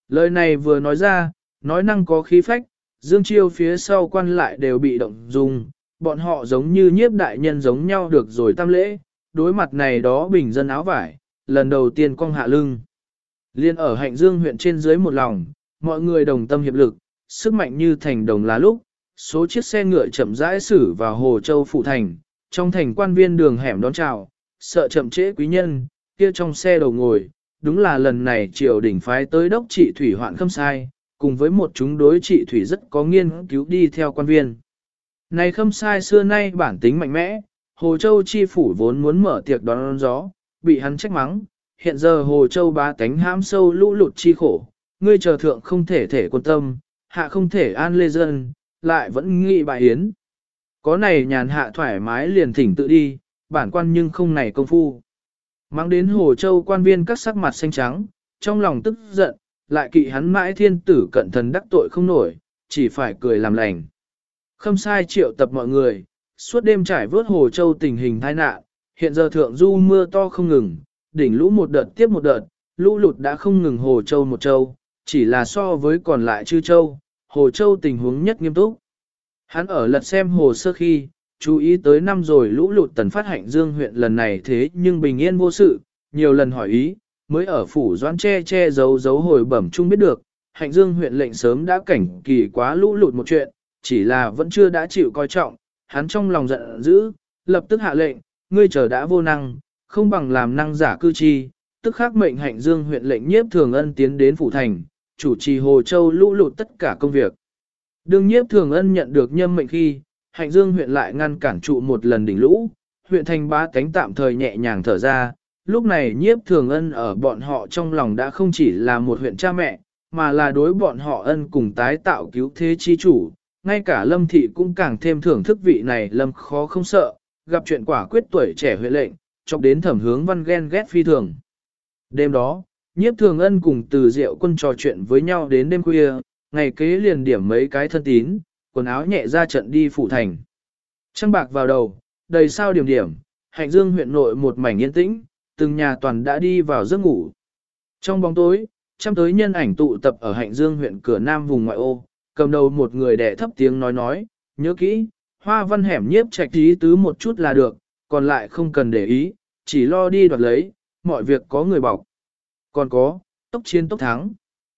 Lời này vừa nói ra, nói năng có khí phách, Dương Chiêu phía sau quan lại đều bị động dung, bọn họ giống như nhiếp đại nhân giống nhau được rồi tam lễ, đối mặt này đó bình dân áo vải, lần đầu tiên cong hạ lưng. Liên ở Hạnh Dương huyện trên dưới một lòng, mọi người đồng tâm hiệp lực, sức mạnh như thành đồng lá lúc, số chiếc xe ngựa chậm rãi xử vào Hồ Châu Phụ Thành, trong thành quan viên đường hẻm đón chào, sợ chậm trễ quý nhân, kia trong xe đầu ngồi, đúng là lần này triều đỉnh phái tới đốc trị thủy hoạn Khâm Sai, cùng với một chúng đối trị thủy rất có nghiên cứu đi theo quan viên. Này Khâm Sai xưa nay bản tính mạnh mẽ, Hồ Châu chi phủ vốn muốn mở tiệc đón gió, bị hắn trách mắng, hiện giờ Hồ Châu bá tánh hãm sâu lũ lụt chi khổ, ngươi chờ thượng không thể thể quan tâm, hạ không thể an lê dân, lại vẫn nghị bại hiến. Có này nhàn hạ thoải mái liền thỉnh tự đi, bản quan nhưng không này công phu. Mang đến Hồ Châu quan viên các sắc mặt xanh trắng, trong lòng tức giận, lại kỵ hắn mãi thiên tử cận thần đắc tội không nổi, chỉ phải cười làm lành. Khâm Sai triệu tập mọi người, suốt đêm trải vớt Hồ Châu tình hình tai nạn, hiện giờ thượng du mưa to không ngừng, đỉnh lũ một đợt tiếp một đợt, lũ lụt đã không ngừng Hồ Châu một châu, chỉ là so với còn lại chư châu, Hồ Châu tình huống nhất nghiêm túc. Hắn ở lật xem hồ sơ khi, chú ý tới năm rồi lũ lụt tần phát Hạnh Dương huyện lần này thế nhưng bình yên vô sự, nhiều lần hỏi ý, mới ở phủ doãn che giấu hồi bẩm chung biết được, Hạnh Dương huyện lệnh sớm đã cảnh kỳ quá lũ lụt một chuyện, chỉ là vẫn chưa đã chịu coi trọng, hắn trong lòng giận dữ, lập tức hạ lệnh, ngươi chờ đã vô năng, không bằng làm năng giả cư chi, tức khắc mệnh Hạnh Dương huyện lệnh Nhiếp Thường Ân tiến đến phủ thành, chủ trì Hồ Châu lũ lụt tất cả công việc. Đương Nhiếp Thường Ân nhận được nhâm mệnh khi, Hạnh Dương huyện lại ngăn cản trụ một lần đỉnh lũ, huyện thành bá cánh tạm thời nhẹ nhàng thở ra, lúc này Nhiếp Thường Ân ở bọn họ trong lòng đã không chỉ là một huyện cha mẹ, mà là đối bọn họ ân cùng tái tạo cứu thế chi chủ, ngay cả Lâm Thị cũng càng thêm thưởng thức vị này Lâm khó không sợ, gặp chuyện quả quyết tuổi trẻ huyện lệnh, chọc đến Thẩm Hướng Văn ghen ghét phi thường. Đêm đó, Nhiếp Thường Ân cùng Từ Diệu Quân trò chuyện với nhau đến đêm khuya, ngày kế liền điểm mấy cái thân tín, quần áo nhẹ ra trận đi phủ thành. Trăng bạc vào đầu, đầy sao điểm điểm, Hạnh Dương huyện nội một mảnh yên tĩnh, từng nhà toàn đã đi vào giấc ngủ. Trong bóng tối, trăm tới nhân ảnh tụ tập ở Hạnh Dương huyện cửa nam vùng ngoại ô, cầm đầu một người đẻ thấp tiếng nói, nhớ kỹ, Hoa Văn hẻm Nhiếp Trạch ý tứ một chút là được, còn lại không cần để ý, chỉ lo đi đoạt lấy, mọi việc có người bọc. Còn có, tốc chiến tốc thắng.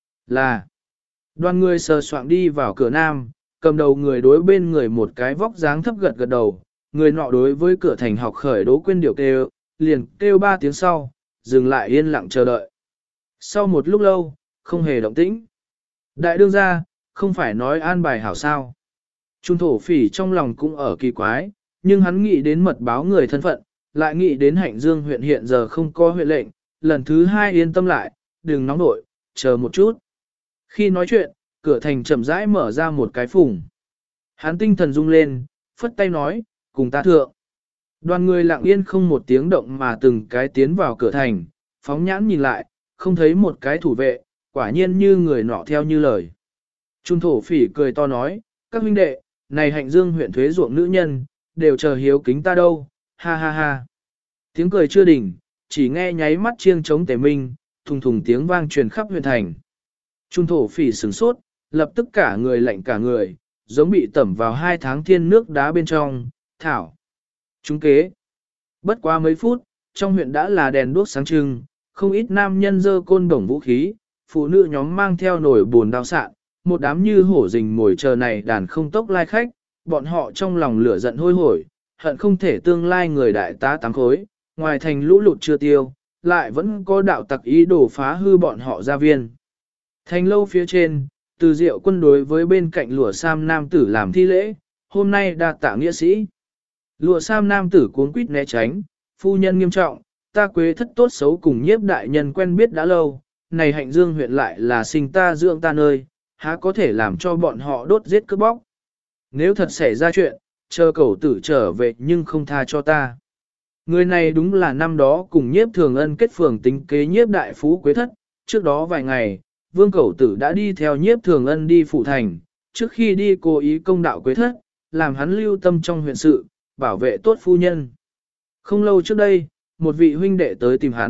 Là, đoàn người sờ soạng đi vào cửa nam, cầm đầu người đối bên người một cái vóc dáng thấp gật đầu, người nọ đối với cửa thành học khởi Đỗ Quyên điều kêu, liền kêu 3 tiếng sau, dừng lại yên lặng chờ đợi. Sau một lúc lâu, không hề động tĩnh. Đại đương gia, không phải nói an bài hảo sao. Trung thổ phỉ trong lòng cũng ở kỳ quái, nhưng hắn nghĩ đến mật báo người thân phận, lại nghĩ đến Hạnh Dương huyện hiện giờ không có huyện lệnh, lần thứ 2 yên tâm lại, đừng nóng nội, chờ một chút. Khi nói chuyện, cửa thành chậm rãi mở ra một cái phùng. Hắn tinh thần rung lên, phất tay nói, cùng ta thượng. Đoàn người lặng yên không một tiếng động mà từng cái tiến vào cửa thành, phóng nhãn nhìn lại, không thấy một cái thủ vệ, quả nhiên như người nọ theo như lời. Trung thổ phỉ cười to nói, các huynh đệ, này Hạnh Dương huyện thuế ruộng nữ nhân, đều chờ hiếu kính ta đâu, ha ha ha. Tiếng cười chưa đỉnh, chỉ nghe nháy mắt chiêng trống tề minh, thùng thùng tiếng vang truyền khắp huyện thành. Trung thổ phỉ sửng sốt, lập tức cả người lạnh cả người, giống bị tẩm vào 2 tháng thiên nước đá bên trong, thảo. Chúng kế. Bất quá mấy phút, trong huyện đã là đèn đuốc sáng trưng, không ít nam nhân dơ côn bổng vũ khí, phụ nữ nhóm mang theo nồi buồn đao sạn, một đám như hổ rình mồi chờ này đàn không tốc lai khách, bọn họ trong lòng lửa giận hôi hổi, hận không thể tương lai người đại tá tám khối, ngoài thành lũ lụt chưa tiêu, lại vẫn có đạo tặc ý đồ phá hư bọn họ gia viên. Thành lâu phía trên, Từ Diệu Quân đối với bên cạnh lụa sam nam tử làm thi lễ, hôm nay đa tạ nghĩa sĩ. Lụa sam nam tử cuống quýt né tránh, phu nhân nghiêm trọng, ta quế thất tốt xấu cùng Nhiếp đại nhân quen biết đã lâu, này Hạnh Dương huyện lại là sinh ta dưỡng ta nơi, há có thể làm cho bọn họ đốt giết cướp bóc. Nếu thật xảy ra chuyện, chờ cẩu tử trở về nhưng không tha cho ta. Người này đúng là năm đó cùng Nhiếp Thường Ân kết phường tính kế Nhiếp đại phú quế thất, trước đó vài ngày, Vương Cẩu Tử đã đi theo Nhiếp Thường Ân đi phủ thành, trước khi đi cố ý công đạo quế thất, làm hắn lưu tâm trong huyện sự, bảo vệ tốt phu nhân. Không lâu trước đây, một vị huynh đệ tới tìm hắn,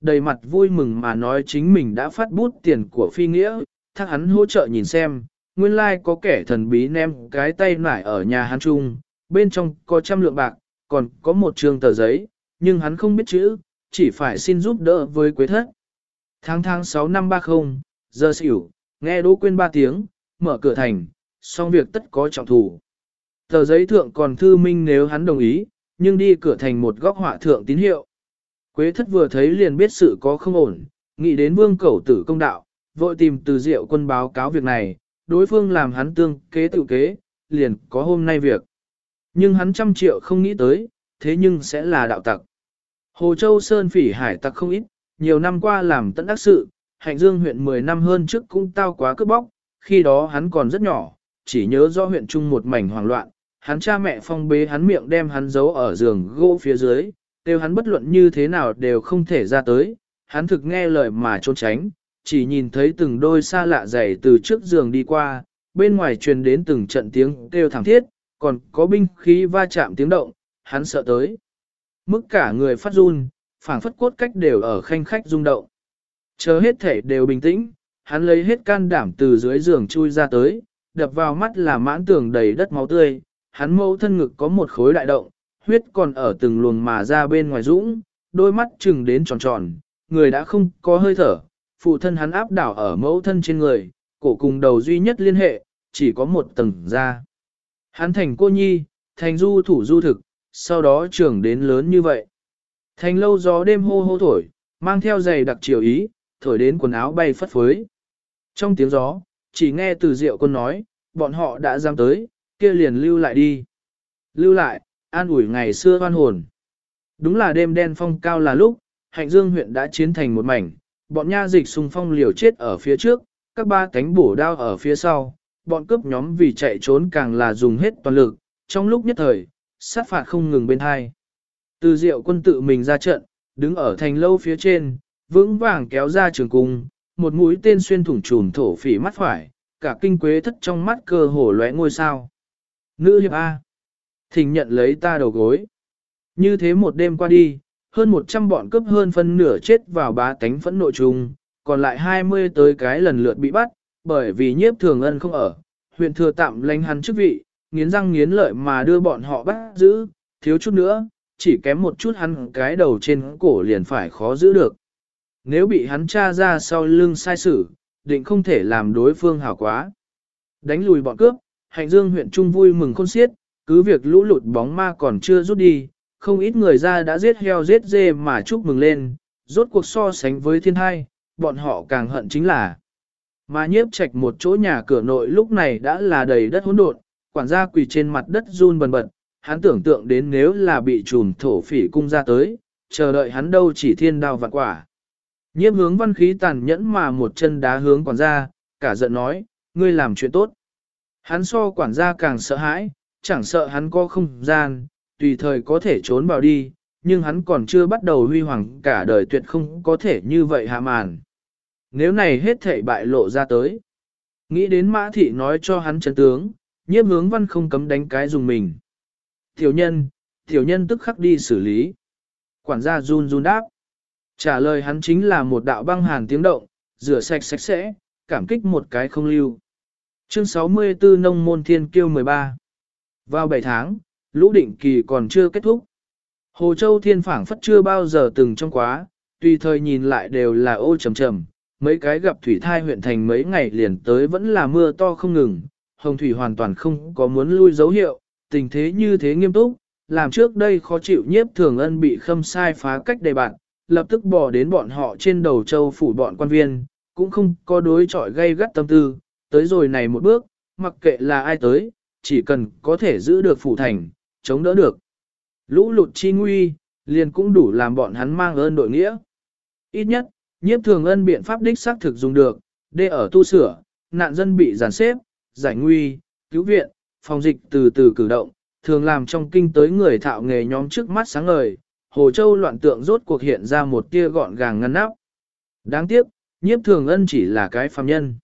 đầy mặt vui mừng mà nói chính mình đã phát bút tiền của phi nghĩa, thác hắn hỗ trợ nhìn xem, nguyên lai có kẻ thần bí ném cái tay nải ở nhà hắn chung, bên trong có 100 lượng bạc, còn có một trường tờ giấy, nhưng hắn không biết chữ, chỉ phải xin giúp đỡ với Quế Thất. Tháng 6 năm 30, giờ xỉu, nghe Đỗ Quyên 3 tiếng, mở cửa thành, xong việc tất có trọng thủ. Tờ giấy thượng còn thư minh nếu hắn đồng ý, nhưng đi cửa thành một góc họa thượng tín hiệu. Quế Thất vừa thấy liền biết sự có không ổn, nghĩ đến Vương Cẩu Tử công đạo, vội tìm Từ Diệu Quân báo cáo việc này, đối phương làm hắn tương kế tự kế, liền có hôm nay việc. Nhưng hắn 100 triệu không nghĩ tới, thế nhưng sẽ là đạo tặc. Hồ Châu Sơn phỉ hải tặc không ít, nhiều năm qua làm tận ác sự, Hạnh Dương huyện 10 năm hơn trước cũng tao quá cướp bóc, khi đó hắn còn rất nhỏ, chỉ nhớ do huyện trung một mảnh hoảng loạn, hắn cha mẹ phong bế hắn miệng đem hắn giấu ở giường gỗ phía dưới, đều hắn bất luận như thế nào đều không thể ra tới, hắn thực nghe lời mà trốn tránh, chỉ nhìn thấy từng đôi xa lạ giày từ trước giường đi qua, bên ngoài truyền đến từng trận tiếng kêu thảm thiết, còn có binh khí va chạm tiếng động, hắn sợ tới. Mức cả người phát run, phảng phất cốt cách đều ở khanh khách rung động. Chờ hết thể đều bình tĩnh, hắn lấy hết can đảm từ dưới giường chui ra tới, đập vào mắt là mãn tường đầy đất máu tươi, hắn mâu thân ngực có một khối đại động, huyết còn ở từng luồng mà ra bên ngoài dũng, đôi mắt trừng đến tròn tròn, người đã không có hơi thở, phụ thân hắn áp đảo ở mẫu thân trên người, cổ cùng đầu duy nhất liên hệ, chỉ có một tầng da. Hắn thành cô nhi, thành du thủ du thực, sau đó trưởng đến lớn như vậy. Thành lâu gió đêm hô hô thổi, mang theo giày đặc chiều ý, thổi đến quần áo bay phất phới. Trong tiếng gió, chỉ nghe Từ Diệu Quân nói, bọn họ đã dám tới, kia liền lưu lại đi. Lưu lại, an ủi ngày xưa oan hồn. Đúng là đêm đen phong cao là lúc, Hạnh Dương huyện đã chiến thành một mảnh, bọn nha dịch xung phong liều chết ở phía trước, các ba cánh bổ đao ở phía sau, bọn cướp nhóm vì chạy trốn càng là dùng hết toàn lực, trong lúc nhất thời, sát phạt không ngừng bên hai. Từ Diệu Quân tự mình ra trận, đứng ở thành lâu phía trên, vững vàng kéo ra trường cung, một mũi tên xuyên thủng trùm thổ phỉ mắt phải, cả kinh Quế Thất trong mắt cơ hồ lóe ngôi sao. Nữ hiệp A. Thỉnh nhận lấy ta đầu gối. Như thế một đêm qua đi, hơn 100 bọn cướp hơn phân nửa chết vào bá tánh phẫn nộ chung, còn lại 20 tới cái lần lượt bị bắt, bởi vì Nhiếp Thường Ân không ở, huyện thừa tạm lãnh hắn chức vị, nghiến răng nghiến lợi mà đưa bọn họ bắt giữ, thiếu chút nữa, chỉ kém một chút hắn cái đầu trên cổ liền phải khó giữ được. Nếu bị hắn tra ra sau lưng sai sử, định không thể làm đối phương hảo quá. Đánh lùi bọn cướp, Hạnh Dương huyện trung vui mừng khôn xiết, cứ việc lũ lụt bóng ma còn chưa rút đi, không ít người ra đã giết heo giết dê mà chúc mừng lên, rốt cuộc so sánh với thiên hai, bọn họ càng hận chính là. Mà Nhiếp Trạch một chỗ nhà cửa nội lúc này đã là đầy đất hỗn độn, quản gia quỳ trên mặt đất run bần bật, hắn tưởng tượng đến nếu là bị trùm thổ phỉ cung ra tới, chờ đợi hắn đâu chỉ thiên đao vạn quả. Nhiếp Hướng Văn khí tàn nhẫn mà một chân đá hướng quản gia, cả giận nói, ngươi làm chuyện tốt. Hắn so quản gia càng sợ hãi, chẳng sợ hắn có không gian, tùy thời có thể trốn vào đi, nhưng hắn còn chưa bắt đầu huy hoàng cả đời tuyệt không có thể như vậy hạ màn. Nếu này hết thảy bại lộ ra tới. Nghĩ đến Mã Thị nói cho hắn chân tướng, Nhiếp Hướng Văn không cấm đánh cái dùng mình. Tiểu nhân tức khắc đi xử lý. Quản gia run run đáp. Trả lời hắn chính là một đạo băng hàn tiếng động, rửa sạch sạch sẽ, cảm kích một cái không lưu. Chương 64 Nông môn thiên kiêu 13. Vào 7 tháng, lũ định kỳ còn chưa kết thúc. Hồ Châu thiên phảng phất chưa bao giờ từng trong quá, tùy thời nhìn lại đều là ô trầm trầm, mấy cái gặp thủy thai huyện thành mấy ngày liền tới vẫn là mưa to không ngừng, hồng thủy hoàn toàn không có muốn lui dấu hiệu, tình thế như thế nghiêm túc, làm trước đây khó chịu Nhiếp Thường Ân bị khâm sai phá cách đầy bạn, lập tức bỏ đến bọn họ trên đầu châu phủ bọn quan viên, cũng không có đối chọi gây gắt tâm tư, tới rồi này một bước, mặc kệ là ai tới, chỉ cần có thể giữ được phủ thành, chống đỡ được. Lũ lụt chi nguy, liền cũng đủ làm bọn hắn mang ơn đội nghĩa. Ít nhất, Nhiếp Thường Ân biện pháp đích xác thực dùng được, đê ở tu sửa, nạn dân bị giàn xếp, giải nguy, cứu viện, phòng dịch từ từ cử động, thường làm trong kinh tới người thạo nghề nhóm trước mắt sáng ngời, Hồ Châu loạn tượng rốt cuộc hiện ra một tia gọn gàng ngăn nắp. Đáng tiếc, Nhiếp Thường Ân chỉ là cái phàm nhân.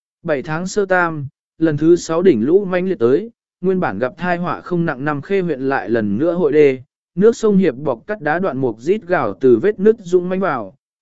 7 tháng sơ tam, lần thứ 6 đỉnh lũ manh liệt tới, nguyên bản gặp thai họa không nặng năm Khê huyện lại lần nữa hội đê, nước sông hiệp bọc cắt đá đoạn mục rít gào từ vết nứt dũng manh vào,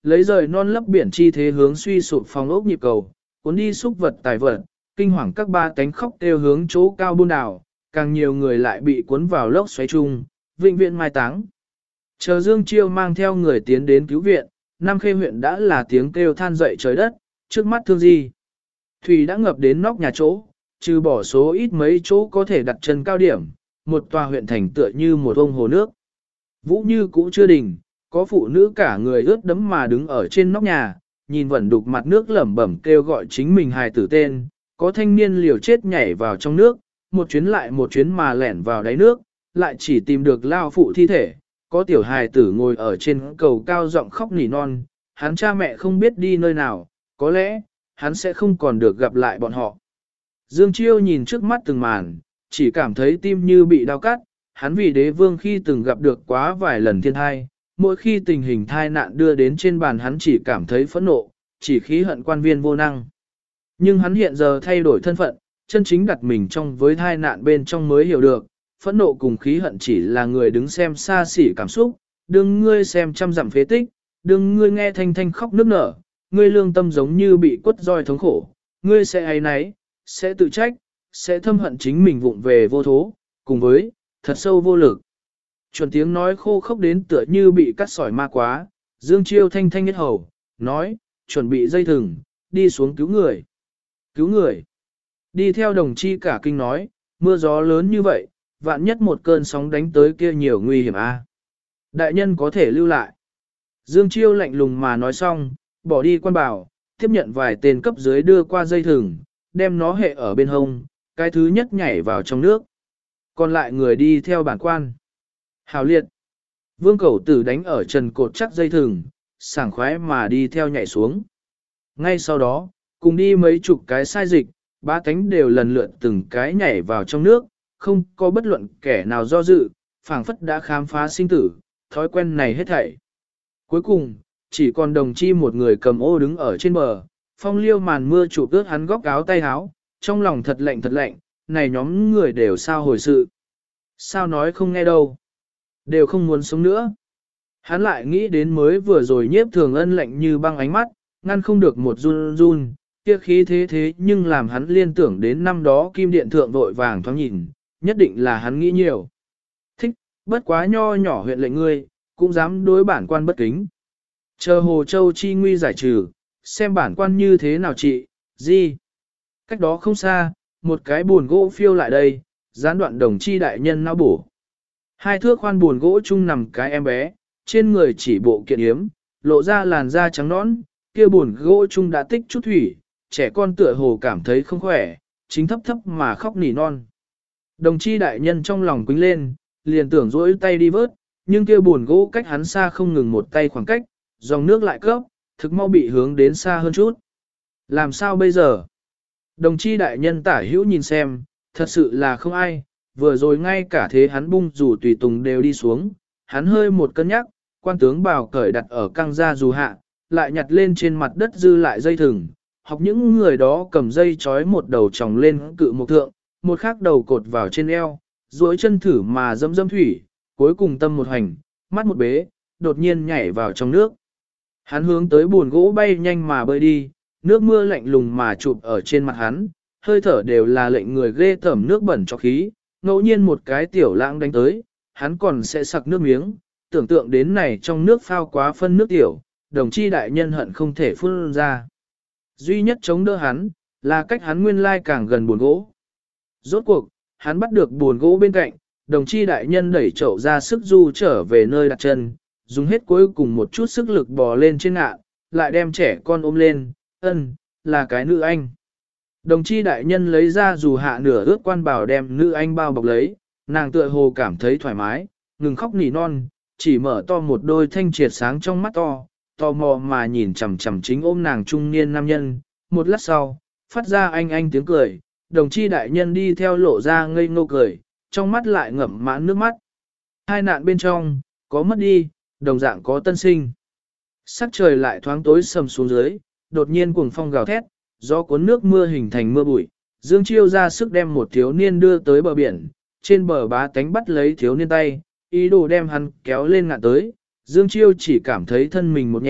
lấy rời non lấp biển chi thế hướng suy sụp phòng ốc nhịp cầu, cuốn đi xúc vật tài vật, kinh hoàng các ba cánh khóc kêu hướng chỗ cao buôn đảo, càng nhiều người lại bị cuốn vào lốc xoáy chung, vĩnh viễn mai táng. Chờ Dương Chiêu mang theo người tiến đến cứu viện, Nam Khê huyện đã là tiếng kêu than dậy trời đất, trước mắt thương gì. Thủy đã ngập đến nóc nhà chỗ, trừ bỏ số ít mấy chỗ có thể đặt chân cao điểm, một tòa huyện thành tựa như một ông hồ nước. Vũ như cũ chưa đình, có phụ nữ cả người ướt đẫm mà đứng ở trên nóc nhà, nhìn vẫn đục mặt nước lẩm bẩm kêu gọi chính mình hài tử tên, có thanh niên liều chết nhảy vào trong nước, một chuyến lại một chuyến mà lẻn vào đáy nước, lại chỉ tìm được lao phụ thi thể, có tiểu hài tử ngồi ở trên cầu cao giọng khóc nỉ non, hắn cha mẹ không biết đi nơi nào, có lẽ, hắn sẽ không còn được gặp lại bọn họ. Dương Chiêu nhìn trước mắt từng màn, chỉ cảm thấy tim như bị đau cắt, hắn vì đế vương khi từng gặp được quá vài lần thiên thai, mỗi khi tình hình thai nạn đưa đến trên bàn hắn chỉ cảm thấy phẫn nộ, chỉ khí hận quan viên vô năng. Nhưng hắn hiện giờ thay đổi thân phận, chân chính đặt mình trong với thai nạn bên trong mới hiểu được, phẫn nộ cùng khí hận chỉ là người đứng xem xa xỉ cảm xúc, đừng ngươi xem trăm dặm phế tích, đừng ngươi nghe thanh thanh khóc nức nở, ngươi lương tâm giống như bị quất roi thống khổ, ngươi sẽ áy náy, sẽ tự trách, sẽ thâm hận chính mình vụng về vô thố, cùng với, thật sâu vô lực. Chuẩn tiếng nói khô khốc đến tựa như bị cắt sỏi ma quá, Dương Chiêu thanh thanh nhất hầu, nói, chuẩn bị dây thừng, đi xuống cứu người. Cứu người. Đi theo đồng chi cả kinh nói, mưa gió lớn như vậy, vạn nhất một cơn sóng đánh tới kia nhiều nguy hiểm a. Đại nhân có thể lưu lại. Dương Chiêu lạnh lùng mà nói xong, bỏ đi quan bảo, tiếp nhận vài tên cấp dưới đưa qua dây thừng, đem nó hệ ở bên hông, cái thứ nhất nhảy vào trong nước. Còn lại người đi theo bản quan. Hào liệt. Vương Cẩu Tử đánh ở trần cột chắc dây thừng, sảng khoái mà đi theo nhảy xuống. Ngay sau đó, cùng đi mấy chục cái sai dịch, ba cánh đều lần lượt từng cái nhảy vào trong nước, không có bất luận kẻ nào do dự, phảng phất đã khám phá sinh tử, thói quen này hết thảy. Cuối cùng, chỉ còn đồng chi một người cầm ô đứng ở trên bờ, phong liêu màn mưa chụp ướt hắn góc áo tay áo, trong lòng thật lạnh, này nhóm người đều sao hồi sự. Sao nói không nghe đâu, đều không muốn sống nữa. Hắn lại nghĩ đến mới vừa rồi Nhiếp Thường Ân lạnh như băng ánh mắt, ngăn không được một run run, kia khí thế nhưng làm hắn liên tưởng đến năm đó kim điện thượng vội vàng thoáng nhìn, nhất định là hắn nghĩ nhiều. Thích, bất quá nho nhỏ huyện lệnh ngươi, cũng dám đối bản quan bất kính. Chờ Hồ Châu chi nguy giải trừ, xem bản quan như thế nào trị, gì. Cách đó không xa, một cái buồn gỗ phiêu lại đây, gián đoạn đồng chi đại nhân não bổ. Hai thước khoan buồn gỗ chung nằm cái em bé, trên người chỉ bộ kiện yếm, lộ ra làn da trắng nõn, kia buồn gỗ chung đã tích chút thủy, trẻ con tựa hồ cảm thấy không khỏe, chính thấp thấp mà khóc nỉ non. Đồng chi đại nhân trong lòng quính lên, liền tưởng rỗi tay đi vớt, nhưng kia buồn gỗ cách hắn xa không ngừng một tay khoảng cách, dòng nước lại cấp, thực mau bị hướng đến xa hơn chút. Làm sao bây giờ? Đồng chi đại nhân tả hữu nhìn xem, thật sự là không ai, vừa rồi ngay cả thế hắn bung dù tùy tùng đều đi xuống, hắn hơi một cân nhắc, quan tướng bào cởi đặt ở căng ra dù hạ, lại nhặt lên trên mặt đất dư lại dây thừng, học những người đó cầm dây trói một đầu tròng lên cự một thượng, một khác đầu cột vào trên eo, duỗi chân thử mà dâm thủy, cuối cùng tâm một hành, mắt một bế, đột nhiên nhảy vào trong nước. Hắn hướng tới buồn gỗ bay nhanh mà bơi đi, nước mưa lạnh lùng mà chụp ở trên mặt hắn, hơi thở đều là lệnh người ghê tởm nước bẩn cho khí, ngẫu nhiên một cái tiểu lãng đánh tới, hắn còn sẽ sặc nước miếng, tưởng tượng đến này trong nước phao quá phân nước tiểu, đồng chi đại nhân hận không thể phun ra. Duy nhất chống đỡ hắn, là cách hắn nguyên lai càng gần buồn gỗ. Rốt cuộc, hắn bắt được buồn gỗ bên cạnh, đồng chi đại nhân đẩy chậu ra sức du trở về nơi đặt chân, dùng hết cuối cùng một chút sức lực bò lên trên ngạn, lại đem trẻ con ôm lên, là cái nữ anh. Đồng chi đại nhân lấy ra dù hạ nửa ướt quan bảo đem nữ anh bao bọc lấy, nàng tựa hồ cảm thấy thoải mái, ngừng khóc nỉ non, chỉ mở to một đôi thanh triệt sáng trong mắt to, tò mò mà nhìn chằm chằm chính ôm nàng trung niên nam nhân, một lát sau, phát ra anh tiếng cười, đồng chi đại nhân đi theo lộ ra ngây ngô cười, trong mắt lại ngậm mãn nước mắt. Hai nạn bên trong, có mất đi, đồng dạng có tân sinh. Sắc trời lại thoáng tối sầm xuống dưới, đột nhiên cuồng phong gào thét, gió cuốn nước mưa hình thành mưa bụi, Dương Chiêu ra sức đem một thiếu niên đưa tới bờ biển, trên bờ bá tánh bắt lấy thiếu niên tay, ý đồ đem hắn kéo lên ngạn tới, Dương Chiêu chỉ cảm thấy thân mình một nhẹ,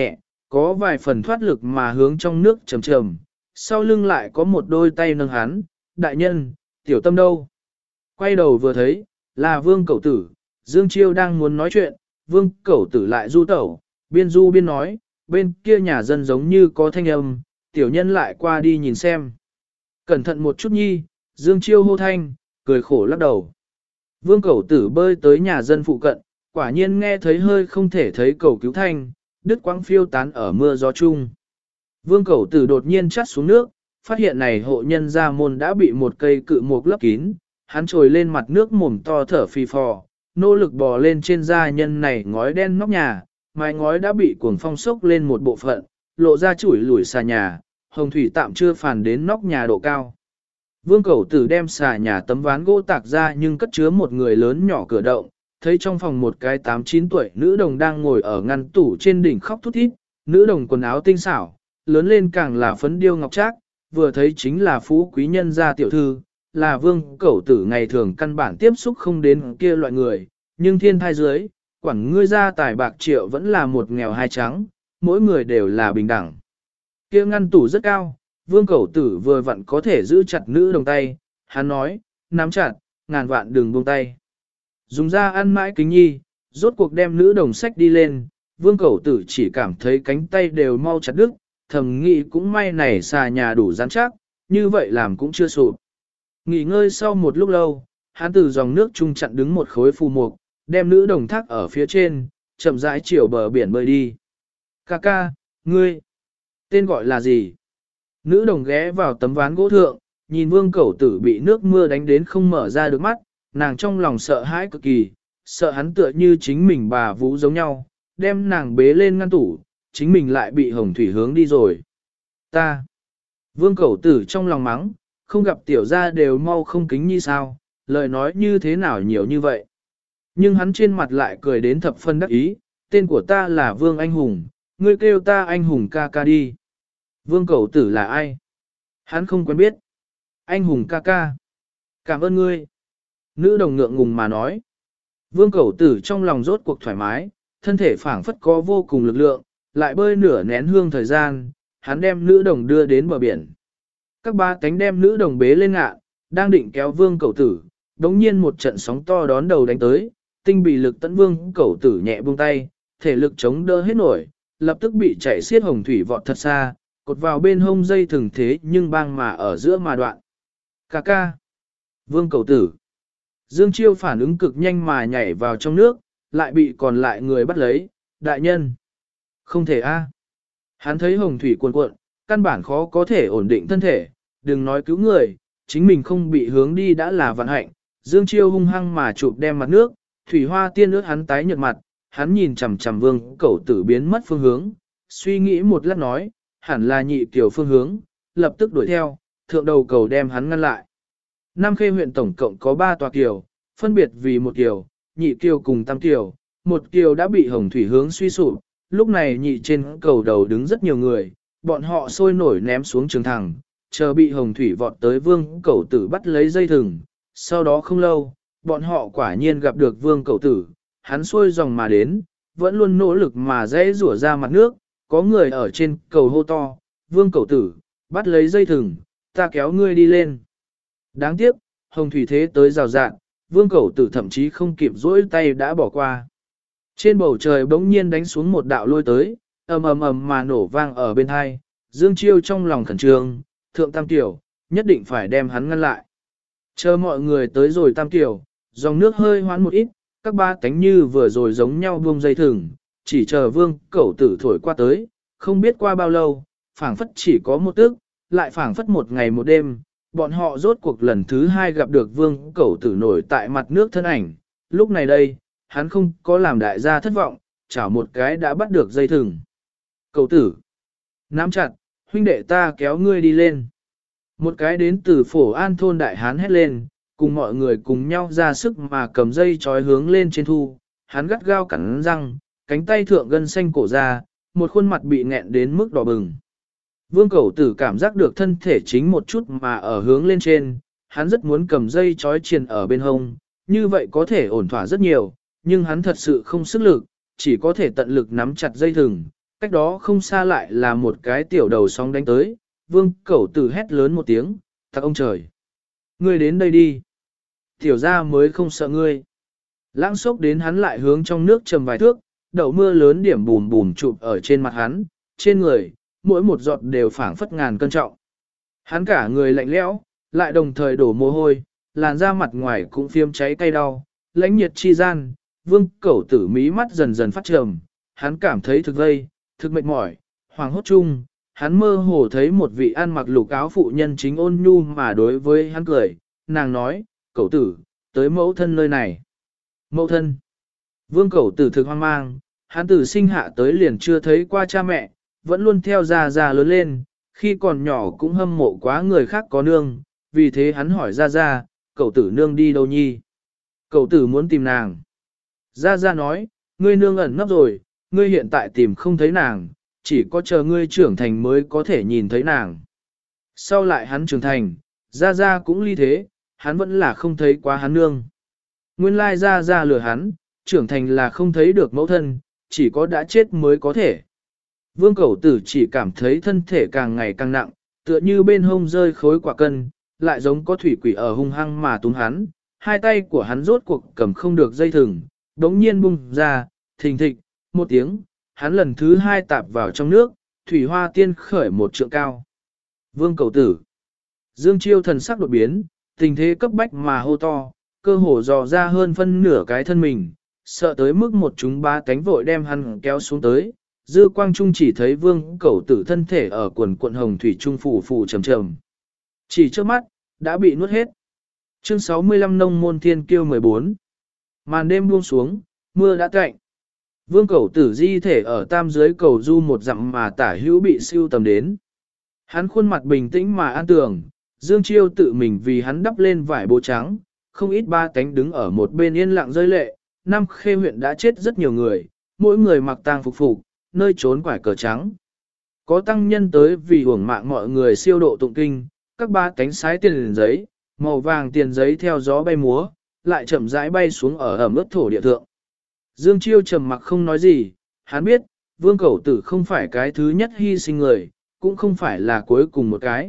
có vài phần thoát lực mà hướng trong nước trầm trầm, sau lưng lại có một đôi tay nâng hắn, đại nhân, tiểu tâm đâu. Quay đầu vừa thấy, là Vương Cẩu Tử, Dương Chiêu đang muốn nói chuyện, Vương Cẩu Tử lại du tẩu, biên du biên nói, bên kia nhà dân giống như có thanh âm, tiểu nhân lại qua đi nhìn xem. Cẩn thận một chút nhi, Dương Chiêu hô thanh, cười khổ lắc đầu. Vương Cẩu Tử bơi tới nhà dân phụ cận, quả nhiên nghe thấy hơi không thể thấy cầu cứu thanh, đứt quãng phiêu tán ở mưa gió chung. Vương Cẩu Tử đột nhiên chắt xuống nước, phát hiện này hộ nhân gia môn đã bị một cây cự mục lấp kín, hắn trồi lên mặt nước mồm to thở phì phò, nỗ lực bò lên trên gia nhân này ngói đen nóc nhà, mái ngói đã bị cuồng phong sốc lên một bộ phận, lộ ra chủi lủi xà nhà, hồng thủy tạm chưa phản đến nóc nhà độ cao. Vương Cẩu Tử đem xà nhà tấm ván gỗ tạc ra nhưng cất chứa một người lớn nhỏ cửa động, thấy trong phòng một cái 8-9 tuổi nữ đồng đang ngồi ở ngăn tủ trên đỉnh khóc thút thít, nữ đồng quần áo tinh xảo, lớn lên càng là phấn điêu ngọc trác, vừa thấy chính là phú quý nhân gia tiểu thư, là Vương Cẩu Tử ngày thường căn bản tiếp xúc không đến kia loại người, nhưng thiên thai dưới, quản ngươi gia tài bạc triệu vẫn là một nghèo hai trắng, mỗi người đều là bình đẳng. Kia ngăn tủ rất cao, Vương Cẩu Tử vừa vặn có thể giữ chặt nữ đồng tay, hắn nói, nắm chặt, ngàn vạn đừng buông tay. Dùng ra ăn mãi kính nhi, rốt cuộc đem nữ đồng sách đi lên, Vương Cẩu Tử chỉ cảm thấy cánh tay đều mau chặt đứt, thầm nghĩ cũng may này xà nhà đủ rắn chắc, như vậy làm cũng chưa sụp. Nghỉ ngơi sau một lúc lâu, hắn từ dòng nước trung chặn đứng một khối phù mục, đem nữ đồng thác ở phía trên, chậm rãi chiều bờ biển bơi đi. Ca ca, ngươi, tên gọi là gì? Nữ đồng ghé vào tấm ván gỗ thượng, nhìn Vương Cẩu Tử bị nước mưa đánh đến không mở ra được mắt, nàng trong lòng sợ hãi cực kỳ, sợ hắn tựa như chính mình bà Vũ giống nhau, đem nàng bế lên ngăn tủ, chính mình lại bị hồng thủy hướng đi rồi. Ta! Vương Cẩu Tử trong lòng mắng, không gặp tiểu gia đều mau không kính như sao, lời nói như thế nào nhiều như vậy. Nhưng hắn trên mặt lại cười đến thập phân đắc ý, tên của ta là Vương Anh Hùng, ngươi kêu ta Anh Hùng ca ca đi. Vương Cẩu Tử là ai? Hắn không quen biết. Anh Hùng ca ca. Cảm ơn ngươi. Nữ đồng ngượng ngùng mà nói. Vương Cẩu Tử trong lòng rốt cuộc thoải mái, thân thể phảng phất có vô cùng lực lượng, lại bơi nửa nén hương thời gian, hắn đem nữ đồng đưa đến bờ biển. Các ba cánh đem nữ đồng bế lên ngạ, đang định kéo Vương Cẩu Tử, đống nhiên một trận sóng to đón đầu đánh tới, tinh bị lực tấn Vương Cẩu Tử nhẹ buông tay, thể lực chống đỡ hết nổi, lập tức bị chảy xiết hồng thủy vọt thật xa, cột vào bên hông dây thừng thế nhưng băng mà ở giữa mà đoạn. Cà ca. Vương Cẩu Tử. Dương Chiêu phản ứng cực nhanh mà nhảy vào trong nước, lại bị còn lại người bắt lấy, đại nhân. Không thể a. Hắn thấy hồng thủy cuồn cuộn, căn bản khó có thể ổn định thân thể, đừng nói cứu người, chính mình không bị hướng đi đã là vận hạnh. Dương Chiêu hung hăng mà chụp đem mặt nước, thủy hoa tiên nước hắn tái nhợt mặt, hắn nhìn chằm chằm Vương Cẩu Tử biến mất phương hướng, suy nghĩ một lát nói, hẳn là nhị tiểu phương hướng, lập tức đuổi theo, thượng đầu cầu đem hắn ngăn lại. Nam Khê huyện tổng cộng có 3 tòa kiều, phân biệt vì một kiều, nhị kiều cùng tam kiều, một kiều đã bị hồng thủy hướng suy sụp, lúc này nhị trên cầu đầu đứng rất nhiều người, bọn họ sôi nổi ném xuống trường thẳng, chờ bị hồng thủy vọt tới Vương Cẩu Tử bắt lấy dây thừng, sau đó không lâu, bọn họ quả nhiên gặp được Vương Cẩu Tử, hắn xuôi dòng mà đến, vẫn luôn nỗ lực mà dễ rủa ra mặt nước, có người ở trên cầu hô to, Vương Cẩu Tử, bắt lấy dây thừng, ta kéo ngươi đi lên. Đáng tiếc, hồng thủy thế tới rào rạng, Vương Cẩu Tử thậm chí không kịp dỗi tay đã bỏ qua. Trên bầu trời bỗng nhiên đánh xuống một đạo lôi tới, ầm ầm ầm mà nổ vang ở bên hai, Dương Chiêu trong lòng khẩn trương, thượng tam tiểu, nhất định phải đem hắn ngăn lại. Chờ mọi người tới rồi tam tiểu, dòng nước hơi hoán một ít, các ba cánh như vừa rồi giống nhau buông dây thừng, chỉ chờ Vương Cẩu Tử thổi qua tới, không biết qua bao lâu, phảng phất chỉ có một tức, lại phảng phất một ngày một đêm, bọn họ rốt cuộc lần thứ 2 gặp được Vương Cẩu Tử nổi tại mặt nước thân ảnh, lúc này đây, hắn không có làm đại gia thất vọng, chảo một cái đã bắt được dây thừng. Cẩu Tử, nắm chặt, huynh đệ ta kéo ngươi đi lên. Một cái đến từ Phổ An thôn đại hán hét lên, cùng mọi người cùng nhau ra sức mà cầm dây trói hướng lên trên thu, hắn gắt gao cắn răng, cánh tay thượng gân xanh cổ ra, một khuôn mặt bị nghẹn đến mức đỏ bừng. Vương Cẩu Tử cảm giác được thân thể chính một chút mà ở hướng lên trên, hắn rất muốn cầm dây trói triền ở bên hông, như vậy có thể ổn thỏa rất nhiều, nhưng hắn thật sự không sức lực, chỉ có thể tận lực nắm chặt dây thừng, cách đó không xa lại là một cái tiểu đầu sóng đánh tới, Vương Cẩu Tử hét lớn một tiếng, "Tặc ông trời! Ngươi đến đây đi! Tiểu gia mới không sợ ngươi!" Lãng sốc đến hắn lại hướng trong nước trầm vài thước, đậu mưa lớn điểm bùm bùm chụp ở trên mặt hắn, trên người, mỗi một giọt đều phảng phất ngàn cân trọng. Hắn cả người lạnh lẽo, lại đồng thời đổ mồ hôi, làn da mặt ngoài cũng phiếm cháy cay đau, lãnh nhiệt chi gian, Vương Cẩu Tử mí mắt dần dần phát trầm, hắn cảm thấy thực vây, thực mệt mỏi, hoàng hốt chung, hắn mơ hồ thấy một vị ăn mặc lục áo phụ nhân chính ôn nhu mà đối với hắn cười, nàng nói, Cẩu Tử, tới mẫu thân nơi này. Mẫu thân. Vương Cẩu Tử thực hoang mang, hắn từ sinh hạ tới liền chưa thấy qua cha mẹ, vẫn luôn theo Gia Gia lớn lên, khi còn nhỏ cũng hâm mộ quá người khác có nương, vì thế hắn hỏi Gia Gia, Cẩu Tử nương đi đâu nhi? Cẩu Tử muốn tìm nàng. Gia Gia nói, ngươi nương ẩn nấp rồi, ngươi hiện tại tìm không thấy nàng, chỉ có chờ ngươi trưởng thành mới có thể nhìn thấy nàng. Sau lại hắn trưởng thành, Gia Gia cũng ly thế, hắn vẫn là không thấy quá hắn nương. Nguyên lai Gia Gia lừa hắn, trưởng thành là không thấy được mẫu thân, chỉ có đã chết mới có thể. Vương Cẩu Tử chỉ cảm thấy thân thể càng ngày càng nặng, tựa như bên hông rơi khối quả cân, lại giống có thủy quỷ ở hung hăng mà túm hắn, hai tay của hắn rốt cuộc cầm không được dây thừng, đống nhiên bung ra, thình thịch, một tiếng, hắn lần thứ hai tạp vào trong nước, thủy hoa tiên khởi một trượng cao. Vương Cẩu Tử. Dương Chiêu thần sắc đột biến, tình thế cấp bách mà hô to, cơ hồ dò ra hơn phân nửa cái thân mình, sợ tới mức một chúng ba cánh vội đem hắn kéo xuống tới. Dư quang trung chỉ thấy Vương Cẩu Tử thân thể ở quần cuộn hồng thủy trung phủ phủ trầm trầm. Chỉ trước mắt, đã bị nuốt hết. Chương 65 Nông môn thiên kiêu 14. Màn đêm buông xuống, mưa đã cạnh. Vương Cẩu Tử di thể ở tam dưới cầu du một dặm mà tả hữu bị siêu tầm đến. Hắn khuôn mặt bình tĩnh mà an tường, Dương Chiêu tự mình vì hắn đắp lên vải bố trắng, không ít ba cánh đứng ở một bên yên lặng rơi lệ. Nam Khê huyện đã chết rất nhiều người, mỗi người mặc tang phục phục, nơi trốn quải cờ trắng. Có tăng nhân tới vì uổng mạng mọi người siêu độ tụng kinh, các ba cánh sái tiền giấy, màu vàng tiền giấy theo gió bay múa, lại chậm rãi bay xuống ở ẩm ướt thổ địa thượng. Dương Chiêu trầm mặc không nói gì, hắn biết, Vương Cẩu Tử không phải cái thứ nhất hy sinh người, cũng không phải là cuối cùng một cái.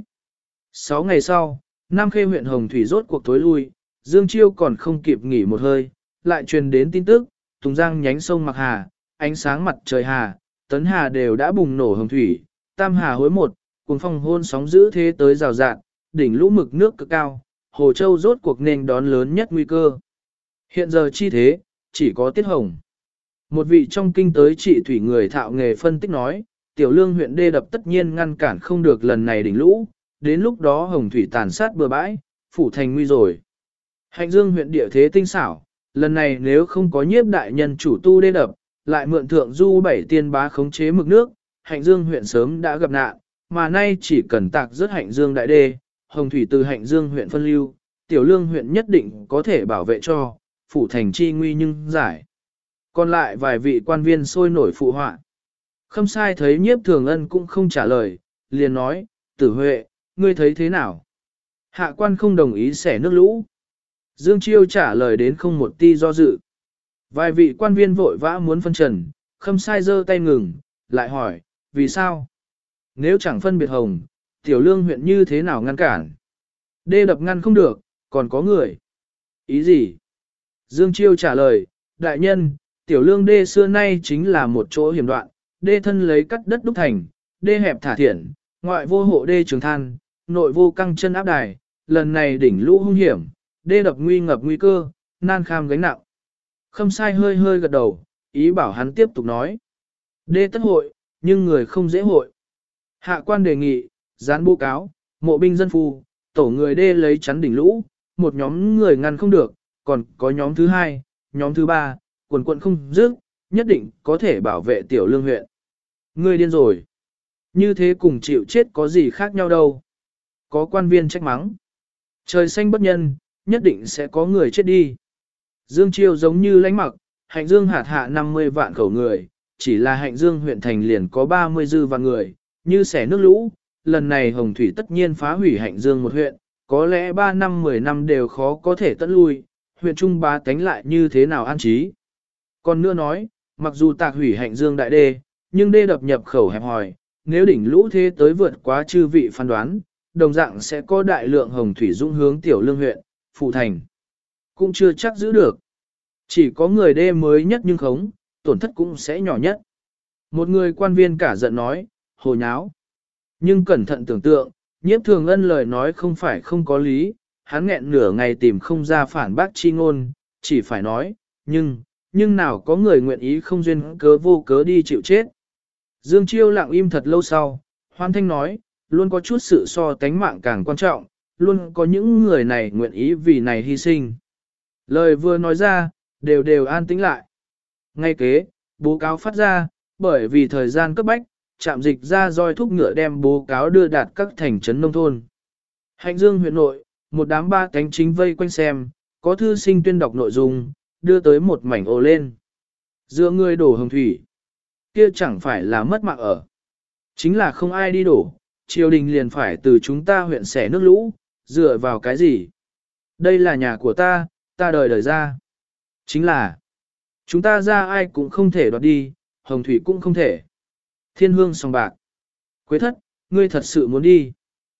6 ngày sau, Nam Khê huyện Hồng Thủy rốt cuộc tối lui, Dương Chiêu còn không kịp nghỉ một hơi, lại truyền đến tin tức, Tùng Giang nhánh sông Mặc Hà, ánh sáng mặt trời Hà, Tấn Hà đều đã bùng nổ hồng thủy, Tam Hà hối một, cuồng phong hôn sóng dữ thế tới rào rạt, đỉnh lũ mực nước cực cao, Hồ Châu rốt cuộc nên đón lớn nhất nguy cơ. Hiện giờ chi thế, chỉ có Tiết Hồng. Một vị trong kinh tới trị thủy người thạo nghề phân tích nói, Tiểu Lương huyện đê đập tất nhiên ngăn cản không được lần này đỉnh lũ, đến lúc đó hồng thủy tàn sát bừa bãi, phủ thành nguy rồi. Hạnh Dương huyện địa thế tinh xảo, lần này nếu không có nhiếp đại nhân chủ tu đê đập, lại mượn thượng du bảy tiên bá khống chế mực nước, Hạnh Dương huyện sớm đã gặp nạn, mà nay chỉ cần tạc rớt Hạnh Dương đại đê, hồng thủy từ Hạnh Dương huyện phân lưu, Tiểu Lương huyện nhất định có thể bảo vệ cho, phủ thành chi nguy nhưng giải. Còn lại vài vị quan viên sôi nổi phụ họa. Khâm sai thấy nhiếp thường ân cũng không trả lời, liền nói, Tử Huệ, ngươi thấy thế nào? Hạ quan không đồng ý xẻ nước lũ. Dương Chiêu trả lời đến không một ti do dự. Vài vị quan viên vội vã muốn phân trần, Khâm sai giơ tay ngừng, lại hỏi, vì sao? Nếu chẳng phân biệt hồng, Tiểu Lương huyện như thế nào ngăn cản? Đê đập ngăn không được, còn có người. Ý gì? Dương Chiêu trả lời, đại nhân, Tiểu Lương đê xưa nay chính là một chỗ hiểm đoạn, đê thân lấy cắt đất đúc thành, đê hẹp thả thiện, ngoại vô hộ đê trường than, nội vô căng chân áp đài, lần này đỉnh lũ hung hiểm, đê đập nguy ngập nguy cơ, nan kham gánh nặng. Khâm sai hơi hơi gật đầu, ý bảo hắn tiếp tục nói. Đê tất hội, nhưng người không dễ hội. Hạ quan đề nghị, dán bố cáo, mộ binh dân phu, tổ người đê lấy chắn đỉnh lũ, một nhóm người ngăn không được, còn có nhóm thứ hai, nhóm thứ ba, quần quận không dứt, nhất định có thể bảo vệ Tiểu Lương huyện. Ngươi điên rồi. Như thế cùng chịu chết có gì khác nhau đâu. Có quan viên trách mắng. Trời xanh bất nhân, nhất định sẽ có người chết đi. Dương Chiêu giống như lánh mặc, Hạnh Dương hạt hạ 50 vạn khẩu người, chỉ là Hạnh Dương huyện thành liền có 30 dư vạn người, như xẻ nước lũ, lần này hồng thủy tất nhiên phá hủy Hạnh Dương một huyện, có lẽ 3 năm 10 năm đều khó có thể tận lui, huyện Trung bá tánh lại như thế nào an trí. Còn nữa nói, mặc dù tạc hủy Hạnh Dương đại đê, nhưng đê đập nhập khẩu hẹp hòi, nếu đỉnh lũ thế tới vượt quá chư vị phán đoán, đồng dạng sẽ có đại lượng hồng thủy dũng hướng tiểu lương huyện, phụ thành. Cũng chưa chắc giữ được. Chỉ có người đê mới nhất nhưng khống, tổn thất cũng sẽ nhỏ nhất. Một người quan viên cả giận nói, hồ nháo. Nhưng cẩn thận tưởng tượng, Nhiếp Thường Ân lời nói không phải không có lý, hắn nghẹn nửa ngày tìm không ra phản bác chi ngôn, chỉ phải nói, nhưng nào có người nguyện ý không duyên cớ vô cớ đi chịu chết. Dương Chiêu lặng im thật lâu sau, Hoan Thanh nói, luôn có chút sự so tánh mạng càng quan trọng, luôn có những người này nguyện ý vì này hy sinh. Lời vừa nói ra, đều an tĩnh lại. Ngay kế, bố cáo phát ra, bởi vì thời gian cấp bách, trạm dịch ra roi thúc ngựa đem bố cáo đưa đạt các thành trấn nông thôn. Hạnh Dương huyện nội, một đám ba cánh chính vây quanh xem, có thư sinh tuyên đọc nội dung, đưa tới một mảnh ồ lên. Giữa người đổ hồng thủy, kia chẳng phải là mất mạng ở. Chính là không ai đi đổ, triều đình liền phải từ chúng ta huyện xẻ nước lũ, dựa vào cái gì? Đây là nhà của ta đời đời ra. Chính là, chúng ta ra ai cũng không thể đoạt đi, hồng thủy cũng không thể. Thiên hương song bạc. Quế thất, ngươi thật sự muốn đi.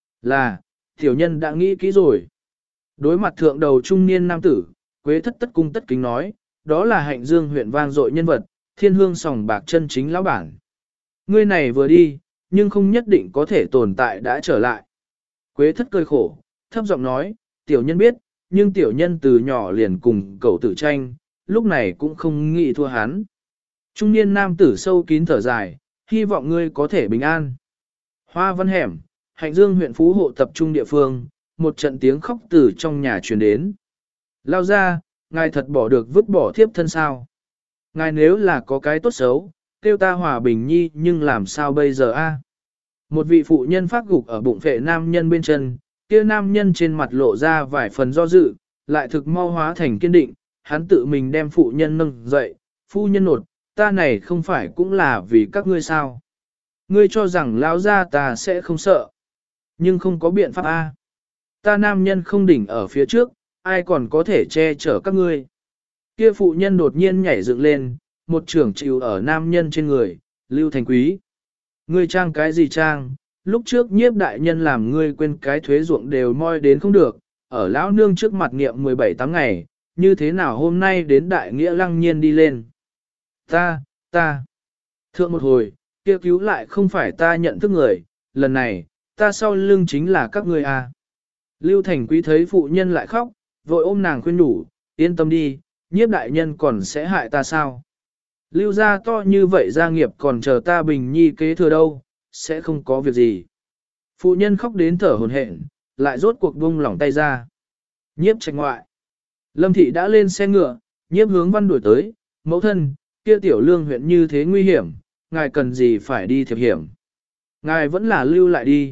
Là, tiểu nhân đã nghĩ kỹ rồi. Đối mặt thượng đầu trung niên nam tử, Quế thất tất cung tất kính nói, đó là Hạnh Dương huyện vang dội nhân vật, thiên hương sòng bạc chân chính lão bản. Ngươi này vừa đi, nhưng không nhất định có thể tồn tại đã trở lại. Quế thất cười khổ, thấp giọng nói, tiểu nhân biết, nhưng tiểu nhân từ nhỏ liền cùng cậu tử tranh, lúc này cũng không nghĩ thua hắn. Trung niên nam tử sâu kín thở dài, hy vọng ngươi có thể bình an. Hoa Văn hẻm, Hạnh Dương huyện Phú Hộ tập trung địa phương, một trận tiếng khóc từ trong nhà truyền đến. Lao ra, ngài thật bỏ được vứt bỏ thiếp thân sao? Ngài nếu là có cái tốt xấu, kêu ta hòa bình nhi nhưng làm sao bây giờ a? Một vị phụ nhân phát gục ở bụng phệ nam nhân bên chân, kia nam nhân trên mặt lộ ra vài phần do dự, lại thực mau hóa thành kiên định, hắn tự mình đem phụ nhân nâng dậy, phu nhân nột, ta này không phải cũng là vì các ngươi sao? Ngươi cho rằng lão gia ta sẽ không sợ, nhưng không có biện pháp a. Ta nam nhân không đỉnh ở phía trước, ai còn có thể che chở các ngươi? Kia phụ nhân đột nhiên nhảy dựng lên, một trưởng chịu ở nam nhân trên người, Lưu Thành Quý. Ngươi trang cái gì trang? Lúc trước nhiếp đại nhân làm ngươi quên cái thuế ruộng đều moi đến không được, ở lão nương trước mặt niệm 17 tháng ngày, như thế nào hôm nay đến đại nghĩa lăng nhiên đi lên? Ta, thượng một hồi, kia cứu lại không phải ta nhận thức người, lần này, ta sau lưng chính là các ngươi à. Lưu Thành Quý thấy phụ nhân lại khóc, vội ôm nàng khuyên nhủ, yên tâm đi, nhiếp đại nhân còn sẽ hại ta sao? Lưu gia to như vậy gia nghiệp còn chờ ta bình nhi kế thừa đâu, sẽ không có việc gì. Phụ nhân khóc đến thở hổn hển, lại rốt cuộc buông lỏng tay ra. Nhiếp trạch ngoại. Lâm thị đã lên xe ngựa, nhiếp hướng văn đuổi tới, mẫu thân, kia tiểu lương huyện như thế nguy hiểm, ngài cần gì phải đi thiệp hiểm. Ngài vẫn là lưu lại đi.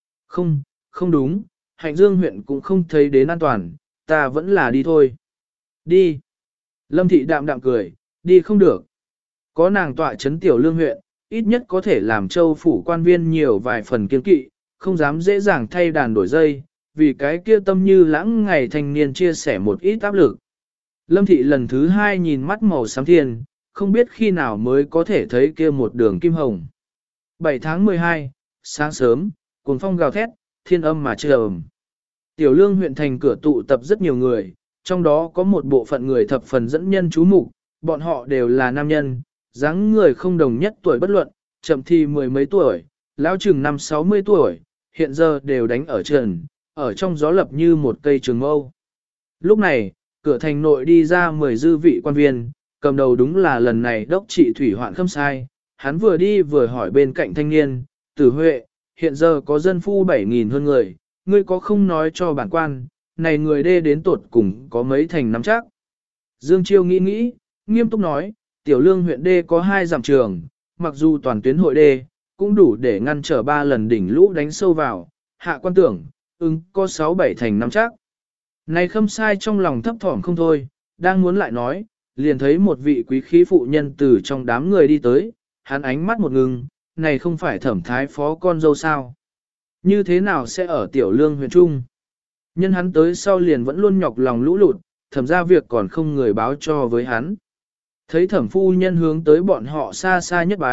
Không đúng, Hạnh Dương huyện cũng không thấy đến an toàn, ta vẫn là đi thôi. Đi. Lâm thị đạm đạm cười, đi không được. Có nàng tọa chấn tiểu lương huyện, ít nhất có thể làm châu phủ quan viên nhiều vài phần kiên kỵ, không dám dễ dàng thay đàn đổi dây, vì cái kia tâm như lãng ngày thanh niên chia sẻ một ít áp lực. Lâm thị lần thứ hai nhìn mắt màu xám thiên, không biết khi nào mới có thể thấy kia một đường kim hồng. 7 tháng 12, sáng sớm, cuồng phong gào thét, thiên âm mà trầm. Tiểu lương huyện thành cửa tụ tập rất nhiều người, trong đó có một bộ phận người thập phần dẫn nhân chú mục, bọn họ đều là nam nhân, dáng người không đồng nhất tuổi bất luận, chậm thì mười mấy tuổi, lão chừng 50-60 tuổi, hiện giờ đều đánh ở trần, ở trong gió lập như một cây trường mâu. Lúc này, cửa thành nội đi ra 10 dư vị quan viên, cầm đầu đúng là lần này đốc trị thủy hoạn Khâm Sai, hắn vừa đi vừa hỏi bên cạnh thanh niên, Tử Huệ, hiện giờ có dân phu 7.000 hơn người, ngươi có không nói cho bản quan, này người đê đến tột cùng có mấy thành nắm chắc. Dương Chiêu nghĩ, nghiêm túc nói, tiểu lương huyện đê có 2 dặm trường, mặc dù toàn tuyến hội đê, cũng đủ để ngăn trở 3 lần đỉnh lũ đánh sâu vào, hạ quan tưởng, có 6-7 thành nắm chắc. Này Khâm Sai trong lòng thấp thỏm không thôi, đang muốn lại nói, liền thấy một vị quý khí phụ nhân từ trong đám người đi tới, hắn ánh mắt một ngừng, này không phải Thẩm thái phó con dâu sao? Như thế nào sẽ ở tiểu lương huyện trung? Nhân hắn tới sau liền vẫn luôn nhọc lòng lũ lụt, thẩm ra việc còn không người báo cho với hắn. Thấy Thẩm phu nhân hướng tới bọn họ xa xa nhất bái,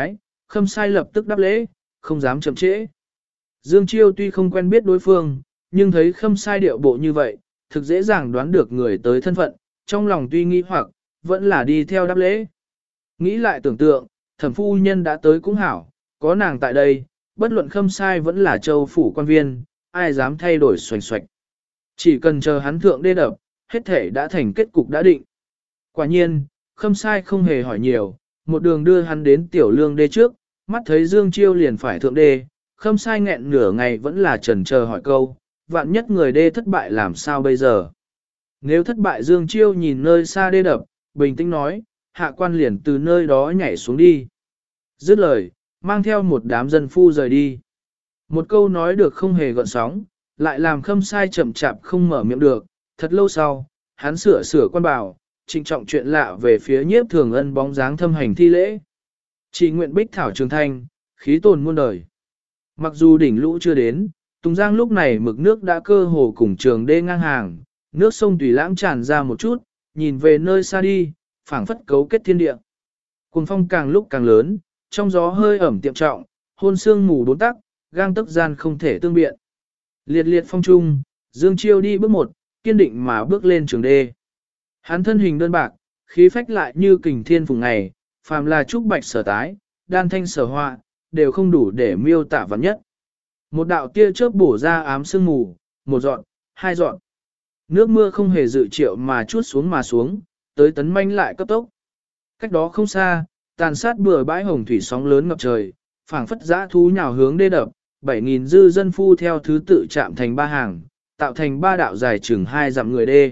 Khâm Sai lập tức đáp lễ, không dám chậm trễ. Dương Chiêu tuy không quen biết đối phương, nhưng thấy Khâm Sai điệu bộ như vậy, thực dễ dàng đoán được người tới thân phận, trong lòng tuy nghi hoặc, vẫn là đi theo đáp lễ. Nghĩ lại tưởng tượng, thẩm phu nhân đã tới cũng hảo, có nàng tại đây, bất luận Khâm Sai vẫn là châu phủ quan viên, ai dám thay đổi xoành xoạch. Chỉ cần chờ hắn thượng đê đập, hết thể đã thành kết cục đã định. Quả nhiên, Khâm Sai không hề hỏi nhiều, một đường đưa hắn đến tiểu lương đê trước, mắt thấy Dương Chiêu liền phải thượng đê, Khâm Sai nghẹn nửa ngày vẫn là chần chờ hỏi câu, vạn nhất người đê thất bại làm sao bây giờ? Nếu thất bại Dương Chiêu nhìn nơi xa đê đập, bình tĩnh nói, hạ quan liền từ nơi đó nhảy xuống đi. Dứt lời, mang theo một đám dân phu rời đi. Một câu nói được không hề gợn sóng, lại làm Khâm Sai chậm chạp không mở miệng được, thật lâu sau, hắn sửa quan bảo, trịnh trọng chuyện lạ về phía Nhiếp Thường Ân bóng dáng thâm hành thi lễ. Chỉ nguyện bích thảo trường thanh, khí tồn muôn đời. Mặc dù đỉnh lũ chưa đến, Tùng Giang lúc này mực nước đã cơ hồ cùng trường đê ngang hàng, nước sông tùy lãng tràn ra một chút, nhìn về nơi xa đi, phảng phất cấu kết thiên địa. Cuồng phong càng lúc càng lớn, trong gió hơi ẩm tiệm trọng, hôn sương mù bốn tắc, gang tấc gian không thể tương biện. Liệt liệt phong trung, Dương Chiêu đi bước một, kiên định mà bước lên trường đê. Hắn thân hình đơn bạc, khí phách lại như kình thiên phùng ngày, phàm là trúc bạch sở tái, đan thanh sở họa, đều không đủ để miêu tả vắn nhất. Một đạo tia chớp bổ ra ám sương mù, một dọn, hai dọn. Nước mưa không hề dự triệu mà chút xuống, tới tấn manh lại cấp tốc. Cách đó không xa, tàn sát bừa bãi hồng thủy sóng lớn ngập trời, phảng phất dã thú nhào hướng đê đập, 7.000 dư dân phu theo thứ tự chạm thành ba hàng, tạo thành ba đạo dài chừng 2 dặm người đê.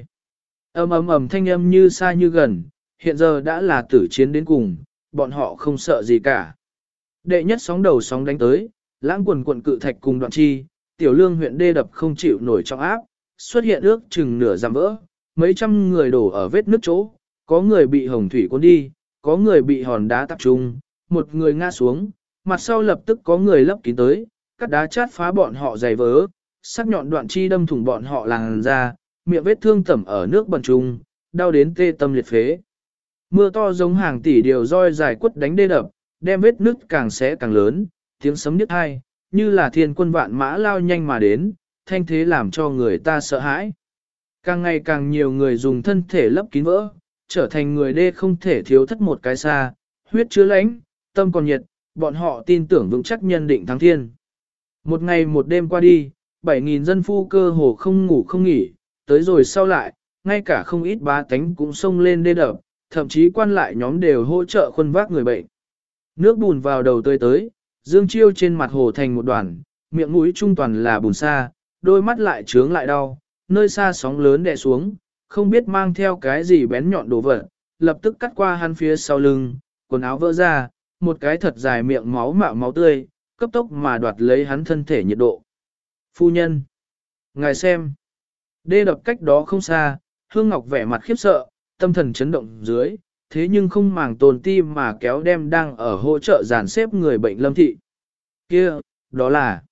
Ầm thanh âm như xa như gần, hiện giờ đã là tử chiến đến cùng, bọn họ không sợ gì cả. Đệ nhất sóng đầu sóng đánh tới, lãng quần cự thạch cùng đoạn chi, tiểu lương huyện đê đập không chịu nổi trong áp, xuất hiện ước chừng nửa dặm vỡ, mấy trăm người đổ ở vết nước chỗ, có người bị hồng thủy cuốn đi, có người bị hòn đá tập trung, một người ngã xuống, mặt sau lập tức có người lấp kín tới, cắt đá chát phá bọn họ giày vỡ, sắc nhọn đoạn chi đâm thủng bọn họ làn ra, miệng vết thương tẩm ở nước bẩn trung, đau đến tê tâm liệt phế. Mưa to giống hàng tỷ điều roi dài quất đánh đê đập, đem vết nứt càng xé càng lớn, tiếng sấm nhức hai, như là thiên quân vạn mã lao nhanh mà đến, thanh thế làm cho người ta sợ hãi. Càng ngày càng nhiều người dùng thân thể lấp kín vỡ, trở thành người đê không thể thiếu thất một cái xa, huyết chứa lãnh, tâm còn nhiệt, bọn họ tin tưởng vững chắc nhân định thắng thiên. Một ngày một đêm qua đi, 7.000 dân phu cơ hồ không ngủ không nghỉ, tới rồi sau lại, ngay cả không ít bá tánh cũng xông lên đê đập, thậm chí quan lại nhóm đều hỗ trợ khuân vác người bệnh. Nước bùn vào đầu tới, Dương Chiêu trên mặt hồ thành một đoàn, miệng mũi trung toàn là bùn sa, đôi mắt lại trướng lại đau, nơi xa sóng lớn đè xuống, không biết mang theo cái gì bén nhọn đồ vật, lập tức cắt qua hắn phía sau lưng, quần áo vỡ ra, một cái thật dài miệng máu mạo máu tươi, cấp tốc mà đoạt lấy hắn thân thể nhiệt độ. Phu nhân, ngài xem, đê đập cách đó không xa, Hương Ngọc vẻ mặt khiếp sợ, tâm thần chấn động dưới, thế nhưng không màng tồn ti mà kéo đem đang ở hỗ trợ dàn xếp người bệnh Lâm Thị. Kia, đó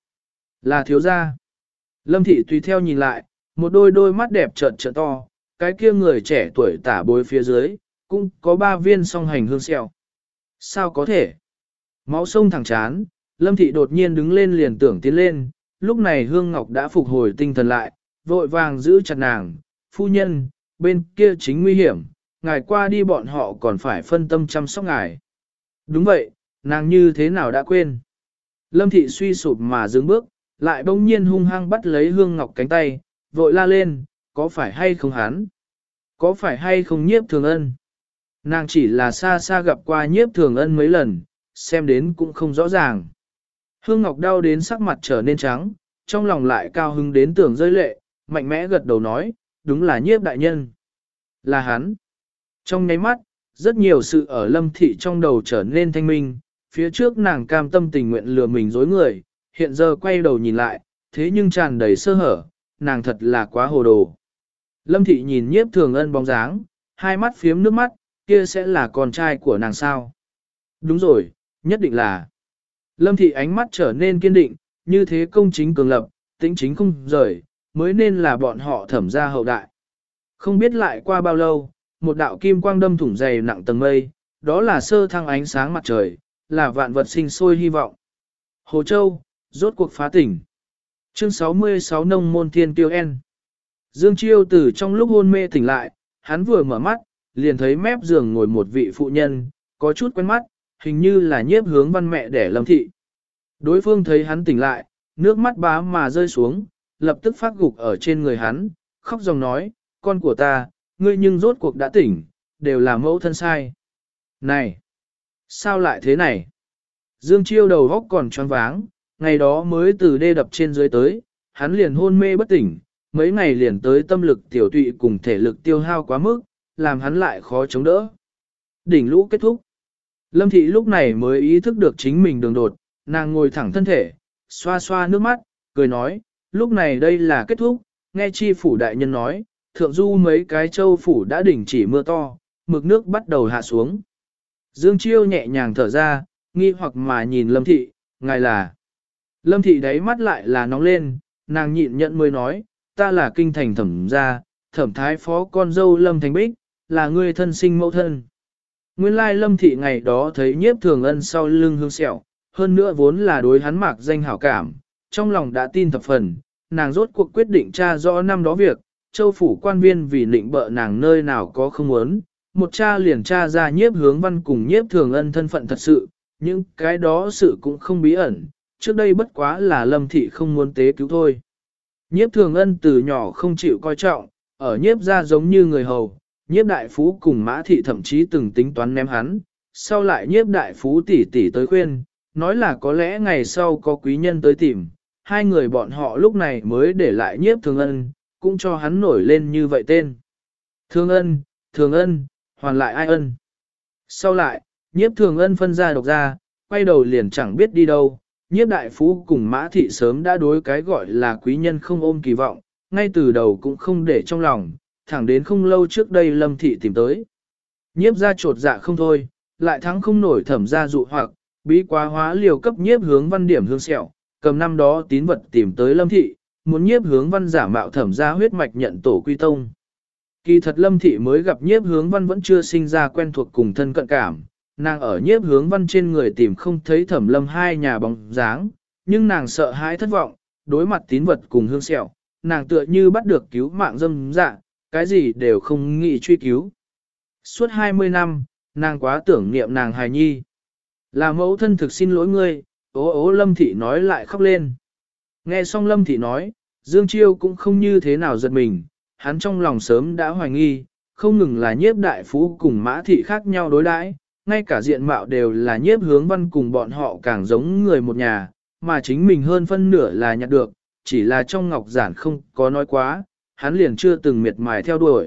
là thiếu gia. Lâm Thị tùy theo nhìn lại, một đôi mắt đẹp trợn to, cái kia người trẻ tuổi tả bối phía dưới, cũng có 3 viên song hành hương xeo. Sao có thể? Máu sông thẳng chán, Lâm Thị đột nhiên đứng lên liền tưởng tiến lên, lúc này Hương Ngọc đã phục hồi tinh thần lại, vội vàng giữ chặt nàng, phu nhân, bên kia chính nguy hiểm, ngài qua đi bọn họ còn phải phân tâm chăm sóc ngài. Đúng vậy, nàng như thế nào đã quên. Lâm Thị suy sụp mà dừng bước, lại bỗng nhiên hung hăng bắt lấy Hương Ngọc cánh tay, vội la lên, có phải hay không hắn? Có phải hay không Nhiếp Thường Ân? Nàng chỉ là xa xa gặp qua Nhiếp Thường Ân mấy lần, xem đến cũng không rõ ràng. Hương Ngọc đau đến sắc mặt trở nên trắng, trong lòng lại cao hứng đến tưởng rơi lệ, mạnh mẽ gật đầu nói, đúng là Nhiếp đại nhân. Là hắn. Trong nháy mắt, rất nhiều sự ở Lâm Thị trong đầu trở nên thanh minh, phía trước nàng cam tâm tình nguyện lừa mình dối người, hiện giờ quay đầu nhìn lại, thế nhưng tràn đầy sơ hở, nàng thật là quá hồ đồ. Lâm Thị nhìn Nhiếp Thường Ân bóng dáng, hai mắt phiếm nước mắt, kia sẽ là con trai của nàng sao? Đúng rồi, nhất định là. Lâm Thị ánh mắt trở nên kiên định, như thế công chính cường lập, tĩnh chính không rời, mới nên là bọn họ Thẩm gia hậu đại. Không biết lại qua bao lâu, một đạo kim quang đâm thủng dày nặng tầng mây, đó là sơ thăng ánh sáng mặt trời, là vạn vật sinh sôi hy vọng. Hồ Châu, rốt cuộc phá tỉnh. Chương 66 Nông môn thiên tiêu en. Dương Chiêu từ trong lúc hôn mê tỉnh lại, hắn vừa mở mắt, liền thấy mép giường ngồi một vị phụ nhân, có chút quen mắt, hình như là Nhiếp Hướng Văn mẹ đẻ Lâm Thị. Đối phương thấy hắn tỉnh lại, nước mắt bá mà rơi xuống, lập tức phát gục ở trên người hắn, khóc dòng nói, con của ta, ngươi nhưng rốt cuộc đã tỉnh, đều là mẫu thân sai. Này! Sao lại thế này? Dương Chiêu đầu góc còn choáng váng, ngày đó mới từ đê đập trên dưới tới, hắn liền hôn mê bất tỉnh, mấy ngày liền tới tâm lực tiểu tụy cùng thể lực tiêu hao quá mức, làm hắn lại khó chống đỡ. Đỉnh lũ kết thúc. Lâm Thị lúc này mới ý thức được chính mình đường đột, nàng ngồi thẳng thân thể, xoa xoa nước mắt, cười nói, lúc này đây là kết thúc, nghe chi phủ đại nhân nói, thượng du mấy cái châu phủ đã đình chỉ mưa to, mực nước bắt đầu hạ xuống. Dương Chiêu nhẹ nhàng thở ra, nghi hoặc mà nhìn Lâm Thị, ngài là. Lâm Thị đáy mắt lại là nóng lên, nàng nhịn nhận mới nói, ta là kinh thành thẩm gia, thẩm thái phó con dâu Lâm Thành Bích, là người thân sinh mẫu thân. Nguyên lai Lâm Thị ngày đó thấy Nhiếp Thường Ân sau lưng hương sẹo, hơn nữa vốn là đối hắn mạc danh hảo cảm, trong lòng đã tin thập phần, nàng rốt cuộc quyết định tra rõ năm đó việc, châu phủ quan viên vì nịnh bợ nàng nơi nào có không muốn, một cha liền tra ra Nhiếp Hướng Văn cùng Nhiếp Thường Ân thân phận thật sự, nhưng cái đó sự cũng không bí ẩn, trước đây bất quá là Lâm Thị không muốn tế cứu thôi. Nhiếp Thường Ân từ nhỏ không chịu coi trọng, ở Nhiếp gia giống như người hầu, Nhiếp đại phú cùng Mã Thị thậm chí từng tính toán ném hắn, sau lại Nhiếp đại phú tỉ tỉ tới khuyên, nói là có lẽ ngày sau có quý nhân tới tìm, hai người bọn họ lúc này mới để lại Nhiếp Thường Ân, cũng cho hắn nổi lên như vậy tên. Thường Ân, hoàn lại ai ân. Sau lại, Nhiếp Thường Ân phân ra độc ra, quay đầu liền chẳng biết đi đâu, Nhiếp đại phú cùng Mã Thị sớm đã đối cái gọi là quý nhân không ôm kỳ vọng, ngay từ đầu cũng không để trong lòng, thẳng đến không lâu trước đây Lâm Thị tìm tới. Nhiếp ra trột dạ không thôi, lại thắng không nổi thẩm ra dụ hoặc, bí quá hóa liều cấp Nhiếp Hướng Văn điểm hương sẹo, cầm năm đó tín vật tìm tới Lâm Thị, muốn Nhiếp Hướng Văn giả mạo thẩm ra huyết mạch nhận tổ quy tông. Kỳ thật Lâm Thị mới gặp Nhiếp Hướng Văn vẫn chưa sinh ra quen thuộc cùng thân cận cảm, nàng ở Nhiếp Hướng Văn trên người tìm không thấy Thẩm Lâm hai nhà bóng dáng, nhưng nàng sợ hãi thất vọng, đối mặt tín vật cùng hương sẹo, nàng tựa như bắt được cứu mạng dâm dạ, cái gì đều không nghĩ truy cứu. Suốt 20 năm, nàng quá tưởng niệm nàng hài nhi. Là mẫu thân thực xin lỗi ngươi, ố Lâm Thị nói lại khóc lên. Nghe xong Lâm Thị nói, Dương Chiêu cũng không như thế nào giật mình, hắn trong lòng sớm đã hoài nghi, không ngừng là Nhiếp đại phú cùng Mã Thị khác nhau đối đãi, ngay cả diện mạo đều là Nhiếp Hướng Văn cùng bọn họ càng giống người một nhà, mà chính mình hơn phân nửa là nhặt được, chỉ là trong ngọc giản không có nói quá, hắn liền chưa từng miệt mài theo đuổi.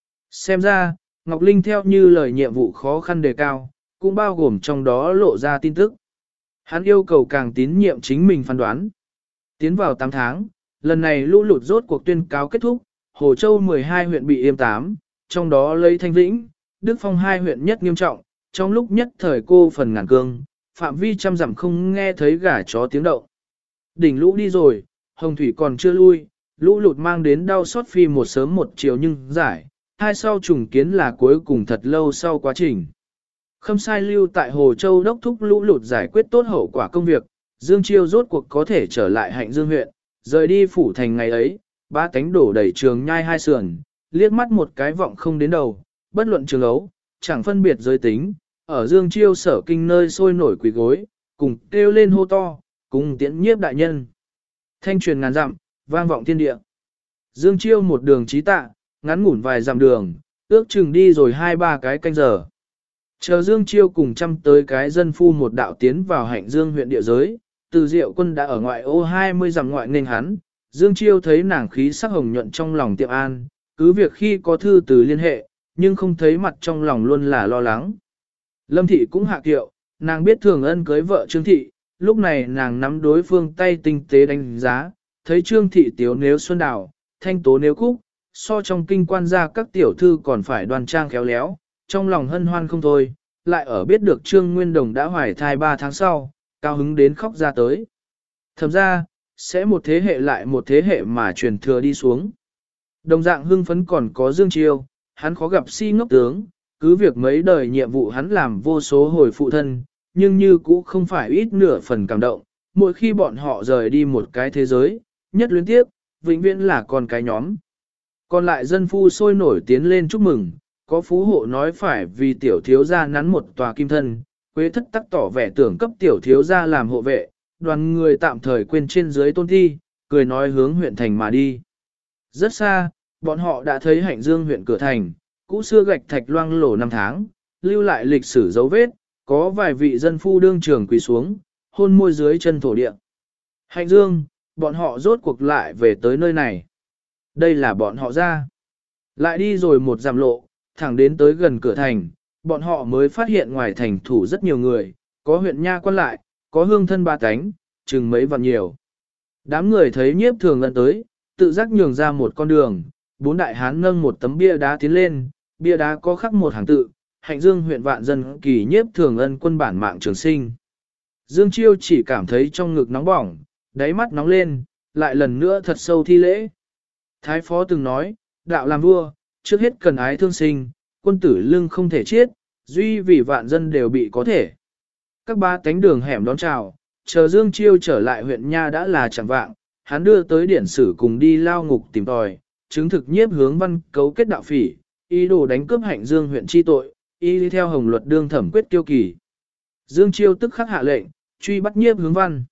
Xem ra, Ngọc Linh theo như lời nhiệm vụ khó khăn đề cao, cũng bao gồm trong đó lộ ra tin tức. Hắn yêu cầu càng tín nhiệm chính mình phán đoán. Tiến vào 8 tháng, lần này lũ lụt rốt cuộc tuyên cáo kết thúc, Hồ Châu 12 huyện bị yêm 8, trong đó lấy Thanh Vĩnh, Đức Phong 2 huyện nhất nghiêm trọng, trong lúc nhất thời cô phần ngàn cương, phạm vi trăm dặm không nghe thấy gà chó tiếng động. Đỉnh lũ đi rồi, hồng thủy còn chưa lui, lũ lụt mang đến đau xót phi một sớm một chiều nhưng giải, hai sau trùng kiến là cuối cùng thật lâu sau quá trình. Khâm sai lưu tại Hồ Châu đốc thúc lũ lụt giải quyết tốt hậu quả công việc, Dương Chiêu rốt cuộc có thể trở lại Hạnh Dương huyện, rời đi phủ thành ngày ấy, ba cánh đổ đầy trường nhai hai sườn, liếc mắt một cái vọng không đến đầu, bất luận trường ấu, chẳng phân biệt giới tính, ở Dương Chiêu sở kinh nơi sôi nổi quỳ gối, cùng kêu lên hô to, cùng tiễn Nhiếp đại nhân. Thanh truyền ngàn dặm, vang vọng thiên địa. Dương Chiêu một đường trí tạ, ngắn ngủn vài dặm đường, ước chừng đi rồi 2-3 cái canh giờ. Chờ Dương Chiêu cùng trăm tới cái dân phu một đạo tiến vào Hạnh Dương huyện địa giới, Từ Diệu Quân đã ở ngoại ô 20 dặm ngoại nên hắn. Dương Chiêu thấy nàng khí sắc hồng nhuận trong lòng tiệm an, cứ việc khi có thư từ liên hệ, nhưng không thấy mặt trong lòng luôn là lo lắng. Lâm Thị cũng hạ kiệu, nàng biết Thường Ân cưới vợ Trương Thị, lúc này nàng nắm đối phương tay tinh tế đánh giá, thấy Trương Thị tiếu nếu xuân đào, thanh tố nếu cúc, so trong kinh quan gia các tiểu thư còn phải đoan trang khéo léo, trong lòng hân hoan không thôi, lại ở biết được Trương Nguyên Đồng đã hoài thai 3 tháng sau, cao hứng đến khóc ra tới. Thậm ra, sẽ một thế hệ lại một thế hệ mà truyền thừa đi xuống. Đồng dạng hưng phấn còn có Dương Chiêu, hắn khó gặp si ngốc tướng, cứ việc mấy đời nhiệm vụ hắn làm vô số hồi phụ thân, nhưng như cũ không phải ít nửa phần cảm động, mỗi khi bọn họ rời đi một cái thế giới, nhất luyến tiếp, vĩnh viễn là con cái nhóm. Còn lại dân phu sôi nổi tiến lên chúc mừng, có phú hộ nói phải vì tiểu thiếu gia nắn một tòa kim thân, Quế Thất tắc tỏ vẻ tưởng cấp tiểu thiếu gia làm hộ vệ, đoàn người tạm thời quên trên dưới tôn thi, cười nói hướng huyện thành mà đi. Rất xa, bọn họ đã thấy Hạnh Dương huyện cửa thành, cũ xưa gạch thạch loang lổ năm tháng, lưu lại lịch sử dấu vết, có vài vị dân phu đương trường quỳ xuống, hôn môi dưới chân thổ địa. Hạnh Dương, bọn họ rốt cuộc lại về tới nơi này. Đây là bọn họ ra. Lại đi rồi một dặm lộ, thẳng đến tới gần cửa thành, bọn họ mới phát hiện ngoài thành thủ rất nhiều người, có huyện nha quan lại, có hương thân ba cánh, chừng mấy vạn nhiều. Đám người thấy Nhiếp Thường Ân tới, tự giác nhường ra một con đường, bốn đại hán nâng một tấm bia đá tiến lên, bia đá có khắc một hàng tự, Hạnh Dương huyện Vạn Dân Kỳ Nhiếp Thường Ân quân bản mạng trường sinh. Dương Chiêu chỉ cảm thấy trong ngực nóng bỏng, đáy mắt nóng lên, lại lần nữa thật sâu thi lễ. Thái phó từng nói, đạo làm vua, trước hết cần ái thương sinh, quân tử lưng không thể chết, duy vì vạn dân đều bị có thể. Các ba tánh đường hẻm đón chào, chờ Dương Chiêu trở lại huyện Nha đã là chẳng vạng, hắn đưa tới điển sử cùng đi lao ngục tìm tòi, chứng thực Nhiếp Hướng Văn cấu kết đạo phỉ, ý đồ đánh cướp Hạnh Dương huyện chi tội, y đi theo hồng luật đương thẩm quyết kiêu kỳ. Dương Chiêu tức khắc hạ lệnh, truy bắt Nhiếp Hướng Văn.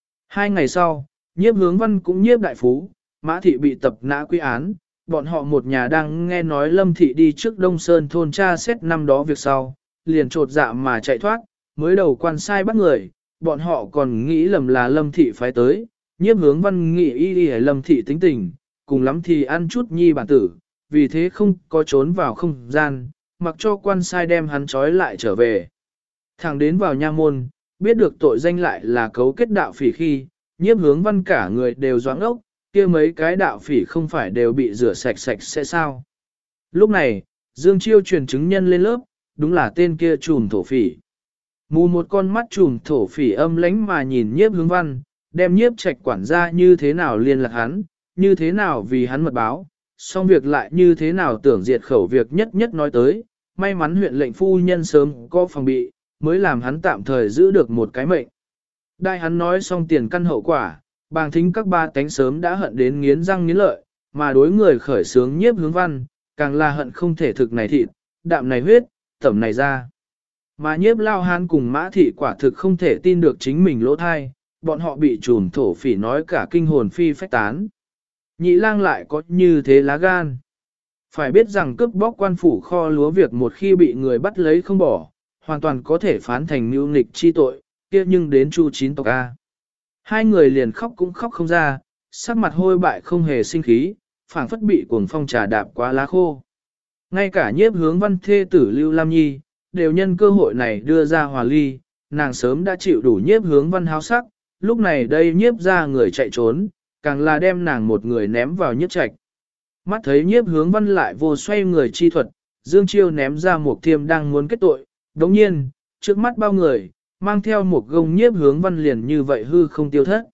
2 ngày sau, Nhiếp Hướng Văn cũng nhiếp đại phú, Mã Thị bị tập nã quy án, bọn họ một nhà đang nghe nói Lâm Thị đi trước Đông Sơn thôn tra xét năm đó việc sau, liền trột dạ mà chạy thoát, mới đầu quan sai bắt người, bọn họ còn nghĩ lầm là Lâm Thị phái tới, Nhiếp Hướng Văn nghĩ y Lâm Thị tính tình, cùng lắm thì ăn chút nhi bản tử, vì thế không có trốn vào không gian, mặc cho quan sai đem hắn trói lại trở về. Thẳng đến vào nha môn, biết được tội danh lại là cấu kết đạo phỉ khi, Nhiếp Hướng Văn cả người đều doãn ốc, kia mấy cái đạo phỉ không phải đều bị rửa sạch sạch sẽ sao. Lúc này, Dương Chiêu truyền chứng nhân lên lớp, đúng là tên kia trùm thổ phỉ. Mù một con mắt trùm thổ phỉ âm lánh mà nhìn Nhiếp Hướng Văn, đem Nhiếp Trạch quản gia như thế nào liên lạc hắn, như thế nào vì hắn mật báo, xong việc lại như thế nào tưởng diệt khẩu việc nhất nhất nói tới, may mắn huyện lệnh phu nhân sớm có phòng bị, mới làm hắn tạm thời giữ được một cái mệnh. Đại hắn nói xong tiền căn hậu quả, bàng thính các ba tánh sớm đã hận đến nghiến răng nghiến lợi, mà đối người khởi sướng Nhiếp Hướng Văn, càng là hận không thể thực này thịt, đạm này huyết, tẩm này ra. Mà Nhiếp Lao Hán cùng Mã Thị quả thực không thể tin được chính mình lỗ thai, bọn họ bị trùm thổ phỉ nói cả kinh hồn phi phách tán. Nhị lang lại có như thế lá gan. Phải biết rằng cướp bóc quan phủ kho lúa việc một khi bị người bắt lấy không bỏ, hoàn toàn có thể phán thành mưu nghịch chi tội, kia nhưng đến chu chín tộc A. Hai người liền khóc cũng khóc không ra, sắc mặt hôi bại không hề sinh khí, phảng phất bị cuồng phong trà đạp quá lá khô. Ngay cả Nhiếp Hướng Văn thê tử Lưu Lam Nhi, đều nhân cơ hội này đưa ra hòa ly, nàng sớm đã chịu đủ Nhiếp Hướng Văn háo sắc, lúc này đây Nhiếp ra người chạy trốn, càng là đem nàng một người ném vào Nhiếp Trạch. Mắt thấy Nhiếp Hướng Văn lại vô xoay người chi thuật, Dương Chiêu ném ra một thiêm đang muốn kết tội, đồng nhiên, trước mắt bao người, mang theo một gông Nhiếp Hướng Văn liền như vậy hư không tiêu thất.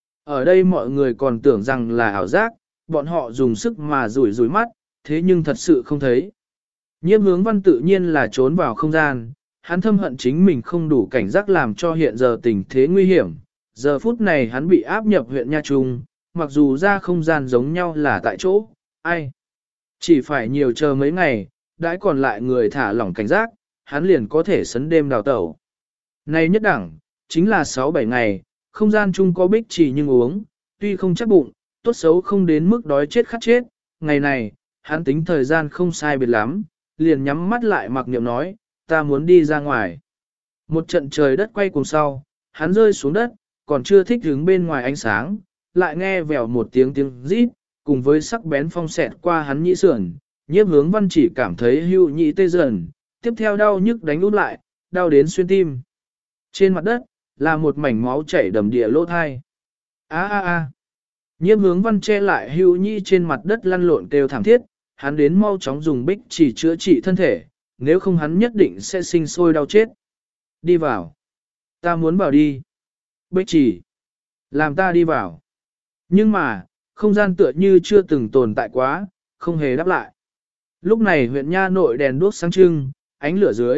Ở đây mọi người còn tưởng rằng là ảo giác, bọn họ dùng sức mà rủi rủi mắt, thế nhưng thật sự không thấy. Nhiếp Hướng Văn tự nhiên là trốn vào không gian, hắn thâm hận chính mình không đủ cảnh giác làm cho hiện giờ tình thế nguy hiểm. Giờ phút này hắn bị áp nhập huyện Nha Trung, mặc dù ra không gian giống nhau là tại chỗ, ai. Chỉ phải nhiều chờ mấy ngày, đãi còn lại người thả lỏng cảnh giác, hắn liền có thể sấn đêm đào tẩu. Nay nhất đẳng, chính là 6-7 ngày, không gian chung có bích chỉ nhưng uống, tuy không chắc bụng, tốt xấu không đến mức đói chết khát chết. Ngày này, hắn tính thời gian không sai biệt lắm, liền nhắm mắt lại mặc niệm nói, ta muốn đi ra ngoài. Một trận trời đất quay cùng sau, hắn rơi xuống đất, còn chưa thích đứng bên ngoài ánh sáng, lại nghe vèo một tiếng tiếng rít, cùng với sắc bén phong xẹt qua hắn nhĩ sườn, Nhiếp Hướng Văn chỉ cảm thấy hưu nhĩ tê dần, tiếp theo đau nhức đánh út lại, đau đến xuyên tim. Trên mặt đất, là một mảnh máu chảy đầm địa lỗ thai. A a a. Nhiếp Hướng Văn che lại hưu nhĩ trên mặt đất lăn lộn kêu thảm thiết, hắn đến mau chóng dùng bích chỉ chữa trị thân thể, nếu không hắn nhất định sẽ sinh sôi đau chết. Đi vào. Ta muốn vào đi. Bích chỉ. Làm ta đi vào. Nhưng mà, không gian tựa như chưa từng tồn tại quá, không hề đáp lại. Lúc này huyện Nha nội đèn đuốc sáng trưng, ánh lửa dưới,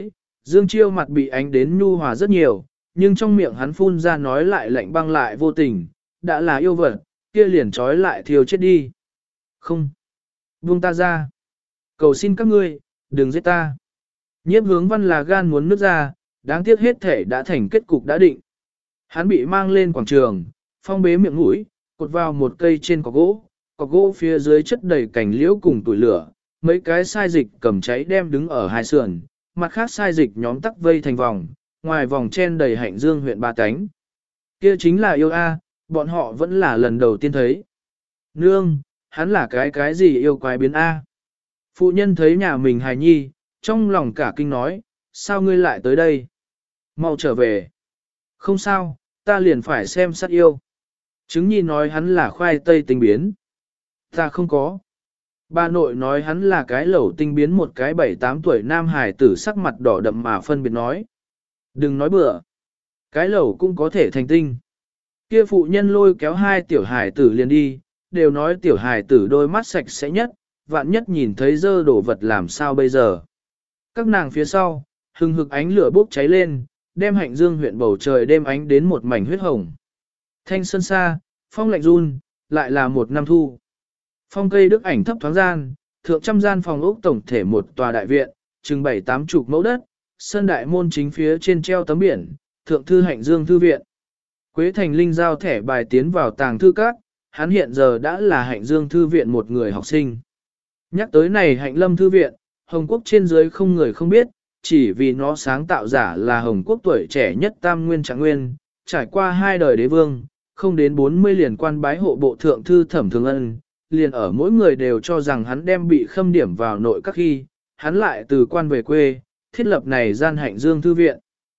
Dương Chiêu mặt bị ánh đến nhu hòa rất nhiều, nhưng trong miệng hắn phun ra nói lại lạnh băng lại vô tình, đã là yêu vật, kia liền trói lại thiêu chết đi. Không. Buông ta ra. Cầu xin các ngươi, đừng giết ta. Nhiếp hướng văn là gan muốn nứt ra, đáng tiếc hết thể đã thành kết cục đã định. Hắn bị mang lên quảng trường, phong bế miệng mũi, cột vào một cây trên cọc gỗ phía dưới chất đầy cành liễu cùng tuổi lửa, mấy cái sai dịch cầm cháy đem đứng ở hai sườn, mặt khác sai dịch nhóm tắc vây thành vòng, ngoài vòng chen đầy Hạnh Dương huyện Ba Cánh. Kia chính là yêu a, bọn họ vẫn là lần đầu tiên thấy. Nương, hắn là cái gì yêu quái biến a? Phụ nhân thấy nhà mình hài nhi, trong lòng cả kinh nói, sao ngươi lại tới đây? Mau trở về. Không sao, ta liền phải xem sát yêu. Chứng nhi nói hắn là khoai tây tinh biến. Ta không có. Bà nội nói hắn là cái lẩu tinh biến, một cái 7-8 tuổi nam hài tử sắc mặt đỏ đậm mà phân biệt nói. Đừng nói bừa. Cái lẩu cũng có thể thành tinh. Kia phụ nhân lôi kéo hai tiểu hài tử liền đi, đều nói tiểu hài tử đôi mắt sạch sẽ nhất, vạn nhất nhìn thấy dơ đổ vật làm sao bây giờ. Các nàng phía sau, hừng hực ánh lửa bốc cháy lên, đem Hạnh Dương huyện bầu trời đêm ánh đến một mảnh huyết hồng. Thanh sơn xa, phong lạnh run, lại là một năm thu. Phong cây đức ảnh thấp thoáng gian, thượng trăm gian phòng ốc tổng thể một tòa đại viện, chừng 7-8 chục mẫu đất, sân đại môn chính phía trên treo tấm biển, thượng thư Hạnh Dương thư viện. Quế Thành Linh giao thẻ bài tiến vào tàng thư các, hắn hiện giờ đã là Hạnh Dương thư viện một người học sinh. Nhắc tới này Hạnh Lâm thư viện, Hồng Quốc trên dưới không người không biết, chỉ vì nó sáng tạo giả là Hồng Quốc tuổi trẻ nhất Tam Nguyên Trạng Nguyên, trải qua 2 đời đế vương, không đến 40 liền quan bái hộ bộ thượng thư Thẩm Thường Ân, liền ở mỗi người đều cho rằng hắn đem bị khâm điểm vào nội các khi, hắn lại từ quan về quê, thiết lập này gian Hạnh Dương thư viện.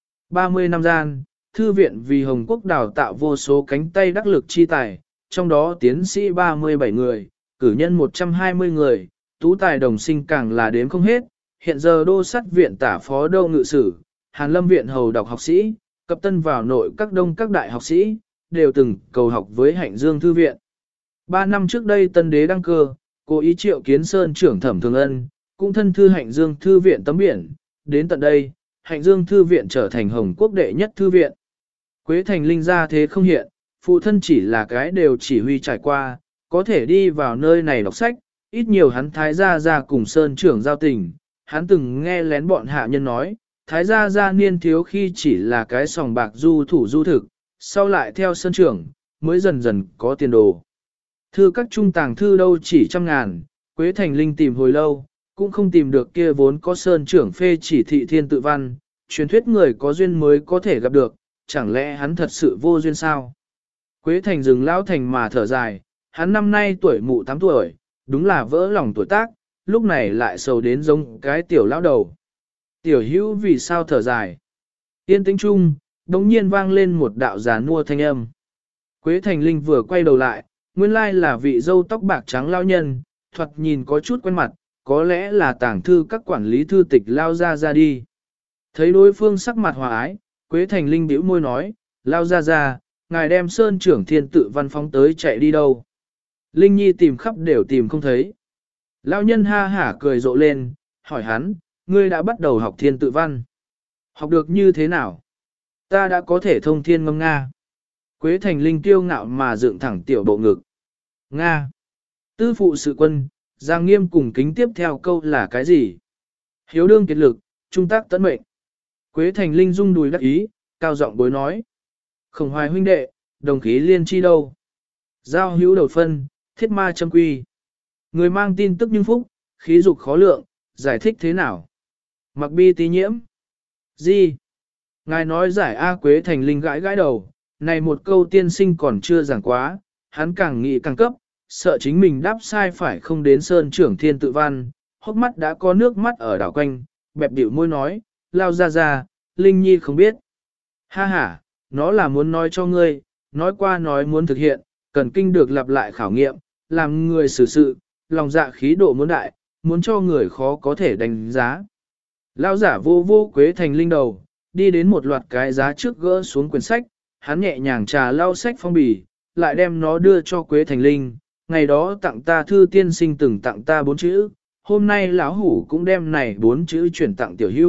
30 năm gian, thư viện vì Hồng Quốc đào tạo vô số cánh tay đắc lực chi tài, trong đó tiến sĩ 37 người, cử nhân 120 người, tú tài đồng sinh càng là đếm không hết, hiện giờ đô sát viện tả phó đô ngự sử, Hàn Lâm viện hầu đọc học sĩ, cập tân vào nội các đông các đại học sĩ, đều từng cầu học với Hạnh Dương thư viện. 3 năm trước đây tân đế đăng cơ, cố ý triệu kiến sơn trưởng Thẩm Thường Ân, cũng thân thư Hạnh Dương thư viện tấm biển, đến tận đây, Hạnh Dương thư viện trở thành Hồng Quốc đệ nhất thư viện. Quế Thành Linh ra thế không hiện, phụ thân chỉ là cái đều chỉ huy trải qua, có thể đi vào nơi này đọc sách, ít nhiều hắn thái gia ra cùng sơn trưởng giao tình, hắn từng nghe lén bọn hạ nhân nói, thái gia gia niên thiếu khi chỉ là cái sòng bạc du thủ du thực, sau lại theo sơn trưởng, mới dần dần có tiền đồ. Thư các trung tàng thư đâu chỉ trăm ngàn, Quế Thành Linh tìm hồi lâu, cũng không tìm được kia vốn có sơn trưởng phê chỉ thị thiên tự văn, truyền thuyết người có duyên mới có thể gặp được, chẳng lẽ hắn thật sự vô duyên sao? Quế Thành dừng lão thành mà thở dài, hắn năm nay tuổi mụ 8 tuổi, đúng là vỡ lòng tuổi tác, lúc này lại sầu đến giống cái tiểu lão đầu. Tiểu hữu vì sao thở dài? Yên tĩnh chung, đống nhiên vang lên một đạo giả nua thanh âm. Quế Thành Linh vừa quay đầu lại, nguyên lai là vị dâu tóc bạc trắng lao nhân, thoạt nhìn có chút quen mặt, có lẽ là tàng thư các quản lý thư tịch lao ra đi. Thấy đối phương sắc mặt hòa ái, Quế Thành Linh bĩu môi nói, lao ra, ngài đem sơn trưởng thiên tự văn phóng tới chạy đi đâu. Linh Nhi tìm khắp đều tìm không thấy. Lao nhân ha hả cười rộ lên, hỏi hắn, ngươi đã bắt đầu học thiên tự văn. Học được như thế nào? Ta đã có thể thông thiên ngâm Nga. Quế Thành Linh kiêu ngạo mà dựng thẳng tiểu bộ ngực. Nga. Tư phụ sự quân, Giang Nghiêm cùng kính tiếp theo câu là cái gì? Hiếu đương kiệt lực, trung tác tấn mệnh. Quế Thành Linh rung đùi đắc ý, cao giọng bối nói. Khổng hoài huynh đệ, đồng khí liên chi đâu? Giao hữu đầu phân, thiết ma châm quy. Người mang tin tức nhưng phúc, khí dục khó lượng, giải thích thế nào? Mặc bi tí nhiễm. Gì? Ngài nói giải A. Quế Thành Linh gãi gãi đầu, này một câu tiên sinh còn chưa giảng quá, hắn càng nghĩ càng cấp, sợ chính mình đáp sai phải không đến sơn trưởng thiên tự văn, hốc mắt đã có nước mắt ở đảo quanh, bẹp điệu môi nói, lao ra, Linh Nhi không biết. Ha ha, nó là muốn nói cho ngươi, nói qua nói muốn thực hiện, cần kinh được lặp lại khảo nghiệm, làm người xử sự, lòng dạ khí độ muốn đại, muốn cho người khó có thể đánh giá. Lao giả vô Quế Thành Linh đầu, đi đến một loạt cái giá trước gỡ xuống quyển sách, hắn nhẹ nhàng trà lau sách phong bì, lại đem nó đưa cho Quế Thành Linh. Ngày đó tặng ta thư tiên sinh từng tặng ta 4 chữ, hôm nay lão hủ cũng đem này 4 chữ chuyển tặng tiểu hữu,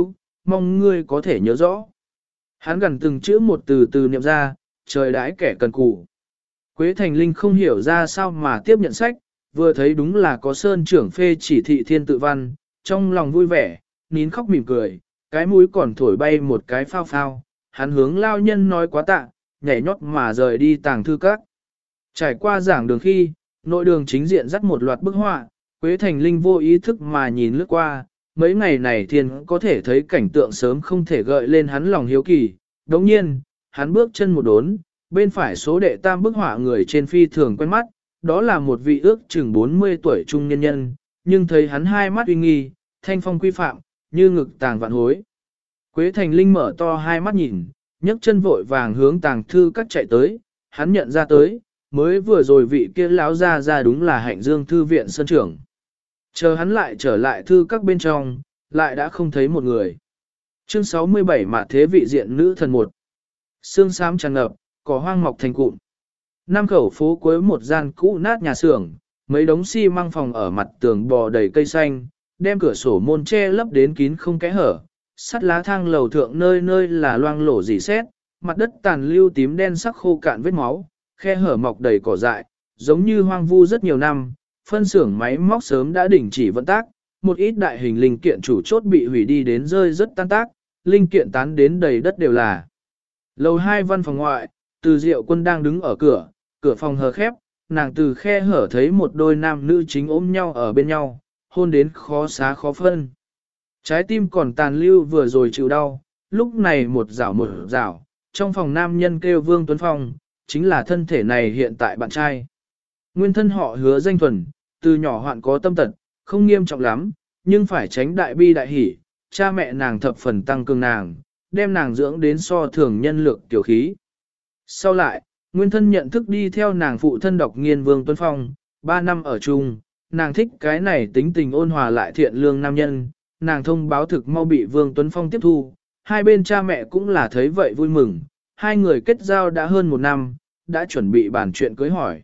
mong ngươi có thể nhớ rõ. Hắn gần từng chữ một từ từ niệm ra, trời đãi kẻ cần cù. Quế Thành Linh không hiểu ra sao mà tiếp nhận sách, vừa thấy đúng là có sơn trưởng phê chỉ thị thiên tự văn, trong lòng vui vẻ, nín khóc mỉm cười, cái mũi còn thổi bay một cái phao phao, hắn hướng lao nhân nói quá tạ, nhảy nhót mà rời đi tàng thư các. Trải qua giảng đường khi, nội đường chính diện dắt một loạt bức họa, Quế Thành Linh vô ý thức mà nhìn lướt qua, mấy ngày này thiên có thể thấy cảnh tượng sớm không thể gợi lên hắn lòng hiếu kỳ. Đồng nhiên, hắn bước chân một đốn, bên phải số đệ tam bức họa người trên phi thường quen mắt, đó là một vị ước chừng 40 tuổi trung nhân nhân, nhưng thấy hắn hai mắt uy nghi, thanh phong quy phạm, như ngực tàng vạn hối. Quế Thành Linh mở to hai mắt nhìn, nhấc chân vội vàng hướng tàng thư các chạy tới, hắn nhận ra tới, mới vừa rồi vị kia lão ra đúng là Hạnh Dương thư viện sơn trưởng. Chờ hắn lại trở lại thư các bên trong, lại đã không thấy một người. Chương 67 Mạ thế vị diện nữ thần 1. Sương xám tràn ngập, cỏ hoang mọc thành cụm. Năm khẩu phố cuối một gian cũ nát nhà xưởng, mấy đống xi măng phòng ở mặt tường bò đầy cây xanh, đem cửa sổ môn che lấp đến kín không kẽ hở. Sắt lá thang lầu thượng nơi nơi là loang lổ rỉ sét, mặt đất tàn lưu tím đen sắc khô cạn vết máu, khe hở mọc đầy cỏ dại, giống như hoang vu rất nhiều năm. Phân xưởng máy móc sớm đã đình chỉ vận tác, một ít đại hình linh kiện chủ chốt bị hủy đi đến rơi rất tan tác, linh kiện tán đến đầy đất đều là. Lầu 2 văn phòng ngoại, Từ Diệu Quân đang đứng ở cửa, cửa phòng hờ khép, nàng từ khe hở thấy một đôi nam nữ chính ôm nhau ở bên nhau, hôn đến khó xá khó phân. Trái tim còn tàn lưu vừa rồi chịu đau, lúc này một rảo, trong phòng nam nhân kêu Vương Tuấn Phong, chính là thân thể này hiện tại bạn trai. Nguyên thân họ Hứa danh thuần, từ nhỏ hoạn có tâm tật, không nghiêm trọng lắm, nhưng phải tránh đại bi đại hỷ, cha mẹ nàng thập phần tăng cường nàng, đem nàng dưỡng đến so thường nhân lực tiểu khí. Sau lại, nguyên thân nhận thức đi theo nàng phụ thân đọc nghiên Vương Tuấn Phong, 3 năm ở chung, nàng thích cái này tính tình ôn hòa lại thiện lương nam nhân, nàng thông báo thực mau bị Vương Tuấn Phong tiếp thu, hai bên cha mẹ cũng là thấy vậy vui mừng, hai người kết giao đã hơn 1 năm, đã chuẩn bị bàn chuyện cưới hỏi.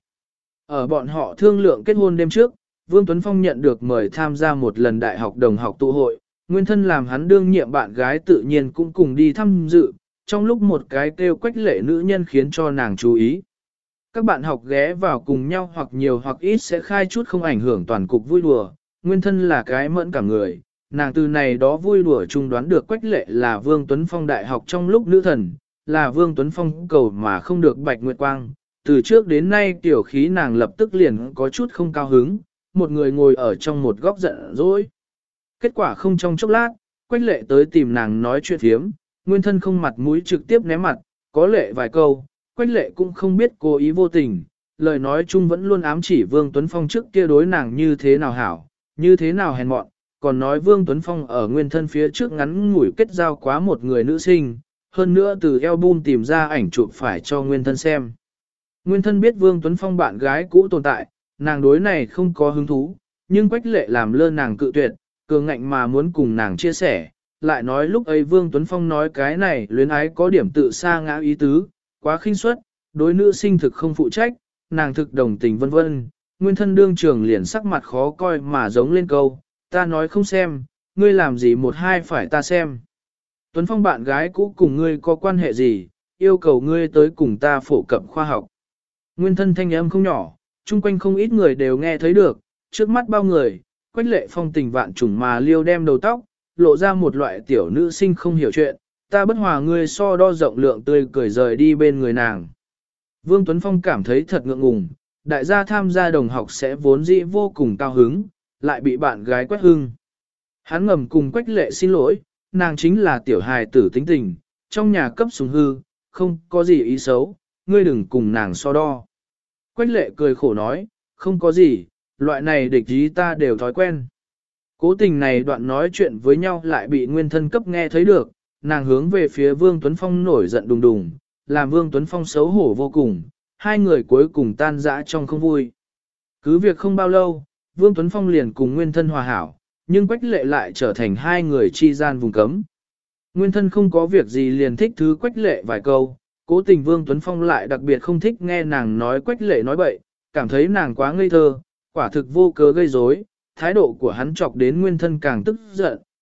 Ở bọn họ thương lượng kết hôn đêm trước, Vương Tuấn Phong nhận được mời tham gia một lần đại học đồng học tụ hội, nguyên thân làm hắn đương nhiệm bạn gái tự nhiên cũng cùng đi tham dự, trong lúc một cái kêu Quách Lệ nữ nhân khiến cho nàng chú ý. Các bạn học ghé vào cùng nhau hoặc nhiều hoặc ít sẽ khai chút không ảnh hưởng toàn cục vui đùa, nguyên thân là cái mẫn cảm người, nàng từ này đó vui đùa chung đoán được Quách Lệ là Vương Tuấn Phong đại học trong lúc nữ thần, là Vương Tuấn Phong cầu mà không được Bạch Nguyệt Quang. Từ trước đến nay tiểu khí nàng lập tức liền có chút không cao hứng, một người ngồi ở trong một góc giận dỗi. Kết quả không trong chốc lát, Quách Lệ tới tìm nàng nói chuyện thiếm, nguyên thân không mặt mũi trực tiếp ném mặt, có lệ vài câu, Quách Lệ cũng không biết cố ý vô tình, lời nói chung vẫn luôn ám chỉ Vương Tuấn Phong trước kia đối nàng như thế nào hảo, như thế nào hèn mọn, còn nói Vương Tuấn Phong ở nguyên thân phía trước ngắn ngủi kết giao quá một người nữ sinh, hơn nữa từ album tìm ra ảnh chụp phải cho nguyên thân xem. Nguyên thân biết Vương Tuấn Phong bạn gái cũ tồn tại, nàng đối này không có hứng thú, nhưng Quách Lệ làm lơ nàng cự tuyệt, cường ngạnh mà muốn cùng nàng chia sẻ, lại nói lúc ấy Vương Tuấn Phong nói cái này luyến ái có điểm tự sa ngã ý tứ, quá khinh suất, đối nữ sinh thực không phụ trách, nàng thực đồng tình vân vân. Nguyên thân đương trường liền sắc mặt khó coi mà giống lên câu, ta nói không xem, ngươi làm gì một hai phải ta xem. Tuấn Phong bạn gái cũ cùng ngươi có quan hệ gì, yêu cầu ngươi tới cùng ta phổ cập khoa học. Nguyên thân thanh âm không nhỏ, chung quanh không ít người đều nghe thấy được, trước mắt bao người, Quách Lệ phong tình vạn trùng mà liêu đem đầu tóc, lộ ra một loại tiểu nữ sinh không hiểu chuyện, ta bất hòa ngươi so đo rộng lượng tươi cười rời đi bên người nàng. Vương Tuấn Phong cảm thấy thật ngượng ngùng, đại gia tham gia đồng học sẽ vốn dĩ vô cùng cao hứng, lại bị bạn gái quét hưng. Hắn ngầm cùng Quách Lệ xin lỗi, nàng chính là tiểu hài tử tính tình, trong nhà cấp sủng hư, không có gì ý xấu, ngươi đừng cùng nàng so đo. Quách Lệ cười khổ nói, không có gì, loại này địch ý ta đều thói quen. Cố tình này đoạn nói chuyện với nhau lại bị nguyên thân cấp nghe thấy được, nàng hướng về phía Vương Tuấn Phong nổi giận đùng đùng, làm Vương Tuấn Phong xấu hổ vô cùng, hai người cuối cùng tan rã trong không vui. Cứ việc không bao lâu, Vương Tuấn Phong liền cùng nguyên thân hòa hảo, nhưng Quách Lệ lại trở thành hai người chi gian vùng cấm. Nguyên thân không có việc gì liền thích thứ Quách Lệ vài câu, cố tình Vương Tuấn Phong lại đặc biệt không thích nghe nàng nói Quách Lệ nói bậy, cảm thấy nàng quá ngây thơ, quả thực vô cớ gây rối, thái độ của hắn chọc đến nguyên thân càng tức giận,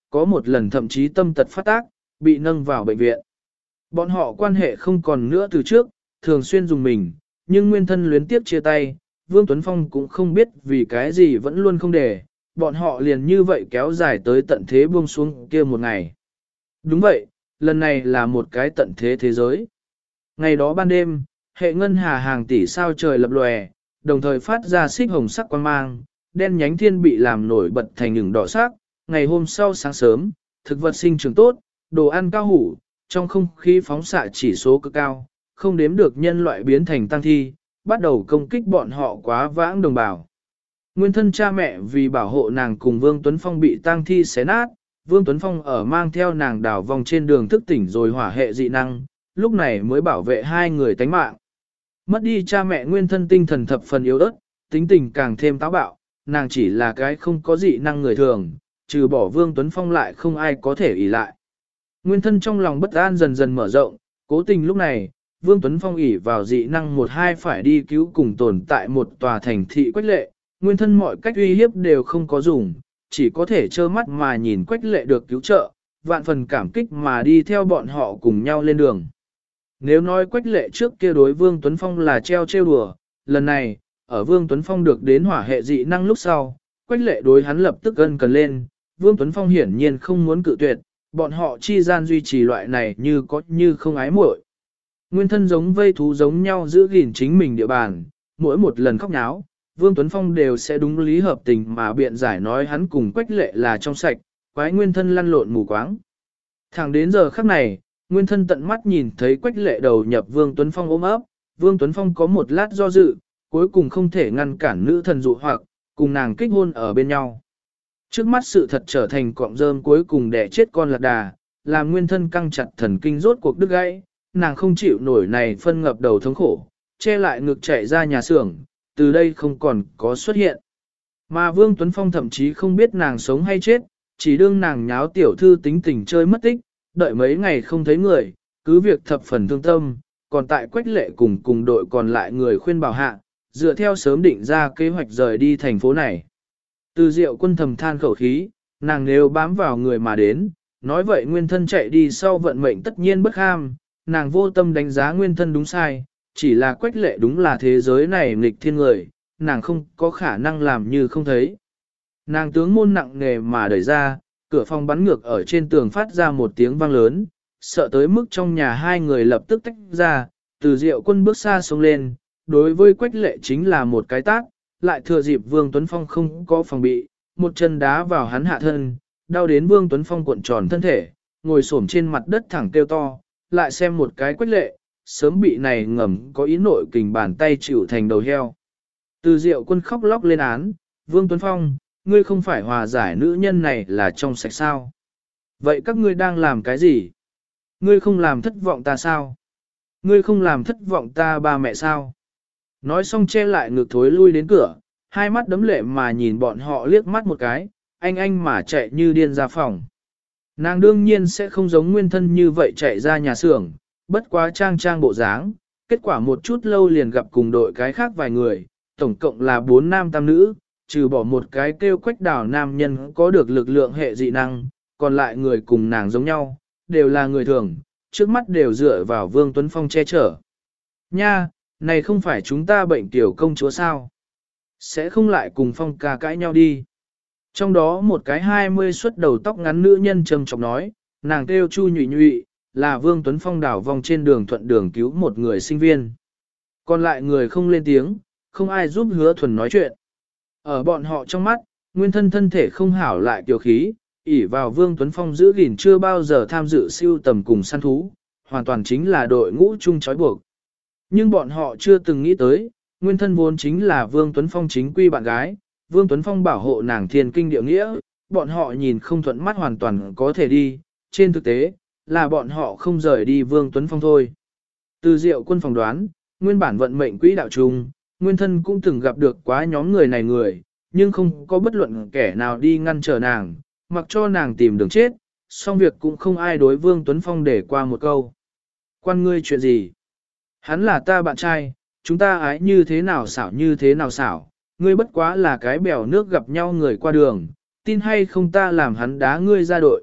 có một lần thậm chí tâm tật phát tác, bị nâng vào bệnh viện. Bọn họ quan hệ không còn nữa từ trước, thường xuyên dùng mình, nhưng nguyên thân luyến tiếp chia tay, Vương Tuấn Phong cũng không biết vì cái gì vẫn luôn không để, bọn họ liền như vậy kéo dài tới tận thế buông xuống kia một ngày. Đúng vậy, lần này là một cái tận thế thế giới. Ngày đó ban đêm, hệ ngân hà hàng tỷ sao trời lập lòe, đồng thời phát ra xích hồng sắc quang mang, đen nhánh thiên bị làm nổi bật thành những đỏ sắc. Ngày hôm sau sáng sớm, thực vật sinh trưởng tốt, đồ ăn cao hủ, trong không khí phóng xạ chỉ số cực cao, không đếm được nhân loại biến thành tăng thi, bắt đầu công kích bọn họ quá vãng đồng bào. Nguyên thân cha mẹ vì bảo hộ nàng cùng Vương Tuấn Phong bị tang thi xé nát, Vương Tuấn Phong ở mang theo nàng đảo vòng trên đường thức tỉnh rồi hỏa hệ dị năng, lúc này mới bảo vệ hai người tánh mạng. Mất đi cha mẹ nguyên thân tinh thần thập phần yếu ớt, tính tình càng thêm táo bạo, nàng chỉ là cái không có dị năng người thường, trừ bỏ Vương Tuấn Phong lại không ai có thể ỷ lại. Nguyên thân trong lòng bất an dần dần mở rộng, cố tình lúc này, Vương Tuấn Phong ỷ vào dị năng một hai phải đi cứu cùng tồn tại một tòa thành thị Quách Lệ, nguyên thân mọi cách uy hiếp đều không có dùng, chỉ có thể trơ mắt mà nhìn Quách Lệ được cứu trợ, vạn phần cảm kích mà đi theo bọn họ cùng nhau lên đường. Nếu nói Quách Lệ trước kia đối Vương Tuấn Phong là trêu đùa, lần này, ở Vương Tuấn Phong được đến hỏa hệ dị năng lúc sau, Quách Lệ đối hắn lập tức ân cần lên, Vương Tuấn Phong hiển nhiên không muốn cự tuyệt, bọn họ chi gian duy trì loại này như có như không ái muội. Nguyên thân giống vây thú giống nhau giữ gìn chính mình địa bàn, mỗi một lần khóc náo, Vương Tuấn Phong đều sẽ đúng lý hợp tình mà biện giải nói hắn cùng Quách Lệ là trong sạch, quái nguyên thân lăn lộn mù quáng. Thẳng đến giờ khắc này, nguyên thân tận mắt nhìn thấy Quách Lệ đầu nhập Vương Tuấn Phong ôm ấp, Vương Tuấn Phong có một lát do dự, cuối cùng không thể ngăn cản nữ thần dụ hoặc, cùng nàng kích hôn ở bên nhau. Trước mắt sự thật trở thành cọng rơm cuối cùng để chết con lạc đà, làm nguyên thân căng chặt thần kinh rốt cuộc đứt gãy, nàng không chịu nổi này phân ngập đầu thống khổ, che lại ngực chạy ra nhà xưởng, từ đây không còn có xuất hiện. Mà Vương Tuấn Phong thậm chí không biết nàng sống hay chết, chỉ đương nàng nháo tiểu thư tính tình chơi mất tích, đợi mấy ngày không thấy người, cứ việc thập phần thương tâm, còn tại Quách Lệ cùng đội còn lại người khuyên bảo hạ, dựa theo sớm định ra kế hoạch rời đi thành phố này. Từ Diệu Quân thầm than khẩu khí, nàng nếu bám vào người mà đến, nói vậy nguyên thân chạy đi sau vận mệnh tất nhiên bất ham, nàng vô tâm đánh giá nguyên thân đúng sai, chỉ là Quách Lệ đúng là thế giới này nghịch thiên người, nàng không có khả năng làm như không thấy. Nàng tướng môn nặng nề mà đẩy ra, cửa phòng bắn ngược ở trên tường phát ra một tiếng vang lớn, sợ tới mức trong nhà hai người lập tức tách ra, Từ Diệu Quân bước xa xuống lên, đối với Quách Lệ chính là một cái tát, lại thừa dịp Vương Tuấn Phong không có phòng bị, một chân đá vào hắn hạ thân, đau đến Vương Tuấn Phong cuộn tròn thân thể, ngồi xổm trên mặt đất thẳng kêu to, lại xem một cái Quách Lệ, sớm bị này ngầm có ý nội kình bàn tay chịu thành đầu heo. Từ Diệu Quân khóc lóc lên án, Vương Tuấn Phong, ngươi không phải hòa giải nữ nhân này là trong sạch sao? Vậy các ngươi đang làm cái gì? Ngươi không làm thất vọng ta sao? Ngươi không làm thất vọng ta ba mẹ sao? Nói xong che lại ngực thối lui đến cửa, hai mắt đấm lệ mà nhìn bọn họ liếc mắt một cái, anh mà chạy như điên ra phòng. Nàng đương nhiên sẽ không giống nguyên thân như vậy chạy ra nhà xưởng, bất quá trang bộ dáng, kết quả một chút lâu liền gặp cùng đội cái khác vài người, tổng cộng là 4 nam tam nữ, trừ bỏ một cái kêu Quách Đào nam nhân có được lực lượng hệ dị năng, còn lại người cùng nàng giống nhau, đều là người thường, trước mắt đều dựa vào Vương Tuấn Phong che chở. Nha, này không phải chúng ta bệnh tiểu công chúa sao? Sẽ không lại cùng Phong ca cãi nhau đi. Trong đó một cái 20 xuất đầu tóc ngắn nữ nhân trầm trọng nói, nàng kêu Chu Nhụy Nhụy, là Vương Tuấn Phong đảo vòng trên đường thuận đường cứu một người sinh viên. Còn lại người không lên tiếng, không ai giúp Hứa Thuần nói chuyện. Ở bọn họ trong mắt, nguyên thân thân thể không hảo lại kiều khí, ỷ vào Vương Tuấn Phong giữ gìn chưa bao giờ tham dự siêu tầm cùng săn thú, hoàn toàn chính là đội ngũ chung trói buộc. Nhưng bọn họ chưa từng nghĩ tới, nguyên thân vốn chính là Vương Tuấn Phong chính quy bạn gái, Vương Tuấn Phong bảo hộ nàng thiên kinh địa nghĩa, bọn họ nhìn không thuận mắt hoàn toàn có thể đi, trên thực tế, là bọn họ không rời đi Vương Tuấn Phong thôi. Từ Diệu Quân phỏng đoán, nguyên bản vận mệnh quỹ đạo chung, nguyên thân cũng từng gặp được quá nhóm người này người, nhưng không có bất luận kẻ nào đi ngăn trở nàng, mặc cho nàng tìm đường chết, xong việc cũng không ai đối Vương Tuấn Phong để qua một câu. Quan ngươi chuyện gì? Hắn là ta bạn trai, chúng ta ái như thế nào xảo, ngươi bất quá là cái bèo nước gặp nhau người qua đường, tin hay không ta làm hắn đá ngươi ra đội.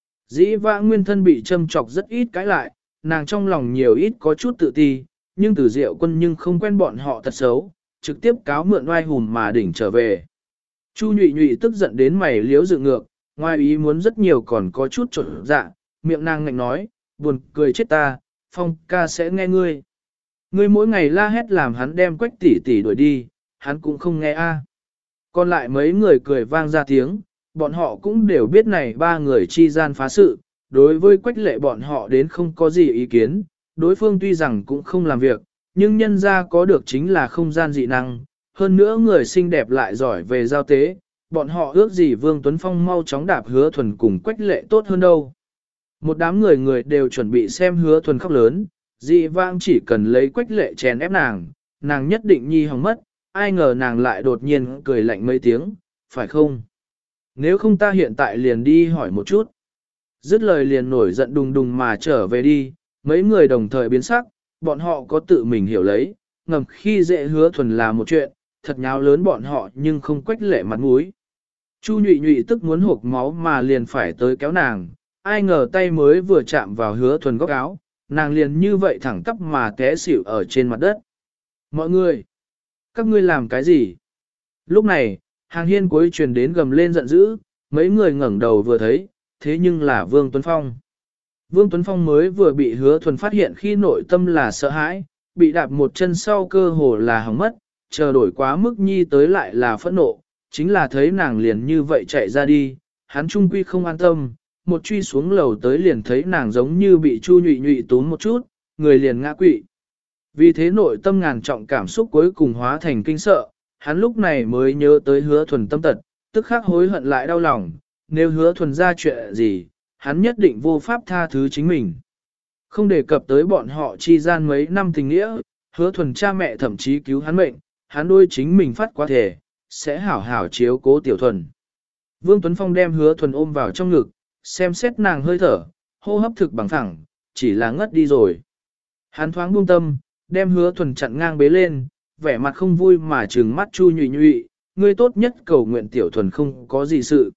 Dĩ vãng nguyên thân bị châm chọc rất ít cãi lại, nàng trong lòng nhiều ít có chút tự ti, nhưng Từ Diệu Quân nhưng không quen bọn họ thật xấu, trực tiếp cáo mượn oai hùm mà đỉnh trở về. Chu Nhụy Nhụy tức giận đến mày liếu dự ngược, ngoài ý muốn rất nhiều còn có chút trộn dạ, miệng nàng ngạnh nói, buồn cười chết ta, Phong ca sẽ nghe ngươi. Ngươi mỗi ngày la hét làm hắn đem Quách tỷ tỷ đuổi đi, hắn cũng không nghe a. Còn lại mấy người cười vang ra tiếng, bọn họ cũng đều biết này ba người chi gian phá sự, đối với Quách Lệ bọn họ đến không có gì ý kiến, đối phương tuy rằng cũng không làm việc, nhưng nhân ra có được chính là không gian dị năng, hơn nữa người xinh đẹp lại giỏi về giao tế, bọn họ ước gì Vương Tuấn Phong mau chóng đạp Hứa Thuần cùng Quách Lệ tốt hơn đâu. Một đám người đều chuẩn bị xem Hứa Thuần khóc lớn, dị vãng chỉ cần lấy Quách Lệ chèn ép nàng nhất định nhi hỏng mất, ai ngờ nàng lại đột nhiên cười lạnh mấy tiếng, phải không? Nếu không ta hiện tại liền đi hỏi một chút. Dứt lời liền nổi giận đùng đùng mà trở về đi, mấy người đồng thời biến sắc, bọn họ có tự mình hiểu lấy, ngầm khi dễ Hứa Thuần là một chuyện, thật nháo lớn bọn họ nhưng không Quách Lệ mặt mũi. Chu Nhụy Nhụy tức muốn hộc máu mà liền phải tới kéo nàng, ai ngờ tay mới vừa chạm vào Hứa Thuần góc áo, nàng liền như vậy thẳng tắp mà té xỉu ở trên mặt đất. Mọi người, các ngươi làm cái gì? Lúc này, hàng hiên cuối truyền đến gầm lên giận dữ, mấy người ngẩng đầu vừa thấy, thế nhưng là Vương Tuấn Phong. Vương Tuấn Phong mới vừa bị Hứa Thuần phát hiện khi nội tâm là sợ hãi, bị đạp một chân sau cơ hồ là hỏng mất, chờ đổi quá mức nhi tới lại là phẫn nộ, chính là thấy nàng liền như vậy chạy ra đi, hắn trung quy không an tâm, một truy xuống lầu tới liền thấy nàng giống như bị Chu Nhụy Nhụy túm một chút, người liền ngã quỵ. Vì thế nội tâm ngàn trọng cảm xúc cuối cùng hóa thành kinh sợ, hắn lúc này mới nhớ tới Hứa Thuần tâm tật, tức khắc hối hận lại đau lòng, nếu Hứa Thuần ra chuyện gì, hắn nhất định vô pháp tha thứ chính mình. Không đề cập tới bọn họ chi gian mấy năm tình nghĩa, Hứa Thuần cha mẹ thậm chí cứu hắn mệnh, hắn đôi chính mình phát quá thể, sẽ hảo hảo chiếu cố Tiểu Thuần. Vương Tuấn Phong đem Hứa Thuần ôm vào trong ngực, xem xét nàng hơi thở, hô hấp thực bằng thẳng, chỉ là ngất đi rồi. Hắn thoáng buông tâm, đem Hứa Thuần chặn ngang bế lên, vẻ mặt không vui mà trừng mắt Chu Nhụy Nhụy, ngươi tốt nhất cầu nguyện Tiểu Thuần không có gì sự.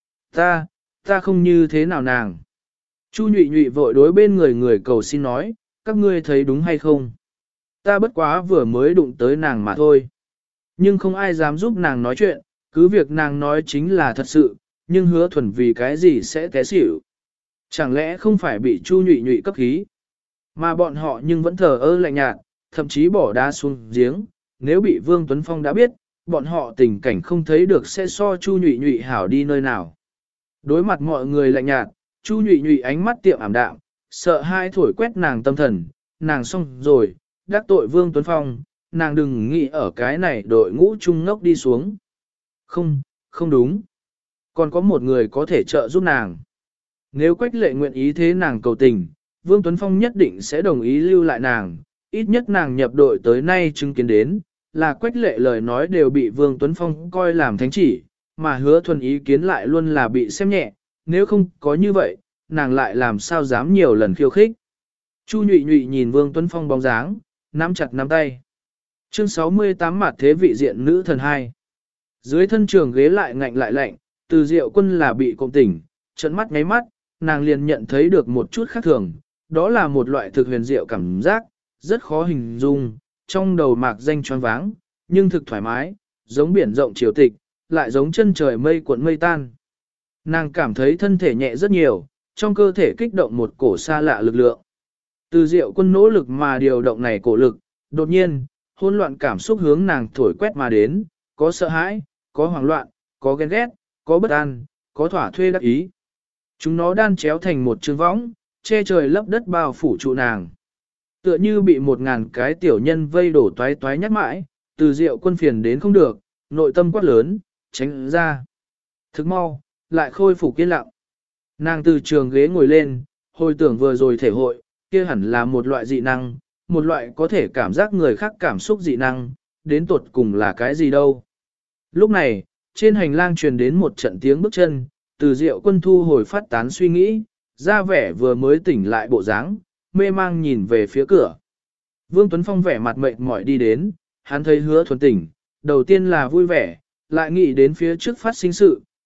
Ta không như thế nào nàng. Chu Nhụy Nhụy vội đối bên người cầu xin nói, các ngươi thấy đúng hay không? Ta bất quá vừa mới đụng tới nàng mà thôi. Nhưng không ai dám giúp nàng nói chuyện, cứ việc nàng nói chính là thật sự, nhưng Hứa Thuần vì cái gì sẽ té xỉu. Chẳng lẽ không phải bị Chu Nhụy Nhụy cấp khí? Mà bọn họ nhưng vẫn thờ ơ lạnh nhạt, thậm chí bỏ đá xuống giếng, nếu bị Vương Tuấn Phong đã biết, bọn họ tình cảnh không thấy được sẽ so Chu Nhụy Nhụy hảo đi nơi nào. Đối mặt mọi người lạnh nhạt, Chu Nhụy Nhụy ánh mắt tiệm ảm đạm, sợ hai thổi quét nàng tâm thần, nàng xong rồi, đắc tội Vương Tuấn Phong, nàng đừng nghĩ ở cái này đội ngũ trung ngốc đi xuống. Không đúng. Còn có một người có thể trợ giúp nàng. Nếu Quách Lệ nguyện ý thế nàng cầu tình, Vương Tuấn Phong nhất định sẽ đồng ý lưu lại nàng, ít nhất nàng nhập đội tới nay chứng kiến đến, là Quách Lệ lời nói đều bị Vương Tuấn Phong coi làm thánh chỉ, mà Hứa Thuần ý kiến lại luôn là bị xem nhẹ, nếu không có như vậy, nàng lại làm sao dám nhiều lần khiêu khích. Chu Nhụy Nhụy nhìn Vương Tuấn Phong bóng dáng, nắm chặt nắm tay. Chương 68 Mạt Thế Vị Diện Nữ Thần 2. Dưới thân trường ghế lại ngạnh lại lạnh, Từ Diệu Quân là bị cộng tỉnh, trận mắt ngáy mắt, nàng liền nhận thấy được một chút khác thường, đó là một loại thực huyền diệu cảm giác, rất khó hình dung, trong đầu mạc danh choáng váng, nhưng thực thoải mái, giống biển rộng chiều tịch, lại giống chân trời mây cuộn mây tan. Nàng cảm thấy thân thể nhẹ rất nhiều, trong cơ thể kích động một cổ xa lạ lực lượng. Từ Diệu Quân nỗ lực mà điều động này cổ lực, đột nhiên, hỗn loạn cảm xúc hướng nàng thổi quét mà đến, có sợ hãi, có hoảng loạn, có ghen ghét, có bất an, có thỏa thuê đắc ý. Chúng nó đan chéo thành một trường võng, che trời lấp đất bao phủ trụ nàng. Tựa như bị 1000 cái tiểu nhân vây đổ toái toái nhắc mãi, Từ Diệu Quân phiền đến không được, nội tâm quát lớn, tránh ra. Thức mau, lại khôi phục yên lặng. Nàng từ trường ghế ngồi lên, hồi tưởng vừa rồi thể hội, kia hẳn là một loại dị năng, một loại có thể cảm giác người khác cảm xúc dị năng, đến tột cùng là cái gì đâu. Lúc này, trên hành lang truyền đến một trận tiếng bước chân, Từ Diệu Quân thu hồi phát tán suy nghĩ, ra vẻ vừa mới tỉnh lại bộ dáng, mê mang nhìn về phía cửa. Vương Tuấn Phong vẻ mặt mệt mỏi đi đến, hắn thấy Hứa Thuần tỉnh, đầu tiên là vui vẻ, lại nghĩ đến phía trước phát sinh sự,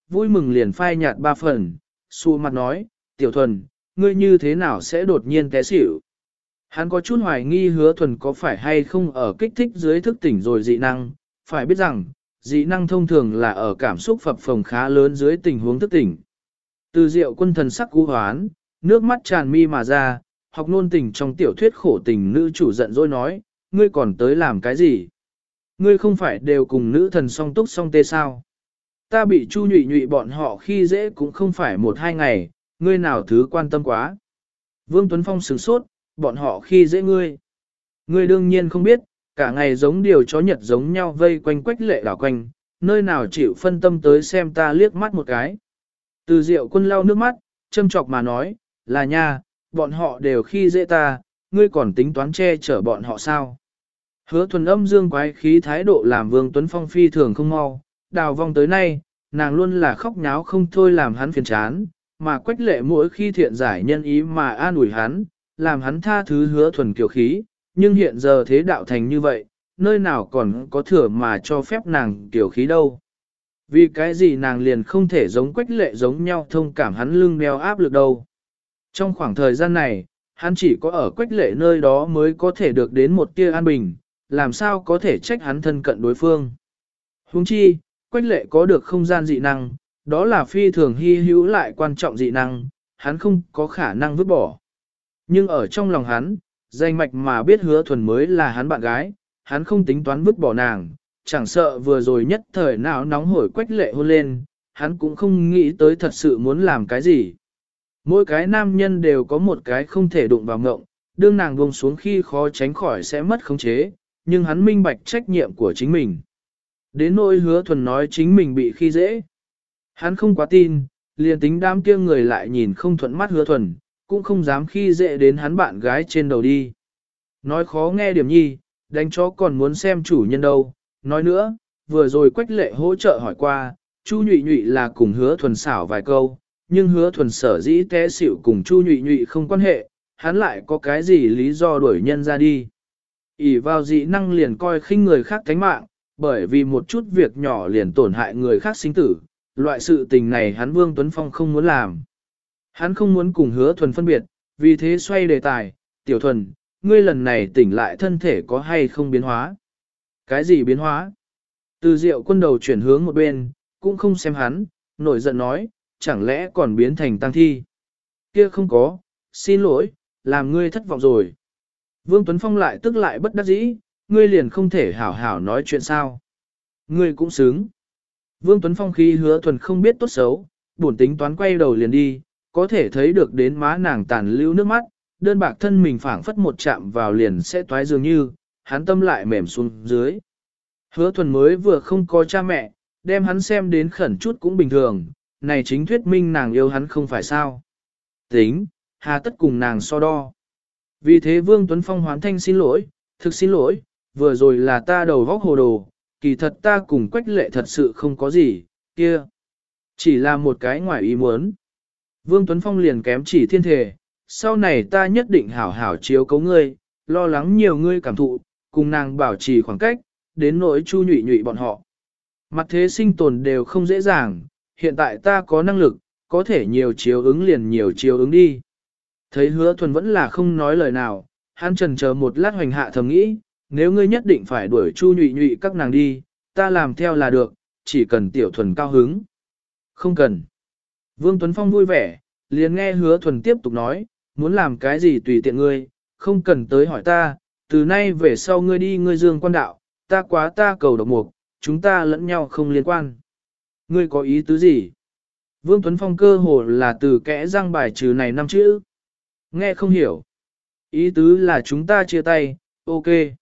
vui mừng liền phai nhạt ba phần, xù mặt nói, tiểu thuần, ngươi như thế nào sẽ đột nhiên té xỉu. Hắn có chút hoài nghi hứa thuần có phải hay không ở kích thích dưới thức tỉnh rồi dị năng, phải biết rằng, dị năng thông thường là ở cảm xúc phập phồng khá lớn dưới tình huống thức tỉnh. Từ Diệu Quân thần sắc cú hoán, nước mắt tràn mi mà ra, học nôn tình trong tiểu thuyết khổ tình nữ chủ giận dỗi nói, ngươi còn tới làm cái gì? Ngươi không phải đều cùng nữ thần song túc song tê sao? Ta bị Chu Nhụy Nhụy bọn họ khi dễ cũng không phải 1-2 ngày, ngươi nào thứ quan tâm quá. Vương Tuấn Phong sửng sốt, bọn họ khi dễ ngươi. Ngươi đương nhiên không biết, cả ngày giống điều chó nhật giống nhau vây quanh Quách Lệ đảo quanh, nơi nào chịu phân tâm tới xem ta liếc mắt một cái. Từ Diệu Quân lau nước mắt, châm chọc mà nói, là nha, bọn họ đều khi dễ ta, ngươi còn tính toán che chở bọn họ sao? Hứa thuần âm dương quái khí thái độ làm Vương Tuấn Phong phi thường không mau, đào vong tới nay, nàng luôn là khóc nháo không thôi làm hắn phiền chán, mà Quách Lệ mỗi khi thiện giải nhân ý mà an ủi hắn, làm hắn tha thứ hứa thuần kiều khí, nhưng hiện giờ thế đạo thành như vậy, nơi nào còn có thừa mà cho phép nàng kiều khí đâu. Vì cái gì nàng liền không thể giống Quách Lệ giống nhau thông cảm hắn lưng đeo áp lực đâu. Trong khoảng thời gian này, hắn chỉ có ở Quách Lệ nơi đó mới có thể được đến một tia an bình, làm sao có thể trách hắn thân cận đối phương. Huống chi, Quách Lệ có được không gian dị năng, đó là phi thường hy hữu lại quan trọng dị năng, hắn không có khả năng vứt bỏ. Nhưng ở trong lòng hắn, danh mạch mà biết hứa thuần mới là hắn bạn gái, hắn không tính toán vứt bỏ nàng, chẳng sợ vừa rồi nhất thời nào nóng hổi Quách Lệ hôn lên, hắn cũng không nghĩ tới thật sự muốn làm cái gì. Mỗi cái nam nhân đều có một cái không thể đụng vào ngộng, đương nàng buông xuống khi khó tránh khỏi sẽ mất khống chế, nhưng hắn minh bạch trách nhiệm của chính mình. Đến nỗi hứa thuần nói chính mình bị khi dễ. Hắn không quá tin, liền tính đám kia người lại nhìn không thuận mắt hứa thuần, cũng không dám khi dễ đến hắn bạn gái trên đầu đi. Nói khó nghe điểm nhi, đánh chó còn muốn xem chủ nhân đâu. Nói nữa, vừa rồi Quách Lệ hỗ trợ hỏi qua, Chu Nhụy Nhụy là cùng hứa thuần xảo vài câu, nhưng hứa thuần sở dĩ té xỉu cùng Chu Nhụy Nhụy không quan hệ, hắn lại có cái gì lý do đuổi nhân ra đi. ỷ vào dị năng liền coi khinh người khác thánh mạng, bởi vì một chút việc nhỏ liền tổn hại người khác sinh tử, loại sự tình này hắn Vương Tuấn Phong không muốn làm. Hắn không muốn cùng hứa thuần phân biệt, vì thế xoay đề tài, tiểu thuần, ngươi lần này tỉnh lại thân thể có hay không biến hóa? Cái gì biến hóa? Từ Diệu Quân đầu chuyển hướng một bên, cũng không xem hắn, nổi giận nói, chẳng lẽ còn biến thành tăng thi? Kia không có, xin lỗi, làm ngươi thất vọng rồi. Vương Tuấn Phong lại tức lại bất đắc dĩ, ngươi liền không thể hảo hảo nói chuyện sao? Ngươi cũng xứng. Vương Tuấn Phong khi hứa thuần không biết tốt xấu, buồn tính toán quay đầu liền đi, có thể thấy được đến má nàng tàn lưu nước mắt, đơn bạc thân mình phảng phất một chạm vào liền sẽ toái dường như, hắn tâm lại mềm xuống dưới. Hứa thuần mới vừa không có cha mẹ, đem hắn xem đến khẩn chút cũng bình thường, này chính thuyết minh nàng yêu hắn không phải sao. Tính, hà tất cùng nàng so đo. Vì thế Vương Tuấn Phong hoán thanh xin lỗi, thực xin lỗi, vừa rồi là ta đầu vóc hồ đồ, kỳ thật ta cùng Quách Lệ thật sự không có gì, kia. Chỉ là một cái ngoài ý muốn. Vương Tuấn Phong liền kém chỉ thiên thể, sau này ta nhất định hảo hảo chiếu cấu ngươi, lo lắng nhiều ngươi cảm thụ, cùng nàng bảo trì khoảng cách, đến nỗi Chu Nhụy Nhụy bọn họ. Mặt thế sinh tồn đều không dễ dàng, hiện tại ta có năng lực, có thể nhiều chiếu ứng liền nhiều chiếu ứng đi. Thấy hứa thuần vẫn là không nói lời nào, hắn chần chờ một lát hoành hạ thầm nghĩ, nếu ngươi nhất định phải đuổi Chu Nhụy Nhụy các nàng đi, ta làm theo là được, chỉ cần tiểu thuần cao hứng. Không cần. Vương Tuấn Phong vui vẻ, liền nghe hứa thuần tiếp tục nói, muốn làm cái gì tùy tiện ngươi, không cần tới hỏi ta, từ nay về sau ngươi đi ngươi dương quan đạo, ta quá ta cầu độc mục, chúng ta lẫn nhau không liên quan. Ngươi có ý tứ gì? Vương Tuấn Phong cơ hồ là từ kẽ răng bài trừ này 5 chữ. Nghe không hiểu. Ý tứ là chúng ta chia tay, ok.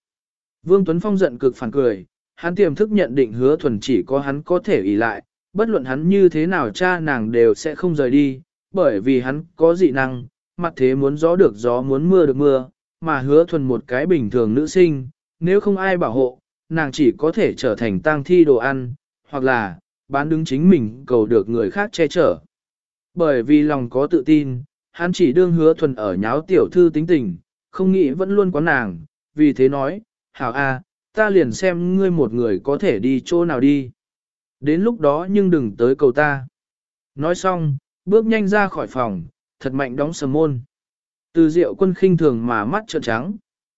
Vương Tuấn Phong giận cực phản cười, hắn tiềm thức nhận định hứa thuần chỉ có hắn có thể ỷ lại, bất luận hắn như thế nào cha nàng đều sẽ không rời đi, bởi vì hắn có dị năng, mặt thế muốn gió được gió muốn mưa được mưa, mà hứa thuần một cái bình thường nữ sinh, nếu không ai bảo hộ, nàng chỉ có thể trở thành tang thi đồ ăn, hoặc là bán đứng chính mình cầu được người khác che chở. Bởi vì lòng có tự tin, hắn chỉ đương hứa thuần ở nháo tiểu thư tính tình, không nghĩ vẫn luôn có nàng, vì thế nói, hảo a, ta liền xem ngươi một người có thể đi chỗ nào đi. Đến lúc đó nhưng đừng tới cầu ta. Nói xong, bước nhanh ra khỏi phòng, thật mạnh đóng sầm môn. Từ Diệu Quân khinh thường mà mắt trợn trắng.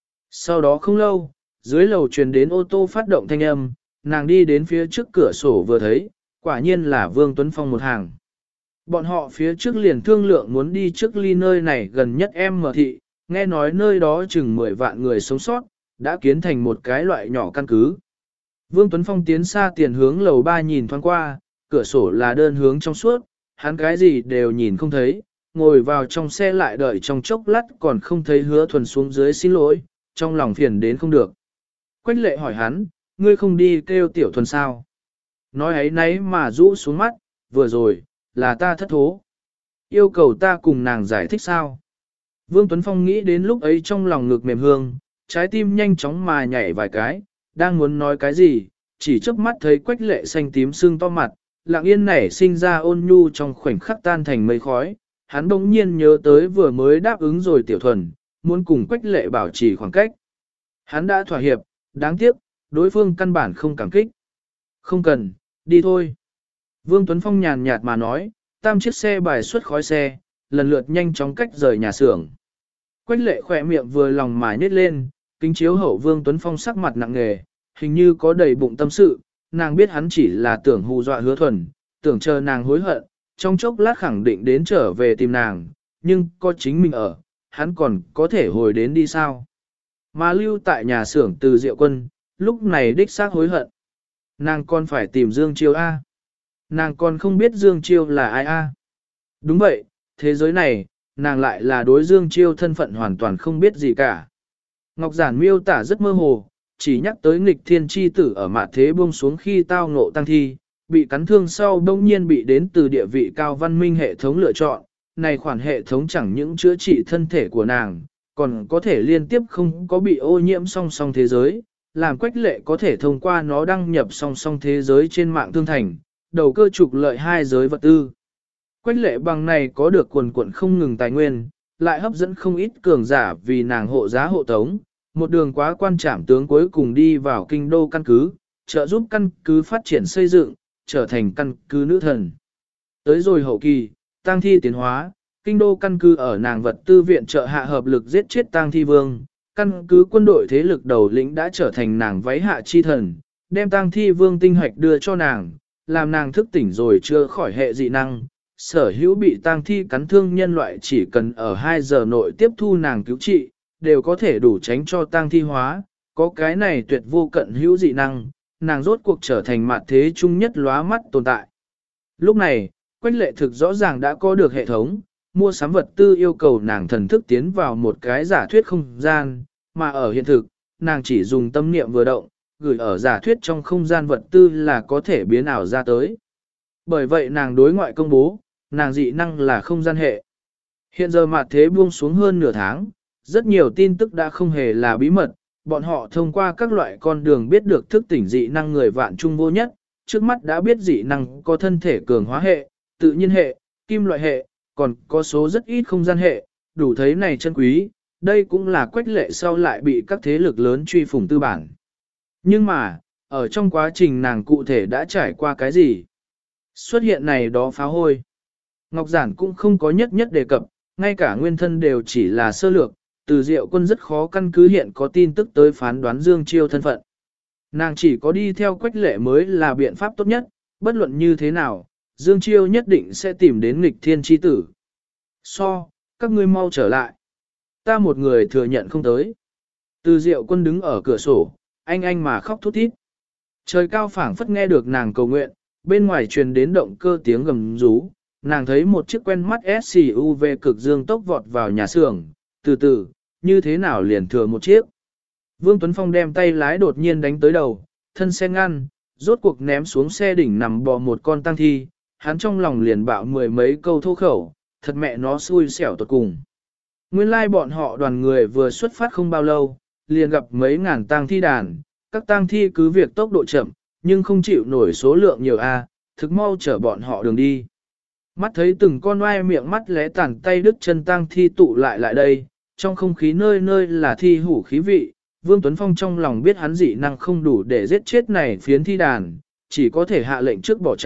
Sau đó không lâu, dưới lầu truyền đến ô tô phát động thanh âm, nàng đi đến phía trước cửa sổ vừa thấy, quả nhiên là Vương Tuấn Phong một hàng. Bọn họ phía trước liền thương lượng muốn đi trước ly nơi này gần nhất em mở thị, nghe nói nơi đó chừng 10 vạn người sống sót, đã kiến thành một cái loại nhỏ căn cứ. Vương Tuấn Phong tiến xa tiền hướng lầu 3 nhìn thoáng qua, cửa sổ là đơn hướng trong suốt, hắn cái gì đều nhìn không thấy, ngồi vào trong xe lại đợi trong chốc lát còn không thấy Hứa Thuần xuống dưới xin lỗi, trong lòng phiền đến không được. Quách lệ hỏi hắn, ngươi không đi kêu Tiểu Thuần sao? Nói ấy nấy mà rũ xuống mắt, vừa rồi, là ta thất thố. Yêu cầu ta cùng nàng giải thích sao? Vương Tuấn Phong nghĩ đến lúc ấy trong lòng ngực mềm hương, trái tim nhanh chóng mà nhảy vài cái, đang muốn nói cái gì, chỉ chớp mắt thấy Quách lệ xanh tím sưng to mặt, lặng yên nảy sinh ra ôn nhu trong khoảnh khắc tan thành mây khói. Hắn bỗng nhiên nhớ tới vừa mới đáp ứng rồi Tiểu Thuần, muốn cùng Quách lệ bảo trì khoảng cách. Hắn đã thỏa hiệp, đáng tiếc, đối phương căn bản không cảm kích. Không cần, đi thôi. Vương Tuấn Phong nhàn nhạt mà nói, tam chiếc xe bài xuất khói xe, lần lượt nhanh chóng cách rời nhà xưởng. Quách lệ khỏe miệng vừa lòng mà nhếch lên, kính chiếu hậu Vương Tuấn Phong sắc mặt nặng nề, hình như có đầy bụng tâm sự, nàng biết hắn chỉ là tưởng hù dọa Hứa Thuần, tưởng chờ nàng hối hận, trong chốc lát khẳng định đến trở về tìm nàng, nhưng có chính mình ở, hắn còn có thể hồi đến đi sao. Mà lưu tại nhà xưởng Từ Diệu Quân, lúc này đích xác hối hận. Nàng còn phải tìm Dương Chiêu A. Nàng còn không biết Dương Chiêu là ai A. Đúng vậy, thế giới này, nàng lại là đối Dương Chiêu thân phận hoàn toàn không biết gì cả. Ngọc Giản miêu tả rất mơ hồ, chỉ nhắc tới nghịch thiên chi tử ở mạt thế buông xuống khi tao ngộ tăng thi, bị cắn thương sau đông nhiên bị đến từ địa vị cao văn minh hệ thống lựa chọn. Này khoản hệ thống chẳng những chữa trị thân thể của nàng, còn có thể liên tiếp không có bị ô nhiễm song song thế giới, làm Quách lệ có thể thông qua nó đăng nhập song song thế giới trên mạng thương thành, đầu cơ trục lợi hai giới vật tư. Quách lệ bằng này có được quần quận không ngừng tài nguyên, lại hấp dẫn không ít cường giả vì nàng hộ giá hộ tống, một đường quá quan trảm tướng cuối cùng đi vào kinh đô căn cứ, trợ giúp căn cứ phát triển xây dựng, trở thành căn cứ nữ thần. Tới rồi hậu kỳ, tang thi tiến hóa, kinh đô căn cứ ở nàng vật tư viện trợ hạ hợp lực giết chết tang thi vương, căn cứ quân đội thế lực đầu lĩnh đã trở thành nàng váy hạ chi thần, đem tang thi vương tinh hoạch đưa cho nàng, làm nàng thức tỉnh rồi chưa khỏi hệ dị năng. Sở hữu bị tang thi cắn thương nhân loại chỉ cần ở 2 giờ nội tiếp thu nàng cứu trị, đều có thể đủ tránh cho tang thi hóa, có cái này tuyệt vô cận hữu dị năng, nàng rốt cuộc trở thành mạt thế chung nhất lóa mắt tồn tại. Lúc này, Quách lệ thực rõ ràng đã có được hệ thống, mua sắm vật tư yêu cầu nàng thần thức tiến vào một cái giả thuyết không gian, mà ở hiện thực, nàng chỉ dùng tâm niệm vừa động, gửi ở giả thuyết trong không gian vật tư là có thể biến ảo ra tới. Bởi vậy nàng đối ngoại công bố, nàng dị năng là không gian hệ. Hiện giờ mạt thế buông xuống hơn nửa tháng, rất nhiều tin tức đã không hề là bí mật, bọn họ thông qua các loại con đường biết được thức tỉnh dị năng người vạn trung vô nhất, trước mắt đã biết dị năng có thân thể cường hóa hệ, tự nhiên hệ, kim loại hệ, còn có số rất ít không gian hệ, đủ thấy này chân quý, đây cũng là Quách lệ sau lại bị các thế lực lớn truy phủng tư bản. Nhưng mà, ở trong quá trình nàng cụ thể đã trải qua cái gì? Xuất hiện này đó phá hôi. Ngọc Giản cũng không có nhất nhất đề cập, ngay cả nguyên thân đều chỉ là sơ lược, Từ Diệu Quân rất khó căn cứ hiện có tin tức tới phán đoán Dương Chiêu thân phận. Nàng chỉ có đi theo Quách lệ mới là biện pháp tốt nhất, bất luận như thế nào, Dương Chiêu nhất định sẽ tìm đến nghịch thiên chi tử. Các ngươi mau trở lại. Ta một người thừa nhận không tới. Từ Diệu Quân đứng ở cửa sổ, anh mà khóc thút thít. Trời cao phảng phất nghe được nàng cầu nguyện, bên ngoài truyền đến động cơ tiếng gầm rú, nàng thấy một chiếc quen mắt SUV cực dương tốc vọt vào nhà xưởng, từ từ, như thế nào liền thừa một chiếc. Vương Tuấn Phong đem tay lái đột nhiên đánh tới đầu, thân xe ngăn, rốt cuộc ném xuống xe đỉnh nằm bò một con tang thi, hắn trong lòng liền bạo 10 mấy câu thô khẩu, thật mẹ nó xui xẻo tột cùng. Nguyên lai bọn họ đoàn người vừa xuất phát không bao lâu, liền gặp mấy ngàn tang thi đàn, các tang thi cứ việc tốc độ chậm, nhưng không chịu nổi số lượng nhiều thực mau chở bọn họ đường đi. Mắt thấy từng con oai miệng mắt lé tàn tay đứt chân tang thi tụ lại đây, trong không khí nơi nơi là thi hủ khí vị, Vương Tuấn Phong trong lòng biết hắn dị năng không đủ để giết chết này phiến thi đàn, chỉ có thể hạ lệnh trước bỏ chạy,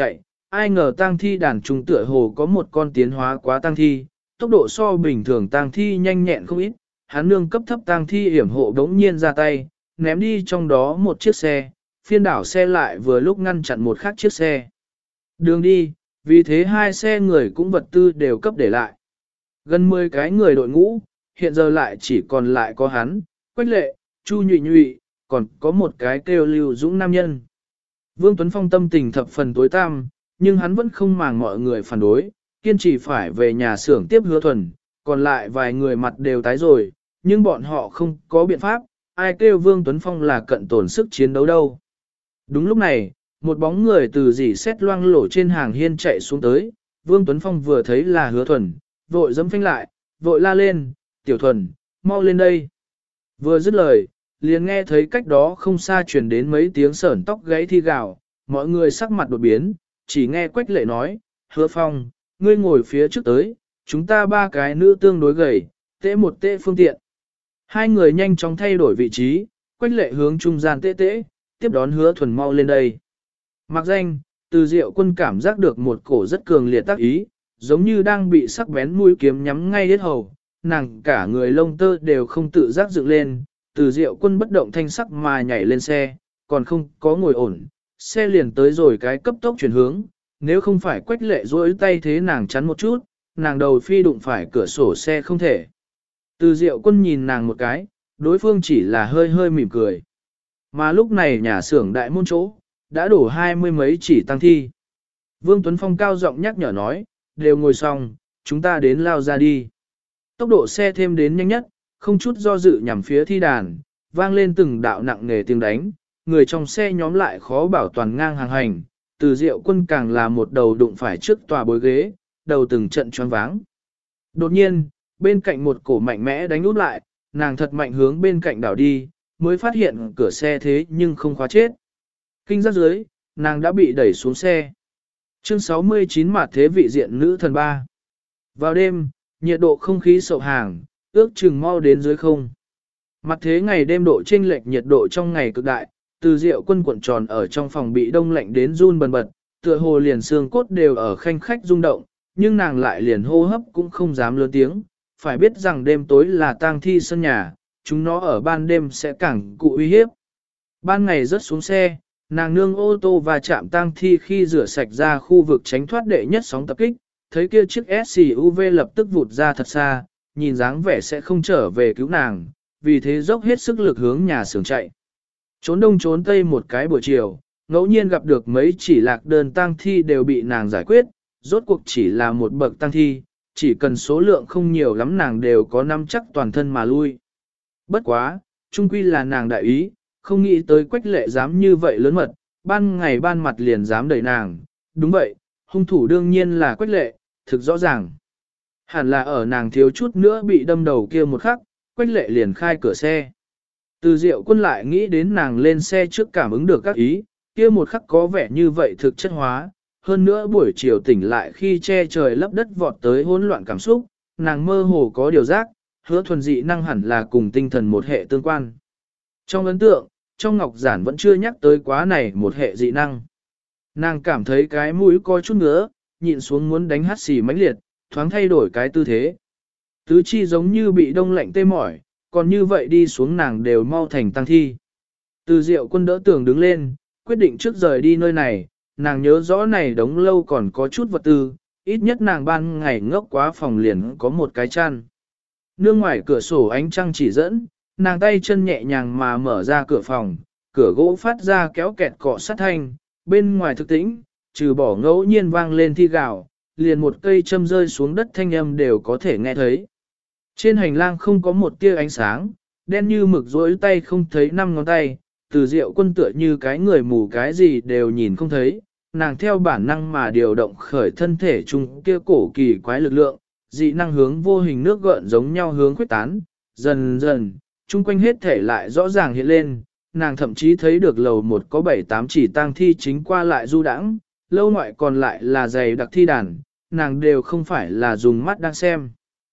ai ngờ tang thi đàn trùng tựa hồ có một con tiến hóa quá tang thi, tốc độ so bình thường tang thi nhanh nhẹn không ít, hắn nương cấp thấp tang thi hiểm hộ đống nhiên ra tay, ném đi trong đó một chiếc xe, phiên đảo xe lại vừa lúc ngăn chặn một khác chiếc xe. Đường đi, vì thế hai xe người cũng vật tư đều cấp để lại. Gần 10 cái người đội ngũ, hiện giờ lại chỉ còn lại có hắn, Quách Lệ, Chu Nhụy Nhụy, còn có một cái kêu Lưu Dũng nam nhân. Vương Tuấn Phong tâm tình thập phần tối tăm, nhưng hắn vẫn không màng mọi người phản đối, kiên trì phải về nhà xưởng tiếp Hứa Thuần, còn lại vài người mặt đều tái rồi, nhưng bọn họ không có biện pháp, ai kêu Vương Tuấn Phong là cận tổn sức chiến đấu đâu. Đúng lúc này, một bóng người từ dỉ xét loang lổ trên hàng hiên chạy xuống tới, Vương Tuấn Phong vừa thấy là Hứa Thuần, vội dẫm phanh lại, vội la lên, Tiểu Thuần, mau lên đây. Vừa dứt lời, liền nghe thấy cách đó không xa truyền đến mấy tiếng sởn tóc gãy thi gào, mọi người sắc mặt đột biến, chỉ nghe Quách Lệ nói, Hứa Phong, ngươi ngồi phía trước tới, chúng ta ba cái nữ tương đối gầy, tễ một tễ phương tiện. Hai người nhanh chóng thay đổi vị trí, Quách Lệ hướng trung gian tễ tễ, tiếp đón Hứa Thuần mau lên đây. Mặc danh, Từ Diệu Quân cảm giác được một cổ rất cường liệt tác ý, giống như đang bị sắc bén mũi kiếm nhắm ngay hết hầu, nàng cả người lông tơ đều không tự giác dựng lên, Từ Diệu Quân bất động thanh sắc mà nhảy lên xe, còn không có ngồi ổn, xe liền tới rồi cái cấp tốc chuyển hướng, nếu không phải Quách Lệ duỗi tay thế nàng chắn một chút, nàng đầu phi đụng phải cửa sổ xe không thể. Từ Diệu Quân nhìn nàng một cái, đối phương chỉ là hơi hơi mỉm cười. Mà lúc này nhà xưởng đại môn chỗ, đã đổ 20 mấy chỉ tăng thi. Vương Tuấn Phong cao giọng nhắc nhở nói, đều ngồi xong, chúng ta đến lao ra đi. Tốc độ xe thêm đến nhanh nhất, không chút do dự nhằm phía thi đàn, vang lên từng đạo nặng nề tiếng đánh, người trong xe nhóm lại khó bảo toàn ngang hàng hành, Từ Diệu Quân càng là một đầu đụng phải trước tòa bối ghế, đầu từng trận choáng váng. Đột nhiên, bên cạnh một cổ mạnh mẽ đánh úp lại, nàng thật mạnh hướng bên cạnh đảo đi, mới phát hiện cửa xe thế nhưng không khóa chết. Kinh giác dưới, nàng đã bị đẩy xuống xe. Chương 69 Mạt thế vị diện nữ thần 3. Vào đêm, nhiệt độ không khí sậu hàng, ước chừng mau đến dưới không. Mặt thế ngày đêm độ chênh lệch nhiệt độ trong ngày cực đại, Từ Diệu Quân cuộn tròn ở trong phòng bị đông lạnh đến run bần bật, tựa hồ liền xương cốt đều ở khanh khách rung động, nhưng nàng lại liền hô hấp cũng không dám lớn tiếng, phải biết rằng đêm tối là tang thi sân nhà, chúng nó ở ban đêm sẽ càng cụ uy hiếp. Ban ngày rớt xuống xe, nàng nương ô tô và chạm tang thi khi rửa sạch ra khu vực tránh thoát đệ nhất sóng tập kích, thấy kia chiếc SUV lập tức vụt ra thật xa, nhìn dáng vẻ sẽ không trở về cứu nàng, vì thế dốc hết sức lực hướng nhà xưởng chạy. Trốn đông trốn tây một cái buổi chiều, ngẫu nhiên gặp được mấy chỉ lạc đơn tang thi đều bị nàng giải quyết, rốt cuộc chỉ là một bậc tang thi, chỉ cần số lượng không nhiều lắm nàng đều có nắm chắc toàn thân mà lui. Bất quá, chung quy là nàng đại ý, không nghĩ tới Quách Lệ dám như vậy lớn mật, ban ngày ban mặt liền dám đẩy nàng. Đúng vậy, hung thủ đương nhiên là Quách Lệ, thực rõ ràng. Hẳn là ở nàng thiếu chút nữa bị đâm đầu kia một khắc, Quách Lệ liền khai cửa xe. Từ Diệu Quân lại nghĩ đến nàng lên xe trước cảm ứng được các ý, kia một khắc có vẻ như vậy thực chất hóa, hơn nữa buổi chiều tỉnh lại khi che trời lấp đất vọt tới hỗn loạn cảm xúc, nàng mơ hồ có điều giác, Hứa Thuần dị năng hẳn là cùng tinh thần một hệ tương quan. Trong ấn tượng, trong Ngọc Giản vẫn chưa nhắc tới quá này một hệ dị năng. Nàng cảm thấy cái mũi có chút ngứa, nhịn xuống muốn đánh hắt xì mãnh liệt, thoáng thay đổi cái tư thế. Tứ chi giống như bị đông lạnh tê mỏi, còn như vậy đi xuống nàng đều mau thành tăng thi. Từ Diệu Quân đỡ tường đứng lên, quyết định trước rời đi nơi này, nàng nhớ rõ này đống lâu còn có chút vật tư, ít nhất nàng ban ngày ngốc quá phòng liền có một cái chăn. Nương ngoài cửa sổ ánh trăng chỉ dẫn, nàng tay chân nhẹ nhàng mà mở ra cửa phòng, cửa gỗ phát ra kéo kẹt cọ sát thanh, bên ngoài thực tĩnh, trừ bỏ ngẫu nhiên vang lên thi gào, liền một cây châm rơi xuống đất thanh âm đều có thể nghe thấy. Trên hành lang không có một tia ánh sáng, đen như mực rối tay không thấy 5 ngón tay, Từ Diệu Quân tựa như cái người mù cái gì đều nhìn không thấy, nàng theo bản năng mà điều động khởi thân thể chung kia cổ kỳ quái lực lượng, dị năng hướng vô hình nước gợn giống nhau hướng khuếch tán, dần dần, chung quanh hết thể lại rõ ràng hiện lên, nàng thậm chí thấy được lầu một có 7-8 chỉ tang thi chính qua lại du đãng, lâu ngoại còn lại là dày đặc thi đàn, nàng đều không phải là dùng mắt đang xem,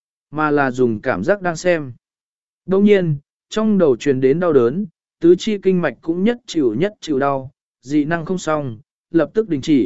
mà là dùng cảm giác đang xem. Đồng nhiên, trong đầu truyền đến đau đớn, tứ chi kinh mạch cũng nhất chịu đau, dị năng không xong, lập tức đình chỉ,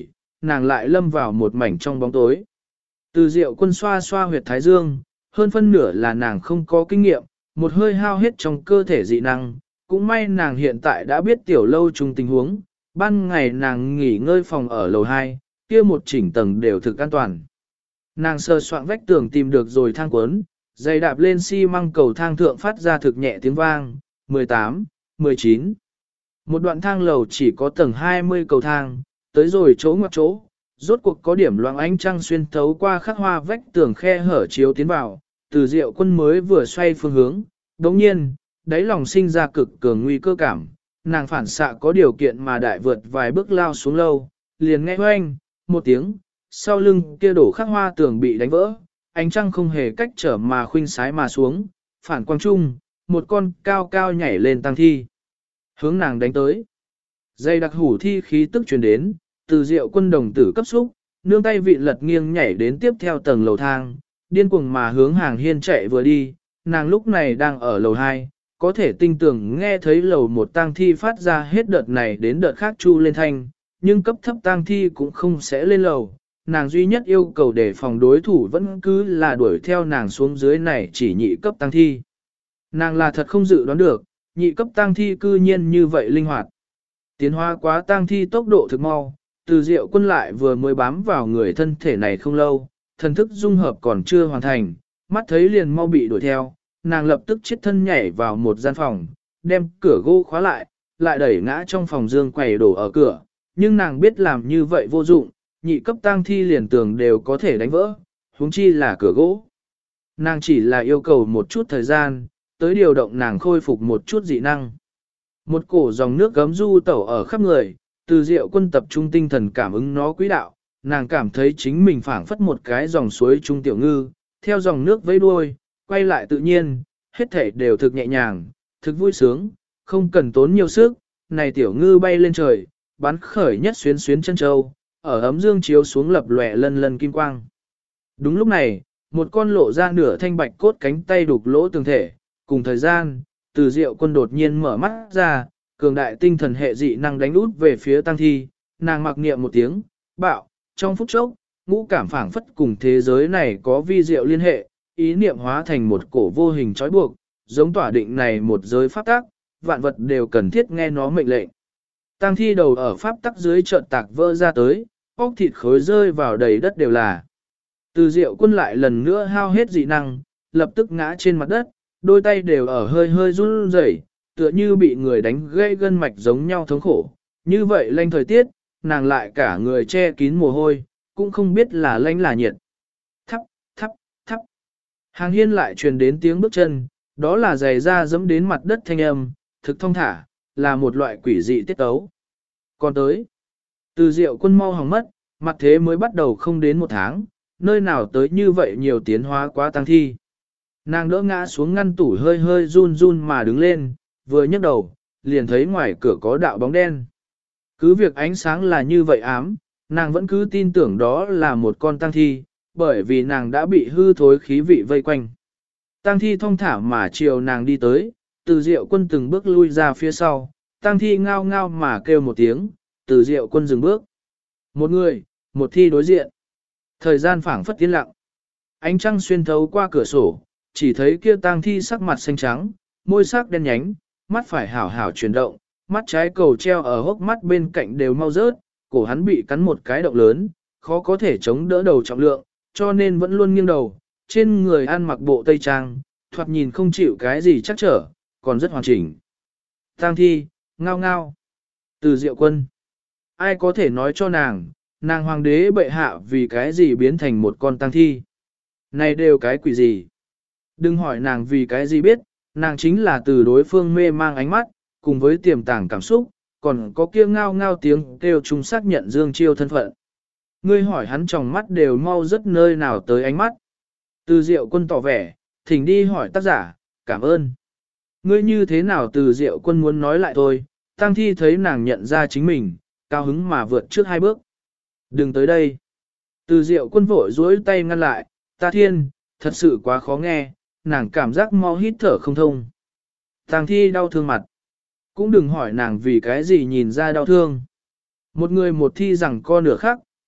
nàng lại lâm vào một mảnh trong bóng tối. Từ Diệu Quân xoa xoa huyệt thái dương, hơn phân nửa là nàng không có kinh nghiệm, một hơi hao hết trong cơ thể dị năng, cũng may nàng hiện tại đã biết tiểu lâu chung tình huống, ban ngày nàng nghỉ ngơi phòng ở lầu 2, kia một chỉnh tầng đều thực an toàn. Nàng sơ soạn vách tường tìm được rồi thang cuốn, giày đạp lên xi măng cầu thang thượng phát ra thực nhẹ tiếng vang, 18, 19. Một đoạn thang lầu chỉ có tầng 20 cầu thang, tới rồi chỗ ngoặc chỗ, rốt cuộc có điểm loang ánh trăng xuyên thấu qua khắc hoa vách tường khe hở chiếu tiến vào, Từ Diệu Quân mới vừa xoay phương hướng, đồng nhiên, đáy lòng sinh ra cực cường nguy cơ cảm, nàng phản xạ có điều kiện mà đại vượt vài bước lao xuống lâu, liền nghe hoanh, một tiếng, sau lưng kia đổ khắc hoa tường bị đánh vỡ, ánh trăng không hề cách trở mà khuynh sái mà xuống, phản quang trung, một con cao cao nhảy lên tăng thi, hướng nàng đánh tới. Dây đặc hủ thi khí tức truyền đến, Từ Diệu Quân đồng tử cấp xúc, nương tay vị lật nghiêng nhảy đến tiếp theo tầng lầu thang, điên cuồng mà hướng hàng hiên chạy vừa đi, nàng lúc này đang ở lầu 2, có thể tinh tường nghe thấy lầu một tang thi phát ra hết đợt này đến đợt khác chu lên thanh, nhưng cấp thấp tang thi cũng không sẽ lên lầu, nàng duy nhất yêu cầu để phòng đối thủ vẫn cứ là đuổi theo nàng xuống dưới này chỉ nhị cấp tang thi. Nàng là thật không dự đoán được, nhị cấp tang thi cư nhiên như vậy linh hoạt. Tiến hóa quá tang thi tốc độ thực mau, Từ Diệu Quân lại vừa mới bám vào người thân thể này không lâu, thần thức dung hợp còn chưa hoàn thành, mắt thấy liền mau bị đuổi theo, nàng lập tức chết thân nhảy vào một gian phòng, đem cửa gỗ khóa lại, lại đẩy ngã trong phòng dương quầy đổ ở cửa, nhưng nàng biết làm như vậy vô dụng, nhị cấp tang thi liền tường đều có thể đánh vỡ, huống chi là cửa gỗ. Nàng chỉ là yêu cầu một chút thời gian, tới điều động nàng khôi phục một chút dị năng. Một cổ dòng nước gấm du tẩu ở khắp người, Từ Diệu Quân tập trung tinh thần cảm ứng nó quỹ đạo, nàng cảm thấy chính mình phảng phất một cái dòng suối trung tiểu ngư, theo dòng nước vẫy đuôi, quay lại tự nhiên, hết thể đều thực nhẹ nhàng, thực vui sướng, không cần tốn nhiều sức, này tiểu ngư bay lên trời, bắn khởi nhất xuyến xuyến chân châu, ở ấm dương chiếu xuống lập lòe lân lân kim quang. Đúng lúc này, một con lộ ra nửa thanh bạch cốt cánh tay đục lỗ tường thể, cùng thời gian, Từ Diệu Quân đột nhiên mở mắt ra, cường đại tinh thần hệ dị năng đánh út về phía tăng thi, nàng mặc niệm một tiếng, bạo, trong phút chốc, ngũ cảm phảng phất cùng thế giới này có vi diệu liên hệ, ý niệm hóa thành một cổ vô hình trói buộc, giống tỏa định này một giới pháp tắc, vạn vật đều cần thiết nghe nó mệnh lệnh. Tăng thi đầu ở pháp tắc dưới chợt tạc vỡ ra tới, óc thịt khối rơi vào đầy đất đều là. Từ Diệu Quân lại lần nữa hao hết dị năng, lập tức ngã trên mặt đất, đôi tay đều ở hơi hơi run rẩy, tựa như bị người đánh gãy gân mạch giống nhau thống khổ. Như vậy lanh thời tiết, nàng lại cả người che kín mồ hôi, cũng không biết là lanh là nhiệt. Thắp, thắp, thắp. Hàng hiên lại truyền đến tiếng bước chân, đó là giày da dẫm đến mặt đất thanh âm, thực thông thả, là một loại quỷ dị tiết tấu. Còn tới, Từ Diệu Quân mau hỏng mất, mặt thế mới bắt đầu không đến một tháng, nơi nào tới như vậy nhiều tiến hóa quá tăng thi. Nàng đỡ ngã xuống ngăn tủ hơi hơi run run mà đứng lên, vừa nhấc đầu, liền thấy ngoài cửa có đạo bóng đen. Cứ việc ánh sáng là như vậy ám, nàng vẫn cứ tin tưởng đó là một con tăng thi, bởi vì nàng đã bị hư thối khí vị vây quanh. Tăng thi thong thả mà chiều nàng đi tới, Từ Diệu Quân từng bước lui ra phía sau, tăng thi ngao ngao mà kêu một tiếng, Từ Diệu Quân dừng bước. Một người, một thi đối diện. Thời gian phảng phất tiến lặng. Ánh trăng xuyên thấu qua cửa sổ, chỉ thấy kia tang thi sắc mặt xanh trắng, môi sắc đen nhánh, mắt phải hảo hảo chuyển động, mắt trái cầu treo ở hốc mắt bên cạnh đều mau rớt, cổ hắn bị cắn một cái động lớn, khó có thể chống đỡ đầu trọng lượng, cho nên vẫn luôn nghiêng đầu, trên người ăn mặc bộ tây trang, thoạt nhìn không chịu cái gì chắc trở, còn rất hoàn chỉnh. Tang thi, ngao ngao. Từ Diệu Quân. Ai có thể nói cho nàng hoàng đế bệ hạ vì cái gì biến thành một con tang thi? Này đều cái quỷ gì? Đừng hỏi nàng vì cái gì biết, nàng chính là từ đối phương mê mang ánh mắt, cùng với tiềm tàng cảm xúc, còn có kia ngao ngao tiếng kêu chung xác nhận Dương Chiêu thân phận. Ngươi hỏi hắn trong mắt đều mau rất nơi nào tới ánh mắt. Từ Diệu Quân tỏ vẻ, thỉnh đi hỏi tác giả, cảm ơn. Ngươi như thế nào Từ Diệu Quân muốn nói lại thôi, Tăng Thi thấy nàng nhận ra chính mình, cao hứng mà vượt trước 2 bước. Đừng tới đây. Từ Diệu Quân vội duỗi tay ngăn lại, ta thiên, thật sự quá khó nghe, nàng cảm giác mau hít thở không thông. Tăng Thi đau thương mặt. Cũng đừng hỏi nàng vì cái gì nhìn ra đau thương. Một người một thi rằng co nửa khắc,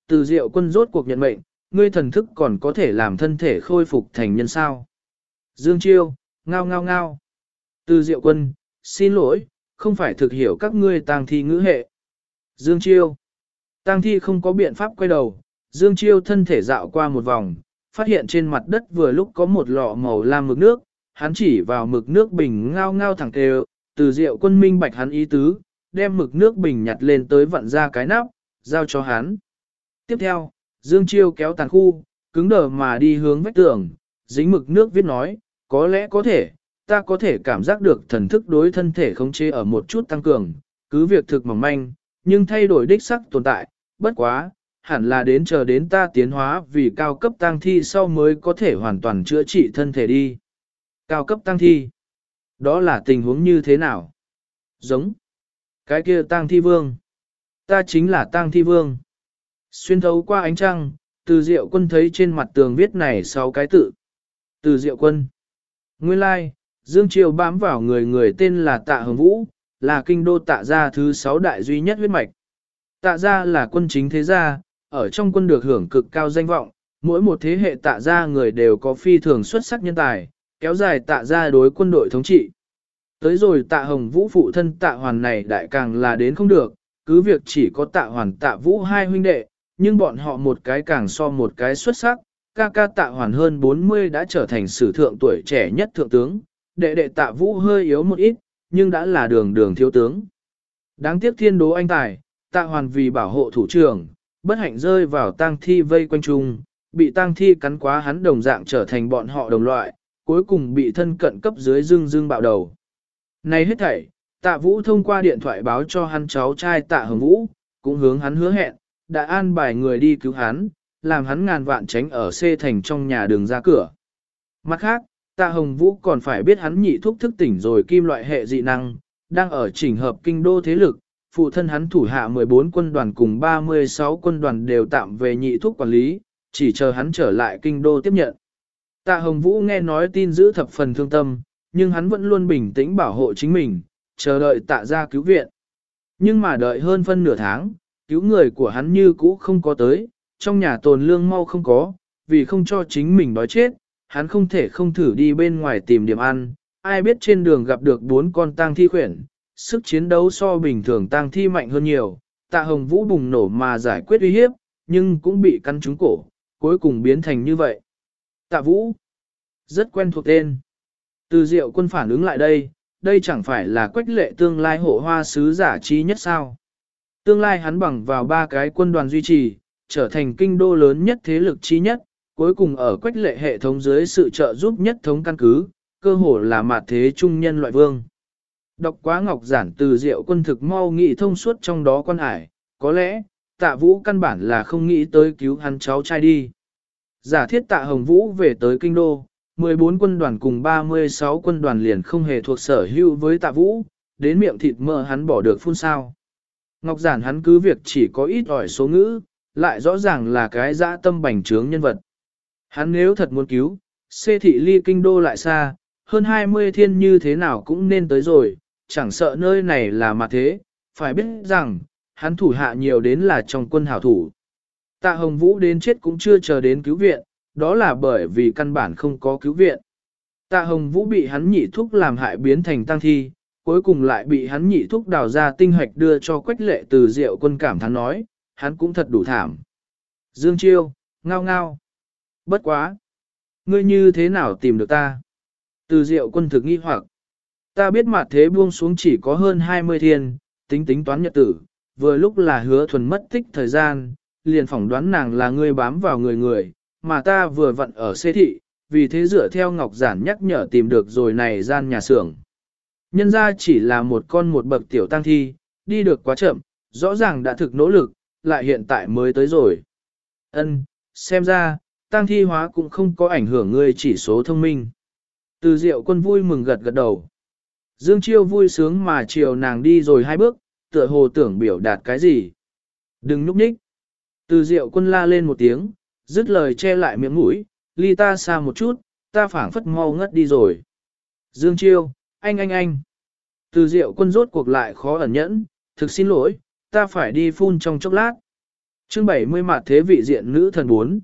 Từ Diệu Quân rốt cuộc nhận mệnh, ngươi thần thức còn có thể làm thân thể khôi phục thành nhân sao. Dương Chiêu, ngao ngao ngao. Từ Diệu Quân, xin lỗi, không phải thực hiểu các ngươi tang thi ngữ hệ. Dương Chiêu, tang thi không có biện pháp quay đầu, Dương Chiêu thân thể dạo qua một vòng, phát hiện trên mặt đất vừa lúc có một lọ màu lam mực nước, hắn chỉ vào mực nước bình ngao ngao thẳng tề, Từ Diệu Quân minh bạch hắn ý tứ, đem mực nước bình nhặt lên tới vặn ra cái nắp, giao cho hắn. Tiếp theo, Dương Chiêu kéo tàn khu, cứng đờ mà đi hướng vách tường, dính mực nước viết nói, có lẽ có thể, ta có thể cảm giác được thần thức đối thân thể khống chế ở một chút tăng cường, cứ việc thực mỏng manh, nhưng thay đổi đích sắc tồn tại, bất quá, hẳn là đến chờ đến ta tiến hóa vì cao cấp tăng thi sau mới có thể hoàn toàn chữa trị thân thể đi. Cao cấp tăng thi, đó là tình huống như thế nào? Giống cái kia tang thi vương. Ta chính là tang thi vương. Xuyên thấu qua ánh trăng, Từ Diệu Quân thấy trên mặt tường viết này 6 cái tự. Từ Diệu Quân. Nguyên lai, Dương Chiêu bám vào người tên là Tạ Hồng Vũ, là kinh đô Tạ gia thứ 6 đại duy nhất huyết mạch. Tạ gia là quân chính thế gia, ở trong quân được hưởng cực cao danh vọng, mỗi một thế hệ Tạ gia người đều có phi thường xuất sắc nhân tài, kéo dài Tạ gia đối quân đội thống trị. Tới rồi Tạ Hồng Vũ phụ thân Tạ Hoàn này đại càng là đến không được, cứ việc chỉ có Tạ Hoàn Tạ Vũ hai huynh đệ, nhưng bọn họ một cái càng so một cái xuất sắc, ca ca Tạ Hoàn hơn 40 đã trở thành sử thượng tuổi trẻ nhất thượng tướng, đệ đệ Tạ Vũ hơi yếu một ít, nhưng đã là đường đường thiếu tướng. Đáng tiếc thiên đố anh tài, Tạ Hoàn vì bảo hộ thủ trưởng, bất hạnh rơi vào tang thi vây quanh chung, bị tang thi cắn quá hắn đồng dạng trở thành bọn họ đồng loại, cuối cùng bị thân cận cấp dưới dưng bạo đầu. Này hết thảy, Tạ Vũ thông qua điện thoại báo cho hắn cháu trai Tạ Hồng Vũ, cũng hướng hắn hứa hẹn, đã an bài người đi cứu hắn, làm hắn ngàn vạn tránh ở C thành trong nhà đường ra cửa. Mặt khác, Tạ Hồng Vũ còn phải biết hắn nhị thúc thức tỉnh rồi kim loại hệ dị năng, đang ở chỉnh hợp kinh đô thế lực, phụ thân hắn thủ hạ 14 quân đoàn cùng 36 quân đoàn đều tạm về nhị thúc quản lý, chỉ chờ hắn trở lại kinh đô tiếp nhận. Tạ Hồng Vũ nghe nói tin dữ thập phần thương tâm, nhưng hắn vẫn luôn bình tĩnh bảo hộ chính mình, chờ đợi Tạ gia cứu viện. Nhưng mà đợi hơn phân nửa tháng, cứu người của hắn như cũ không có tới, trong nhà tồn lương mau không có, vì không cho chính mình đói chết, hắn không thể không thử đi bên ngoài tìm điểm ăn, ai biết trên đường gặp được 4 con tang thi khuyển, sức chiến đấu so bình thường tang thi mạnh hơn nhiều, Tạ Hồng Vũ bùng nổ mà giải quyết uy hiếp, nhưng cũng bị cắn trúng cổ, cuối cùng biến thành như vậy. Tạ Vũ, rất quen thuộc tên. Từ Diệu Quân phản ứng lại đây chẳng phải là Quách Lệ tương lai hộ hoa sứ giả trí nhất sao. Tương lai hắn bằng vào 3 cái quân đoàn duy trì, trở thành kinh đô lớn nhất thế lực trí nhất, cuối cùng ở Quách Lệ hệ thống dưới sự trợ giúp nhất thống căn cứ, cơ hồ là mạt thế trung nhân loại vương. Đọc quá ngọc giản Từ Diệu Quân thực mau nghĩ thông suốt trong đó quan hải, có lẽ, Tạ Vũ căn bản là không nghĩ tới cứu hắn cháu trai đi. Giả thiết Tạ Hồng Vũ về tới kinh đô, 14 quân đoàn cùng 36 quân đoàn liền không hề thuộc sở hữu với Tạ Vũ, đến miệng thịt mỡ hắn bỏ được phun sao. Ngọc giản hắn cứ việc chỉ có ít ỏi số ngữ, lại rõ ràng là cái dã tâm bành trướng nhân vật. Hắn nếu thật muốn cứu, xê thị ly kinh đô lại xa, hơn 20 thiên như thế nào cũng nên tới rồi, chẳng sợ nơi này là mặt thế, phải biết rằng, hắn thủ hạ nhiều đến là trong quân hảo thủ. Tạ Hồng Vũ đến chết cũng chưa chờ đến cứu viện, đó là bởi vì căn bản không có cứu viện. Tạ Hồng Vũ bị hắn nhị thúc làm hại biến thành tang thi, cuối cùng lại bị hắn nhị thúc đào ra tinh hoạch đưa cho Quách Lệ Từ Diệu Quân cảm thán nói, hắn cũng thật đủ thảm. Dương Chiêu, ngao ngao. Bất quá. Ngươi như thế nào tìm được ta? Từ Diệu Quân thực nghi hoặc. Ta biết mặt thế buông xuống chỉ có hơn 20 thiên, tính toán nhật tử, vừa lúc là Hứa Thuần mất tích thời gian, liền phỏng đoán nàng là ngươi bám vào người, mà ta vừa vặn ở xê thị, vì thế dựa theo ngọc giản nhắc nhở tìm được rồi này gian nhà xưởng. Nhân ra chỉ là một con một bậc tiểu tăng thi, đi được quá chậm, rõ ràng đã thực nỗ lực, lại hiện tại mới tới rồi. Ân, xem ra, tăng thi hóa cũng không có ảnh hưởng ngươi chỉ số thông minh. Từ Diệu Quân vui mừng gật gật đầu. Dương Chiêu vui sướng mà chiều nàng đi rồi 2 bước, tựa hồ tưởng biểu đạt cái gì. Đừng núp nhích. Từ Diệu Quân la lên một tiếng, dứt lời che lại miệng mũi, ly ta xa một chút, ta phảng phất mau ngất đi rồi. Dương Chiêu, anh. Từ Diệu Quân rốt cuộc lại khó ẩn nhẫn, thực xin lỗi, ta phải đi phun trong chốc lát. Chương 70 mặt thế vị diện nữ thần 4.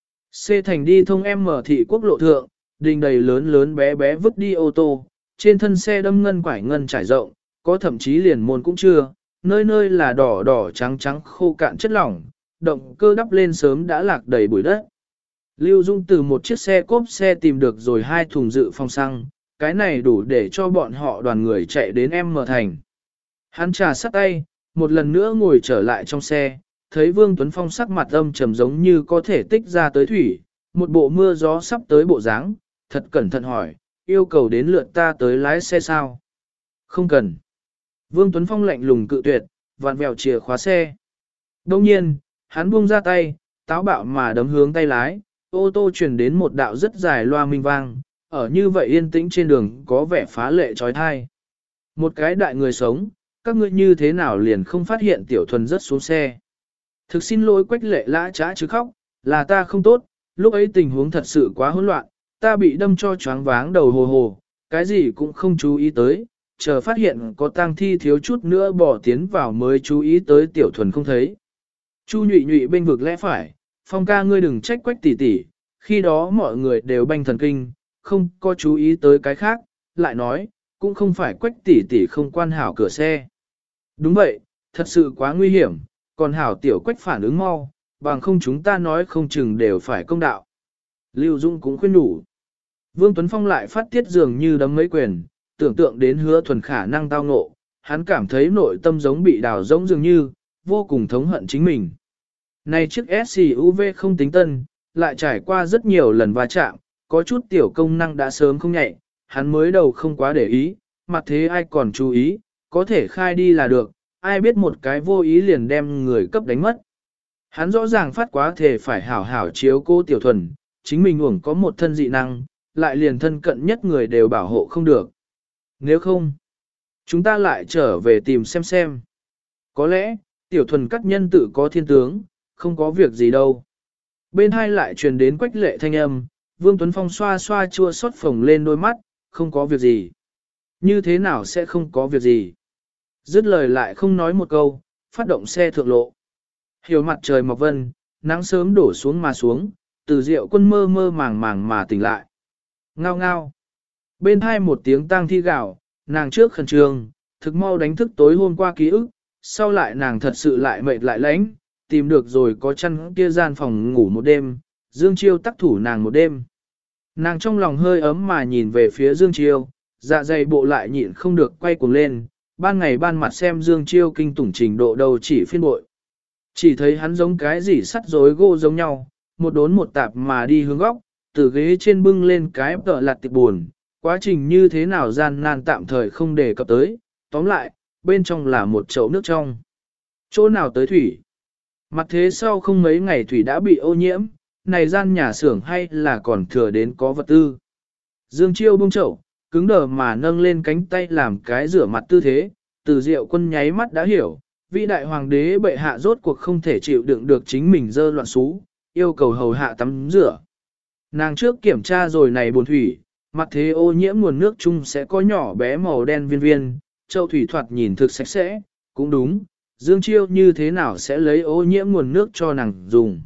C thành đi thông M thị quốc lộ thượng, đình đầy lớn lớn bé bé vứt đi ô tô, trên thân xe đâm ngân quải ngân trải rộng, có thậm chí liền môn cũng chưa, nơi nơi là đỏ đỏ trắng trắng khô cạn chất lỏng, động cơ đắp lên sớm đã lạc đầy bụi đất. Lưu Dung từ một chiếc xe cốp xe tìm được rồi 2 thùng dự phòng xăng, cái này đủ để cho bọn họ đoàn người chạy đến M thành. Hắn trà sắt tay, một lần nữa ngồi trở lại trong xe, thấy Vương Tuấn Phong sắc mặt âm trầm giống như có thể tích ra tới thủy, một bộ mưa gió sắp tới bộ dáng, thật cẩn thận hỏi, yêu cầu đến lượt ta tới lái xe sao? Không cần. Vương Tuấn Phong lạnh lùng cự tuyệt, vặn vẹo chìa khóa xe. Đông nhiên, hắn buông ra tay, táo bạo mà đấm hướng tay lái, ô tô chuyển đến một đạo rất dài loa minh vang, ở như vậy yên tĩnh trên đường có vẻ phá lệ trói thai. Một cái đại người sống, các ngươi như thế nào liền không phát hiện tiểu thuần rớt xuống xe. Thực xin lỗi Quách Lệ lã trá chứ khóc, là ta không tốt, lúc ấy tình huống thật sự quá hỗn loạn, ta bị đâm cho choáng váng đầu hồ hồ, cái gì cũng không chú ý tới, chờ phát hiện có tang thi thiếu chút nữa bỏ tiến vào mới chú ý tới tiểu thuần không thấy. Chu nhụy nhụy bên vực lẽ phải, Phong ca ngươi đừng trách Quách tỷ tỷ, khi đó mọi người đều banh thần kinh, không có chú ý tới cái khác, lại nói, cũng không phải Quách tỷ tỷ không quan hảo cửa xe. Đúng vậy, thật sự quá nguy hiểm, còn hảo tiểu Quách phản ứng mau, bằng không chúng ta nói không chừng đều phải công đạo. Lưu Dung cũng khuyên đủ. Vương Tuấn Phong lại phát tiết dường như đấm mấy quyền, tưởng tượng đến Hứa Thuần khả năng tao ngộ, hắn cảm thấy nội tâm giống bị đào rỗng dường như, vô cùng thống hận chính mình. Này chiếc SUV không tính tân, lại trải qua rất nhiều lần va chạm, có chút tiểu công năng đã sớm không nhạy, hắn mới đầu không quá để ý, mặt thế ai còn chú ý, có thể khai đi là được, ai biết một cái vô ý liền đem người cấp đánh mất. Hắn rõ ràng phát quá thể phải hảo hảo chiếu cô tiểu thuần, chính mình uổng có một thân dị năng, lại liền thân cận nhất người đều bảo hộ không được. Nếu không, chúng ta lại trở về tìm xem. Có lẽ, tiểu thuần các nhân tự có thiên tướng, không có việc gì đâu. Bên hai lại truyền đến Quách Lệ thanh âm, Vương Tuấn Phong xoa xoa chua xót phồng lên đôi mắt, không có việc gì. Như thế nào sẽ không có việc gì? Dứt lời lại không nói một câu, phát động xe thượng lộ. Hiểu mặt trời mọc vân, nắng sớm đổ xuống mà xuống, Từ Diệu Quân mơ mơ màng màng mà tỉnh lại. Ngao ngao. Bên hai một tiếng tang thi gạo, nàng trước khẩn trương, thực mau đánh thức tối hôm qua ký ức, sau lại nàng thật sự lại mệt lại lánh, tìm được rồi có chăn kia gian phòng ngủ một đêm, Dương Chiêu tác thủ nàng một đêm. Nàng trong lòng hơi ấm mà nhìn về phía Dương Chiêu, dạ dày bộ lại nhịn không được quay cuồng lên, ban ngày ban mặt xem Dương Chiêu kinh tủng trình độ đầu chỉ phiên bội. Chỉ thấy hắn giống cái gì sắt rối gỗ giống nhau, một đốn một tạp mà đi hướng góc, từ ghế trên bưng lên cái tợ lặt tiệp buồn, quá trình như thế nào gian nan tạm thời không đề cập tới, tóm lại, bên trong là một chậu nước trong. Chỗ nào tới thủy? Mặt thế sau không mấy ngày thủy đã bị ô nhiễm, này gian nhà xưởng hay là còn thừa đến có vật tư. Dương Chiêu bông chậu, cứng đờ mà nâng lên cánh tay làm cái rửa mặt tư thế, Từ Diệu Quân nháy mắt đã hiểu, vị đại hoàng đế bệ hạ rốt cuộc không thể chịu đựng được chính mình dơ loạn xú, yêu cầu hầu hạ tắm rửa. Nàng trước kiểm tra rồi này buồn thủy, mặt thế ô nhiễm nguồn nước chung sẽ có nhỏ bé màu đen viên viên, chậu thủy thoạt nhìn thực sạch sẽ, cũng đúng, Dương Chiêu như thế nào sẽ lấy ô nhiễm nguồn nước cho nàng dùng.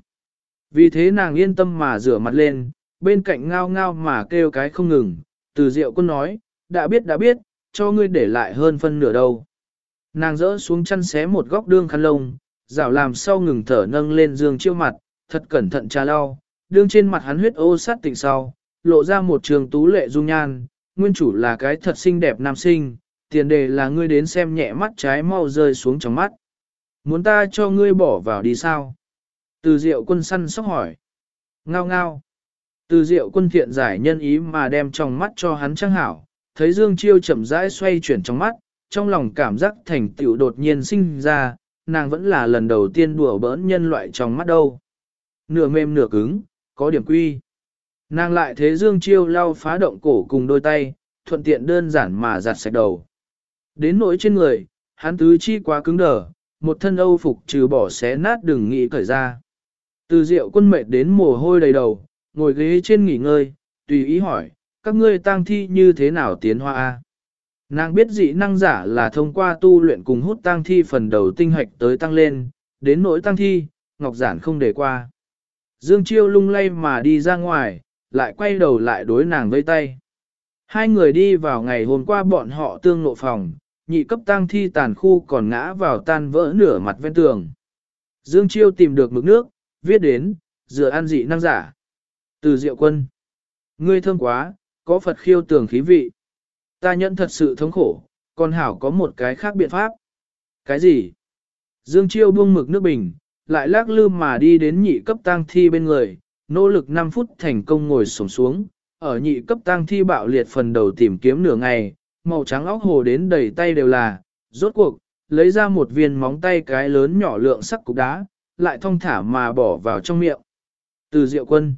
Vì thế nàng yên tâm mà rửa mặt lên, bên cạnh ngao ngao mà kêu cái không ngừng, Từ Diệu Quân nói, đã biết, cho ngươi để lại hơn phân nửa đâu. Nàng dỡ xuống chăn xé một góc đương khăn lông, rảo làm sau ngừng thở nâng lên Dương Chiêu mặt, thật cẩn thận trà lau, đương trên mặt hắn huyết ô sát tỉnh sau, lộ ra một trường tú lệ dung nhan, nguyên chủ là cái thật xinh đẹp nam sinh, tiền đề là ngươi đến xem nhẹ mắt trái mau rơi xuống trong mắt. Muốn ta cho ngươi bỏ vào đi sao? Từ Diệu Quân săn sóc hỏi. Ngao ngao. Từ Diệu Quân thiện giải nhân ý mà đem trong mắt cho hắn trang hảo, thấy Dương Chiêu chậm rãi xoay chuyển trong mắt, trong lòng cảm giác thành tựu đột nhiên sinh ra, nàng vẫn là lần đầu tiên đùa bỡn nhân loại trong mắt đâu. Nửa mềm nửa cứng, có điểm quy. Nàng lại thế Dương Chiêu lau phá động cổ cùng đôi tay, thuận tiện đơn giản mà giặt sạch đầu. Đến nỗi trên người, hắn tứ chi quá cứng đờ, một thân âu phục trừ bỏ xé nát đừng nghĩ cởi ra. Từ Diệu Quân mệt đến mồ hôi đầy đầu, ngồi ghế trên nghỉ ngơi, tùy ý hỏi, các ngươi tang thi như thế nào tiến hóa a? Nàng biết dị năng giả là thông qua tu luyện cùng hút tang thi phần đầu tinh hạch tới tăng lên, đến nỗi tang thi, Ngọc Giản không để qua. Dương Chiêu lung lay mà đi ra ngoài, lại quay đầu lại đối nàng vây tay. Hai người đi vào ngày hôm qua bọn họ tương lộ phòng, nhị cấp tang thi tàn khu còn ngã vào tan vỡ nửa mặt ven tường. Dương Chiêu tìm được mực nước, viết đến, dựa ăn dị năng giả. Từ Diệu Quân. Ngươi thơm quá, có Phật khiêu tường khí vị. Ta nhận thật sự thống khổ, còn hảo có một cái khác biện pháp. Cái gì? Dương Chiêu buông mực nước bình, lại lắc lư mà đi đến nhị cấp tang thi bên người, nỗ lực 5 phút thành công ngồi xổm xuống, ở nhị cấp tang thi bạo liệt phần đầu tìm kiếm nửa ngày, màu trắng óc hồ đến đầy tay đều là, rốt cuộc, lấy ra một viên móng tay cái lớn nhỏ lượng sắc cục đá, lại thong thả mà bỏ vào trong miệng. Từ Diệu Quân.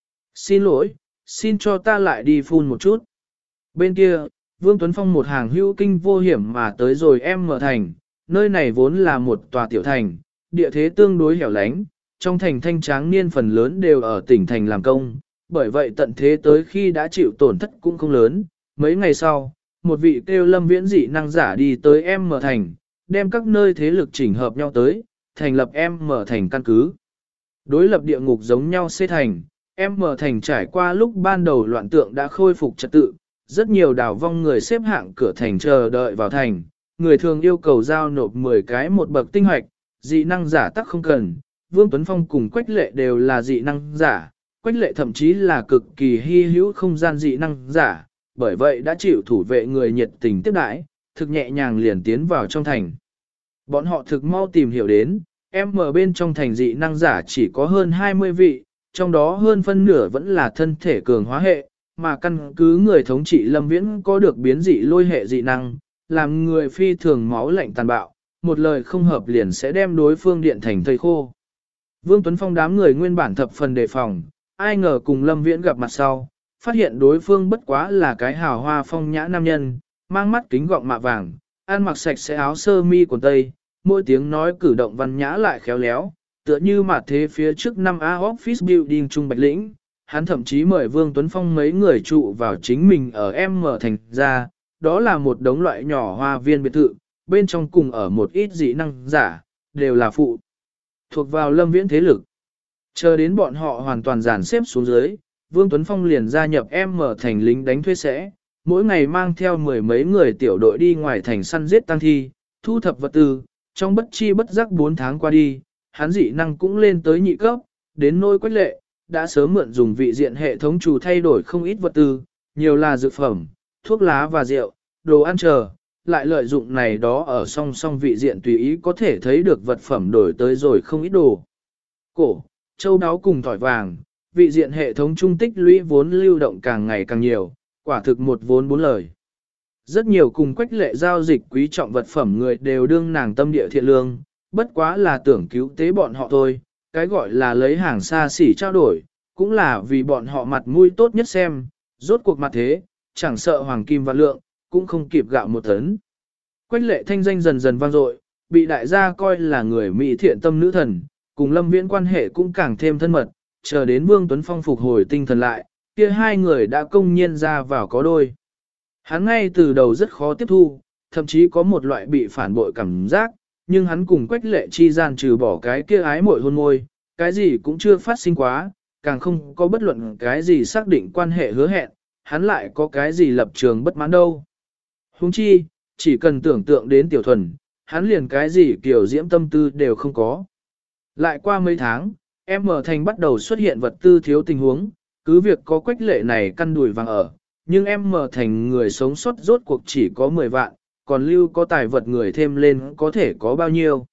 Xin lỗi, xin cho ta lại đi phun một chút. Bên kia, Vương Tuấn Phong một hàng hữu kinh vô hiểm mà tới rồi em mở thành, nơi này vốn là một tòa tiểu thành, địa thế tương đối hẻo lánh, trong thành thanh tráng niên phần lớn đều ở tỉnh thành làm công, bởi vậy tận thế tới khi đã chịu tổn thất cũng không lớn. Mấy ngày sau, một vị kêu Lâm Viễn dị năng giả đi tới em mở thành, đem các nơi thế lực chỉnh hợp nhau tới, thành lập em mở thành căn cứ. Đối lập địa ngục giống nhau xê thành, em mở thành trải qua lúc ban đầu loạn tượng đã khôi phục trật tự, rất nhiều đảo vong người xếp hạng cửa thành chờ đợi vào thành, người thường yêu cầu giao nộp 10 cái một bậc tinh hoạch, dị năng giả tắc không cần. Vương Tuấn Phong cùng Quách Lệ đều là dị năng giả, Quách Lệ thậm chí là cực kỳ hy hữu không gian dị năng giả, bởi vậy đã chịu thủ vệ người nhiệt tình tiếp đãi, thực nhẹ nhàng liền tiến vào trong thành. Bọn họ thực mau tìm hiểu đến, em ở bên trong thành dị năng giả chỉ có hơn 20 vị, trong đó hơn phân nửa vẫn là thân thể cường hóa hệ, mà căn cứ người thống trị Lâm Viễn có được biến dị lôi hệ dị năng, làm người phi thường máu lạnh tàn bạo, một lời không hợp liền sẽ đem đối phương điện thành thây khô. Vương Tuấn Phong đám người nguyên bản thập phần đề phòng, ai ngờ cùng Lâm Viễn gặp mặt sau, phát hiện đối phương bất quá là cái hào hoa phong nhã nam nhân, mang mắt kính gọng mạ vàng, ăn mặc sạch sẽ áo sơ mi quần tây, mỗi tiếng nói cử động văn nhã lại khéo léo, tựa như mặt thế phía trước 5A Office Building Trung Bạch Lĩnh. Hắn thậm chí mời Vương Tuấn Phong mấy người trụ vào chính mình ở M thành ra, đó là một đống loại nhỏ hoa viên biệt thự, bên trong cùng ở một ít dị năng giả, đều là phụ thuộc vào Lâm Viễn thế lực. Chờ đến bọn họ hoàn toàn dàn xếp xuống dưới, Vương Tuấn Phong liền gia nhập M thành lính đánh thuê sẽ, mỗi ngày mang theo 10 mấy người tiểu đội đi ngoài thành săn giết tăng thi, thu thập vật tư, trong bất chi bất giác 4 tháng qua đi, hắn dị năng cũng lên tới nhị cấp, đến nôi Quách Lệ, đã sớm mượn dùng vị diện hệ thống chủ thay đổi không ít vật tư, nhiều là dược phẩm, thuốc lá và rượu, đồ ăn chờ, lại lợi dụng này đó ở song song vị diện tùy ý có thể thấy được vật phẩm đổi tới rồi không ít đồ. Cổ, châu đáo cùng thỏi vàng, vị diện hệ thống trung tích lũy vốn lưu động càng ngày càng nhiều, quả thực một vốn bốn lời. Rất nhiều cùng Quách Lệ giao dịch quý trọng vật phẩm người đều đương nàng tâm địa thiện lương, bất quá là tưởng cứu tế bọn họ thôi, cái gọi là lấy hàng xa xỉ trao đổi, cũng là vì bọn họ mặt mũi tốt nhất xem, rốt cuộc mặt thế, chẳng sợ hoàng kim và lượng, cũng không kịp gạo một tấn. Quách Lệ thanh danh dần dần vang dội, bị đại gia coi là người mỹ thiện tâm nữ thần, cùng Lâm Viễn quan hệ cũng càng thêm thân mật, chờ đến Vương Tuấn Phong phục hồi tinh thần lại, kia hai người đã công nhiên ra vào có đôi. Hắn ngay từ đầu rất khó tiếp thu, thậm chí có một loại bị phản bội cảm giác, nhưng hắn cùng Quách Lệ chi gian trừ bỏ cái kia ái mội hôn môi, cái gì cũng chưa phát sinh quá, càng không có bất luận cái gì xác định quan hệ hứa hẹn, hắn lại có cái gì lập trường bất mãn đâu. Huống chi, chỉ cần tưởng tượng đến Tiểu Thuần, hắn liền cái gì kiểu diễm tâm tư đều không có. Lại qua mấy tháng, em ở thành bắt đầu xuất hiện vật tư thiếu tình huống, cứ việc có Quách Lệ này căn đùi vàng ở, nhưng em mở thành người sống sót rốt cuộc chỉ có 10 vạn, còn lưu có tài vật người thêm lên có thể có bao nhiêu.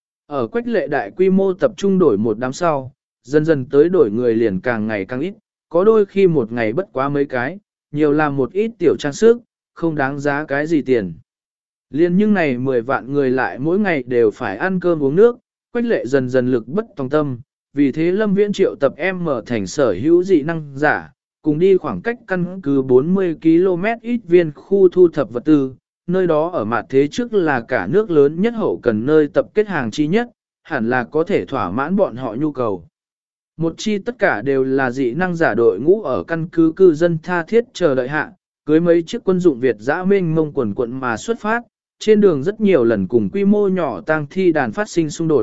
Ở Quách Lệ đại quy mô tập trung đổi một đám sau, dần dần tới đổi người liền càng ngày càng ít, có đôi khi một ngày bất quá mấy cái, nhiều là một ít tiểu trang sức, không đáng giá cái gì tiền. Liên nhưng này 10 vạn người lại mỗi ngày đều phải ăn cơm uống nước, Quách Lệ dần dần lực bất tòng tâm, vì thế Lâm Viễn triệu tập em mở thành sở hữu dị năng giả, cùng đi khoảng cách căn cứ 40 km ít viên khu thu thập vật tư, nơi đó ở mặt thế trước là cả nước lớn nhất hậu cần nơi tập kết hàng chi nhất, hẳn là có thể thỏa mãn bọn họ nhu cầu. Một chi tất cả đều là dị năng giả đội ngũ ở căn cứ cư dân tha thiết chờ đợi hạ, cưới mấy chiếc quân dụng Việt dã mênh mông quần quận mà xuất phát, trên đường rất nhiều lần cùng quy mô nhỏ tang thi đàn phát sinh xung đột,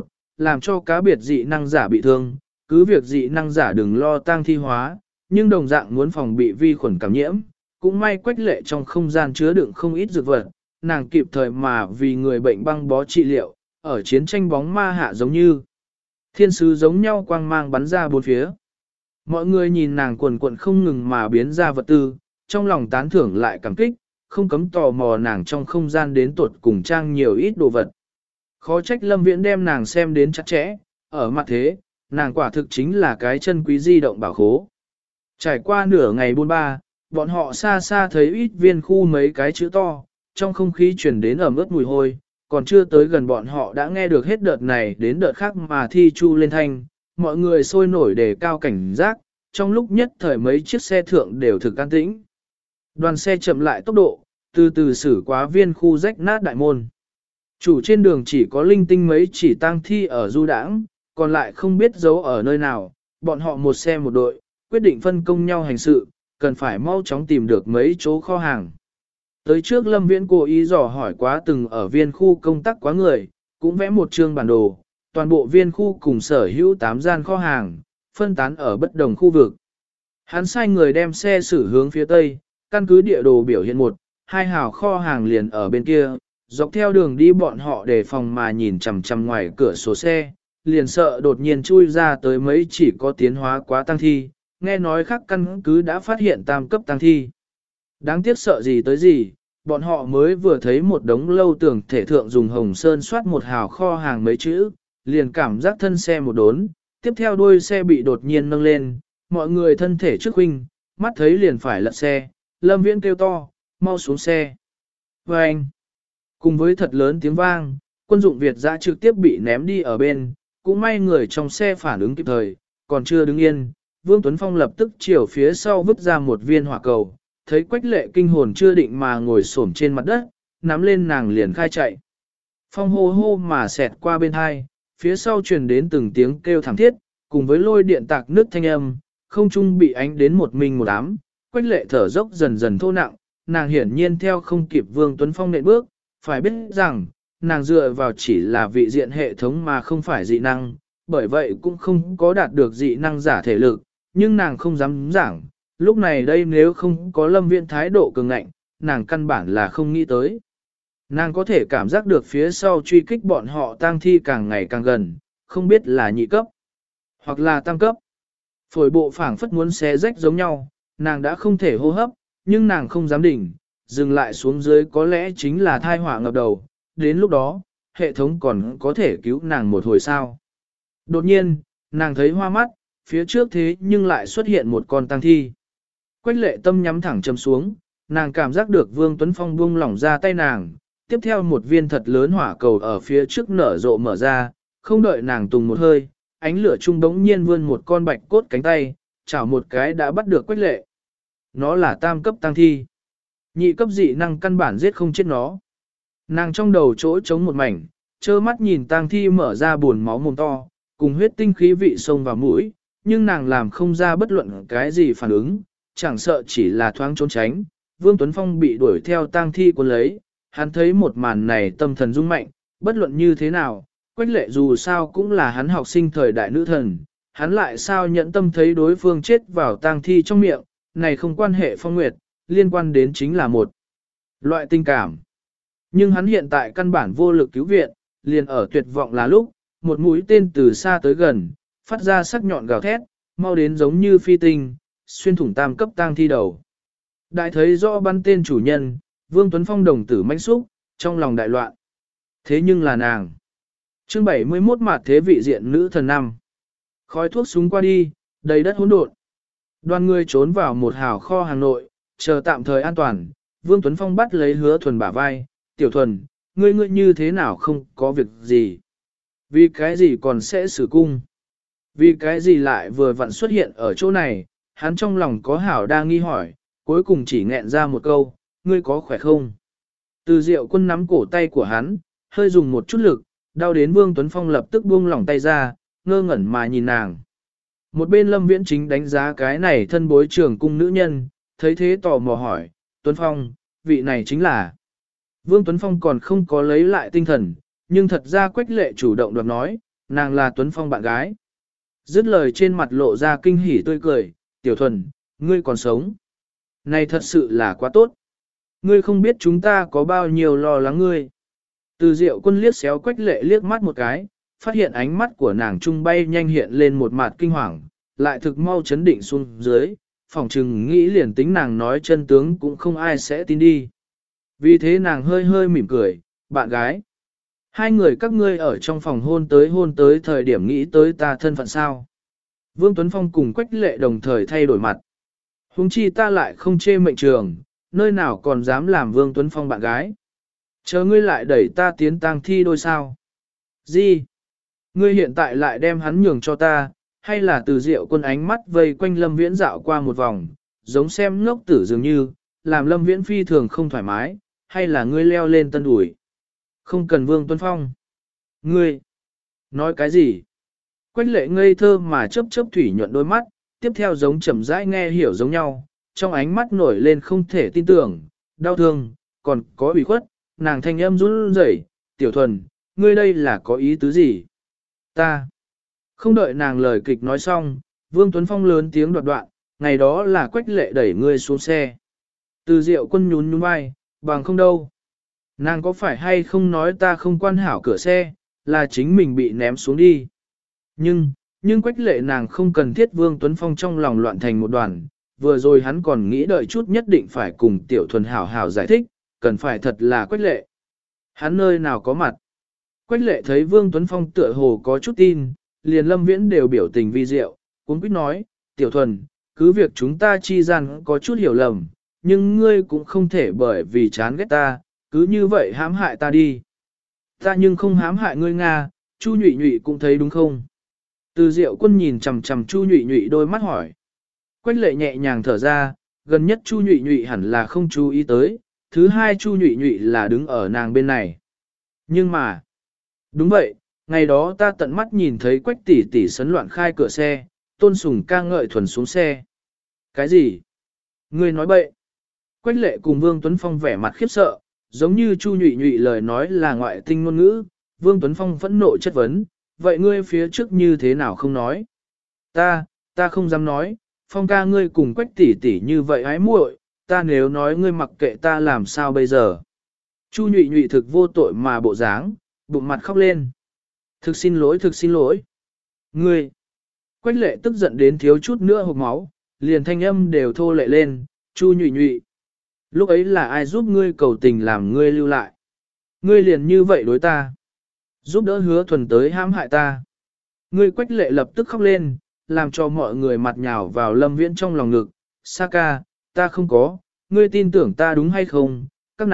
làm cho cá biệt dị năng giả bị thương, cứ việc dị năng giả đừng lo tang thi hóa, nhưng đồng dạng muốn phòng bị vi khuẩn cảm nhiễm, cũng may Quách Lệ trong không gian chứa đựng không ít dược vật, nàng kịp thời mà vì người bệnh băng bó trị liệu, ở chiến tranh bóng ma hạ giống như thiên sứ giống nhau quang mang bắn ra bốn phía. Mọi người nhìn nàng quần quận không ngừng mà biến ra vật tư, trong lòng tán thưởng lại cảm kích, không cấm tò mò nàng trong không gian đến tuột cùng trang nhiều ít đồ vật. Khó trách Lâm Viễn đem nàng xem đến chặt chẽ, ở mặt thế, nàng quả thực chính là cái chân quý di động bảo khố. Trải qua nửa ngày buôn ba, bọn họ xa xa thấy ít viên khu mấy cái chữ to, trong không khí chuyển đến ẩm ướt mùi hôi, còn chưa tới gần bọn họ đã nghe được hết đợt này đến đợt khác mà thi chu lên thanh, mọi người sôi nổi để cao cảnh giác, trong lúc nhất thời mấy chiếc xe thượng đều thực an tĩnh. Đoàn xe chậm lại tốc độ, từ từ xử quá viên khu rách nát đại môn. Chủ trên đường chỉ có linh tinh mấy chỉ tang thi ở du đãng, còn lại không biết giấu ở nơi nào, bọn họ một xe một đội, quyết định phân công nhau hành sự, cần phải mau chóng tìm được mấy chỗ kho hàng. Tới trước Lâm Viễn cố ý dò hỏi quá từng ở viên khu công tác quá người, cũng vẽ một chương bản đồ, toàn bộ viên khu cùng sở hữu 8 gian kho hàng, phân tán ở bất đồng khu vực. Hắn sai người đem xe xử hướng phía tây, căn cứ địa đồ biểu hiện hai hào kho hàng liền ở bên kia, dọc theo đường đi bọn họ đề phòng mà nhìn chằm chằm ngoài cửa sổ xe, liền sợ đột nhiên chui ra tới mấy chỉ có tiến hóa quá tăng thi, nghe nói khác căn cứ đã phát hiện tam cấp tăng thi. Đáng tiếc sợ gì tới gì, bọn họ mới vừa thấy một đống lâu tường thể thượng dùng hồng sơn soát một hào kho hàng mấy chữ, liền cảm giác thân xe một đốn, tiếp theo đuôi xe bị đột nhiên nâng lên, mọi người thân thể trước huynh, mắt thấy liền phải lật xe, Lâm Viễn kêu to, mau xuống xe. Và anh, cùng với thật lớn tiếng vang, quân dụng Việt dã trực tiếp bị ném đi ở bên, cũng may người trong xe phản ứng kịp thời, còn chưa đứng yên, Vương Tuấn Phong lập tức chiều phía sau vứt ra một viên hỏa cầu, thấy Quách Lệ kinh hồn chưa định mà ngồi xổm trên mặt đất, nắm lên nàng liền khai chạy. Phong hô hô mà xẹt qua bên hai, phía sau truyền đến từng tiếng kêu thảm thiết, cùng với lôi điện tạc nước thanh âm, không trung bị ánh đến một mình một ám, Quách Lệ thở dốc dần dần thô nặng, nàng hiển nhiên theo không kịp Vương Tuấn Phong nện bước, phải biết rằng, nàng dựa vào chỉ là vị diện hệ thống mà không phải dị năng, bởi vậy cũng không có đạt được dị năng giả thể lực, nhưng nàng không dám giảng, lúc này đây nếu không có Lâm Viễn thái độ cường ngạnh, nàng căn bản là không nghĩ tới. Nàng có thể cảm giác được phía sau truy kích bọn họ tang thi càng ngày càng gần, không biết là nhị cấp, hoặc là tam cấp. Phổi bộ phảng phất muốn xé rách giống nhau, nàng đã không thể hô hấp, nhưng nàng không dám đỉnh, dừng lại xuống dưới có lẽ chính là thai họa ngập đầu, đến lúc đó, hệ thống còn có thể cứu nàng một hồi sao. Đột nhiên, nàng thấy hoa mắt, phía trước thế nhưng lại xuất hiện một con tang thi. Quách Lệ tâm nhắm thẳng châm xuống, nàng cảm giác được Vương Tuấn Phong buông lỏng ra tay nàng, tiếp theo một viên thật lớn hỏa cầu ở phía trước nở rộ mở ra, không đợi nàng tùng một hơi, ánh lửa trung đống nhiên vươn một con bạch cốt cánh tay, chảo một cái đã bắt được Quách Lệ. Nó là tam cấp tang thi. Nhị cấp dị năng căn bản giết không chết nó. Nàng trong đầu chỗ trống một mảnh, trơ mắt nhìn tang thi mở ra buồn máu mồm to, cùng huyết tinh khí vị sông vào mũi, nhưng nàng làm không ra bất luận cái gì phản ứng, chẳng sợ chỉ là thoáng trốn tránh. Vương Tuấn Phong bị đuổi theo tang thi cuốn lấy, hắn thấy một màn này tâm thần rung mạnh, bất luận như thế nào, Quách Lệ dù sao cũng là hắn học sinh thời đại nữ thần, hắn lại sao nhẫn tâm thấy đối phương chết vào tang thi trong miệng, này không quan hệ phong nguyệt, liên quan đến chính là một loại tình cảm. Nhưng hắn hiện tại căn bản vô lực cứu viện, liền ở tuyệt vọng là lúc, một mũi tên từ xa tới gần, phát ra sắc nhọn gào thét, mau đến giống như phi tinh, xuyên thủng tam cấp tang thi đầu. Đại thấy rõ bắn tên chủ nhân, Vương Tuấn Phong đồng tử mãnh xúc, trong lòng đại loạn. Thế nhưng là nàng. Chương 71 mặt thế vị diện nữ thần năm. Khói thuốc súng qua đi, đầy đất hỗn độn. Đoàn người trốn vào một hào kho hàng nội, chờ tạm thời an toàn. Vương Tuấn Phong bắt lấy Hứa Thuần bả vai, "Tiểu Thuần, ngươi như thế nào không có việc gì? Vì cái gì còn sẽ xử cung? Vì cái gì lại vừa vặn xuất hiện ở chỗ này?" Hắn trong lòng có hảo đa nghi hỏi, cuối cùng chỉ nghẹn ra một câu, "Ngươi có khỏe không?" Từ Diệu Quân nắm cổ tay của hắn, hơi dùng một chút lực, đau đến Vương Tuấn Phong lập tức buông lỏng tay ra, ngơ ngẩn mà nhìn nàng. Một bên Lâm Viễn chính đánh giá cái này thân bối trưởng cung nữ nhân, thấy thế tò mò hỏi, "Tuấn Phong, vị này chính là..." Vương Tuấn Phong còn không có lấy lại tinh thần, nhưng thật ra Quách Lệ chủ động đoạt nói, nàng là Tuấn Phong bạn gái. Dứt lời trên mặt lộ ra kinh hỉ tươi cười, Tiểu Thuần, ngươi còn sống. Này thật sự là quá tốt. Ngươi không biết chúng ta có bao nhiêu lo lắng ngươi. Từ Diệu Quân liếc xéo Quách Lệ liếc mắt một cái, phát hiện ánh mắt của nàng trung bay nhanh hiện lên một mặt kinh hoàng, lại thực mau chấn định xuống dưới, phỏng chừng nghĩ liền tính nàng nói chân tướng cũng không ai sẽ tin đi. Vì thế nàng hơi hơi mỉm cười, bạn gái. Hai người các ngươi ở trong phòng hôn tới thời điểm nghĩ tới ta thân phận sao. Vương Tuấn Phong cùng Quách Lệ đồng thời thay đổi mặt. Huống chi ta lại không chê mệnh trường, nơi nào còn dám làm Vương Tuấn Phong bạn gái. Chờ ngươi lại đẩy ta tiến tang thi đôi sao. Gì? Ngươi hiện tại lại đem hắn nhường cho ta, hay là Từ Diệu Quân ánh mắt vây quanh Lâm Viễn dạo qua một vòng, giống xem ngốc tử dường như, làm Lâm Viễn phi thường không thoải mái, hay là ngươi leo lên tân ủi. Không cần Vương Tuấn Phong. Ngươi, nói cái gì? Quách Lệ ngây thơ mà chớp chớp thủy nhuận đôi mắt, tiếp theo giống chậm rãi nghe hiểu giống nhau, trong ánh mắt nổi lên không thể tin tưởng, đau thương, còn có ủy khuất, nàng thanh âm run rẩy, Tiểu Thuần, ngươi đây là có ý tứ gì? Ta. Không đợi nàng lời kịch nói xong, Vương Tuấn Phong lớn tiếng đoạt đoạn, ngày đó là Quách Lệ đẩy ngươi xuống xe. Từ Diệu Quân nhún nhún vai, bằng không đâu. Nàng có phải hay không nói ta không quan hảo cửa xe, là chính mình bị ném xuống đi. Nhưng Quách Lệ nàng không cần thiết Vương Tuấn Phong trong lòng loạn thành một đoàn, vừa rồi hắn còn nghĩ đợi chút nhất định phải cùng Tiểu Thuần hảo hảo giải thích, cần phải thật là Quách Lệ. Hắn nơi nào có mặt. Quách Lệ thấy Vương Tuấn Phong tựa hồ có chút tin, liền Lâm Viễn đều biểu tình vi diệu, cuốn quýt nói, Tiểu Thuần, cứ việc chúng ta chi gian có chút hiểu lầm, nhưng ngươi cũng không thể bởi vì chán ghét ta, cứ như vậy hãm hại ta đi. Ta nhưng không hãm hại ngươi Nga, Chu Nhụy Nhụy cũng thấy đúng không? Từ Diệu Quân nhìn chằm chằm Chu Nhụy Nhụy đôi mắt hỏi. Quách Lệ nhẹ nhàng thở ra, gần nhất Chu Nhụy Nhụy hẳn là không chú ý tới, thứ hai Chu Nhụy Nhụy là đứng ở nàng bên này. Nhưng mà, đúng vậy, ngày đó ta tận mắt nhìn thấy Quách tỷ tỷ sấn loạn khai cửa xe, Tôn Sùng ca ngợi Thuần xuống xe. Cái gì? Ngươi nói bậy. Quách Lệ cùng Vương Tuấn Phong vẻ mặt khiếp sợ, giống như Chu Nhụy Nhụy lời nói là ngoại tinh ngôn ngữ, Vương Tuấn Phong phẫn nộ chất vấn, vậy ngươi phía trước như thế nào không nói? Ta không dám nói, Phong ca ngươi cùng Quách tỷ tỷ như vậy ái muội, ta nếu nói ngươi mặc kệ ta làm sao bây giờ? Chu Nhụy Nhụy thực vô tội mà bộ dáng, bụng mặt khóc lên. Thực xin lỗi. Ngươi! Quách Lệ tức giận đến thiếu chút nữa hộc máu, liền thanh âm đều thô lệ lên, Chu Nhụy Nhụy. Lúc ấy là ai giúp ngươi cầu tình làm ngươi lưu lại? Ngươi liền như vậy đối ta. Giúp đỡ Hứa Thuần tới hãm hại ta. Ngươi Quách Lệ lập tức khóc lên, làm cho mọi người mặt nhào vào Lâm Viễn trong lòng ngực. Sa ca, ta không có, ngươi tin tưởng ta đúng hay không?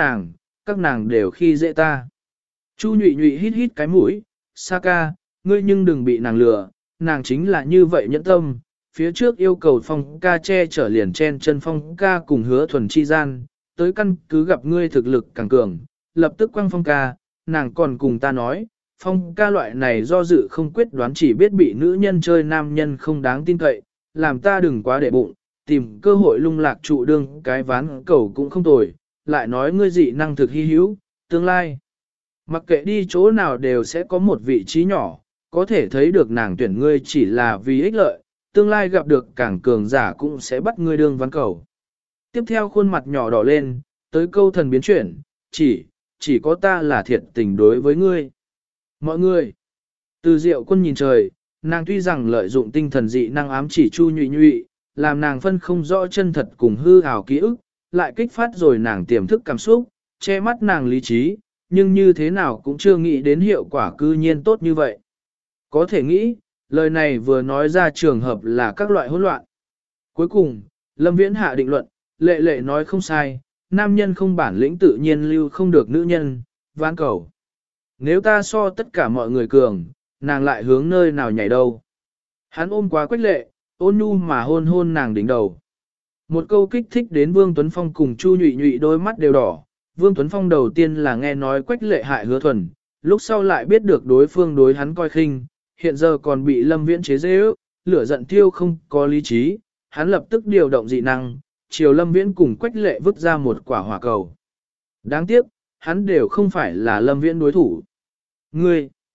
Các nàng đều khi dễ ta. Chu Nhụy Nhụy hít hít cái mũi. Sa ca, ngươi nhưng đừng bị nàng lừa, nàng chính là như vậy nhẫn tâm. Phía trước yêu cầu Phong ca che chở liền chen chân Phong ca cùng Hứa Thuần chi gian, tới căn cứ gặp ngươi thực lực càng cường, lập tức quăng Phong ca, nàng còn cùng ta nói, Phong ca loại này do dự không quyết đoán chỉ biết bị nữ nhân chơi nam nhân không đáng tin cậy, làm ta đừng quá để bụng, tìm cơ hội lung lạc trụ đương cái ván cầu cũng không tồi, lại nói ngươi dị năng thực hy hữu, tương lai. Mặc kệ đi chỗ nào đều sẽ có một vị trí nhỏ, có thể thấy được nàng tuyển ngươi chỉ là vì ích lợi, tương lai gặp được càng cường giả cũng sẽ bắt ngươi đương ván cầu. Tiếp theo khuôn mặt nhỏ đỏ lên, tới câu thần biến chuyển, chỉ có ta là thiệt tình đối với ngươi. Mọi người, Từ Diệu Quân nhìn trời, nàng tuy rằng lợi dụng tinh thần dị năng ám chỉ Chu Nhụy Nhụy, làm nàng phân không rõ chân thật cùng hư ảo ký ức, lại kích phát rồi nàng tiềm thức cảm xúc, che mắt nàng lý trí, nhưng như thế nào cũng chưa nghĩ đến hiệu quả cư nhiên tốt như vậy. Có thể nghĩ, lời này vừa nói ra trường hợp là các loại hỗn loạn. Cuối cùng, Lâm Viễn hạ định luận, Lệ nói không sai, nam nhân không bản lĩnh tự nhiên lưu không được nữ nhân, ván cầu. Nếu ta so tất cả mọi người cường, nàng lại hướng nơi nào nhảy đâu. Hắn ôm quá Quách Lệ, ôn nhu mà hôn nàng đỉnh đầu. Một câu kích thích đến Vương Tuấn Phong cùng Chu Nhụy Nhụy đôi mắt đều đỏ. Vương Tuấn Phong đầu tiên là nghe nói Quách Lệ hại Hứa Thuần, lúc sau lại biết được đối phương đối hắn coi khinh, hiện giờ còn bị Lâm Viễn chế dễ ước, lửa giận tiêu không có lý trí, hắn lập tức điều động dị năng, chiều Lâm Viễn cùng Quách Lệ vứt ra một quả hỏa cầu. Đáng tiếc, hắn đều không phải là Lâm Viễn đối thủ. Ngươi,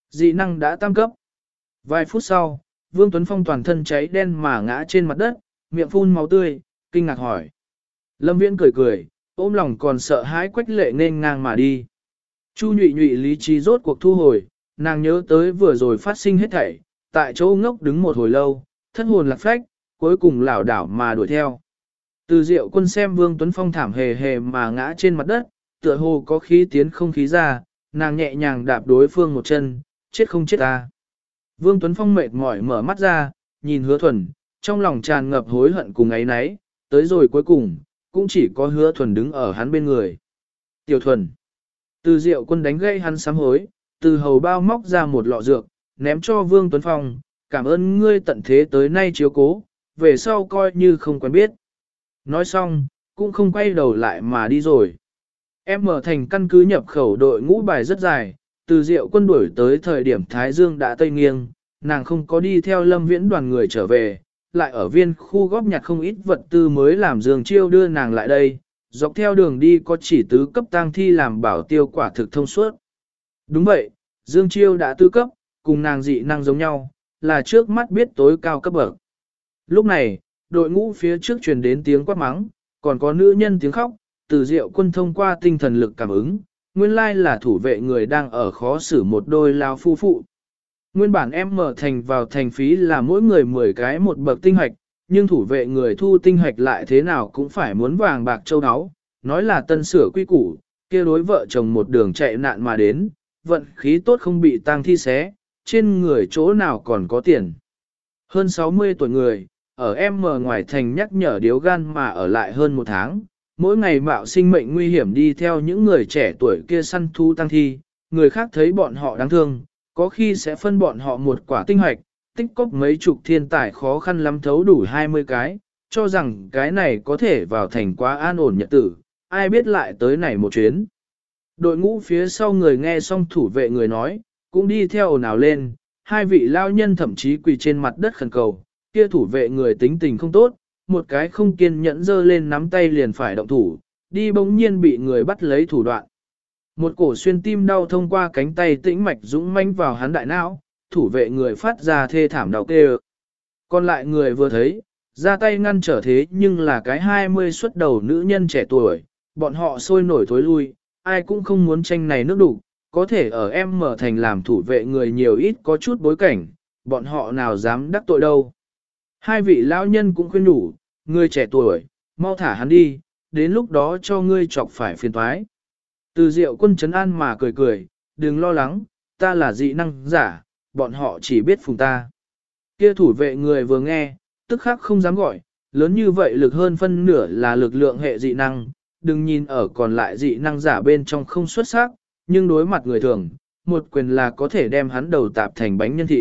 Dị năng đã tam cấp. Vài phút sau, Vương Tuấn Phong toàn thân cháy đen mà ngã trên mặt đất, miệng phun máu tươi, kinh ngạc hỏi. Lâm Viễn cười cười, ôm lòng còn sợ hãi Quách Lệ nên ngang mà đi. Chu nhụy nhụy lý trí rốt cuộc thu hồi, nàng nhớ tới vừa rồi phát sinh hết thảy, tại chỗ ngốc đứng một hồi lâu, thất hồn lạc phách, cuối cùng lảo đảo mà đuổi theo. Từ Diệu Quân xem Vương Tuấn Phong thảm hề hề mà ngã trên mặt đất, tựa hồ có khí tiến không khí ra, nàng nhẹ nhàng đạp đối phương một chân, chết không chết ta. Vương Tuấn Phong mệt mỏi mở mắt ra, nhìn Hứa Thuần, trong lòng tràn ngập hối hận cùng ấy nấy, tới rồi cuối cùng, cũng chỉ có Hứa Thuần đứng ở hắn bên người. Tiểu Thuần. Từ Diệu Quân đánh gây hắn sám hối, từ hầu bao móc ra một lọ dược, ném cho Vương Tuấn Phong, cảm ơn ngươi tận thế tới nay chiếu cố, về sau coi như không quen biết. Nói xong, cũng không quay đầu lại mà đi rồi. Em mở thành căn cứ nhập khẩu đội ngũ bài rất dài, từ Diệu Quân đuổi tới thời điểm Thái Dương đã tây nghiêng, nàng không có đi theo Lâm Viễn đoàn người trở về, lại ở viên khu góp nhặt không ít vật tư mới làm Dương Chiêu đưa nàng lại đây, dọc theo đường đi có chỉ tứ cấp tang thi làm bảo tiêu quả thực thông suốt. Đúng vậy, Dương Chiêu đã tứ cấp, cùng nàng dị năng giống nhau, là trước mắt biết tối cao cấp bậc. Lúc này, đội ngũ phía trước truyền đến tiếng quát mắng, còn có nữ nhân tiếng khóc, từ Diệu Quân thông qua tinh thần lực cảm ứng, nguyên lai là thủ vệ người đang ở khó xử một đôi lao phu phụ. Nguyên bản em mở thành vào thành phí là mỗi người 10 cái một bậc tinh hoạch, nhưng thủ vệ người thu tinh hoạch lại thế nào cũng phải muốn vàng bạc châu áo, nói là tân sửa quy củ, kia đối vợ chồng một đường chạy nạn mà đến, vận khí tốt không bị tang thi xé, trên người chỗ nào còn có tiền. Hơn 60 tuổi người, ở em mở ngoài thành nhắc nhở điếu gan mà ở lại hơn một tháng, mỗi ngày mạo sinh mệnh nguy hiểm đi theo những người trẻ tuổi kia săn thu tang thi, người khác thấy bọn họ đáng thương, có khi sẽ phân bọn họ một quả tinh hoạch, tích cóp mấy chục thiên tài khó khăn lắm thấu đủ 20 cái, cho rằng cái này có thể vào thành quá an ổn nhật tử, ai biết lại tới này một chuyến. Đội ngũ phía sau người nghe xong thủ vệ người nói, cũng đi theo ồn ào lên, hai vị lao nhân thậm chí quỳ trên mặt đất khẩn cầu, kia thủ vệ người tính tình không tốt, một cái không kiên nhẫn dơ lên nắm tay liền phải động thủ, đi bỗng nhiên bị người bắt lấy thủ đoạn. Một cổ xuyên tim đau thông qua cánh tay tĩnh mạch dũng manh vào hắn đại não, thủ vệ người phát ra thê thảm đau kêu. Còn lại người vừa thấy, ra tay ngăn trở thế nhưng là cái 20 xuất đầu nữ nhân trẻ tuổi, bọn họ sôi nổi thối lui, ai cũng không muốn tranh này nước đủ, có thể ở em mở thành làm thủ vệ người nhiều ít có chút bối cảnh, bọn họ nào dám đắc tội đâu. Hai vị lão nhân cũng khuyên đủ, người trẻ tuổi, mau thả hắn đi, đến lúc đó cho ngươi chọc phải phiền toái. Từ Diệu Quân trấn an mà cười cười, đừng lo lắng, ta là dị năng giả, bọn họ chỉ biết phùng ta. Kia thủ vệ người vừa nghe, tức khắc không dám gọi, lớn như vậy lực hơn phân nửa là lực lượng hệ dị năng, đừng nhìn ở còn lại dị năng giả bên trong không xuất sắc, nhưng đối mặt người thường, một quyền là có thể đem hắn đầu tạp thành bánh nhân thịt.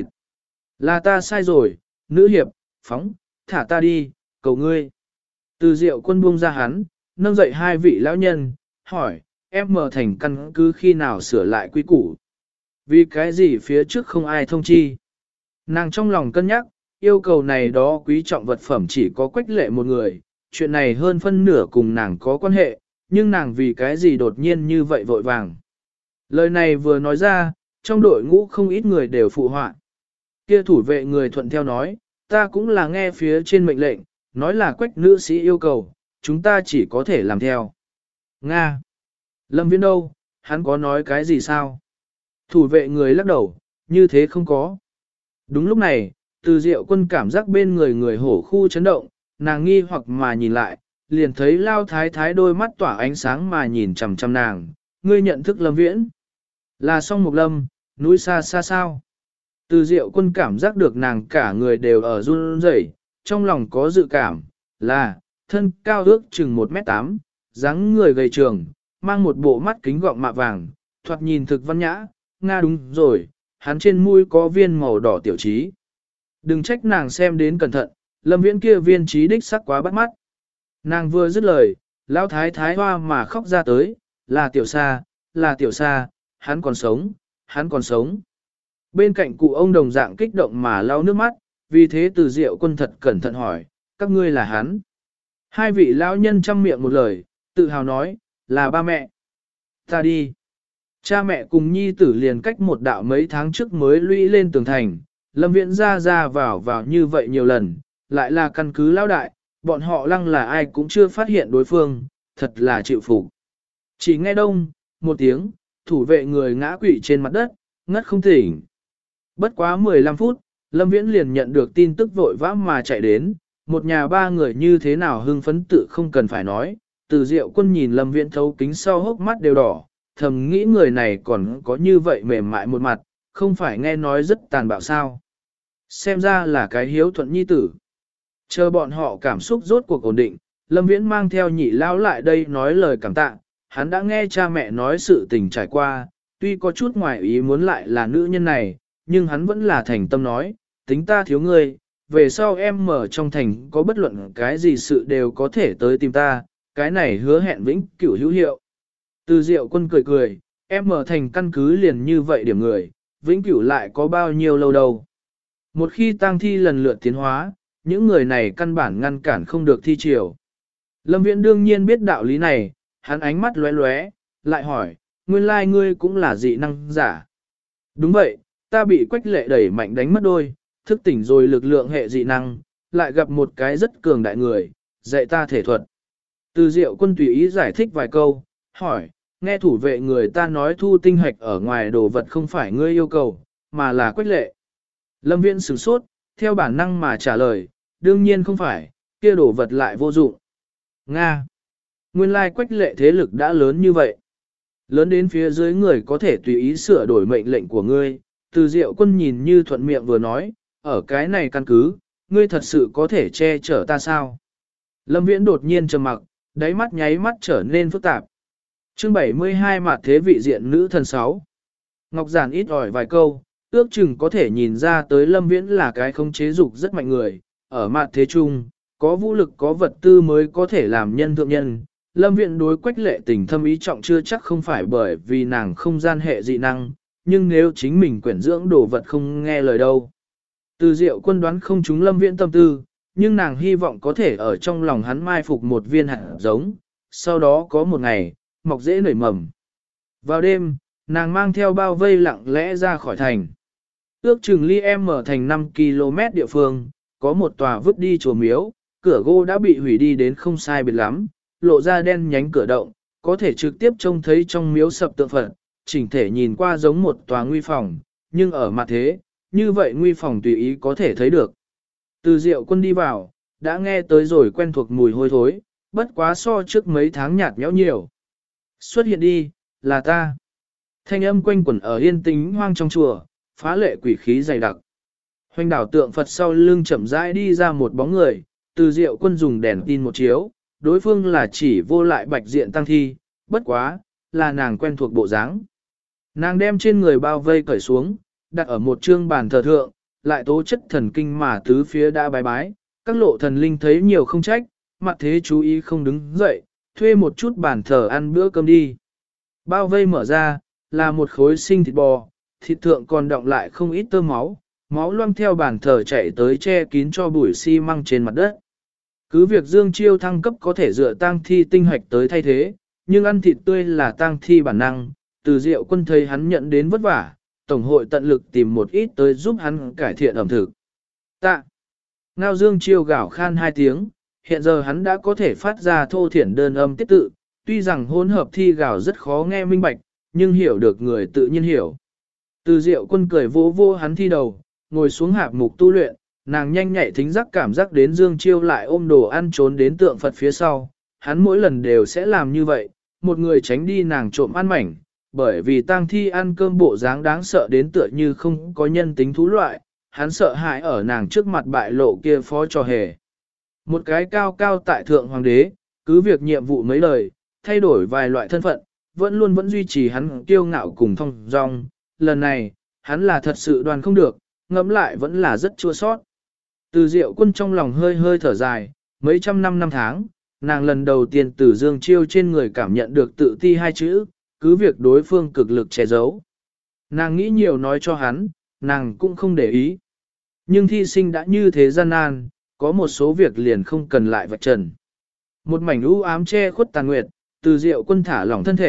Là ta sai rồi, nữ hiệp, phóng, thả ta đi, cầu ngươi. Từ Diệu Quân buông ra hắn, nâng dậy hai vị lão nhân, hỏi, em mở thành căn cứ khi nào sửa lại quy củ. Vì cái gì phía trước không ai thông chi. Nàng trong lòng cân nhắc, yêu cầu này đó quý trọng vật phẩm chỉ có Quách Lệ một người, chuyện này hơn phân nửa cùng nàng có quan hệ, nhưng nàng vì cái gì đột nhiên như vậy vội vàng. Lời này vừa nói ra, trong đội ngũ không ít người đều phụ họa. Kia thủ vệ người thuận theo nói, ta cũng là nghe phía trên mệnh lệnh, nói là Quách nữ sĩ yêu cầu, chúng ta chỉ có thể làm theo. Nga! Lâm Viễn đâu, hắn có nói cái gì sao? Thủ vệ người lắc đầu, như thế không có. Đúng lúc này, Từ Diệu Quân cảm giác bên người người hổ khu chấn động, nàng nghi hoặc mà nhìn lại, liền thấy Lao Thái Thái đôi mắt tỏa ánh sáng mà nhìn chằm chằm nàng, ngươi nhận thức Lâm Viễn. Là Song Mục Lâm, núi xa xa sao. Từ Diệu Quân cảm giác được nàng cả người đều ở run rẩy, trong lòng có dự cảm, là, thân cao ước chừng 1m8, dáng người gầy trường, mang một bộ mắt kính gọng mạ vàng, thoạt nhìn thực văn nhã, Nga đúng rồi, hắn trên mũi có viên màu đỏ tiểu trí. Đừng trách nàng xem đến cẩn thận, Lâm Viễn kia viên trí đích sắc quá bắt mắt. Nàng vừa dứt lời, Lão Thái Thái hoa mà khóc ra tới, là tiểu sa, hắn còn sống, hắn còn sống. Bên cạnh cụ ông đồng dạng kích động mà lau nước mắt, vì thế Từ Diệu Quân thật cẩn thận hỏi, các ngươi là hắn. Hai vị lão nhân chăm miệng một lời, tự hào nói, là ba mẹ. Ta đi. Cha mẹ cùng nhi tử liền cách một đạo mấy tháng trước mới lũy lên tường thành, Lâm Viễn ra vào như vậy nhiều lần, lại là căn cứ lão đại, bọn họ lăng là ai cũng chưa phát hiện đối phương, thật là chịu phục. Chỉ nghe đông, một tiếng, thủ vệ người ngã quỵ trên mặt đất, ngất không tỉnh. Bất quá 15 phút, Lâm Viễn liền nhận được tin tức vội vã mà chạy đến, một nhà ba người như thế nào hưng phấn tự không cần phải nói, Từ Diệu Quân nhìn Lâm Viễn thấu kính sau hốc mắt đều đỏ, thầm nghĩ người này còn có như vậy mềm mại một mặt, không phải nghe nói rất tàn bạo sao. Xem ra là cái hiếu thuận nhi tử. Chờ bọn họ cảm xúc rốt cuộc ổn định, Lâm Viễn mang theo nhị lao lại đây nói lời cảm tạ, hắn đã nghe cha mẹ nói sự tình trải qua, tuy có chút ngoài ý muốn lại là nữ nhân này, nhưng hắn vẫn là thành tâm nói, tính ta thiếu ngươi, về sau em mở trong thành có bất luận cái gì sự đều có thể tới tìm ta, cái này hứa hẹn vĩnh cửu hữu hiệu. Từ Diệu Quân cười cười, em mở thành căn cứ liền như vậy điểm người, vĩnh cửu lại có bao nhiêu lâu đâu. Một khi tang thi lần lượt tiến hóa, những người này căn bản ngăn cản không được thi triều. Lâm Viễn đương nhiên biết đạo lý này, hắn ánh mắt lóe lóe, lại hỏi, nguyên lai ngươi cũng là dị năng giả. Đúng vậy, ta bị Quách Lệ đẩy mạnh đánh mất đôi, thức tỉnh rồi lực lượng hệ dị năng, lại gặp một cái rất cường đại người, dạy ta thể thuật. Từ Diệu Quân tùy ý giải thích vài câu, hỏi, nghe thủ vệ người ta nói thu tinh hạch ở ngoài đồ vật không phải ngươi yêu cầu, mà là Quách Lệ. Lâm Viễn sửng sốt, theo bản năng mà trả lời, đương nhiên không phải, kia đồ vật lại vô dụng. Nga! Nguyên lai Quách Lệ thế lực đã lớn như vậy. Lớn đến phía dưới người có thể tùy ý sửa đổi mệnh lệnh của ngươi. Từ Diệu Quân nhìn như thuận miệng vừa nói, ở cái này căn cứ, ngươi thật sự có thể che chở ta sao? Lâm Viễn đột nhiên trầm mặc, đáy mắt nháy mắt trở nên phức tạp. Chương 72 Mạt thế vị diện nữ thần 6. Ngọc Giản ít ỏi vài câu, ước chừng có thể nhìn ra tới Lâm Viễn là cái không chế dục rất mạnh người, ở mạt thế chung, có vũ lực có vật tư mới có thể làm nhân thượng nhân. Lâm Viễn đối Quách Lệ tình thâm ý trọng chưa chắc không phải bởi vì nàng không gian hệ dị năng, nhưng nếu chính mình quyển dưỡng đồ vật không nghe lời đâu. Từ Diệu Quân đoán không trúng Lâm Viễn tâm tư, nhưng nàng hy vọng có thể ở trong lòng hắn mai phục một viên hạt giống, sau đó có một ngày, mọc rễ nảy mầm. Vào đêm, nàng mang theo bao vây lặng lẽ ra khỏi thành. Ước chừng ly em ở thành 5 km địa phương, có một tòa vứt đi chùa miếu, cửa gỗ đã bị hủy đi đến không sai biệt lắm, lộ ra đen nhánh cửa động, có thể trực tiếp trông thấy trong miếu sập tượng Phật, chỉnh thể nhìn qua giống một tòa nguy phòng, nhưng ở mặt thế, như vậy nguy phòng tùy ý có thể thấy được. Từ Diệu Quân đi vào, đã nghe tới rồi quen thuộc mùi hôi thối, bất quá so trước mấy tháng nhạt nhẽo nhiều. Xuất hiện đi, là ta. Thanh âm quanh quẩn ở yên tĩnh hoang trong chùa, phá lệ quỷ khí dày đặc. Hoành đảo tượng Phật sau lưng chậm rãi đi ra một bóng người, Từ Diệu Quân dùng đèn tin một chiếu, đối phương là chỉ vô lại bạch diện tăng thi, bất quá, là nàng quen thuộc bộ dáng. Nàng đem trên người bao vây cởi xuống, đặt ở một trương bàn thờ thượng, lại tố chất thần kinh mà tứ phía đã bái bái, các lộ thần linh thấy nhiều không trách, mặt thế chú ý không đứng dậy, thuê một chút bàn thờ ăn bữa cơm đi. Bao vây mở ra, là một khối sinh thịt bò, thịt thượng còn đọng lại không ít tơ máu, máu loang theo bàn thờ chạy tới che kín cho bụi xi măng trên mặt đất. Cứ việc Dương Chiêu thăng cấp có thể dựa tang thi tinh hoạch tới thay thế, nhưng ăn thịt tươi là tang thi bản năng, Từ Diệu Quân thấy hắn nhận đến vất vả, Tổng hội tận lực tìm một ít tới giúp hắn cải thiện ẩm thực. Tạ! Ngao Dương Chiêu gào khan 2 tiếng, hiện giờ hắn đã có thể phát ra thô thiển đơn âm tiết tự, tuy rằng hỗn hợp thi gào rất khó nghe minh bạch, nhưng hiểu được người tự nhiên hiểu. Từ Diệu Quân cười vô vô hắn thi đầu, ngồi xuống hạp mục tu luyện, nàng nhanh nhạy thính giác cảm giác đến Dương Chiêu lại ôm đồ ăn trốn đến tượng Phật phía sau, hắn mỗi lần đều sẽ làm như vậy, một người tránh đi nàng trộm ăn mảnh, bởi vì tang thi ăn cơm bộ dáng đáng sợ đến tựa như không có nhân tính thú loại, hắn sợ hãi ở nàng trước mặt bại lộ kia phó trò hề. Một cái cao cao tại thượng hoàng đế, cứ việc nhiệm vụ mấy lời, thay đổi vài loại thân phận, vẫn duy trì hắn kiêu ngạo cùng thông dong. Lần này, hắn là thật sự đoàn không được, ngẫm lại vẫn là rất chua sót. Từ Diệu Quân trong lòng hơi hơi thở dài, mấy trăm năm tháng, nàng lần đầu tiên từ Dương Chiêu trên người cảm nhận được tự ti 2 chữ, cứ việc đối phương cực lực che giấu. Nàng nghĩ nhiều nói cho hắn, nàng cũng không để ý. Nhưng thi sinh đã như thế gian nan, có một số việc liền không cần lại vạch trần. Một mảnh u ám che khuất tàn nguyệt, Từ Diệu Quân thả lỏng thân thể,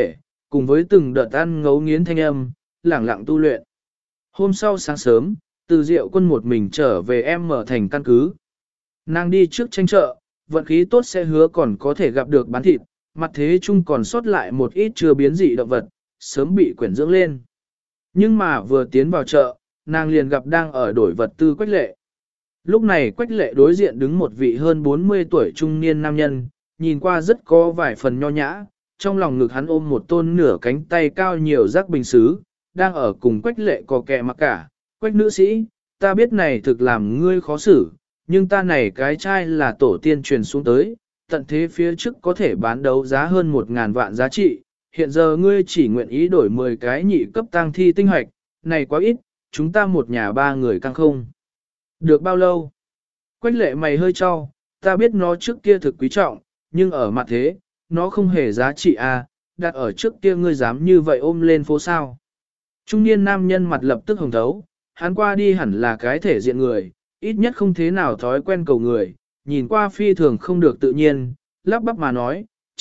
cùng với từng đợt ăn ngấu nghiến thanh âm, lẳng lặng tu luyện. Hôm sau sáng sớm, Từ Diệu Quân một mình trở về em mở thành căn cứ. Nàng đi trước tranh chợ, vận khí tốt sẽ hứa còn có thể gặp được bán thịt, mặt thế chung còn sót lại một ít chưa biến dị động vật, sớm bị quyển dưỡng lên. Nhưng mà vừa tiến vào chợ, nàng liền gặp đang ở đổi vật tư Quách Lệ. Lúc này Quách Lệ đối diện đứng một vị hơn 40 tuổi trung niên nam nhân, nhìn qua rất có vài phần nho nhã, trong lòng ngực hắn ôm một tôn nửa cánh tay cao nhiều rác bình xứ, đang ở cùng Quách Lệ có kẹ mặc cả. Quách nữ sĩ, ta biết này thực làm ngươi khó xử, nhưng ta này cái chai là tổ tiên truyền xuống tới, tận thế phía trước có thể bán đấu giá hơn 1.000 vạn giá trị, hiện giờ ngươi chỉ nguyện ý đổi 10 cái nhị cấp tang thi tinh hoạch, này quá ít, chúng ta một nhà ba người căng không. Được bao lâu? Quách Lệ mày hơi cho, ta biết nó trước kia thực quý trọng, nhưng ở mặt thế, nó không hề giá trị à, đặt ở trước kia ngươi dám như vậy ôm lên phố sao. Trung niên nam nhân mặt lập tức hồng thấu, hắn qua đi hẳn là cái thể diện người, ít nhất không thế nào thói quen cầu người, nhìn qua phi thường không được tự nhiên, lắp bắp mà nói,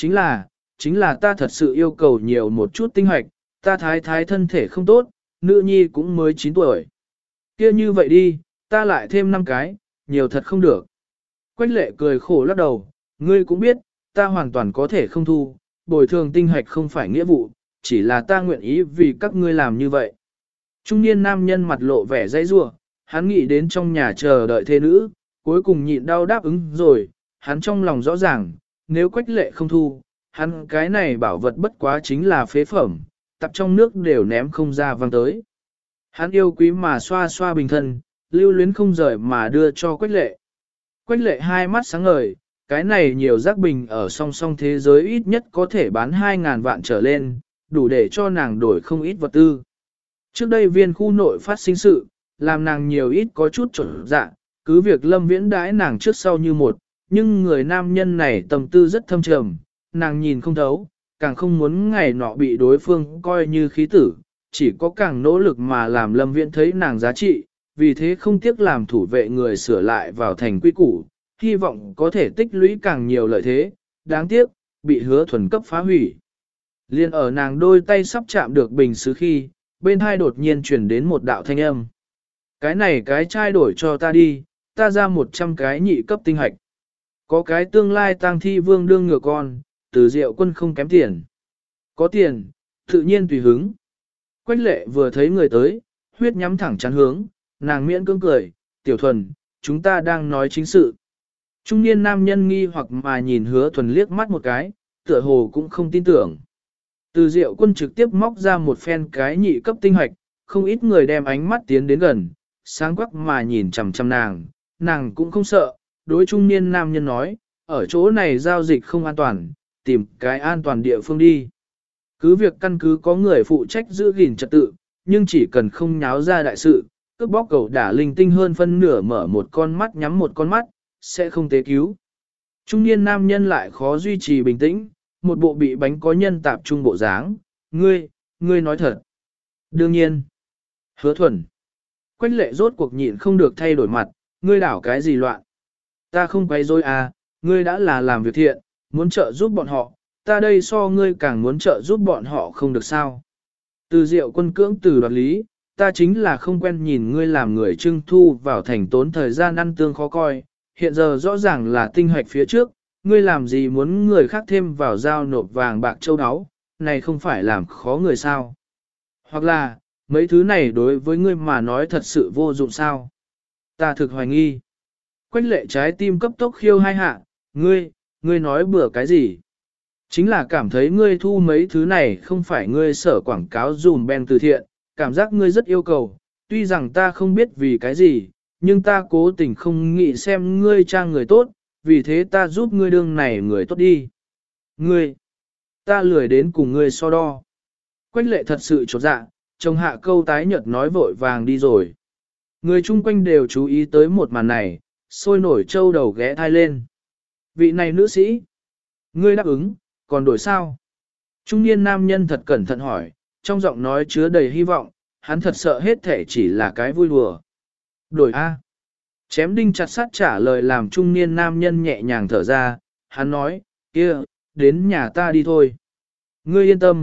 chính là ta thật sự yêu cầu nhiều một chút tinh hoạch, ta thái thân thể không tốt, nữ nhi cũng mới 9 tuổi. Kia như vậy đi, ta lại thêm 5 cái, nhiều thật không được. Quách Lệ cười khổ lắc đầu, ngươi cũng biết, ta hoàn toàn có thể không thu, bồi thường tinh hoạch không phải nghĩa vụ, chỉ là ta nguyện ý vì các ngươi làm như vậy. Trung niên nam nhân mặt lộ vẻ dãy rủa, hắn nghĩ đến trong nhà chờ đợi thê nữ, cuối cùng nhịn đau đáp ứng rồi, hắn trong lòng rõ ràng, nếu Quách Lệ không thu, hắn cái này bảo vật bất quá chính là phế phẩm, tập trong nước đều ném không ra văng tới. Hắn yêu quý mà xoa xoa bình thân, lưu luyến không rời mà đưa cho Quách Lệ. Quách Lệ hai mắt sáng ngời, cái này nhiều rác bình ở song song thế giới ít nhất có thể bán 2.000 vạn trở lên, đủ để cho nàng đổi không ít vật tư. Trước đây viên khu nội phát sinh sự, làm nàng nhiều ít có chút trộn dạ, cứ việc Lâm Viễn đãi nàng trước sau như một, nhưng người nam nhân này tâm tư rất thâm trầm, nàng nhìn không thấu, càng không muốn ngày nọ bị đối phương coi như khí tử, chỉ có càng nỗ lực mà làm Lâm Viễn thấy nàng giá trị, vì thế không tiếc làm thủ vệ người sửa lại vào thành quy củ, hy vọng có thể tích lũy càng nhiều lợi thế, đáng tiếc, bị Hứa Thuần cấp phá hủy. Liên ở nàng đôi tay sắp chạm được bình sứ khi, bên hai đột nhiên truyền đến một đạo thanh âm. Cái này cái chai đổi cho ta đi, ta ra 100 cái nhị cấp tinh hạch. Có cái tương lai tang thi vương đương ngựa con, Từ Diệu Quân không kém tiền. Có tiền, tự nhiên tùy hứng. Quách Lệ vừa thấy người tới, huyết nhắm thẳng chắn hướng, nàng miễn cưỡng cười, Tiểu Thuần, chúng ta đang nói chính sự. Trung niên nam nhân nghi hoặc mà nhìn Hứa Thuần liếc mắt một cái, tựa hồ cũng không tin tưởng. Từ Diệu Quân trực tiếp móc ra một phen cái nhị cấp tinh hoạch, không ít người đem ánh mắt tiến đến gần, sáng quắc mà nhìn chằm chằm nàng cũng không sợ, đối trung niên nam nhân nói, ở chỗ này giao dịch không an toàn, tìm cái an toàn địa phương đi. Cứ việc căn cứ có người phụ trách giữ gìn trật tự, nhưng chỉ cần không nháo ra đại sự, cướp bóc cầu đả linh tinh hơn phân nửa mở một con mắt nhắm một con mắt, sẽ không tế cứu. Trung niên nam nhân lại khó duy trì bình tĩnh, một bộ bị bánh có nhân tạp trung bộ dáng, ngươi nói thật. Đương nhiên. Hứa Thuần. Quách Lệ rốt cuộc nhịn không được thay đổi mặt, ngươi đảo cái gì loạn. Ta không quay rối à, ngươi đã là làm việc thiện, muốn trợ giúp bọn họ, ta đây so ngươi càng muốn trợ giúp bọn họ không được sao. Từ Diệu Quân cưỡng từ đoạt lý, ta chính là không quen nhìn ngươi làm người trưng thu vào thành tốn thời gian ăn tương khó coi, hiện giờ rõ ràng là tinh hoạch phía trước, ngươi làm gì muốn người khác thêm vào giao nộp vàng bạc châu áo, này không phải làm khó người sao. Hoặc là, mấy thứ này đối với ngươi mà nói thật sự vô dụng sao. Ta thực hoài nghi. Quách Lệ trái tim cấp tốc khiêu hai hạ, ngươi nói bừa cái gì? Chính là cảm thấy ngươi thu mấy thứ này không phải ngươi sở quảng cáo dùm ben từ thiện, cảm giác ngươi rất yêu cầu, tuy rằng ta không biết vì cái gì, nhưng ta cố tình không nghĩ xem ngươi trang người tốt, vì thế ta giúp ngươi đương này người tốt đi. Ta lười đến cùng ngươi so đo. Quách Lệ thật sự chột dạ, chồng hạ câu tái nhợt nói vội vàng đi rồi. Người chung quanh đều chú ý tới một màn này, sôi nổi trâu đầu ghé thai lên. Vị này nữ sĩ, ngươi đáp ứng, còn đổi sao? Trung niên nam nhân thật cẩn thận hỏi, trong giọng nói chứa đầy hy vọng, hắn thật sợ hết thể chỉ là cái vui đùa. Đổi A. Chém đinh chặt sắt trả lời làm trung niên nam nhân nhẹ nhàng thở ra, hắn nói, kia, đến nhà ta đi thôi. Ngươi yên tâm,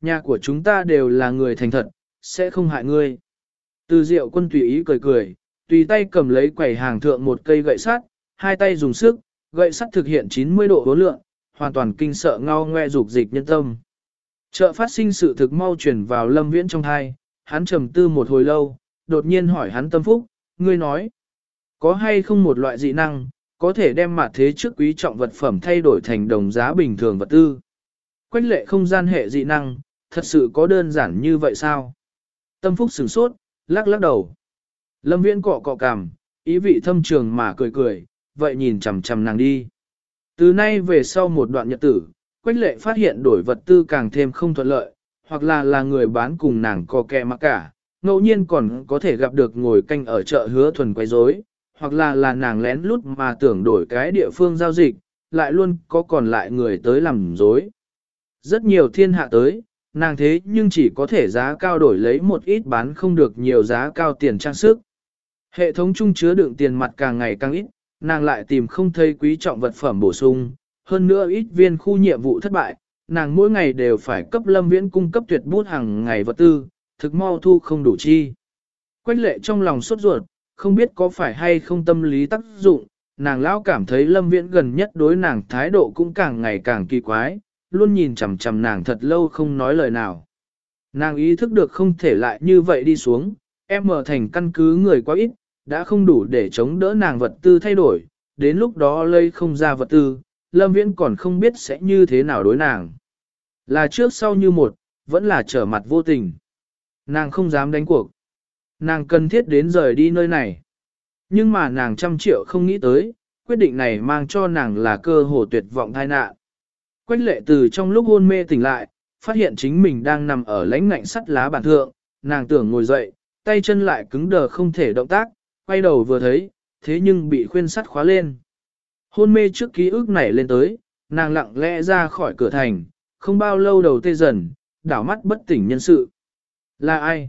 Nhà của chúng ta đều là người thành thật, sẽ không hại ngươi. Từ Diệu Quân tùy ý cười cười, tùy tay cầm lấy quầy hàng thượng một cây gậy sắt, hai tay dùng sức, gậy sắt thực hiện 90 độ hối lượng, hoàn toàn kinh sợ ngao ngoe dục dịch nhân tâm. Chợ phát sinh sự thực mau truyền vào Lâm Viễn trong thai, hắn trầm tư một hồi lâu, đột nhiên hỏi hắn Tâm Phúc, ngươi nói, có hay không một loại dị năng, có thể đem mặt thế trước quý trọng vật phẩm thay đổi thành đồng giá bình thường vật tư? Quách lệ không gian hệ dị năng, thật sự có đơn giản như vậy sao? Tâm Phúc sửng sốt, lắc lắc đầu. Lâm Viễn cọ cọ cằm, ý vị thâm trường mà cười cười, vậy nhìn chằm chằm nàng đi. Từ nay về sau một đoạn nhật tử, Quách lệ phát hiện đổi vật tư càng thêm không thuận lợi, hoặc là người bán cùng nàng co kẹ mà cả, ngẫu nhiên còn có thể gặp được ngồi canh ở chợ Hứa Thuần quấy rối, hoặc là nàng lén lút mà tưởng đổi cái địa phương giao dịch, lại luôn có còn lại người tới làm dối. Rất nhiều thiên hạ tới, nàng thế nhưng chỉ có thể giá cao đổi lấy một ít bán không được nhiều giá cao tiền trang sức. Hệ thống chung chứa đựng tiền mặt càng ngày càng ít, nàng lại tìm không thấy quý trọng vật phẩm bổ sung, hơn nữa ít viên khu nhiệm vụ thất bại, nàng mỗi ngày đều phải cấp Lâm Viễn cung cấp tuyệt bút hàng ngày vật tư, thực mau thu không đủ chi. Quách lệ trong lòng sốt ruột, không biết có phải hay không tâm lý tác dụng, nàng lão cảm thấy Lâm Viễn gần nhất đối nàng thái độ cũng càng ngày càng kỳ quái, luôn nhìn chằm chằm nàng thật lâu không nói lời nào. Nàng ý thức được không thể lại như vậy đi xuống, em mở thành căn cứ người quá ít, đã không đủ để chống đỡ nàng vật tư thay đổi, đến lúc đó lây không ra vật tư, Lâm Viễn còn không biết sẽ như thế nào đối nàng. Là trước sau như một, vẫn là trở mặt vô tình. Nàng không dám đánh cuộc. Nàng cần thiết đến rời đi nơi này. Nhưng mà nàng 100 triệu không nghĩ tới, quyết định này mang cho nàng là cơ hồ tuyệt vọng tai nạn. Quách lệ từ trong lúc hôn mê tỉnh lại, phát hiện chính mình đang nằm ở lãnh ngạnh sắt lá bàn thượng, nàng tưởng ngồi dậy, tay chân lại cứng đờ không thể động tác, quay đầu vừa thấy, thế nhưng bị khuyên sắt khóa lên. Hôn mê trước ký ức nảy lên tới, nàng lặng lẽ ra khỏi cửa thành, không bao lâu đầu tê dần, đảo mắt bất tỉnh nhân sự. Là ai?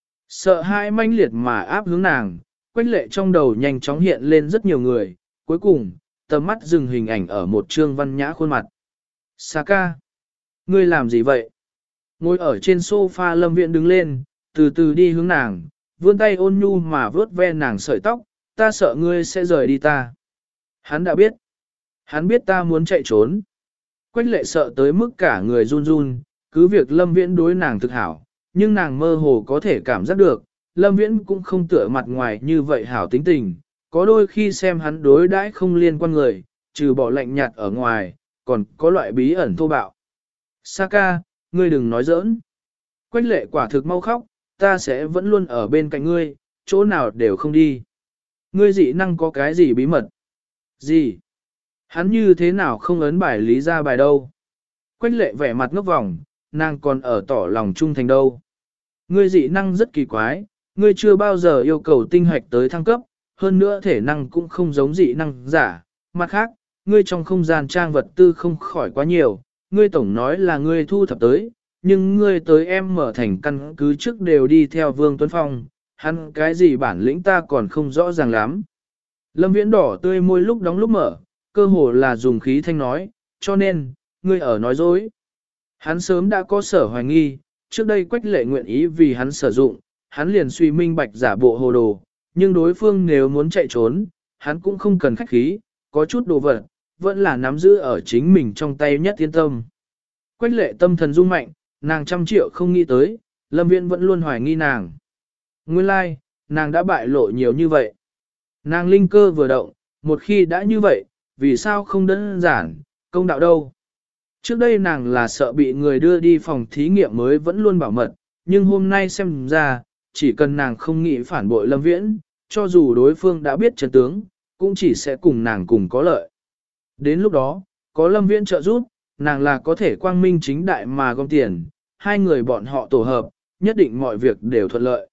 Sợ hãi manh liệt mà áp hướng nàng, Quách lệ trong đầu nhanh chóng hiện lên rất nhiều người, cuối cùng, tầm mắt dừng hình ảnh ở một trương văn nhã khuôn mặt. Saka, ngươi làm gì vậy? Ngồi ở trên sofa Lâm Viễn đứng lên, từ từ đi hướng nàng, vươn tay ôn nhu mà vớt ve nàng sợi tóc, ta sợ ngươi sẽ rời đi ta. Hắn đã biết. Hắn biết ta muốn chạy trốn. Quách lệ sợ tới mức cả người run run, cứ việc Lâm Viễn đối nàng thực hảo, nhưng nàng mơ hồ có thể cảm giác được, Lâm Viễn cũng không tựa mặt ngoài như vậy hảo tính tình, có đôi khi xem hắn đối đãi không liên quan người, trừ bỏ lạnh nhạt ở ngoài, còn có loại bí ẩn thô bạo. Saka, ngươi đừng nói giỡn. Quách lệ quả thực mau khóc, ta sẽ vẫn luôn ở bên cạnh ngươi, chỗ nào đều không đi. Ngươi dị năng có cái gì bí mật? Gì? Hắn như thế nào không ấn bài lý ra bài đâu? Quách lệ vẻ mặt ngốc vòng, nàng còn ở tỏ lòng trung thành đâu. Ngươi dị năng rất kỳ quái, ngươi chưa bao giờ yêu cầu tinh hoạch tới thăng cấp, hơn nữa thể năng cũng không giống dị năng giả. Mặt khác, ngươi trong không gian trang vật tư không khỏi quá nhiều, ngươi tổng nói là ngươi thu thập tới, nhưng ngươi tới em mở thành căn cứ trước đều đi theo Vương Tuấn Phong, hắn cái gì bản lĩnh ta còn không rõ ràng lắm. Lâm Viễn đỏ tươi môi lúc đóng lúc mở, cơ hồ là dùng khí thanh nói, cho nên, ngươi ở nói dối. Hắn sớm đã có sở hoài nghi, trước đây Quách lệ nguyện ý vì hắn sử dụng, hắn liền suy minh bạch giả bộ hồ đồ, nhưng đối phương nếu muốn chạy trốn, hắn cũng không cần khách khí, có chút đồ vật, vẫn là nắm giữ ở chính mình trong tay nhất yên tâm. Quách lệ tâm thần rung mạnh, nàng 100 triệu không nghĩ tới, Lâm Viễn vẫn luôn hoài nghi nàng. Nguyên lai, like, nàng đã bại lộ nhiều như vậy. Nàng linh cơ vừa động, một khi đã như vậy, vì sao không đơn giản, công đạo đâu. Trước đây nàng là sợ bị người đưa đi phòng thí nghiệm mới vẫn luôn bảo mật, nhưng hôm nay xem ra, chỉ cần nàng không nghĩ phản bội Lâm Viễn, cho dù đối phương đã biết chân tướng, cũng chỉ sẽ cùng nàng cùng có lợi. Đến lúc đó, có Lâm Viễn trợ giúp, nàng là có thể quang minh chính đại mà gom tiền, hai người bọn họ tổ hợp, nhất định mọi việc đều thuận lợi.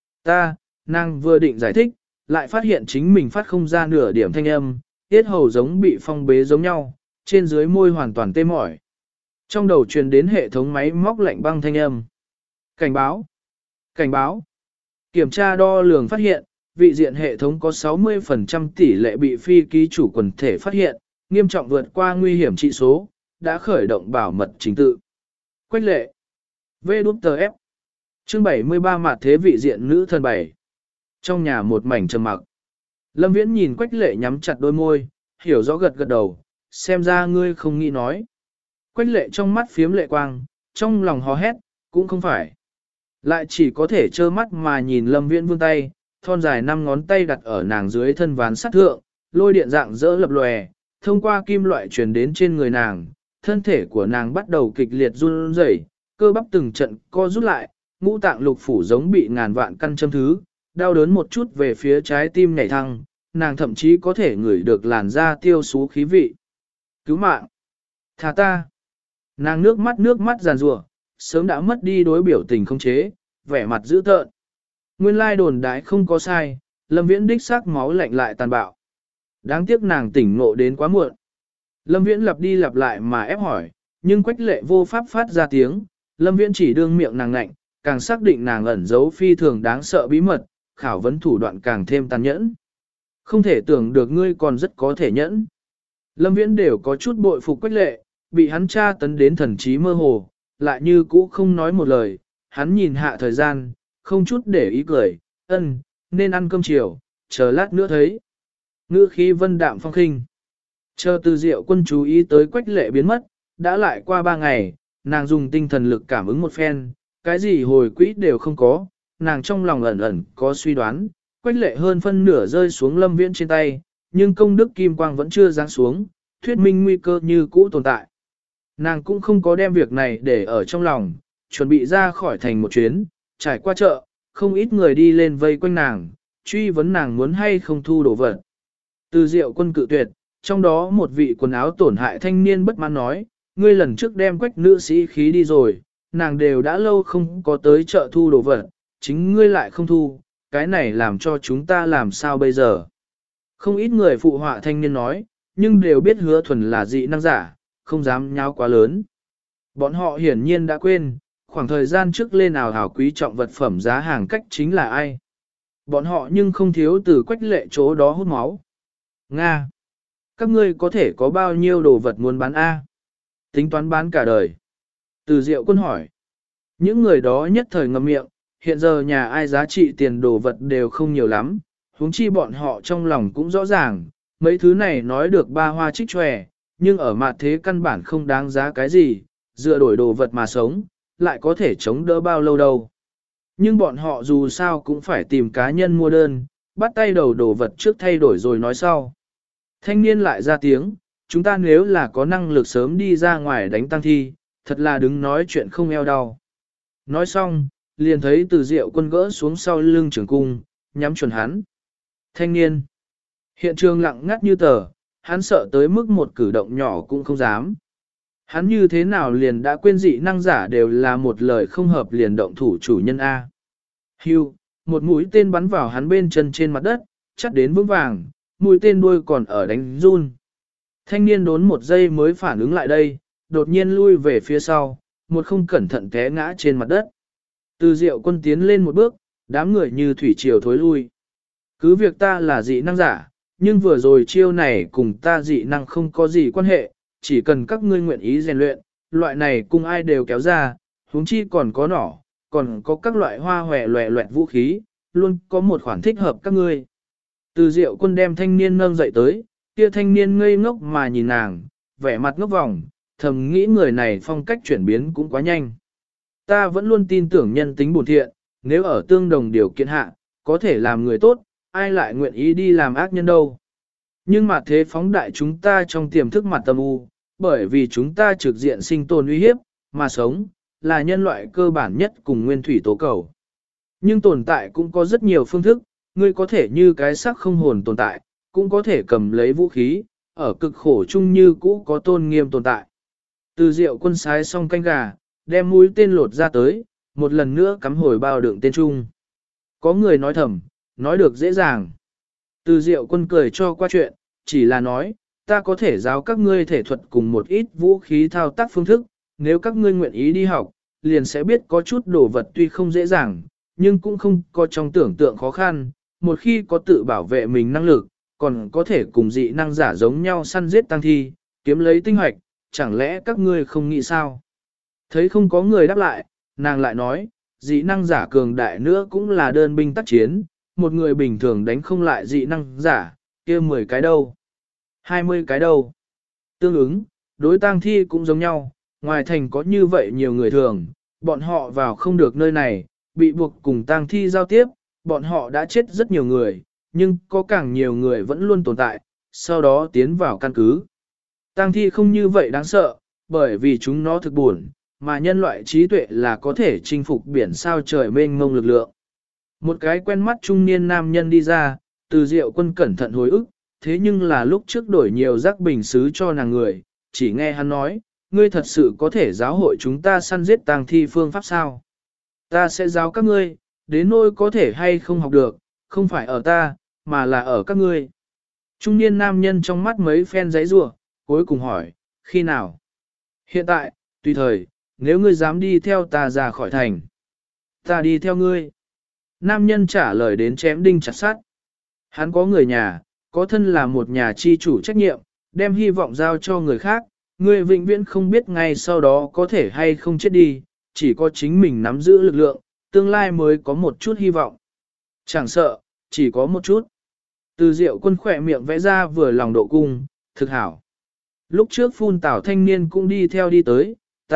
Nàng vừa định giải thích, lại phát hiện chính mình phát không ra nửa điểm thanh âm, tiết hầu giống bị phong bế giống nhau, trên dưới môi hoàn toàn tê mỏi. Trong đầu truyền đến hệ thống máy móc lạnh băng thanh âm. Cảnh báo! Cảnh báo! Kiểm tra đo lường phát hiện, vị diện hệ thống có 60% tỷ lệ bị phi ký chủ quần thể phát hiện, nghiêm trọng vượt qua nguy hiểm trị số, đã khởi động bảo mật chính tự. Quách lệ! V.F. Chương 73 Mạt thế vị diện nữ thần 7. Trong nhà một mảnh trầm mặc. Lâm Viễn nhìn Quách Lệ nhắm chặt đôi môi, hiểu rõ gật gật đầu, xem ra ngươi không nghĩ nói. Quách Lệ trong mắt phiếm lệ quang, trong lòng hò hét, cũng không phải. Lại chỉ có thể trơ mắt mà nhìn Lâm Viễn vươn tay, thon dài 5 ngón tay đặt ở nàng dưới thân ván sắt thượng, lôi điện dạng rỡ lập lòe, thông qua kim loại truyền đến trên người nàng, thân thể của nàng bắt đầu kịch liệt run rẩy, cơ bắp từng trận co rút lại, ngũ tạng lục phủ giống bị ngàn vạn căn châm thứ, đau đớn một chút về phía trái tim nhảy thăng, nàng thậm chí có thể ngửi được làn da tiêu xú khí vị. Cứu mạng! Thả ta! Nàng nước mắt giàn rủa, sớm đã mất đi đối biểu tình không chế, vẻ mặt dữ tợn. Nguyên lai đồn đái không có sai, Lâm Viễn đích xác máu lạnh lại tàn bạo. Đáng tiếc nàng tỉnh ngộ đến quá muộn. Lâm Viễn lặp đi lặp lại mà ép hỏi, nhưng Quách Lệ vô pháp phát ra tiếng, Lâm Viễn chỉ đương miệng nàng ngạnh, càng xác định nàng ẩn giấu phi thường đáng sợ bí mật, khảo vấn thủ đoạn càng thêm tàn nhẫn. Không thể tưởng được ngươi còn rất có thể nhẫn. Lâm Viễn đều có chút bội phục Quách Lệ, bị hắn tra tấn đến thần trí mơ hồ, lại như cũ không nói một lời, hắn nhìn hạ thời gian, không chút để ý cười, nên ăn cơm chiều, chờ lát nữa thấy. Ngữ khí vân đạm phong khinh. Chờ Từ Diệu Quân chú ý tới Quách Lệ biến mất, đã lại qua 3 ngày, nàng dùng tinh thần lực cảm ứng một phen, cái gì hồi quỹ đều không có, nàng trong lòng ẩn ẩn có suy đoán, Quách Lệ hơn phân nửa rơi xuống Lâm Viễn trên tay, nhưng công đức kim quang vẫn chưa giáng xuống, thuyết minh nguy cơ như cũ tồn tại. Nàng cũng không có đem việc này để ở trong lòng, chuẩn bị ra khỏi thành một chuyến, trải qua chợ, không ít người đi lên vây quanh nàng, truy vấn nàng muốn hay không thu đồ vật. Từ Diệu Quân cự tuyệt, trong đó một vị quần áo tổn hại thanh niên bất mãn nói, ngươi lần trước đem Quách nữ sĩ khí đi rồi, nàng đều đã lâu không có tới chợ thu đồ vật, chính ngươi lại không thu, cái này làm cho chúng ta làm sao bây giờ. Không ít người phụ họa thanh niên nói, nhưng đều biết Hứa Thuần là dị năng giả, không dám nháo quá lớn. Bọn họ hiển nhiên đã quên, khoảng thời gian trước lên ảo hảo quý trọng vật phẩm giá hàng cách chính là ai. Bọn họ nhưng không thiếu từ Quách Lệ chỗ đó hút máu. Nga! Các ngươi có thể có bao nhiêu đồ vật muốn bán A? Tính toán bán cả đời. Từ Diệu Quân hỏi. Những người đó nhất thời ngậm miệng, hiện giờ nhà ai giá trị tiền đồ vật đều không nhiều lắm, huống chi bọn họ trong lòng cũng rõ ràng, mấy thứ này nói được ba hoa trích tròe, nhưng ở mặt thế căn bản không đáng giá cái gì, dựa đổi đồ vật mà sống, lại có thể chống đỡ bao lâu đâu. Nhưng bọn họ dù sao cũng phải tìm cá nhân mua đơn, bắt tay đầu đồ vật trước thay đổi rồi nói sau. Thanh niên lại ra tiếng, chúng ta nếu là có năng lực sớm đi ra ngoài đánh tăng thi, thật là đứng nói chuyện không eo đau. Nói xong, liền thấy Từ Diệu Quân gỡ xuống sau lưng trường cung, nhắm chuẩn hắn. Thanh niên. Hiện trường lặng ngắt như tờ, hắn sợ tới mức một cử động nhỏ cũng không dám. Hắn như thế nào liền đã quên dị năng giả đều là một lời không hợp liền động thủ chủ nhân A. Hưu, một mũi tên bắn vào hắn bên chân trên mặt đất, chắc đến vững vàng, mũi tên đuôi còn ở đánh run. Thanh niên đốn một giây mới phản ứng lại đây, đột nhiên lui về phía sau, một không cẩn thận té ngã trên mặt đất. Từ Diệu Quân tiến lên một bước, đám người như thủy triều thối lui. Cứ việc ta là dị năng giả, nhưng vừa rồi chiêu này cùng ta dị năng không có gì quan hệ, chỉ cần các ngươi nguyện ý rèn luyện, loại này cùng ai đều kéo ra, huống chi còn có nỏ, còn có các loại hoa hòe loẹ loẹt vũ khí, luôn có một khoản thích hợp các ngươi. Từ Diệu Quân đem thanh niên nâng dậy tới, kia thanh niên ngây ngốc mà nhìn nàng, vẻ mặt ngốc vòng, thầm nghĩ người này phong cách chuyển biến cũng quá nhanh. Ta vẫn luôn tin tưởng nhân tính bổn thiện, nếu ở tương đồng điều kiện hạ, có thể làm người tốt, ai lại nguyện ý đi làm ác nhân đâu. Nhưng mà thế phóng đại chúng ta trong tiềm thức mặt tâm u, bởi vì chúng ta trực diện sinh tồn uy hiếp, mà sống, là nhân loại cơ bản nhất cùng nguyên thủy tố cầu. Nhưng tồn tại cũng có rất nhiều phương thức, ngươi có thể như cái xác không hồn tồn tại, cũng có thể cầm lấy vũ khí, ở cực khổ chung như cũ có tôn nghiêm tồn tại. Từ Diệu Quân sái xong canh gà, đem mũi tên lột ra tới, một lần nữa cắm hồi bao đựng tên trung. Có người nói thầm, nói được dễ dàng. Từ Diệu Quân cười cho qua chuyện, chỉ là nói, ta có thể giáo các ngươi thể thuật cùng một ít vũ khí thao tác phương thức, nếu các ngươi nguyện ý đi học, liền sẽ biết có chút đồ vật tuy không dễ dàng, nhưng cũng không có trong tưởng tượng khó khăn, một khi có tự bảo vệ mình năng lực, còn có thể cùng dị năng giả giống nhau săn giết tăng thi, kiếm lấy tinh hoạch, chẳng lẽ các ngươi không nghĩ sao? Thấy không có người đáp lại, nàng lại nói, dị năng giả cường đại nữa cũng là đơn binh tác chiến, một người bình thường đánh không lại dị năng giả, kia 10 cái đâu, 20 cái đâu. Tương ứng, đối tang thi cũng giống nhau, ngoài thành có như vậy nhiều người thường, bọn họ vào không được nơi này, bị buộc cùng tang thi giao tiếp, bọn họ đã chết rất nhiều người, nhưng có càng nhiều người vẫn luôn tồn tại, sau đó tiến vào căn cứ. Tang thi không như vậy đáng sợ, bởi vì chúng nó thực buồn, mà nhân loại trí tuệ là có thể chinh phục biển sao trời mênh mông lực lượng. Một cái quen mắt trung niên nam nhân đi ra, Từ Diệu Quân cẩn thận hồi ức, thế nhưng là lúc trước đổi nhiều rác bình xứ cho nàng người, chỉ nghe hắn nói, ngươi thật sự có thể giáo hội chúng ta săn giết tang thi phương pháp sao? Ta sẽ giáo các ngươi, đến nỗi có thể hay không học được, không phải ở ta, mà là ở các ngươi. Trung niên nam nhân trong mắt mấy phen giấy rủa, cuối cùng hỏi, khi nào? Hiện tại, tùy thời, nếu ngươi dám đi theo ta ra khỏi thành. Ta đi theo ngươi. Nam nhân trả lời đến chém đinh chặt sắt. Hắn có người nhà, có thân là một nhà chi chủ trách nhiệm, đem hy vọng giao cho người khác, người vĩnh viễn không biết ngay sau đó có thể hay không chết đi, chỉ có chính mình nắm giữ lực lượng, tương lai mới có một chút hy vọng. Chẳng sợ, chỉ có một chút. Từ Diệu Quân khỏe miệng vẽ ra vừa lòng độ cung, thực hảo. Lúc trước phun tảo thanh niên cũng đi theo đi tới,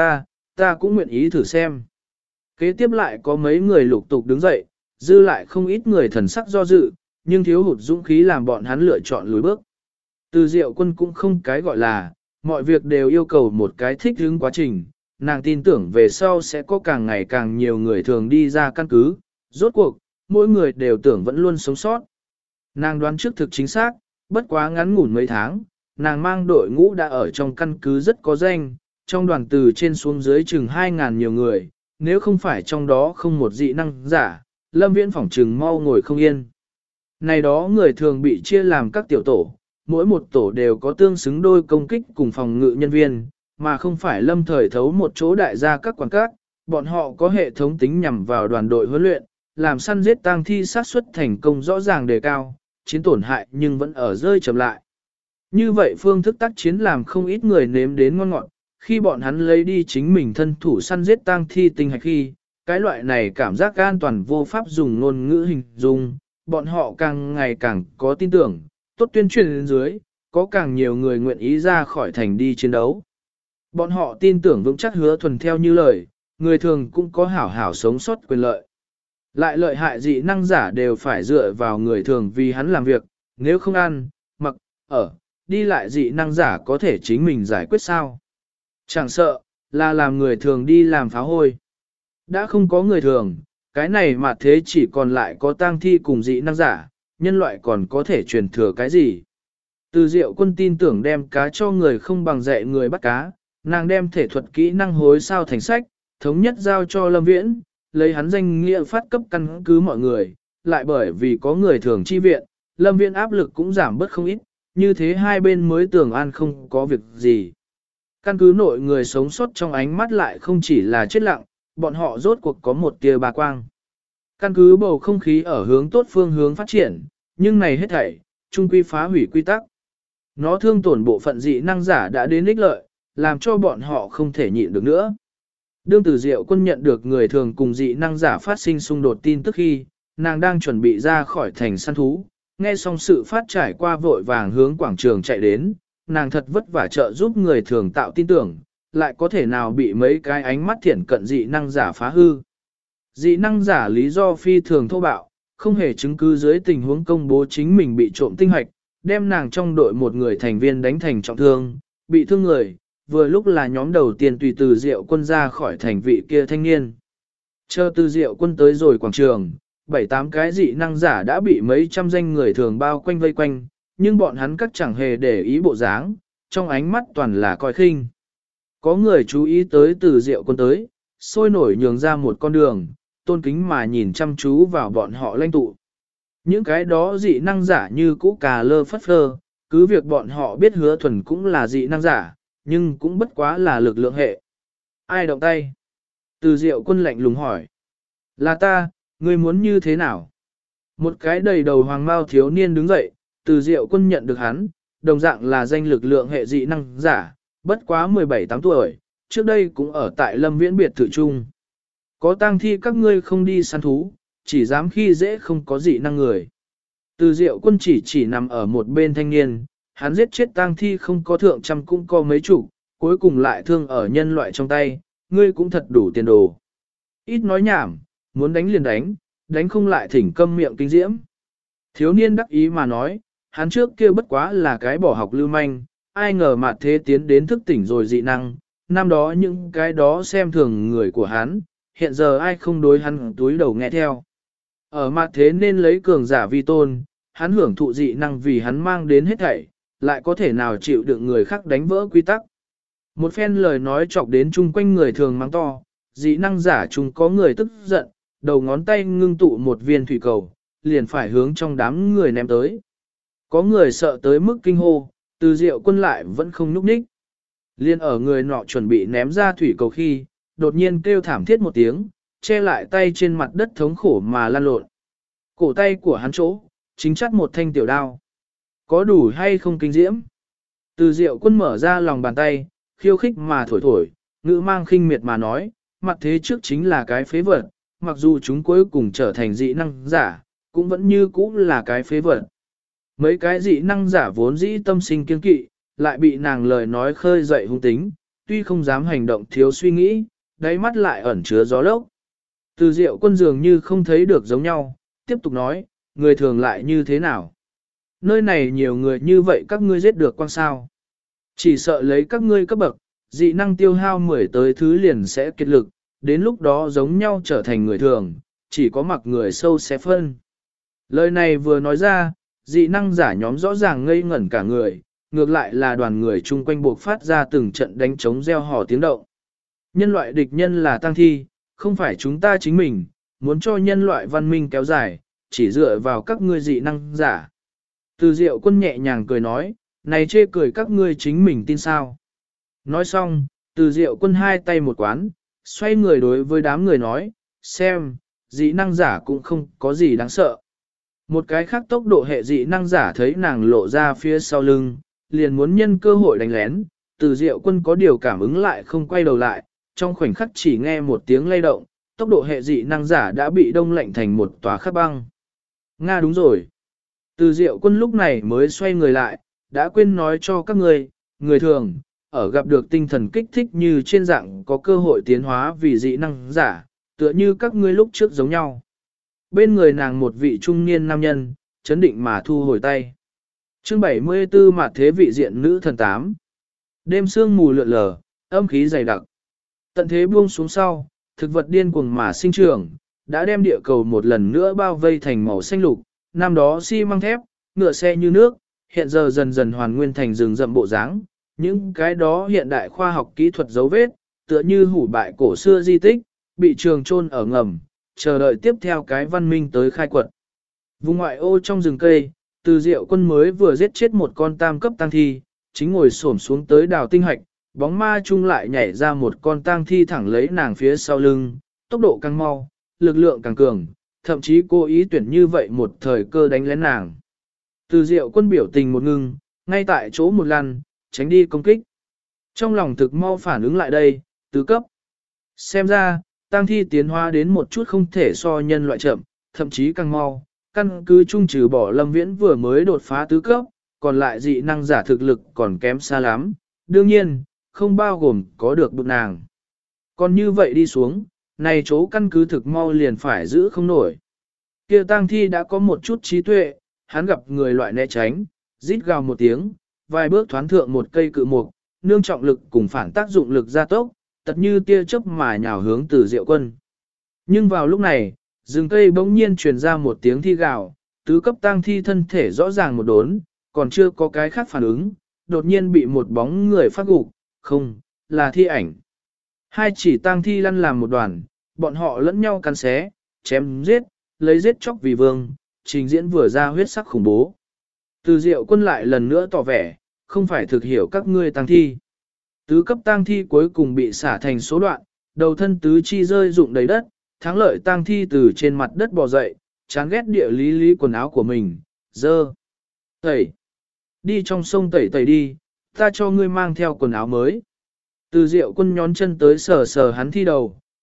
ta cũng nguyện ý thử xem. Kế tiếp lại có mấy người lục tục đứng dậy, dư lại không ít người thần sắc do dự, nhưng thiếu hụt dũng khí làm bọn hắn lựa chọn lùi bước. Từ Diệu Quân cũng không cái gọi là, mọi việc đều yêu cầu một cái thích ứng quá trình, nàng tin tưởng về sau sẽ có càng ngày càng nhiều người thường đi ra căn cứ, rốt cuộc, mỗi người đều tưởng vẫn luôn sống sót. Nàng đoán trước thực chính xác, bất quá ngắn ngủn mấy tháng, nàng mang đội ngũ đã ở trong căn cứ rất có danh, trong đoàn từ trên xuống dưới chừng 2.000 nhiều người, nếu không phải trong đó không một dị năng giả, Lâm Viễn phỏng trừng mau ngồi không yên. Này đó người thường bị chia làm các tiểu tổ, mỗi một tổ đều có tương xứng đôi công kích cùng phòng ngự nhân viên, mà không phải lâm thời thấu một chỗ đại gia các quán các, bọn họ có hệ thống tính nhằm vào đoàn đội huấn luyện, làm săn giết tang thi sát suất thành công rõ ràng đề cao, chiến tổn hại nhưng vẫn ở rơi chậm lại. Như vậy phương thức tác chiến làm không ít người nếm đến ngon ngọt, khi bọn hắn lấy đi chính mình thân thủ săn giết tang thi tinh hạch khi, cái loại này cảm giác an toàn vô pháp dùng ngôn ngữ hình dung, bọn họ càng ngày càng có tin tưởng, tốt tuyên truyền đến dưới, có càng nhiều người nguyện ý ra khỏi thành đi chiến đấu. Bọn họ tin tưởng vững chắc Hứa Thuần theo như lời, người thường cũng có hảo hảo sống sót quyền lợi. Lại lợi hại dị năng giả đều phải dựa vào người thường vì hắn làm việc, nếu không ăn, mặc, ở, đi lại dị năng giả có thể chính mình giải quyết sao. Chẳng sợ, là làm người thường đi làm phá hôi. Đã không có người thường, cái này mà thế chỉ còn lại có tang thi cùng dị năng giả, nhân loại còn có thể truyền thừa cái gì. Từ Diệu Quân tin tưởng đem cá cho người không bằng dạy người bắt cá, nàng đem thể thuật kỹ năng hối sao thành sách, thống nhất giao cho Lâm Viễn, lấy hắn danh nghĩa phát cấp căn cứ mọi người, lại bởi vì có người thường chi viện, Lâm Viễn áp lực cũng giảm bớt không ít, như thế hai bên mới tưởng an không có việc gì. Căn cứ nội người sống sót trong ánh mắt lại không chỉ là chết lặng, bọn họ rốt cuộc có một tia bà quang. Căn cứ bầu không khí ở hướng tốt phương hướng phát triển, nhưng này hết thảy, chung quy phá hủy quy tắc. Nó thương tổn bộ phận dị năng giả đã đến ích lợi, làm cho bọn họ không thể nhịn được nữa. Đương Từ Diệu Quân nhận được người thường cùng dị năng giả phát sinh xung đột tin tức khi, nàng đang chuẩn bị ra khỏi thành săn thú, nghe xong sự phát trải qua vội vàng hướng quảng trường chạy đến, nàng thật vất vả trợ giúp người thường tạo tin tưởng, lại có thể nào bị mấy cái ánh mắt thiển cận dị năng giả phá hư. Dị năng giả lý do phi thường thô bạo, không hề chứng cứ dưới tình huống công bố chính mình bị trộm tinh hoạch, đem nàng trong đội một người thành viên đánh thành trọng thương, bị thương người, vừa lúc là nhóm đầu tiên tùy Từ Diệu Quân ra khỏi thành vị kia thanh niên. Chờ Từ Diệu Quân tới rồi quảng trường, 7-8 cái dị năng giả đã bị mấy trăm danh người thường bao quanh vây quanh, nhưng bọn hắn các chẳng hề để ý bộ dáng, trong ánh mắt toàn là coi khinh. Có người chú ý tới Từ Diệu Quân tới, sôi nổi nhường ra một con đường, tôn kính mà nhìn chăm chú vào bọn họ lãnh tụ. Những cái đó dị năng giả như cũ cà lơ phất phơ, cứ việc bọn họ biết Hứa Thuần cũng là dị năng giả, nhưng cũng bất quá là lực lượng hệ. Ai động tay? Từ Diệu Quân lạnh lùng hỏi. Là ta, ngươi muốn như thế nào? Một cái đầy đầu hoàng mao thiếu niên đứng dậy, Từ Diệu Quân nhận được hắn, đồng dạng là danh lực lượng hệ dị năng giả, bất quá 17-8 tuổi, trước đây cũng ở tại Lâm Viễn biệt thự chung. Có tang thi các ngươi không đi săn thú, chỉ dám khi dễ không có dị năng người. Từ Diệu Quân chỉ nằm ở một bên thanh niên, hắn giết chết tang thi không có thượng trăm cũng có mấy chục, cuối cùng lại thương ở nhân loại trong tay, ngươi cũng thật đủ tiền đồ. Ít nói nhảm, muốn đánh liền đánh, đánh không lại thỉnh câm miệng kinh diễm. Thiếu niên đắc ý mà nói, hắn trước kia bất quá là cái bỏ học lưu manh, ai ngờ mà thế tiến đến thức tỉnh rồi dị năng, năm đó những cái đó xem thường người của hắn, hiện giờ ai không đối hắn túi đầu nghe theo. Ở mặt thế nên lấy cường giả vi tôn, hắn hưởng thụ dị năng vì hắn mang đến hết thảy, lại có thể nào chịu đựng người khác đánh vỡ quy tắc. Một phen lời nói chọc đến chung quanh người thường mắng to, dị năng giả chung có người tức giận, đầu ngón tay ngưng tụ một viên thủy cầu, liền phải hướng trong đám người ném tới. Có người sợ tới mức kinh hô, Từ Diệu Quân lại vẫn không nhúc nhích. Liên ở người nọ chuẩn bị ném ra thủy cầu khi, đột nhiên kêu thảm thiết một tiếng, che lại tay trên mặt đất thống khổ mà lăn lộn. Cổ tay của hắn chỗ, chính chắt một thanh tiểu đao. Có đủ hay không kinh diễm? Từ Diệu Quân mở ra lòng bàn tay, khiêu khích mà thổi thổi, ngữ mang khinh miệt mà nói, mặt thế trước chính là cái phế vật, mặc dù chúng cuối cùng trở thành dị năng giả, cũng vẫn như cũ là cái phế vật. Mấy cái dị năng giả vốn dĩ tâm sinh kiên kỵ, lại bị nàng lời nói khơi dậy hung tính, tuy không dám hành động thiếu suy nghĩ, đáy mắt lại ẩn chứa gió lốc. Từ Diệu Quân dường như không thấy được giống nhau, tiếp tục nói, người thường lại như thế nào? Nơi này nhiều người như vậy các ngươi giết được quan sao? Chỉ sợ lấy các ngươi cấp bậc, dị năng tiêu hao 10 tới thứ liền sẽ kiệt lực, đến lúc đó giống nhau trở thành người thường, chỉ có mặc người sâu sẽ phân. Lời này vừa nói ra, dị năng giả nhóm rõ ràng ngây ngẩn cả người, ngược lại là đoàn người chung quanh buộc phát ra từng trận đánh trống reo hò tiếng động. Nhân loại địch nhân là tang thi, không phải chúng ta chính mình, muốn cho nhân loại văn minh kéo dài, chỉ dựa vào các ngươi dị năng giả. Từ Diệu Quân nhẹ nhàng cười nói, này chê cười các ngươi chính mình tin sao. Nói xong, Từ Diệu Quân hai tay một quán, xoay người đối với đám người nói, xem, dị năng giả cũng không có gì đáng sợ. Một cái khác tốc độ hệ dị năng giả thấy nàng lộ ra phía sau lưng, liền muốn nhân cơ hội đánh lén, Từ Diệu Quân có điều cảm ứng lại không quay đầu lại, trong khoảnh khắc chỉ nghe một tiếng lay động, tốc độ hệ dị năng giả đã bị đông lạnh thành một tòa khắc băng. Nga đúng rồi. Từ Diệu Quân lúc này mới xoay người lại, đã quên nói cho các người thường, ở gặp được tinh thần kích thích như trên dạng có cơ hội tiến hóa vì dị năng giả, tựa như các ngươi lúc trước giống nhau. Bên người nàng một vị trung niên nam nhân, chấn định mà thu hồi tay. Chương 74 Mạt thế vị diện nữ thần 8. Đêm sương mù lượn lờ, âm khí dày đặc. Tận thế buông xuống sau, thực vật điên cuồng mà sinh trưởng, đã đem địa cầu một lần nữa bao vây thành màu xanh lục. Năm đó xi măng thép, ngựa xe như nước, hiện giờ dần dần hoàn nguyên thành rừng rậm bộ dáng. Những cái đó hiện đại khoa học kỹ thuật dấu vết, tựa như hủ bại cổ xưa di tích, bị trường chôn ở ngầm, chờ đợi tiếp theo cái văn minh tới khai quật. Vùng ngoại ô trong rừng cây, Từ Diệu Quân mới vừa giết chết một con tam cấp tang thi, chính ngồi xổm xuống tới đào tinh hạch, bóng ma chung lại nhảy ra một con tang thi thẳng lấy nàng phía sau lưng, tốc độ càng mau, lực lượng càng cường, thậm chí cố ý tuyển như vậy một thời cơ đánh lén nàng. Từ Diệu Quân biểu tình một ngưng, ngay tại chỗ một lần, tránh đi công kích. Trong lòng thực mau phản ứng lại đây, tứ cấp. Xem ra, tang thi tiến hóa đến một chút không thể so nhân loại chậm, thậm chí càng mau, căn cứ chung trừ bỏ Lâm Viễn vừa mới đột phá tứ cấp, còn lại dị năng giả thực lực còn kém xa lắm, đương nhiên, không bao gồm có được bực nàng. Còn như vậy đi xuống, này chỗ căn cứ thực mau liền phải giữ không nổi. Kia tang thi đã có một chút trí tuệ, hắn gặp người loại né tránh, rít gào một tiếng, vài bước thoán thượng một cây cự mục, nương trọng lực cùng phản tác dụng lực gia tốc, tật như tia chớp mà nhào hướng Từ Diệu Quân. Nhưng vào lúc này, rừng cây bỗng nhiên truyền ra một tiếng thi gào, tứ cấp tang thi thân thể rõ ràng một đốn, còn chưa có cái khác phản ứng, đột nhiên bị một bóng người phát gục, không, là thi ảnh. Hai chỉ tang thi lăn làm một đoàn, bọn họ lẫn nhau cắn xé, chém giết, lấy giết chóc vì vương, trình diễn vừa ra huyết sắc khủng bố. Từ Diệu Quân lại lần nữa tỏ vẻ, không phải thực hiểu các ngươi tang thi. Tứ cấp tang thi cuối cùng bị xả thành số đoạn, đầu thân tứ chi rơi rụng đầy đất, thắng lợi tang thi từ trên mặt đất bò dậy, chán ghét địa lý quần áo của mình, dơ. Tẩy. Đi trong sông tẩy tẩy đi, ta cho ngươi mang theo quần áo mới. Từ Diệu Quân nhón chân tới sờ sờ hắn thi đầu,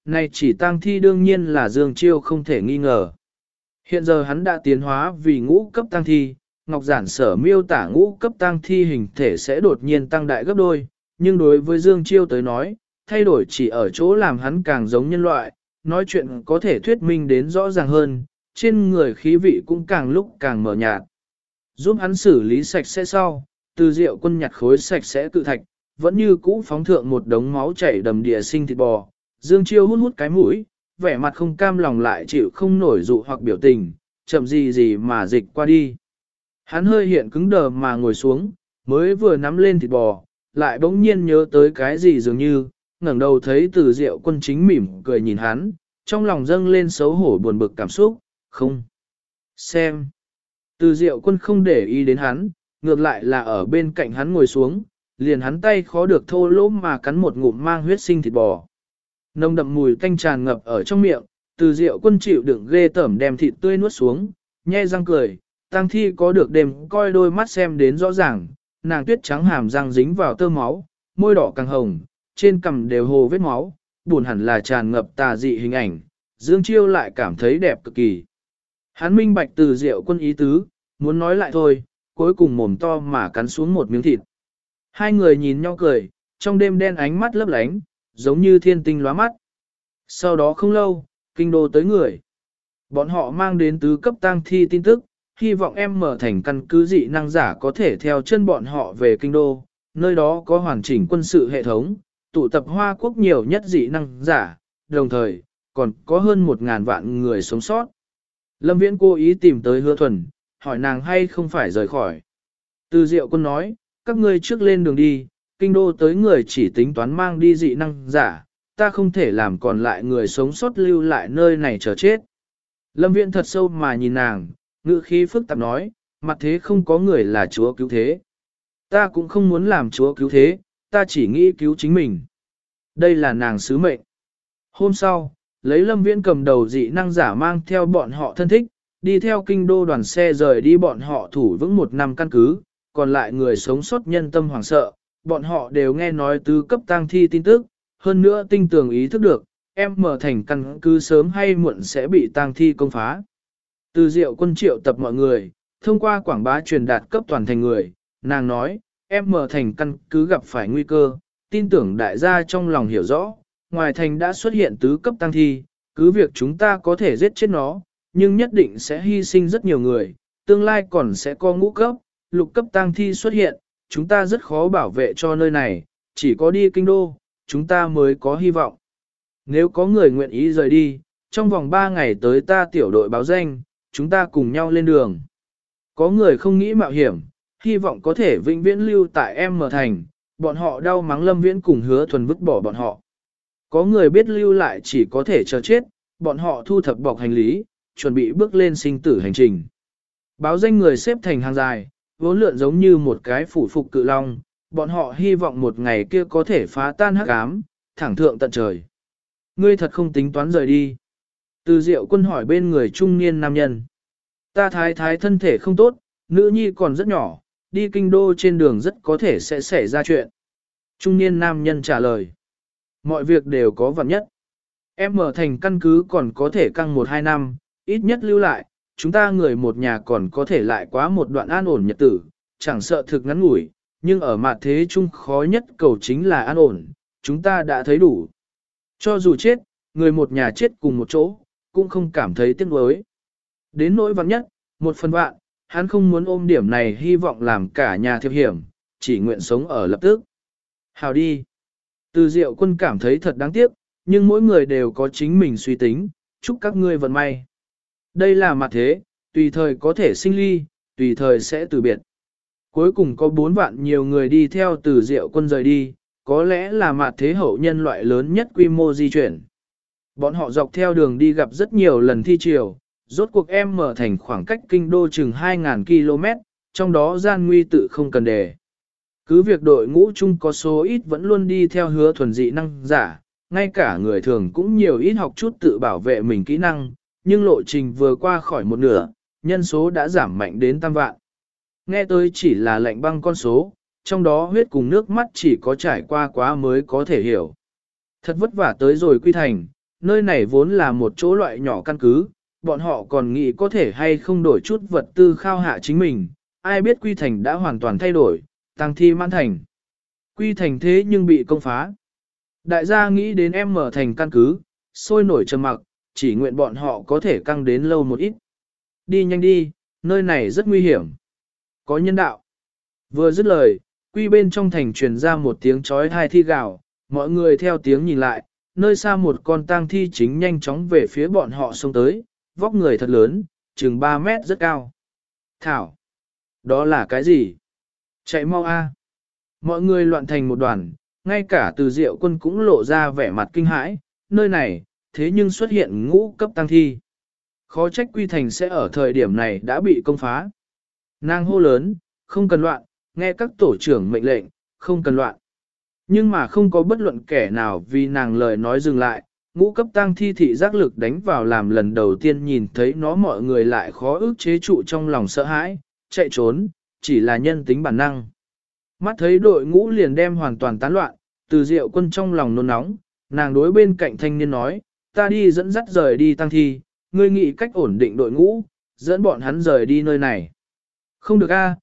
này chỉ tang thi đương nhiên là Dương Chiêu không thể nghi ngờ. Hiện giờ hắn đã tiến hóa vì ngũ cấp tang thi, Ngọc Giản Sở miêu tả ngũ cấp tang thi hình thể sẽ đột nhiên tăng đại gấp đôi, nhưng đối với Dương Chiêu tới nói, thay đổi chỉ ở chỗ làm hắn càng giống nhân loại, nói chuyện có thể thuyết minh đến rõ ràng hơn, trên người khí vị cũng càng lúc càng mờ nhạt. Giúp hắn xử lý sạch sẽ sau, Từ Diệu Quân nhặt khối sạch sẽ cự thạch, vẫn như cũ phóng thượng một đống máu chảy đầm địa sinh thịt bò. Dương Chiêu hút hút cái mũi, vẻ mặt không cam lòng lại chịu không nổi dụ hoặc biểu tình, chậm gì mà dịch qua đi. Hắn hơi hiện cứng đờ mà ngồi xuống, mới vừa nắm lên thịt bò, lại bỗng nhiên nhớ tới cái gì dường như, ngẩng đầu thấy Từ Diệu Quân chính mỉm cười nhìn hắn, trong lòng dâng lên xấu hổ buồn bực cảm xúc, không. Xem. Từ Diệu Quân không để ý đến hắn, ngược lại là ở bên cạnh hắn ngồi xuống, liền hắn tay khó được thô lỗ mà cắn một ngụm mang huyết sinh thịt bò. Nồng đậm mùi tanh tràn ngập ở trong miệng, Từ Diệu Quân chịu đựng ghê tởm đem thịt tươi nuốt xuống, nhe răng cười, tang thi có được đêm coi đôi mắt xem đến rõ ràng, nàng tuyết trắng hàm răng dính vào tơ máu, môi đỏ càng hồng, trên cằm đều hồ vết máu, buồn hẳn là tràn ngập tà dị hình ảnh, Dương Chiêu lại cảm thấy đẹp cực kỳ. Hắn minh bạch Từ Diệu Quân ý tứ, muốn nói lại thôi, cuối cùng mồm to mà cắn xuống một miếng thịt. Hai người nhìn nhau cười, trong đêm đen ánh mắt lấp lánh, giống như thiên tinh lóa mắt. Sau đó không lâu, kinh đô tới người. Bọn họ mang đến tứ cấp tang thi tin tức, hy vọng em mở thành căn cứ dị năng giả có thể theo chân bọn họ về kinh đô, nơi đó có hoàn chỉnh quân sự hệ thống, tụ tập Hoa Quốc nhiều nhất dị năng giả, đồng thời, còn có hơn 1.000 vạn người sống sót. Lâm Viễn cố ý tìm tới Hứa Thuần, hỏi nàng hay không phải rời khỏi. Từ Diệu Quân nói, các ngươi trước lên đường đi, kinh đô tới người chỉ tính toán mang đi dị năng giả, ta không thể làm còn lại người sống sót lưu lại nơi này chờ chết. Lâm Viễn thật sâu mà nhìn nàng, ngữ khí phức tạp nói, mặt thế không có người là chúa cứu thế. Ta cũng không muốn làm chúa cứu thế, ta chỉ nghĩ cứu chính mình. Đây là nàng sứ mệnh. Hôm sau, lấy Lâm Viễn cầm đầu dị năng giả mang theo bọn họ thân thích, đi theo kinh đô đoàn xe rời đi bọn họ thủ vững 1 năm căn cứ, còn lại người sống sót nhân tâm hoảng sợ, bọn họ đều nghe nói tứ cấp tang thi tin tức, hơn nữa tinh tường ý thức được, em mở thành căn cứ sớm hay muộn sẽ bị tang thi công phá. Từ Diệu Quân triệu tập mọi người, thông qua quảng bá truyền đạt cấp toàn thành người, nàng nói, em mở thành căn cứ gặp phải nguy cơ, tin tưởng đại gia trong lòng hiểu rõ, ngoài thành đã xuất hiện tứ cấp tang thi, cứ việc chúng ta có thể giết chết nó, nhưng nhất định sẽ hy sinh rất nhiều người, tương lai còn sẽ có ngũ cấp, lục cấp tang thi xuất hiện, chúng ta rất khó bảo vệ cho nơi này, chỉ có đi kinh đô, chúng ta mới có hy vọng. Nếu có người nguyện ý rời đi, trong vòng 3 ngày tới ta tiểu đội báo danh, chúng ta cùng nhau lên đường. Có người không nghĩ mạo hiểm, hy vọng có thể vĩnh viễn lưu tại em mở thành, bọn họ đau mắng Lâm Viễn cùng Hứa Thuần vứt bỏ bọn họ. Có người biết lưu lại chỉ có thể chờ chết, bọn họ thu thập bọc hành lý, chuẩn bị bước lên sinh tử hành trình. Báo danh người xếp thành hàng dài, vốn lượn giống như một cái phủ phục cự long, bọn họ hy vọng một ngày kia có thể phá tan hắc ám, thẳng thượng tận trời. Ngươi thật không tính toán rời đi. Từ Diệu Quân hỏi bên người trung niên nam nhân. Ta thái thái thân thể không tốt, nữ nhi còn rất nhỏ, đi kinh đô trên đường rất có thể sẽ xảy ra chuyện. Trung niên nam nhân trả lời. Mọi việc đều có vạn nhất. Em mở thành căn cứ còn có thể căng 1-2 năm, ít nhất lưu lại, chúng ta người một nhà còn có thể lại quá một đoạn an ổn nhật tử, chẳng sợ thực ngắn ngủi, nhưng ở mặt thế chung khó nhất cầu chính là an ổn, chúng ta đã thấy đủ. Cho dù chết, người một nhà chết cùng một chỗ, cũng không cảm thấy tiếc nuối. Đến nỗi vạn nhất, 1/1000, hắn không muốn ôm điểm này hy vọng làm cả nhà thiệp hiểm, chỉ nguyện sống ở lập tức. Hào đi. Từ Diệu Quân cảm thấy thật đáng tiếc, nhưng mỗi người đều có chính mình suy tính, chúc các ngươi vận may. Đây là mặt thế, tùy thời có thể sinh ly, tùy thời sẽ từ biệt. Cuối cùng có 4 vạn nhiều người đi theo Từ Diệu Quân rời đi, có lẽ là mặt thế hậu nhân loại lớn nhất quy mô di chuyển. Bọn họ dọc theo đường đi gặp rất nhiều lần thi triều, rốt cuộc em mở thành khoảng cách kinh đô chừng 2.000 km, trong đó gian nguy tự không cần đề. Cứ việc đội ngũ chung có số ít vẫn luôn đi theo Hứa Thuần dị năng giả, ngay cả người thường cũng nhiều ít học chút tự bảo vệ mình kỹ năng, nhưng lộ trình vừa qua khỏi một nửa, nhân số đã giảm mạnh đến 3 vạn. Nghe tới chỉ là lệnh băng con số, trong đó huyết cùng nước mắt chỉ có trải qua quá mới có thể hiểu. Thật vất vả tới rồi quy thành, Nơi này vốn là một chỗ loại nhỏ căn cứ, bọn họ còn nghĩ có thể hay không đổi chút vật tư khao hạ chính mình, ai biết Quy Thành đã hoàn toàn thay đổi, tăng thi mãn thành. Quy Thành thế nhưng bị công phá. Đại gia nghĩ đến em mở thành căn cứ, sôi nổi trầm mặc, chỉ nguyện bọn họ có thể căng đến lâu một ít. Đi nhanh đi, nơi này rất nguy hiểm. Có nhân đạo. Vừa dứt lời, Quy bên trong thành truyền ra một tiếng chói tai thi gào, mọi người theo tiếng nhìn lại, nơi xa một con tang thi chính nhanh chóng về phía bọn họ xông tới, vóc người thật lớn, chừng 3 mét rất cao. Thảo! Đó là cái gì? Chạy mau a! Mọi người loạn thành một đoàn, ngay cả Từ Diệu Quân cũng lộ ra vẻ mặt kinh hãi, nơi này, thế nhưng xuất hiện ngũ cấp tang thi. Khó trách Quy Thành sẽ ở thời điểm này đã bị công phá. Nàng hô lớn, không cần loạn, nghe các tổ trưởng mệnh lệnh, không cần loạn. Nhưng mà không có bất luận kẻ nào vì nàng lời nói dừng lại, ngũ cấp tăng thi thị giác lực đánh vào làm lần đầu tiên nhìn thấy nó, mọi người lại khó ức chế trụ trong lòng sợ hãi, chạy trốn, chỉ là nhân tính bản năng. Mắt thấy đội ngũ liền đem hoàn toàn tán loạn, Từ Diệu Quân trong lòng nôn nóng, nàng đối bên cạnh thanh niên nói, ta đi dẫn dắt rời đi tăng thi, ngươi nghĩ cách ổn định đội ngũ, dẫn bọn hắn rời đi nơi này. Không được a,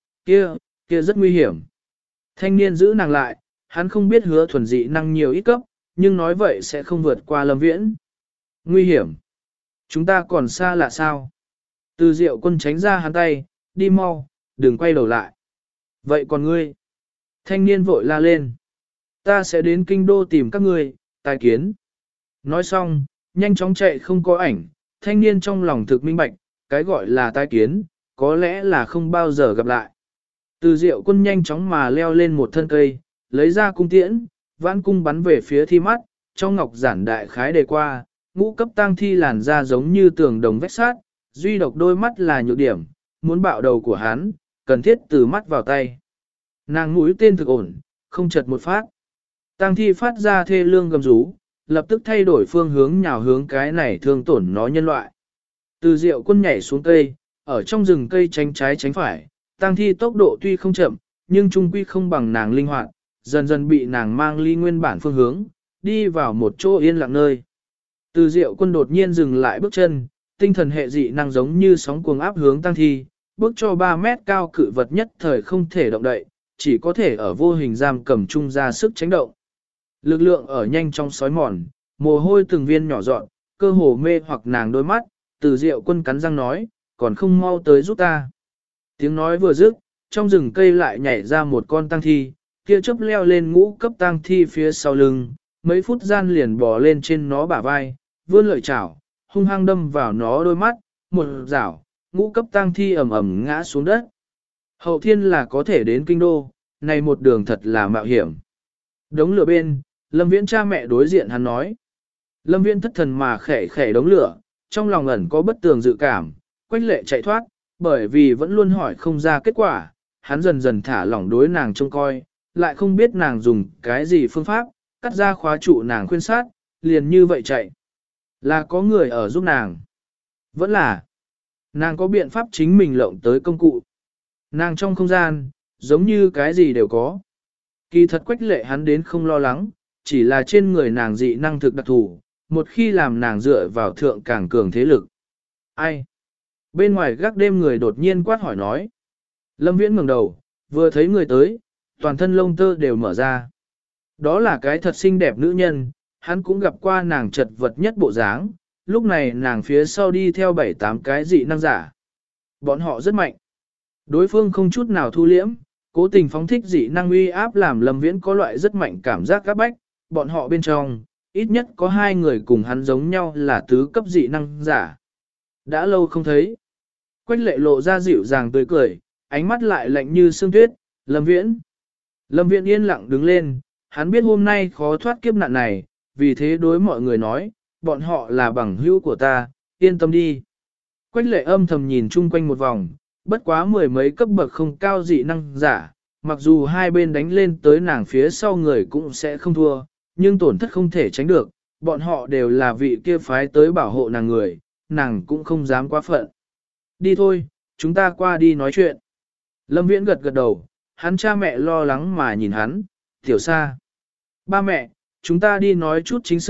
kia rất nguy hiểm. Thanh niên giữ nàng lại, hắn không biết Hứa Thuần dị năng nhiều ít cấp, nhưng nói vậy sẽ không vượt qua Lâm Viễn. Nguy hiểm. Chúng ta còn xa lạ sao? Từ Diệu Quân tránh ra hắn tay, đi mau, đừng quay đầu lại. Vậy còn ngươi? Thanh niên vội la lên. Ta sẽ đến kinh đô tìm các ngươi, tài kiến. Nói xong, nhanh chóng chạy không có ảnh, thanh niên trong lòng thực minh bạch, cái gọi là tai kiến, có lẽ là không bao giờ gặp lại. Từ Diệu Quân nhanh chóng mà leo lên một thân cây, lấy ra cung tiễn, vãn cung bắn về phía thi mắt, trong ngọc giản đại khái đề qua, ngũ cấp tang thi làn da giống như tường đồng vách sát, duy độc đôi mắt là nhược điểm, muốn bạo đầu của hắn, cần thiết từ mắt vào tay. Nàng mũi tên thực ổn, không chật một phát. Tang thi phát ra thê lương gầm rú, lập tức thay đổi phương hướng nhào hướng cái này thương tổn nó nhân loại. Từ Diệu Quân nhảy xuống cây, ở trong rừng cây tránh trái tránh phải, tang thi tốc độ tuy không chậm, nhưng trung quy không bằng nàng linh hoạt, dần dần bị nàng mang ly nguyên bản phương hướng, đi vào một chỗ yên lặng nơi. Từ Diệu Quân đột nhiên dừng lại bước chân, tinh thần hệ dị năng giống như sóng cuồng áp hướng tang thi, bước cho 3 mét cao cự vật nhất thời không thể động đậy, chỉ có thể ở vô hình giam cầm chung ra sức tránh động. Lực lượng ở nhanh trong sói mòn, mồ hôi từng viên nhỏ dọn, cơ hồ mê hoặc nàng đôi mắt, Từ Diệu Quân cắn răng nói, còn không mau tới giúp ta. Tiếng nói vừa dứt, trong rừng cây lại nhảy ra một con tang thi, kia chớp leo lên ngũ cấp tang thi phía sau lưng, mấy phút gian liền bò lên trên nó bả vai, vươn lợi chảo, hung hăng đâm vào nó đôi mắt, một rảo, ngũ cấp tang thi ầm ầm ngã xuống đất. Hậu thiên là có thể đến kinh đô, này một đường thật là mạo hiểm. Đống lửa bên, Lâm Viễn cha mẹ đối diện hắn nói. Lâm Viễn thất thần mà khẽ khẽ đống lửa, trong lòng ẩn có bất tường dự cảm, Quách Lệ chạy thoát, bởi vì vẫn luôn hỏi không ra kết quả, hắn dần dần thả lỏng đối nàng trông coi, lại không biết nàng dùng cái gì phương pháp, cắt ra khóa trụ nàng khuyên sát, liền như vậy chạy. Là có người ở giúp nàng. Vẫn là, nàng có biện pháp chính mình lộng tới công cụ. Nàng trong không gian, giống như cái gì đều có. Kỳ thật Quách Lệ hắn đến không lo lắng, chỉ là trên người nàng dị năng thực đặc thù, một khi làm nàng dựa vào thượng càng cường thế lực. Ai? Bên ngoài gác đêm người đột nhiên quát hỏi nói. Lâm Viễn ngẩng đầu, vừa thấy người tới, toàn thân lông tơ đều mở ra. Đó là cái thật xinh đẹp nữ nhân, hắn cũng gặp qua nàng chật vật nhất bộ dáng, lúc này nàng phía sau đi theo 7-8 cái dị năng giả. Bọn họ rất mạnh. Đối phương không chút nào thu liễm, cố tình phóng thích dị năng uy áp làm Lâm Viễn có loại rất mạnh cảm giác các bách, bọn họ bên trong, ít nhất có 2 người cùng hắn giống nhau là tứ cấp dị năng giả. Đã lâu không thấy. Quách Lệ lộ ra dịu dàng tươi cười, ánh mắt lại lạnh như sương tuyết, Lâm Viễn. Lâm Viễn yên lặng đứng lên, hắn biết hôm nay khó thoát kiếp nạn này, vì thế đối mọi người nói, bọn họ là bằng hữu của ta, yên tâm đi. Quách Lệ âm thầm nhìn chung quanh một vòng, bất quá 10 mấy cấp bậc không cao dị năng giả, mặc dù hai bên đánh lên tới nàng phía sau người cũng sẽ không thua, nhưng tổn thất không thể tránh được, bọn họ đều là vị kia phái tới bảo hộ nàng người, nàng cũng không dám quá phận. Đi thôi, chúng ta qua đi nói chuyện. Lâm Viễn gật gật đầu, hắn cha mẹ lo lắng mà nhìn hắn, tiểu Sa. Ba mẹ, chúng ta đi nói chút chính sự,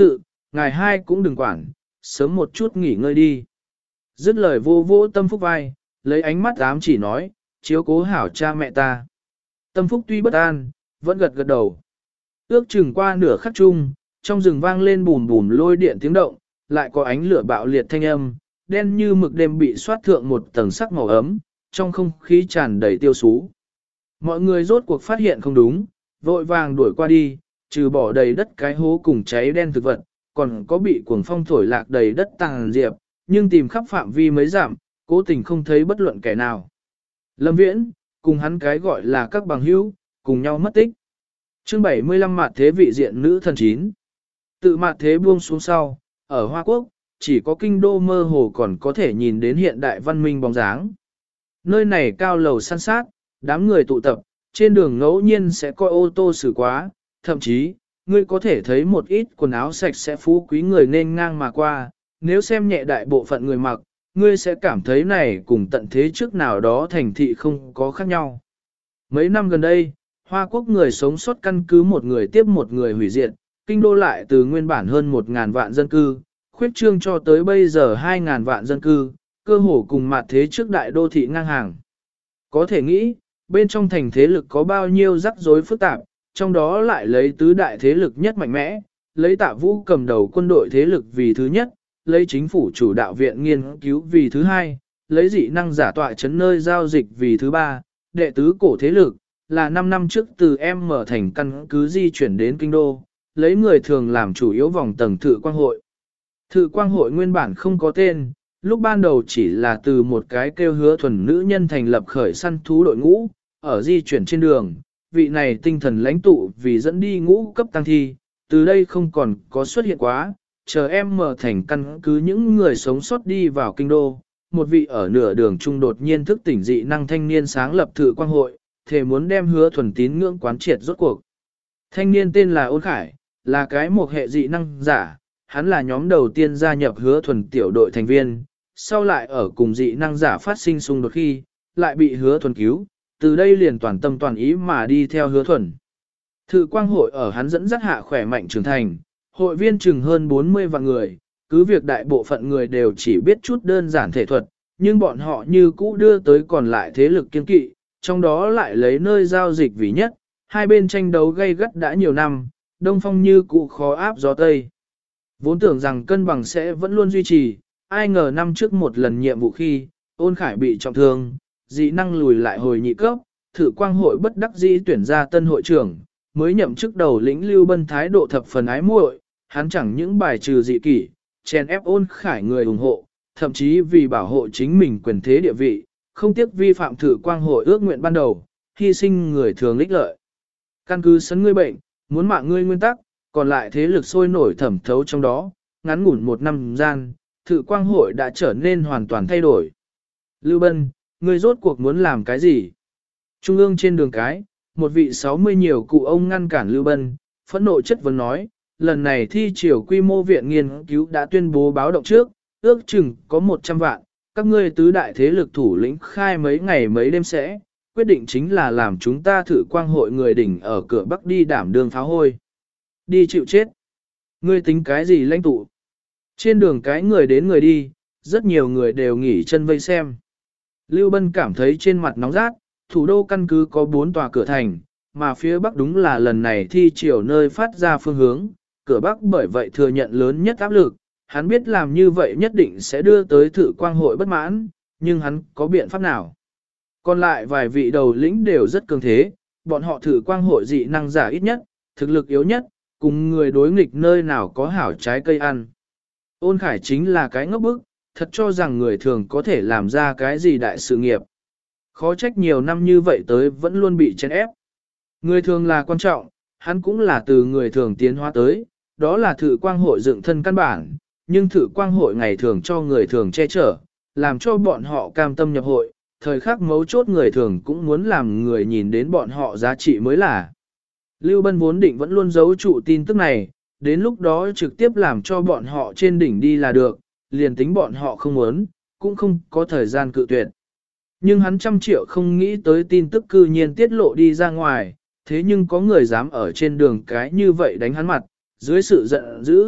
ngài hai cũng đừng quản, sớm một chút nghỉ ngơi đi. Dứt lời vô vô Tâm Phúc vai, lấy ánh mắt ám chỉ nói, chiếu cố hảo cha mẹ ta. Tâm Phúc tuy bất an, vẫn gật gật đầu. Ước chừng qua nửa khắc chung, trong rừng vang lên bùm bùm lôi điện tiếng động, lại có ánh lửa bạo liệt thanh âm, đen như mực đêm bị xoát thượng một tầng sắc màu ấm, trong không khí tràn đầy tiêu sú. Mọi người rốt cuộc phát hiện không đúng, vội vàng đuổi qua đi, trừ bỏ đầy đất cái hố cùng cháy đen thực vật, còn có bị cuồng phong thổi lạc đầy đất tàng diệp, nhưng tìm khắp phạm vi mấy giảm, cố tình không thấy bất luận kẻ nào. Lâm Viễn, cùng hắn cái gọi là các bằng hữu, cùng nhau mất tích. Chương 75 Mạt Thế vị diện nữ thần 9. Tự Mạt Thế buông xuống sau, ở Hoa Quốc, chỉ có kinh đô mơ hồ còn có thể nhìn đến hiện đại văn minh bóng dáng. Nơi này cao lầu san sát, đám người tụ tập, trên đường ngẫu nhiên sẽ coi ô tô xử quá, thậm chí, ngươi có thể thấy một ít quần áo sạch sẽ phú quý người nên ngang mà qua, nếu xem nhẹ đại bộ phận người mặc, ngươi sẽ cảm thấy này cùng tận thế trước nào đó thành thị không có khác nhau. Mấy năm gần đây, Hoa Quốc người sống sót căn cứ một người tiếp một người hủy diệt, kinh đô lại từ nguyên bản hơn 1.000 vạn dân cư, khuyết trương cho tới bây giờ 2.000 vạn dân cư, cơ hồ cùng mặt thế trước đại đô thị ngang hàng. Có thể nghĩ, bên trong thành thế lực có bao nhiêu rắc rối phức tạp, trong đó lại lấy tứ đại thế lực nhất mạnh mẽ, lấy Tạ Vũ cầm đầu quân đội thế lực vì thứ nhất, lấy chính phủ chủ đạo viện nghiên cứu vì thứ hai, lấy dị năng giả tọa chấn nơi giao dịch vì thứ ba, đệ tứ cổ thế lực, là 5 năm trước từ em mở thành căn cứ di chuyển đến kinh đô, lấy người thường làm chủ yếu vòng tầng Thự Quang Hội. Thự Quang Hội nguyên bản không có tên, lúc ban đầu chỉ là từ một cái kêu Hứa Thuần nữ nhân thành lập khởi săn thú đội ngũ, ở di chuyển trên đường, vị này tinh thần lãnh tụ vì dẫn đi ngũ cấp tăng thi, từ đây không còn có xuất hiện quá, chờ em mở thành căn cứ những người sống sót đi vào kinh đô, một vị ở nửa đường trung đột nhiên thức tỉnh dị năng thanh niên sáng lập Thự Quang Hội, thề muốn đem Hứa Thuần tín ngưỡng quán triệt rốt cuộc. Thanh niên tên là Ôn Khải, là cái một hệ dị năng giả, hắn là nhóm đầu tiên gia nhập Hứa Thuần tiểu đội thành viên, sau lại ở cùng dị năng giả phát sinh xung đột khi, lại bị Hứa Thuần cứu, từ đây liền toàn tâm toàn ý mà đi theo Hứa Thuần. Thự Quang Hội ở hắn dẫn dắt hạ khỏe mạnh trưởng thành, hội viên chừng hơn 40 vạn người, cứ việc đại bộ phận người đều chỉ biết chút đơn giản thể thuật, nhưng bọn họ như cũ đưa tới còn lại thế lực kiên kỵ, trong đó lại lấy nơi giao dịch vì nhất, hai bên tranh đấu gay gắt đã nhiều năm, Đông Phong như cũ khó áp gió Tây. Vốn tưởng rằng cân bằng sẽ vẫn luôn duy trì, ai ngờ năm trước một lần nhiệm vụ khi, Ôn Khải bị trọng thương, dị năng lùi lại hồi nhị cấp, Thự Quang Hội bất đắc dĩ tuyển ra tân hội trưởng, mới nhậm chức đầu lĩnh Lưu Bân thái độ thập phần ái muội, hắn chẳng những bài trừ dị kỷ, chèn ép Ôn Khải người ủng hộ, thậm chí vì bảo hộ chính mình quyền thế địa vị, không tiếc vi phạm Thự Quang Hội ước nguyện ban đầu, hy sinh người thường lích lợi. Căn cứ sấn ngươi bệnh, muốn mạng ngươi nguyên tắc, còn lại thế lực sôi nổi thẩm thấu trong đó, ngắn ngủn một năm gian, Thự Quang Hội đã trở nên hoàn toàn thay đổi. Lưu Bân, ngươi rốt cuộc muốn làm cái gì? Trung ương trên đường cái, một vị 60 nhiều cụ ông ngăn cản Lưu Bân, phẫn nộ chất vấn nói, lần này thi triều quy mô viện nghiên cứu đã tuyên bố báo động trước, ước chừng có 100 vạn, các ngươi tứ đại thế lực thủ lĩnh khai mấy ngày mấy đêm sẽ, quyết định chính là làm chúng ta Thự Quang Hội người đỉnh ở cửa Bắc đi đảm đường pháo hôi. Đi chịu chết. Ngươi tính cái gì lãnh tụ? Trên đường cái người đến người đi, rất nhiều người đều nghỉ chân vây xem. Lưu Bân cảm thấy trên mặt nóng rát, thủ đô căn cứ có 4 tòa cửa thành, mà phía Bắc đúng là lần này thi triều nơi phát ra phương hướng, cửa Bắc bởi vậy thừa nhận lớn nhất áp lực, hắn biết làm như vậy nhất định sẽ đưa tới Thự Quang Hội bất mãn, nhưng hắn có biện pháp nào? Còn lại vài vị đầu lĩnh đều rất cường thế, bọn họ Thự Quang Hội dị năng giả ít nhất, thực lực yếu nhất, cùng người đối nghịch nơi nào có hảo trái cây ăn. Ôn Khải chính là cái ngốc bức, thật cho rằng người thường có thể làm ra cái gì đại sự nghiệp. Khó trách nhiều năm như vậy tới vẫn luôn bị chèn ép. Người thường là quan trọng, hắn cũng là từ người thường tiến hóa tới, đó là Thự Quang Hội dựng thân căn bản, nhưng Thự Quang Hội ngày thường cho người thường che chở, làm cho bọn họ cam tâm nhập hội, thời khắc mấu chốt người thường cũng muốn làm người nhìn đến bọn họ giá trị mới là. Lưu Bân vốn định vẫn luôn giấu trụ tin tức này, đến lúc đó trực tiếp làm cho bọn họ trên đỉnh đi là được, liền tính bọn họ không muốn, cũng không có thời gian cự tuyệt. Nhưng hắn 100 triệu không nghĩ tới tin tức cư nhiên tiết lộ đi ra ngoài, thế nhưng có người dám ở trên đường cái như vậy đánh hắn mặt, dưới sự giận dữ,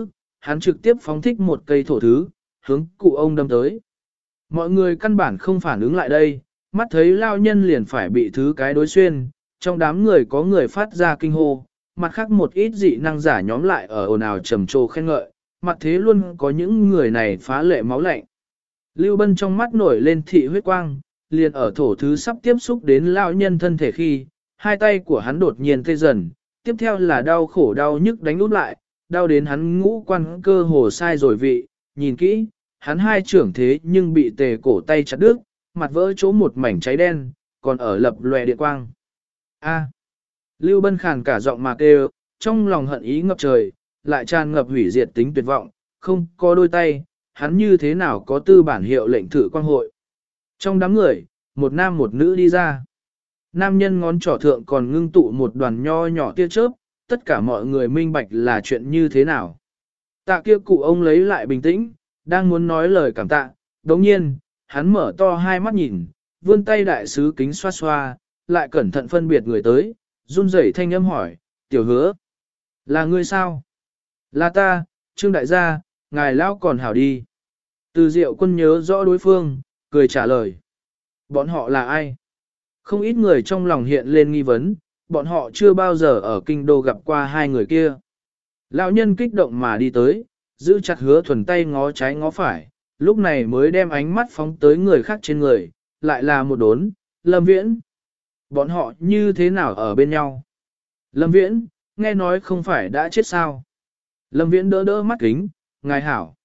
hắn trực tiếp phóng thích một cây thổ thứ, hướng cụ ông đâm tới. Mọi người căn bản không phản ứng lại đây, mắt thấy lao nhân liền phải bị thứ cái đối xuyên, trong đám người có người phát ra kinh hô, mặt khác một ít dị năng giả nhóm lại ở ồn ào trầm trồ khen ngợi, mặt thế luôn có những người này phá lệ máu lạnh. Lưu Bân trong mắt nổi lên thị huyết quang, liền ở thổ thứ sắp tiếp xúc đến lao nhân thân thể khi, hai tay của hắn đột nhiên tê dần, tiếp theo là đau khổ đau nhức đánh út lại, đau đến hắn ngũ quan cơ hồ sai rồi vị, nhìn kỹ, hắn hai trưởng thế nhưng bị tề cổ tay chặt đứt, mặt vỡ chỗ một mảnh cháy đen, còn ở lập lòe điện quang. A. Lưu Bân khàn cả giọng mà kêu, trong lòng hận ý ngập trời, lại tràn ngập hủy diệt tính tuyệt vọng, không có đôi tay, hắn như thế nào có tư bản hiệu lệnh thử quang hội. Trong đám người, một nam một nữ đi ra. Nam nhân ngón trỏ thượng còn ngưng tụ một đoàn nho nhỏ tia chớp, tất cả mọi người minh bạch là chuyện như thế nào. Tạ kia cụ ông lấy lại bình tĩnh, đang muốn nói lời cảm tạ, đồng nhiên, hắn mở to hai mắt nhìn, vươn tay đại sứ kính xoa xoa, lại cẩn thận phân biệt người tới, run rẩy thanh âm hỏi, tiểu hứa, là ngươi sao? Là ta, Trương đại gia, ngài lão còn hảo đi. Từ Diệu Quân nhớ rõ đối phương, cười trả lời. Bọn họ là ai? Không ít người trong lòng hiện lên nghi vấn, bọn họ chưa bao giờ ở kinh đô gặp qua hai người kia. Lão nhân kích động mà đi tới, giữ chặt Hứa Thuần tay ngó trái ngó phải, lúc này mới đem ánh mắt phóng tới người khác trên người, lại là một đốn, Lâm Viễn. Bọn họ như thế nào ở bên nhau? Lâm Viễn, nghe nói không phải đã chết sao? Lâm Viễn đỡ đỡ mắt kính, ngài hảo.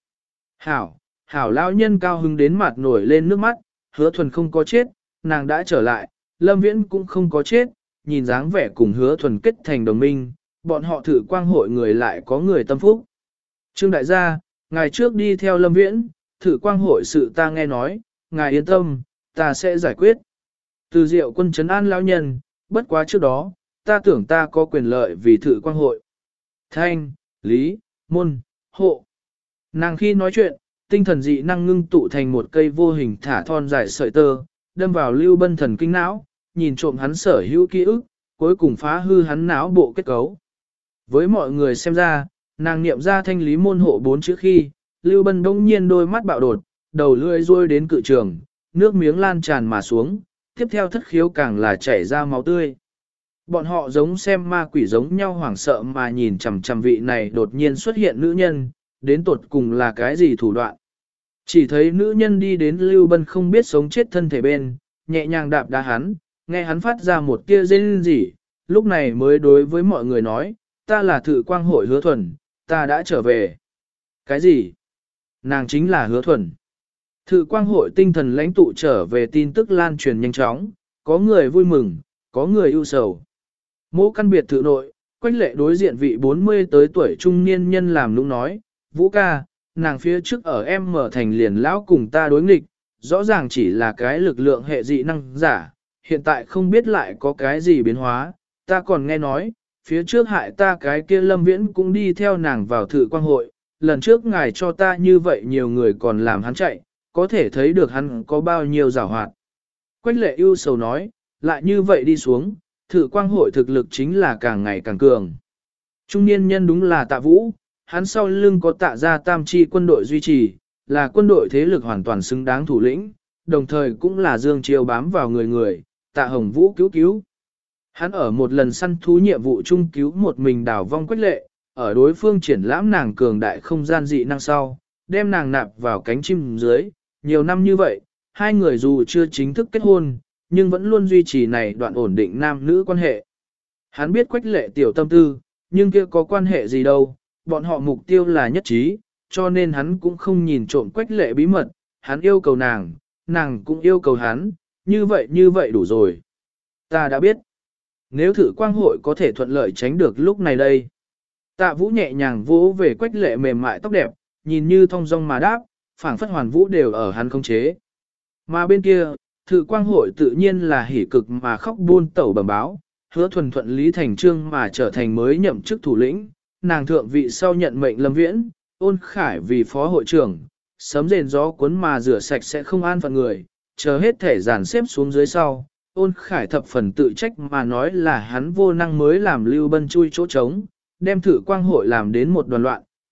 Hảo lão nhân cao hứng đến mặt nổi lên nước mắt, Hứa Thuần không có chết, nàng đã trở lại, Lâm Viễn cũng không có chết, nhìn dáng vẻ cùng Hứa Thuần kết thành đồng minh, bọn họ thử quang hội người lại có người tâm phúc. Trương đại gia, ngài trước đi theo Lâm Viễn, thử quang hội sự ta nghe nói, ngài yên tâm, ta sẽ giải quyết. Từ Diệu Quân trấn an lão nhân, bất quá trước đó, ta tưởng ta có quyền lợi vì thử quang hội. Thanh, lý, môn, hộ. Nàng khi nói chuyện, tinh thần dị năng ngưng tụ thành một cây vô hình thả thon dài sợi tơ, đâm vào Lưu Bân thần kinh não, nhìn trộm hắn sở hữu ký ức, cuối cùng phá hư hắn não bộ kết cấu. Với mọi người xem ra, nàng niệm ra thanh lý môn hộ 4 chữ khi, Lưu Bân đông nhiên đôi mắt bạo đột, đầu lưỡi rôi đến cự trường, nước miếng lan tràn mà xuống, tiếp theo thất khiếu càng là chảy ra máu tươi. Bọn họ giống xem ma quỷ giống nhau hoảng sợ mà nhìn chằm chằm vị này đột nhiên xuất hiện nữ nhân, đến tột cùng là cái gì thủ đoạn. Chỉ thấy nữ nhân đi đến Lưu Bân không biết sống chết thân thể bên, nhẹ nhàng đạp đá hắn, nghe hắn phát ra một tia rên rỉ, lúc này mới đối với mọi người nói, ta là Thử Quang hội Hứa Thuần, ta đã trở về. Cái gì? Nàng chính là Hứa Thuần. Thử Quang hội tinh thần lãnh tụ trở về tin tức lan truyền nhanh chóng, có người vui mừng, có người ưu sầu. Mỗ căn biệt thự nội, Quách Lệ đối diện vị 40 tới tuổi trung niên nhân làm nũng nói, Vũ ca, nàng phía trước ở em mở thành liền lão cùng ta đối nghịch, rõ ràng chỉ là cái lực lượng hệ dị năng giả, hiện tại không biết lại có cái gì biến hóa, ta còn nghe nói, phía trước hại ta cái kia Lâm Viễn cũng đi theo nàng vào Thử Quang hội, lần trước ngài cho ta như vậy nhiều người còn làm hắn chạy, có thể thấy được hắn có bao nhiêu giảo hoạt. Quách Lệ ưu sầu nói, lại như vậy đi xuống, Thử Quang hội thực lực chính là càng ngày càng cường. Trung niên nhân đúng là Tạ Vũ, hắn sau lưng có Tạ gia tam chi quân đội duy trì, là quân đội thế lực hoàn toàn xứng đáng thủ lĩnh, đồng thời cũng là Dương Chiêu bám vào người, Tạ Hồng Vũ cứu. Hắn ở một lần săn thú nhiệm vụ chung cứu một mình đào vong Quách Lệ, ở đối phương triển lãm nàng cường đại không gian dị năng sau, đem nàng nạp vào cánh chim dưới, nhiều năm như vậy, hai người dù chưa chính thức kết hôn, nhưng vẫn luôn duy trì này đoạn ổn định nam nữ quan hệ. Hắn biết Quách Lệ tiểu tâm tư, nhưng kia có quan hệ gì đâu, bọn họ mục tiêu là nhất trí, cho nên hắn cũng không nhìn trộm Quách Lệ bí mật, hắn yêu cầu nàng, nàng cũng yêu cầu hắn, như vậy đủ rồi. Ta đã biết, nếu Thử Quang hội có thể thuận lợi tránh được lúc này đây. Tạ Vũ nhẹ nhàng vỗ về Quách Lệ mềm mại tóc đẹp, nhìn như thong dong mà đáp, phảng phất hoàn vũ đều ở hắn khống chế. Mà bên kia, Thử Quang hội tự nhiên là hỉ cực mà khóc buôn tẩu bẩm báo, Hứa Thuần thuận lý thành trương mà trở thành mới nhậm chức thủ lĩnh, nàng thượng vị sau nhận mệnh Lâm Viễn, Ôn Khải vì phó hội trưởng, sấm rền gió cuốn mà rửa sạch sẽ không an phận người, chờ hết thể dàn xếp xuống dưới sau. Ôn Khải thập phần tự trách mà nói là hắn vô năng mới làm Lưu Bân chui chỗ trống, đem Thử Quang hội làm đến một đoàn loạn,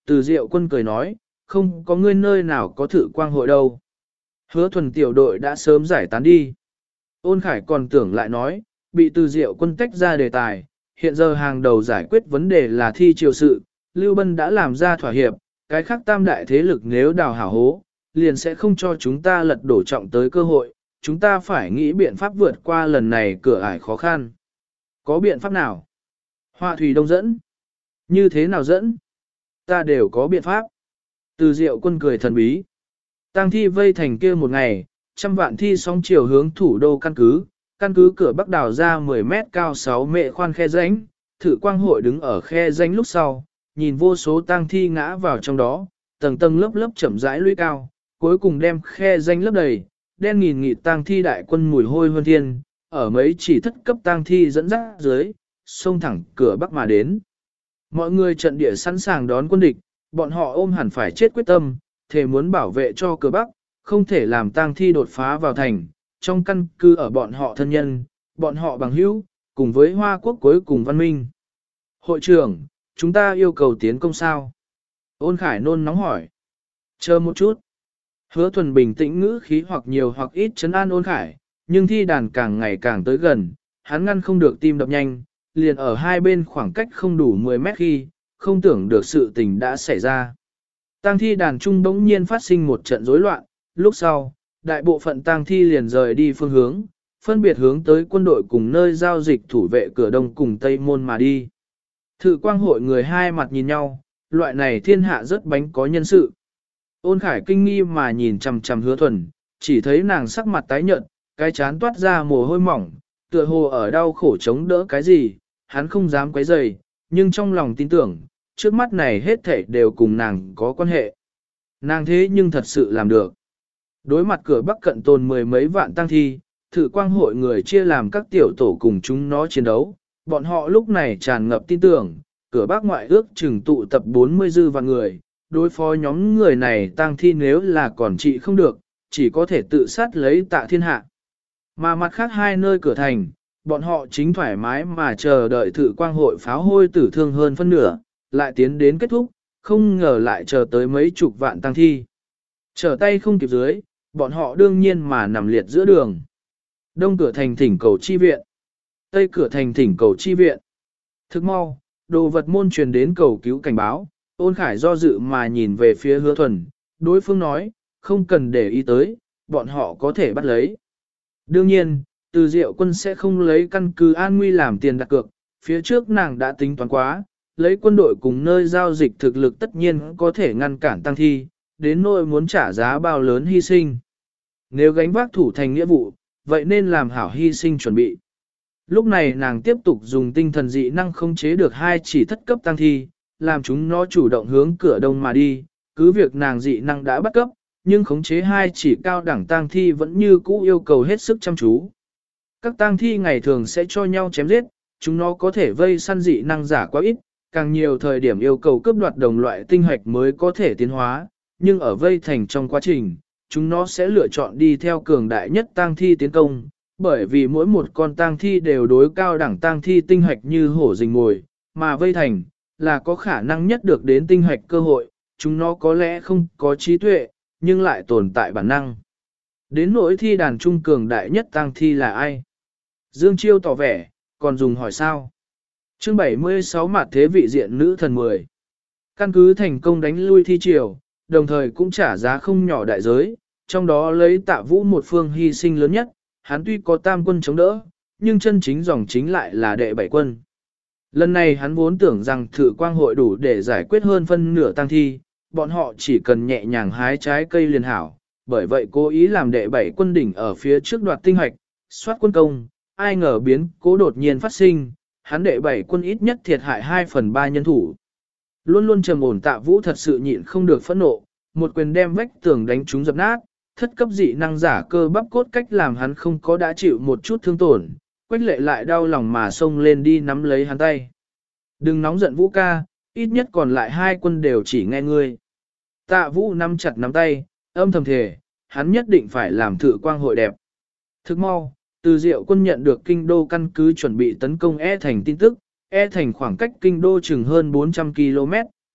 Từ Diệu Quân cười nói, không có ngươi nơi nào có thử quang hội đâu. Hứa Thuần tiểu đội đã sớm giải tán đi. Ôn Khải còn tưởng lại nói, bị Từ Diệu Quân tách ra đề tài, hiện giờ hàng đầu giải quyết vấn đề là thi triều sự, Lưu Bân đã làm ra thỏa hiệp, cái khác tam đại thế lực nếu đào hảo hố, liền sẽ không cho chúng ta lật đổ trọng tới cơ hội, chúng ta phải nghĩ biện pháp vượt qua lần này cửa ải khó khăn. Có biện pháp nào? Hoa Thủy Đông dẫn. Như thế nào dẫn? Ta đều có biện pháp. Từ Diệu Quân cười thần bí. Tang thi vây thành kia một ngày, trăm vạn thi sóng chiều hướng thủ đô căn cứ cửa bắc đào ra 10 mét cao 6 mệ khoan khe rãnh, thử quang hội đứng ở khe rãnh lúc sau, nhìn vô số tang thi ngã vào trong đó, tầng tầng lớp lớp chậm rãi lũy cao, cuối cùng đem khe rãnh lấp đầy, đen nghìn nghịt tang thi đại quân mùi hôi hơn thiên, ở mấy chỉ thất cấp tang thi dẫn dắt dưới, xông thẳng cửa bắc mà đến. Mọi người trận địa sẵn sàng đón quân địch, bọn họ ôm hẳn phải chết quyết tâm, thề muốn bảo vệ cho cửa bắc, không thể làm tang thi đột phá vào thành, trong căn cứ ở bọn họ thân nhân, bọn họ bằng hữu, cùng với Hoa Quốc cuối cùng văn minh. Hội trưởng, chúng ta yêu cầu tiến công sao? Ôn Khải nôn nóng hỏi. Chờ một chút. Hứa Thuần bình tĩnh ngữ khí hoặc nhiều hoặc ít trấn an Ôn Khải, nhưng thi đàn càng ngày càng tới gần, hắn ngăn không được tim đập nhanh, liền ở hai bên khoảng cách không đủ 10 mét khi, không tưởng được sự tình đã xảy ra. Tang thi đàn trung bỗng nhiên phát sinh một trận rối loạn, lúc sau, đại bộ phận tang thi liền rời đi phương hướng, phân biệt hướng tới quân đội cùng nơi giao dịch thủ vệ cửa đông cùng tây môn mà đi. Thử quang hội người hai mặt nhìn nhau, loại này thiên hạ rất bánh có nhân sự. Ôn Khải kinh nghi mà nhìn chằm chằm Hứa Thuần, chỉ thấy nàng sắc mặt tái nhợt, cái chán toát ra mồ hôi mỏng, tựa hồ ở đau khổ chống đỡ cái gì, hắn không dám quấy rầy, nhưng trong lòng tin tưởng, trước mắt này hết thảy đều cùng nàng có quan hệ. Nàng thế nhưng thật sự làm được. Đối mặt cửa bắc cận tồn 10 mấy vạn tăng thi, thử quang hội người chia làm các tiểu tổ cùng chúng nó chiến đấu, bọn họ lúc này tràn ngập tin tưởng, cửa bắc ngoại ước chừng tụ tập 40 dư vạn người, đối phó nhóm người này tăng thi nếu là còn trị không được, chỉ có thể tự sát lấy Tạ Thiên Hạ. Mà mặt khác hai nơi cửa thành, bọn họ chính thoải mái mà chờ đợi thử quang hội pháo hôi tử thương hơn phân nửa, lại tiến đến kết thúc, không ngờ lại chờ tới mấy chục vạn tăng thi. Trở tay không kịp dưới, bọn họ đương nhiên mà nằm liệt giữa đường. Đông cửa thành thỉnh cầu chi viện, tây cửa thành thỉnh cầu chi viện. Thức mau, đồ vật môn truyền đến cầu cứu cảnh báo, Ôn Khải do dự mà nhìn về phía Hứa Thuần, đối phương nói, không cần để ý tới, bọn họ có thể bắt lấy. Đương nhiên, Từ Diệu Quân sẽ không lấy căn cứ an nguy làm tiền đặt cược, phía trước nàng đã tính toán quá, lấy quân đội cùng nơi giao dịch thực lực tất nhiên có thể ngăn cản tăng thi, đến nỗi muốn trả giá bao lớn hy sinh. Nếu gánh vác thủ thành nghĩa vụ, vậy nên làm hảo hy sinh chuẩn bị. Lúc này nàng tiếp tục dùng tinh thần dị năng khống chế được hai chỉ thất cấp tăng thi, làm chúng nó chủ động hướng cửa đông mà đi, cứ việc nàng dị năng đã bắt cấp, nhưng khống chế hai chỉ cao đẳng tăng thi vẫn như cũ yêu cầu hết sức chăm chú. Các tăng thi ngày thường sẽ cho nhau chém giết, chúng nó có thể vây săn dị năng giả quá ít, càng nhiều thời điểm yêu cầu cướp đoạt đồng loại tinh hoạch mới có thể tiến hóa, nhưng ở vây thành trong quá trình, chúng nó sẽ lựa chọn đi theo cường đại nhất tang thi tiến công, bởi vì mỗi một con tang thi đều đối cao đẳng tang thi tinh hoạch như hổ rình mồi, mà vây thành là có khả năng nhất được đến tinh hoạch cơ hội, chúng nó có lẽ không có trí tuệ, nhưng lại tồn tại bản năng. Đến nỗi thi đàn trung cường đại nhất tang thi là ai? Dương Chiêu tỏ vẻ, còn dùng hỏi sao? Chương 76 mặt thế vị diện nữ thần 10. Căn cứ thành công đánh lui thi triều, đồng thời cũng trả giá không nhỏ đại giới, trong đó lấy Tạ Vũ một phương hy sinh lớn nhất, hắn tuy có tam quân chống đỡ, nhưng chân chính dòng chính lại là đệ bảy quân. Lần này hắn vốn tưởng rằng thử quang hội đủ để giải quyết hơn phân nửa tăng thi, bọn họ chỉ cần nhẹ nhàng hái trái cây liền hảo, bởi vậy cố ý làm đệ bảy quân đỉnh ở phía trước đoạt tinh hoạch, soát quân công, ai ngờ biến cố đột nhiên phát sinh, hắn đệ bảy quân ít nhất thiệt hại 2/3 nhân thủ. Luôn luôn trầm ổn Tạ Vũ thật sự nhịn không được phẫn nộ, một quyền đem vách tường đánh trúng dập nát, thất cấp dị năng giả cơ bắp cốt cách làm hắn không có đã chịu một chút thương tổn, Quách Lệ lại đau lòng mà xông lên đi nắm lấy hắn tay. Đừng nóng giận Vũ ca, ít nhất còn lại hai quân đều chỉ nghe ngươi. Tạ Vũ nắm chặt nắm tay, âm thầm thề, hắn nhất định phải làm thử quang hội đẹp. Thức mau, Từ Diệu Quân nhận được kinh đô căn cứ chuẩn bị tấn công E thành tin tức, E thành khoảng cách kinh đô chừng hơn 400 km,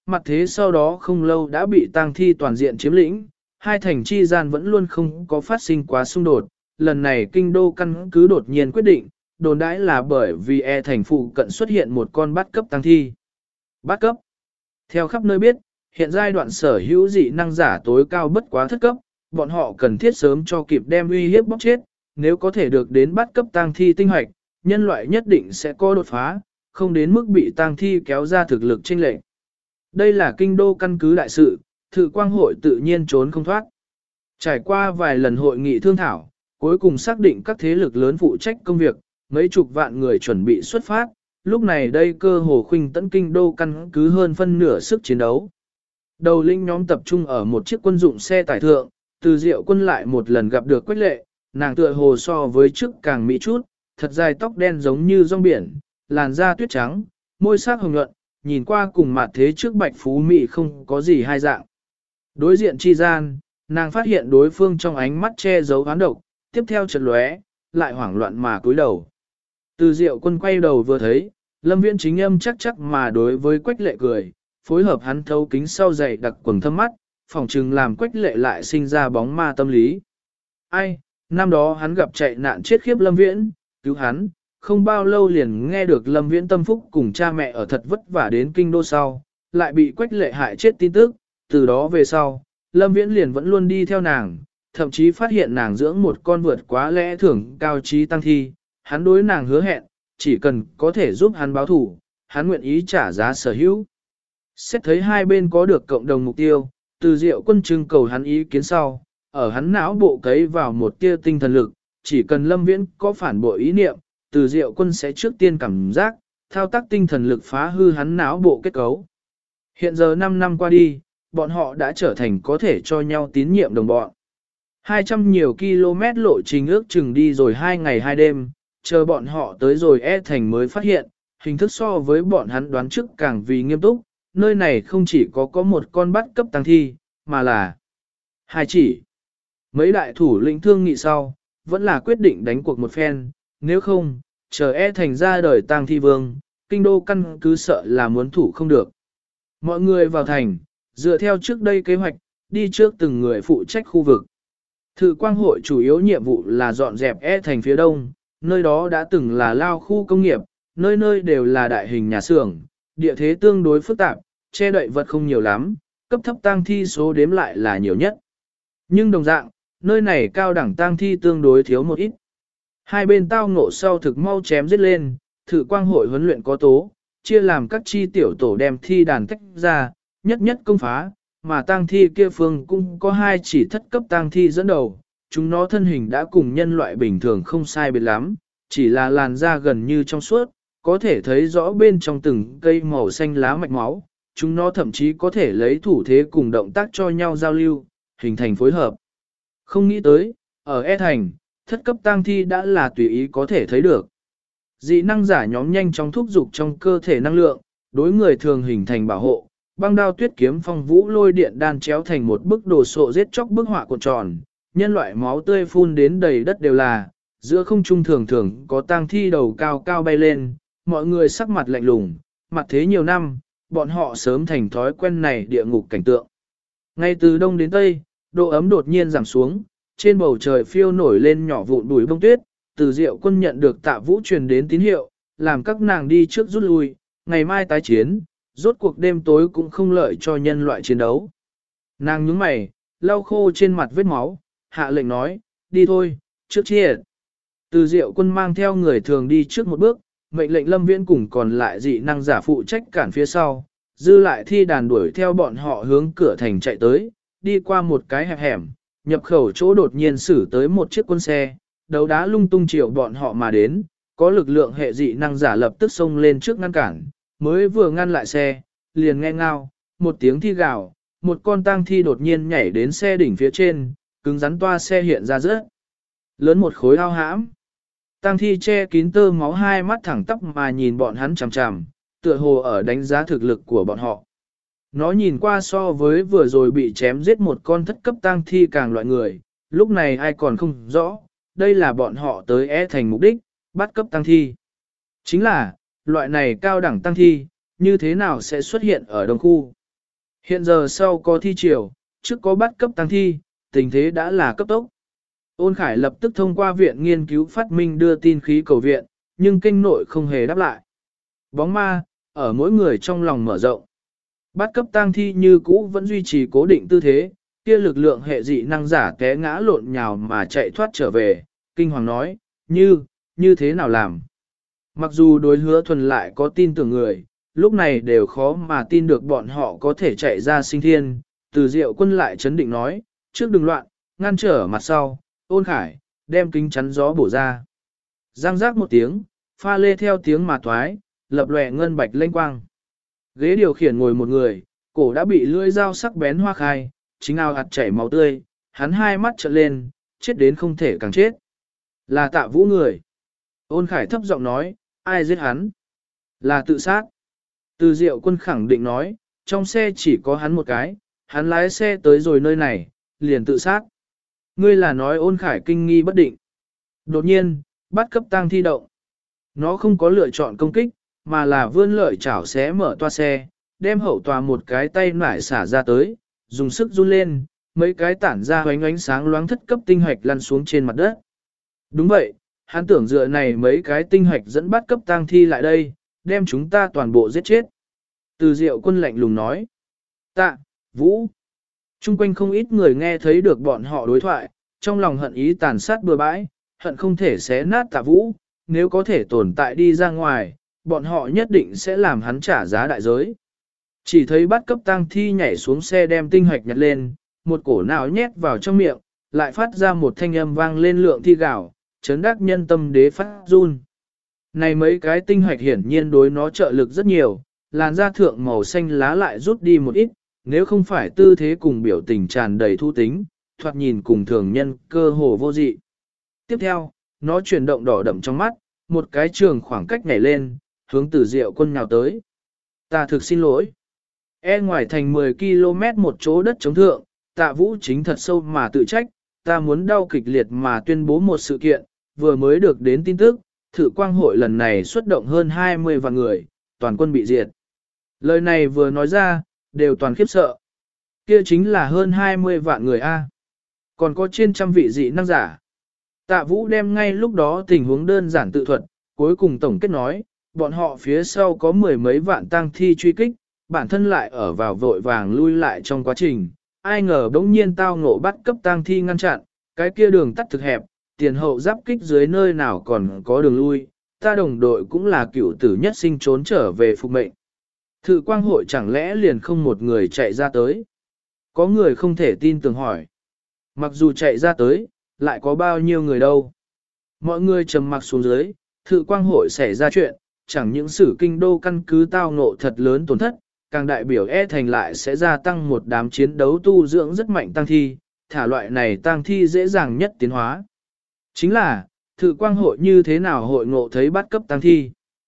mặt thế sau đó không lâu đã bị tang thi toàn diện chiếm lĩnh, hai thành chi gian vẫn luôn không có phát sinh quá xung đột, lần này kinh đô căn cứ đột nhiên quyết định, đồn đãi là bởi vì e thành phụ cận xuất hiện một con bắt cấp tang thi. Bắt cấp. Theo khắp nơi biết, hiện giai đoạn sở hữu dị năng giả tối cao bất quá thất cấp, bọn họ cần thiết sớm cho kịp đem uy hiếp bóc chết, nếu có thể được đến bắt cấp tang thi tinh hoạch, nhân loại nhất định sẽ có đột phá, không đến mức bị tang thi kéo ra thực lực chênh lệch. Đây là kinh đô căn cứ đại sự, Thự Quang hội tự nhiên trốn không thoát. Trải qua vài lần hội nghị thương thảo, cuối cùng xác định các thế lực lớn phụ trách công việc, mấy chục vạn người chuẩn bị xuất phát, lúc này đây cơ hồ khuynh tấn kinh đô căn cứ hơn phân nửa sức chiến đấu. Đầu linh nhóm tập trung ở một chiếc quân dụng xe tải thượng, Từ Diệu Quân lại một lần gặp được Quách Lệ, nàng tựa hồ so với trước càng mỹ chút, thật dài tóc đen giống như rong biển, làn da tuyết trắng, môi sắc hồng nhuận, nhìn qua cùng mặt thế trước bạch phú mỹ không có gì hai dạng. Đối diện chi gian, nàng phát hiện đối phương trong ánh mắt che giấu oán độc, tiếp theo chợt lóe, lại hoảng loạn mà cúi đầu. Từ Diệu Quân quay đầu vừa thấy, Lâm Viễn chính âm chắc chắc mà đối với Quách Lệ cười, phối hợp hắn thấu kính sau dày đặc quầng thâm mắt, phỏng chừng làm Quách Lệ lại sinh ra bóng ma tâm lý. Ai, năm đó hắn gặp chạy nạn chết khiếp Lâm Viễn, cứu hắn, không bao lâu liền nghe được Lâm Viễn tâm phúc cùng cha mẹ ở thật vất vả đến kinh đô sau, lại bị Quách Lệ hại chết tin tức, từ đó về sau, Lâm Viễn liền vẫn luôn đi theo nàng, thậm chí phát hiện nàng dưỡng một con vượt quá lẽ thường cao trí tăng thi, hắn đối nàng hứa hẹn, chỉ cần có thể giúp hắn báo thủ, hắn nguyện ý trả giá sở hữu. Xét thấy hai bên có được cộng đồng mục tiêu, Từ Diệu Quân trưng cầu hắn ý kiến sau, ở hắn não bộ cấy vào một tia tinh thần lực, chỉ cần Lâm Viễn có phản bội ý niệm, Từ Diệu Quân sẽ trước tiên cảm giác, thao tác tinh thần lực phá hư hắn não bộ kết cấu. Hiện giờ 5 năm qua đi, bọn họ đã trở thành có thể cho nhau tín nhiệm đồng bọn. 200 nhiều km lộ trình ước chừng đi rồi 2 ngày 2 đêm, chờ bọn họ tới rồi e thành mới phát hiện, hình thức so với bọn hắn đoán trước càng vì nghiêm túc, nơi này không chỉ có một con bắt cấp tăng thi, mà là hai chỉ. Mấy đại thủ lĩnh thương nghị sau, vẫn là quyết định đánh cuộc một phen, nếu không, chờ e thành ra đời tang thi vương, kinh đô căn cứ sợ là muốn thủ không được. Mọi người vào thành, dựa theo trước đây kế hoạch, đi trước từng người phụ trách khu vực. Thự Quang hội chủ yếu nhiệm vụ là dọn dẹp e thành phía đông, nơi đó đã từng là lao khu công nghiệp, nơi nơi đều là đại hình nhà xưởng, địa thế tương đối phức tạp, che đậy vật không nhiều lắm, cấp thấp tang thi số đếm lại là nhiều nhất. Nhưng đồng dạng, nơi này cao đẳng tang thi tương đối thiếu một ít. Hai bên tao ngộ sau thực mau chém giết lên, Thự Quang hội huấn luyện có tố, chia làm các chi tiểu tổ đem thi đàn tách ra, nhất nhất công phá, mà tang thi kia phương cũng có hai chỉ thất cấp tang thi dẫn đầu, chúng nó thân hình đã cùng nhân loại bình thường không sai biệt lắm, chỉ là làn da gần như trong suốt, có thể thấy rõ bên trong từng cây màu xanh lá mạch máu, chúng nó thậm chí có thể lấy thủ thế cùng động tác cho nhau giao lưu, hình thành phối hợp. Không nghĩ tới, ở E thành, thất cấp tang thi đã là tùy ý có thể thấy được. Dị năng giả nhóm nhanh chóng thúc dục trong cơ thể năng lượng, đối người thường hình thành bảo hộ, băng đao tuyết kiếm phong vũ lôi điện đan chéo thành một bức đồ sộ giết chóc bức họa cuộn tròn, nhân loại máu tươi phun đến đầy đất đều là, giữa không trung thường thường có tang thi đầu cao cao bay lên, mọi người sắc mặt lạnh lùng, mặt thế nhiều năm, bọn họ sớm thành thói quen này địa ngục cảnh tượng. Ngay từ đông đến tây, độ ấm đột nhiên giảm xuống, trên bầu trời phiêu nổi lên nhỏ vụn bụi bông tuyết, Từ Diệu Quân nhận được Tạ Vũ truyền đến tín hiệu, làm các nàng đi trước rút lui, ngày mai tái chiến, rốt cuộc đêm tối cũng không lợi cho nhân loại chiến đấu. Nàng nhướng mày, lau khô trên mặt vết máu, hạ lệnh nói, đi thôi, trước chia. Từ Diệu Quân mang theo người thường đi trước một bước, mệnh lệnh Lâm Viễn cùng còn lại dị năng giả phụ trách cản phía sau, dư lại thi đàn đuổi theo bọn họ hướng cửa thành chạy tới, đi qua một cái hẹp hẻm, nhập khẩu chỗ đột nhiên xử tới một chiếc quân xe, đấu đá lung tung chiều bọn họ mà đến, có lực lượng hệ dị năng giả lập tức xông lên trước ngăn cản, mới vừa ngăn lại xe, liền nghe ngao, một tiếng thi gào, một con tang thi đột nhiên nhảy đến xe đỉnh phía trên, cứng rắn toa xe hiện ra rất lớn một khối ao hãm. Tang thi che kín tơ máu hai mắt thẳng tắp mà nhìn bọn hắn chằm chằm, tựa hồ ở đánh giá thực lực của bọn họ. Nó nhìn qua so với vừa rồi bị chém giết một con thất cấp tang thi càng loại người, lúc này ai còn không rõ, đây là bọn họ tới E thành mục đích, bắt cấp tang thi. Chính là, loại này cao đẳng tang thi, như thế nào sẽ xuất hiện ở đông khu. Hiện giờ sau có thi triều, trước có bắt cấp tăng thi, tình thế đã là cấp tốc. Ôn Khải lập tức thông qua viện nghiên cứu phát minh đưa tin khí cầu viện, nhưng kênh nội không hề đáp lại. Bóng ma, ở mỗi người trong lòng mở rộng. Bắt cấp tăng thi như cũ vẫn duy trì cố định tư thế, kia lực lượng hệ dị năng giả té ngã lộn nhào mà chạy thoát trở về, kinh hoàng nói, như thế nào làm. Mặc dù đối Hứa Thuần lại có tin tưởng người, lúc này đều khó mà tin được bọn họ có thể chạy ra sinh thiên, Từ Diệu Quân lại chấn định nói, trước đừng loạn, ngăn trở mặt sau, Ôn Khải, đem kính chắn gió bổ ra. Giang giác một tiếng, pha lê theo tiếng mà thoái, lập lòe ngân bạch lênh quang. Ghế điều khiển ngồi một người, cổ đã bị lưỡi dao sắc bén hoa khai, chính ao hạt chảy máu tươi, hắn hai mắt trợn lên, chết đến không thể càng chết. Là Tạ Vũ người. Ôn Khải thấp giọng nói, ai giết hắn? Là tự sát. Từ Diệu Quân khẳng định nói, trong xe chỉ có hắn một cái, hắn lái xe tới rồi nơi này, liền tự sát. Ngươi là nói Ôn Khải kinh nghi bất định. Đột nhiên, bắt cấp tăng thi động. Nó không có lựa chọn công kích, mà là vươn lợi chảo xé mở toa xe, đem hậu tòa một cái tay nải xả ra tới, dùng sức run lên, mấy cái tản ra ánh ánh sáng loáng thất cấp tinh hạch lăn xuống trên mặt đất. Đúng vậy, hắn tưởng dựa này mấy cái tinh hạch dẫn bắt cấp tang thi lại đây, đem chúng ta toàn bộ giết chết. Từ Diệu Quân lạnh lùng nói. Tạ, Vũ. Trung quanh không ít người nghe thấy được bọn họ đối thoại, trong lòng hận ý tàn sát bừa bãi, hận không thể xé nát Tạ Vũ, nếu có thể tồn tại đi ra ngoài, bọn họ nhất định sẽ làm hắn trả giá đại giới. Chỉ thấy bắt cấp tang thi nhảy xuống xe đem tinh hạch nhặt lên, một cổ nào nhét vào trong miệng, lại phát ra một thanh âm vang lên lượng thi gạo, chấn đắc nhân tâm đế phát run. Này mấy cái tinh hạch hiển nhiên đối nó trợ lực rất nhiều, làn da thượng màu xanh lá lại rút đi một ít, nếu không phải tư thế cùng biểu tình tràn đầy thu tính, thoạt nhìn cùng thường nhân cơ hồ vô dị. Tiếp theo, nó chuyển động đỏ đậm trong mắt, một cái trường khoảng cách nhảy lên, hướng Từ Diệu Quân nhào tới. Ta thực xin lỗi. Ngoài thành 10 km một chỗ đất chống thượng, Tạ Vũ chính thật sâu mà tự trách, ta muốn đau kịch liệt mà tuyên bố một sự kiện, vừa mới được đến tin tức, thử quang hội lần này xuất động hơn 20 vạn người, toàn quân bị diệt. Lời này vừa nói ra, đều toàn khiếp sợ. Kia chính là hơn 20 vạn người A. Còn có trên trăm vị dị năng giả. Tạ Vũ đem ngay lúc đó tình huống đơn giản tự thuật, cuối cùng tổng kết nói, bọn họ phía sau có mười mấy vạn tang thi truy kích, bản thân lại ở vào vội vàng lui lại trong quá trình. Ai ngờ bỗng nhiên tao ngộ bắt cấp tang thi ngăn chặn, cái kia đường tắt thực hẹp, tiền hậu giáp kích dưới nơi nào còn có đường lui, ta đồng đội cũng là cựu tử nhất sinh trốn trở về phục mệnh. Thự quang hội chẳng lẽ liền không một người chạy ra tới? Có người không thể tin tưởng hỏi. Mặc dù chạy ra tới, lại có bao nhiêu người đâu? Mọi người trầm mặc xuống dưới, thự quang hội xảy ra chuyện, chẳng những sử kinh đô căn cứ tao ngộ thật lớn tổn thất, càng đại biểu thành lại sẽ gia tăng một đám chiến đấu tu dưỡng rất mạnh tăng thi, thả loại này tăng thi dễ dàng nhất tiến hóa. Chính là, thự quang hội như thế nào hội ngộ thấy bắt cấp tăng thi.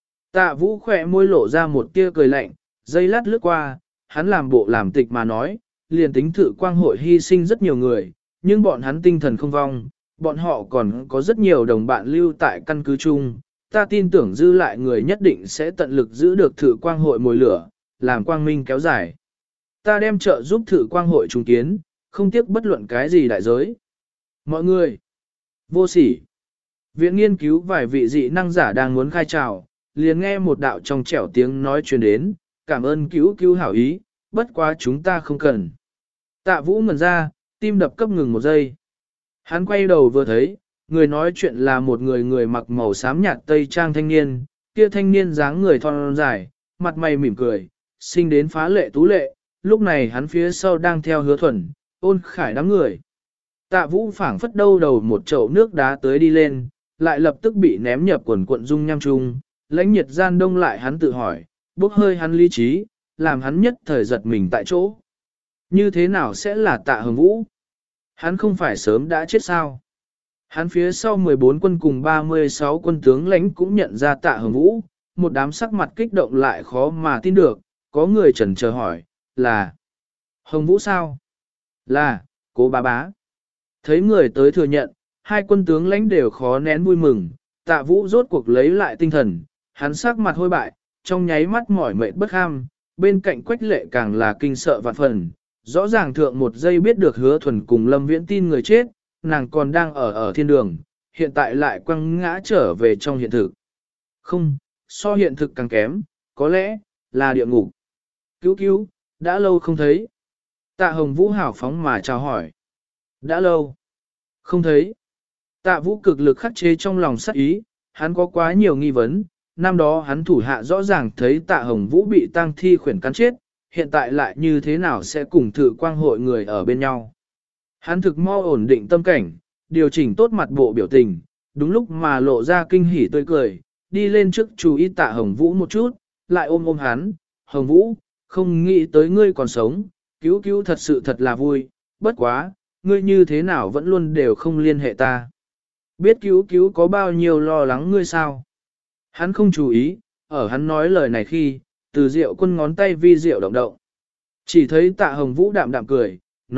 Tạ Vũ khỏe môi lộ ra một tia cười lạnh, dây lát lướt qua, hắn làm bộ làm tịch mà nói, liền tính thự quang hội hy sinh rất nhiều người, nhưng bọn hắn tinh thần không vong, bọn họ còn có rất nhiều đồng bạn lưu tại căn cứ chung. Ta tin tưởng dư lại người nhất định sẽ tận lực giữ được thự quang hội mồi lửa, làm quang minh kéo dài. Ta đem trợ giúp thự quang hội trùng kiến, không tiếc bất luận cái gì đại giới. Mọi người, vô sỉ. Viện nghiên cứu vài vị dị năng giả đang muốn khai trào, liền nghe một đạo trong trẻo tiếng nói truyền đến, cảm ơn cứu hảo ý, bất quá chúng ta không cần. Tạ Vũ ngẩn ra, tim đập cấp ngừng một giây. Hắn quay đầu vừa thấy, người nói chuyện là một người mặc màu xám nhạt tây trang thanh niên, kia thanh niên dáng người thon dài, mặt mày mỉm cười, sinh đến phá lệ tú lệ, lúc này hắn phía sau đang theo Hứa Thuần, Ôn Khải đám người. Tạ Vũ phảng phất đâu đầu một chậu nước đá tới đi lên, lại lập tức bị ném nhập quần cuộn dung nham chung, lãnh nhiệt gian đông lại hắn tự hỏi, bốc hơi hắn lý trí, làm hắn nhất thời giật mình tại chỗ. Như thế nào sẽ là Tạ Hồng Vũ? Hắn không phải sớm đã chết sao? Hắn phía sau 14 quân cùng 36 quân tướng lãnh cũng nhận ra Tạ Hồng Vũ, một đám sắc mặt kích động lại khó mà tin được, có người chần chờ hỏi, là Hồng Vũ sao? Là, Cố Bá Bá. Thấy người tới thừa nhận, hai quân tướng lãnh đều khó nén vui mừng, Tạ Vũ rốt cuộc lấy lại tinh thần, hắn sắc mặt hôi bại, trong nháy mắt mỏi mệt bất ham, bên cạnh Quách Lệ càng là kinh sợ vạn phần, rõ ràng thượng một giây biết được Hứa Thuần cùng Lâm Viễn tin người chết, nàng còn đang ở thiên đường, hiện tại lại quăng ngã trở về trong hiện thực. Không, so hiện thực càng kém, có lẽ là địa ngục. Cứu cứu, đã lâu không thấy. Tạ Hồng Vũ hào phóng mà chào hỏi. Đã lâu. Không thấy. Tạ Vũ cực lực khắc chế trong lòng sát ý, hắn có quá nhiều nghi vấn. Năm đó hắn thủ hạ rõ ràng thấy Tạ Hồng Vũ bị tang thi khuyển cắn chết, hiện tại lại như thế nào sẽ cùng Thử Quang hội người ở bên nhau. Hắn thực mau ổn định tâm cảnh, điều chỉnh tốt mặt bộ biểu tình, đúng lúc mà lộ ra kinh hỉ tươi cười, đi lên trước chú ý Tạ Hồng Vũ một chút, lại ôm hắn, Hồng Vũ, không nghĩ tới ngươi còn sống, cứu cứu thật sự thật là vui, bất quá, ngươi như thế nào vẫn luôn đều không liên hệ ta. Biết cứu cứu có bao nhiêu lo lắng ngươi sao? Hắn không chú ý, ở hắn nói lời này khi, Từ Diệu Quân ngón tay vi diệu động động. Chỉ thấy Tạ Hồng Vũ đạm đạm cười,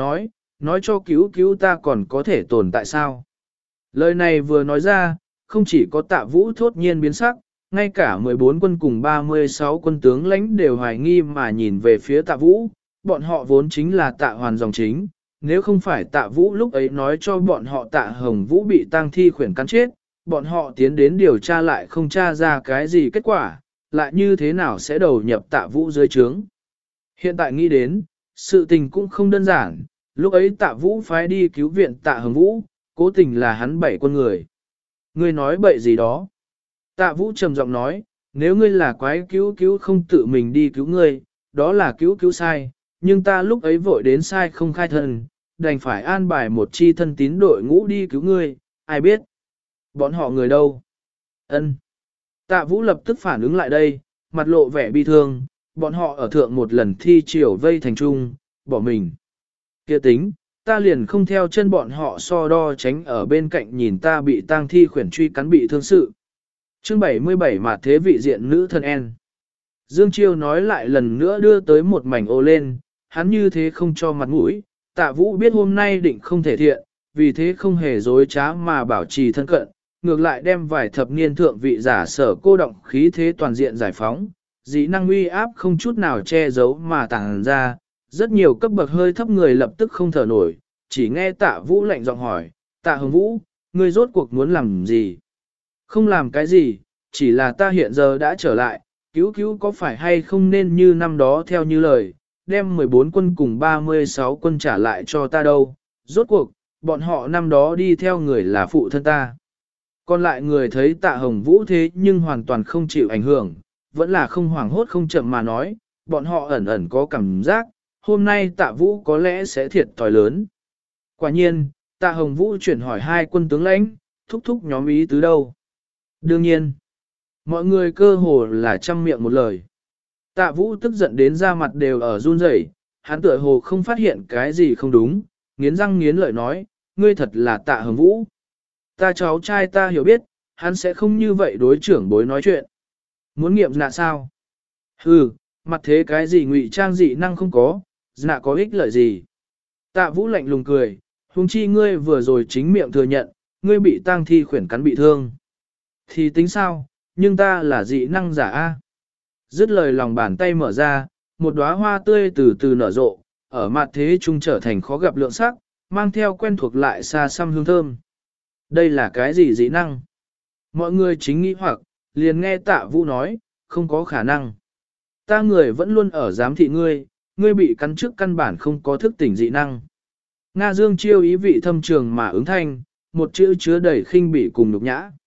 nói cho cứu cứu ta còn có thể tồn tại sao? Lời này vừa nói ra, không chỉ có Tạ Vũ thốt nhiên biến sắc, ngay cả 14 quân cùng 36 quân tướng lãnh đều hoài nghi mà nhìn về phía Tạ Vũ, bọn họ vốn chính là Tạ Hoàn dòng chính, nếu không phải Tạ Vũ lúc ấy nói cho bọn họ Tạ Hồng Vũ bị tang thi khuyển cắn chết, bọn họ tiến đến điều tra lại không tra ra cái gì kết quả, lại như thế nào sẽ đầu nhập Tạ Vũ dưới trướng. Hiện tại nghĩ đến, sự tình cũng không đơn giản, lúc ấy Tạ Vũ phái đi cứu viện Tạ Hồng Vũ, cố tình là hắn 7 quân người. Ngươi nói bậy gì đó? Tạ Vũ trầm giọng nói, nếu ngươi là quái cứu không tự mình đi cứu ngươi, đó là cứu sai, nhưng ta lúc ấy vội đến sai không khai thân, đành phải an bài một chi thân tín đội ngũ đi cứu ngươi, ai biết? Bọn họ người đâu? Ân. Tạ Vũ lập tức phản ứng lại đây, mặt lộ vẻ bi thương, bọn họ ở thượng một lần thi triều vây thành trung, bỏ mình. Kia tính, ta liền không theo chân bọn họ so đo tránh ở bên cạnh nhìn ta bị tang thi khuyển truy cắn bị thương sự. Chương 77 mà thế vị diện nữ thân en. Dương Chiêu nói lại lần nữa đưa tới một mảnh ô lên, hắn như thế không cho mặt mũi, Tạ Vũ biết hôm nay định không thể thiện, vì thế không hề dối trá mà bảo trì thân cận, ngược lại đem vài thập niên thượng vị giả sở cô động khí thế toàn diện giải phóng, dĩ năng uy áp không chút nào che giấu mà tàng ra, rất nhiều cấp bậc hơi thấp người lập tức không thở nổi, chỉ nghe Tạ Vũ lạnh giọng hỏi, Tạ Hồng Vũ, ngươi rốt cuộc muốn làm gì? Không làm cái gì, chỉ là ta hiện giờ đã trở lại, cứu có phải hay không nên như năm đó theo như lời, đem 14 quân cùng 36 quân trả lại cho ta đâu, rốt cuộc, bọn họ năm đó đi theo người là phụ thân ta. Còn lại người thấy Tạ Hồng Vũ thế nhưng hoàn toàn không chịu ảnh hưởng, vẫn là không hoảng hốt không chậm mà nói, bọn họ ẩn ẩn có cảm giác, hôm nay Tạ Vũ có lẽ sẽ thiệt thòi lớn. Quả nhiên, Tạ Hồng Vũ chuyển hỏi hai quân tướng lãnh, thúc nhóm ý tứ đâu. Đương nhiên, mọi người cơ hồ là trăm miệng một lời. Tạ Vũ tức giận đến da mặt đều ở run rẩy, hắn tựa hồ không phát hiện cái gì không đúng, nghiến răng nghiến lợi nói, ngươi thật là Tạ Hồng Vũ. Ta cháu trai ta hiểu biết, hắn sẽ không như vậy đối trưởng bối nói chuyện. Muốn nghiệm nạ sao? Hừ, mặt thế cái gì ngụy trang dị năng không có, nạ có ích lợi gì? Tạ Vũ lạnh lùng cười, huống chi ngươi vừa rồi chính miệng thừa nhận, ngươi bị tang thi khuyển cắn bị thương. Thì tính sao, nhưng ta là dị năng giả A. Dứt lời lòng bàn tay mở ra, một đóa hoa tươi từ từ nở rộ, ở mặt thế trung trở thành khó gặp lượng sắc, mang theo quen thuộc lại xa xăm hương thơm. Đây là cái gì dị năng? Mọi người chính nghĩ hoặc, liền nghe Tạ Vũ nói, không có khả năng. Ta người vẫn luôn ở giám thị ngươi, ngươi bị cắn trước căn bản không có thức tỉnh dị năng. Nga Dương Chiêu ý vị thâm trường mà ứng thanh, một chữ chứa đầy khinh bỉ cùng nhục nhã.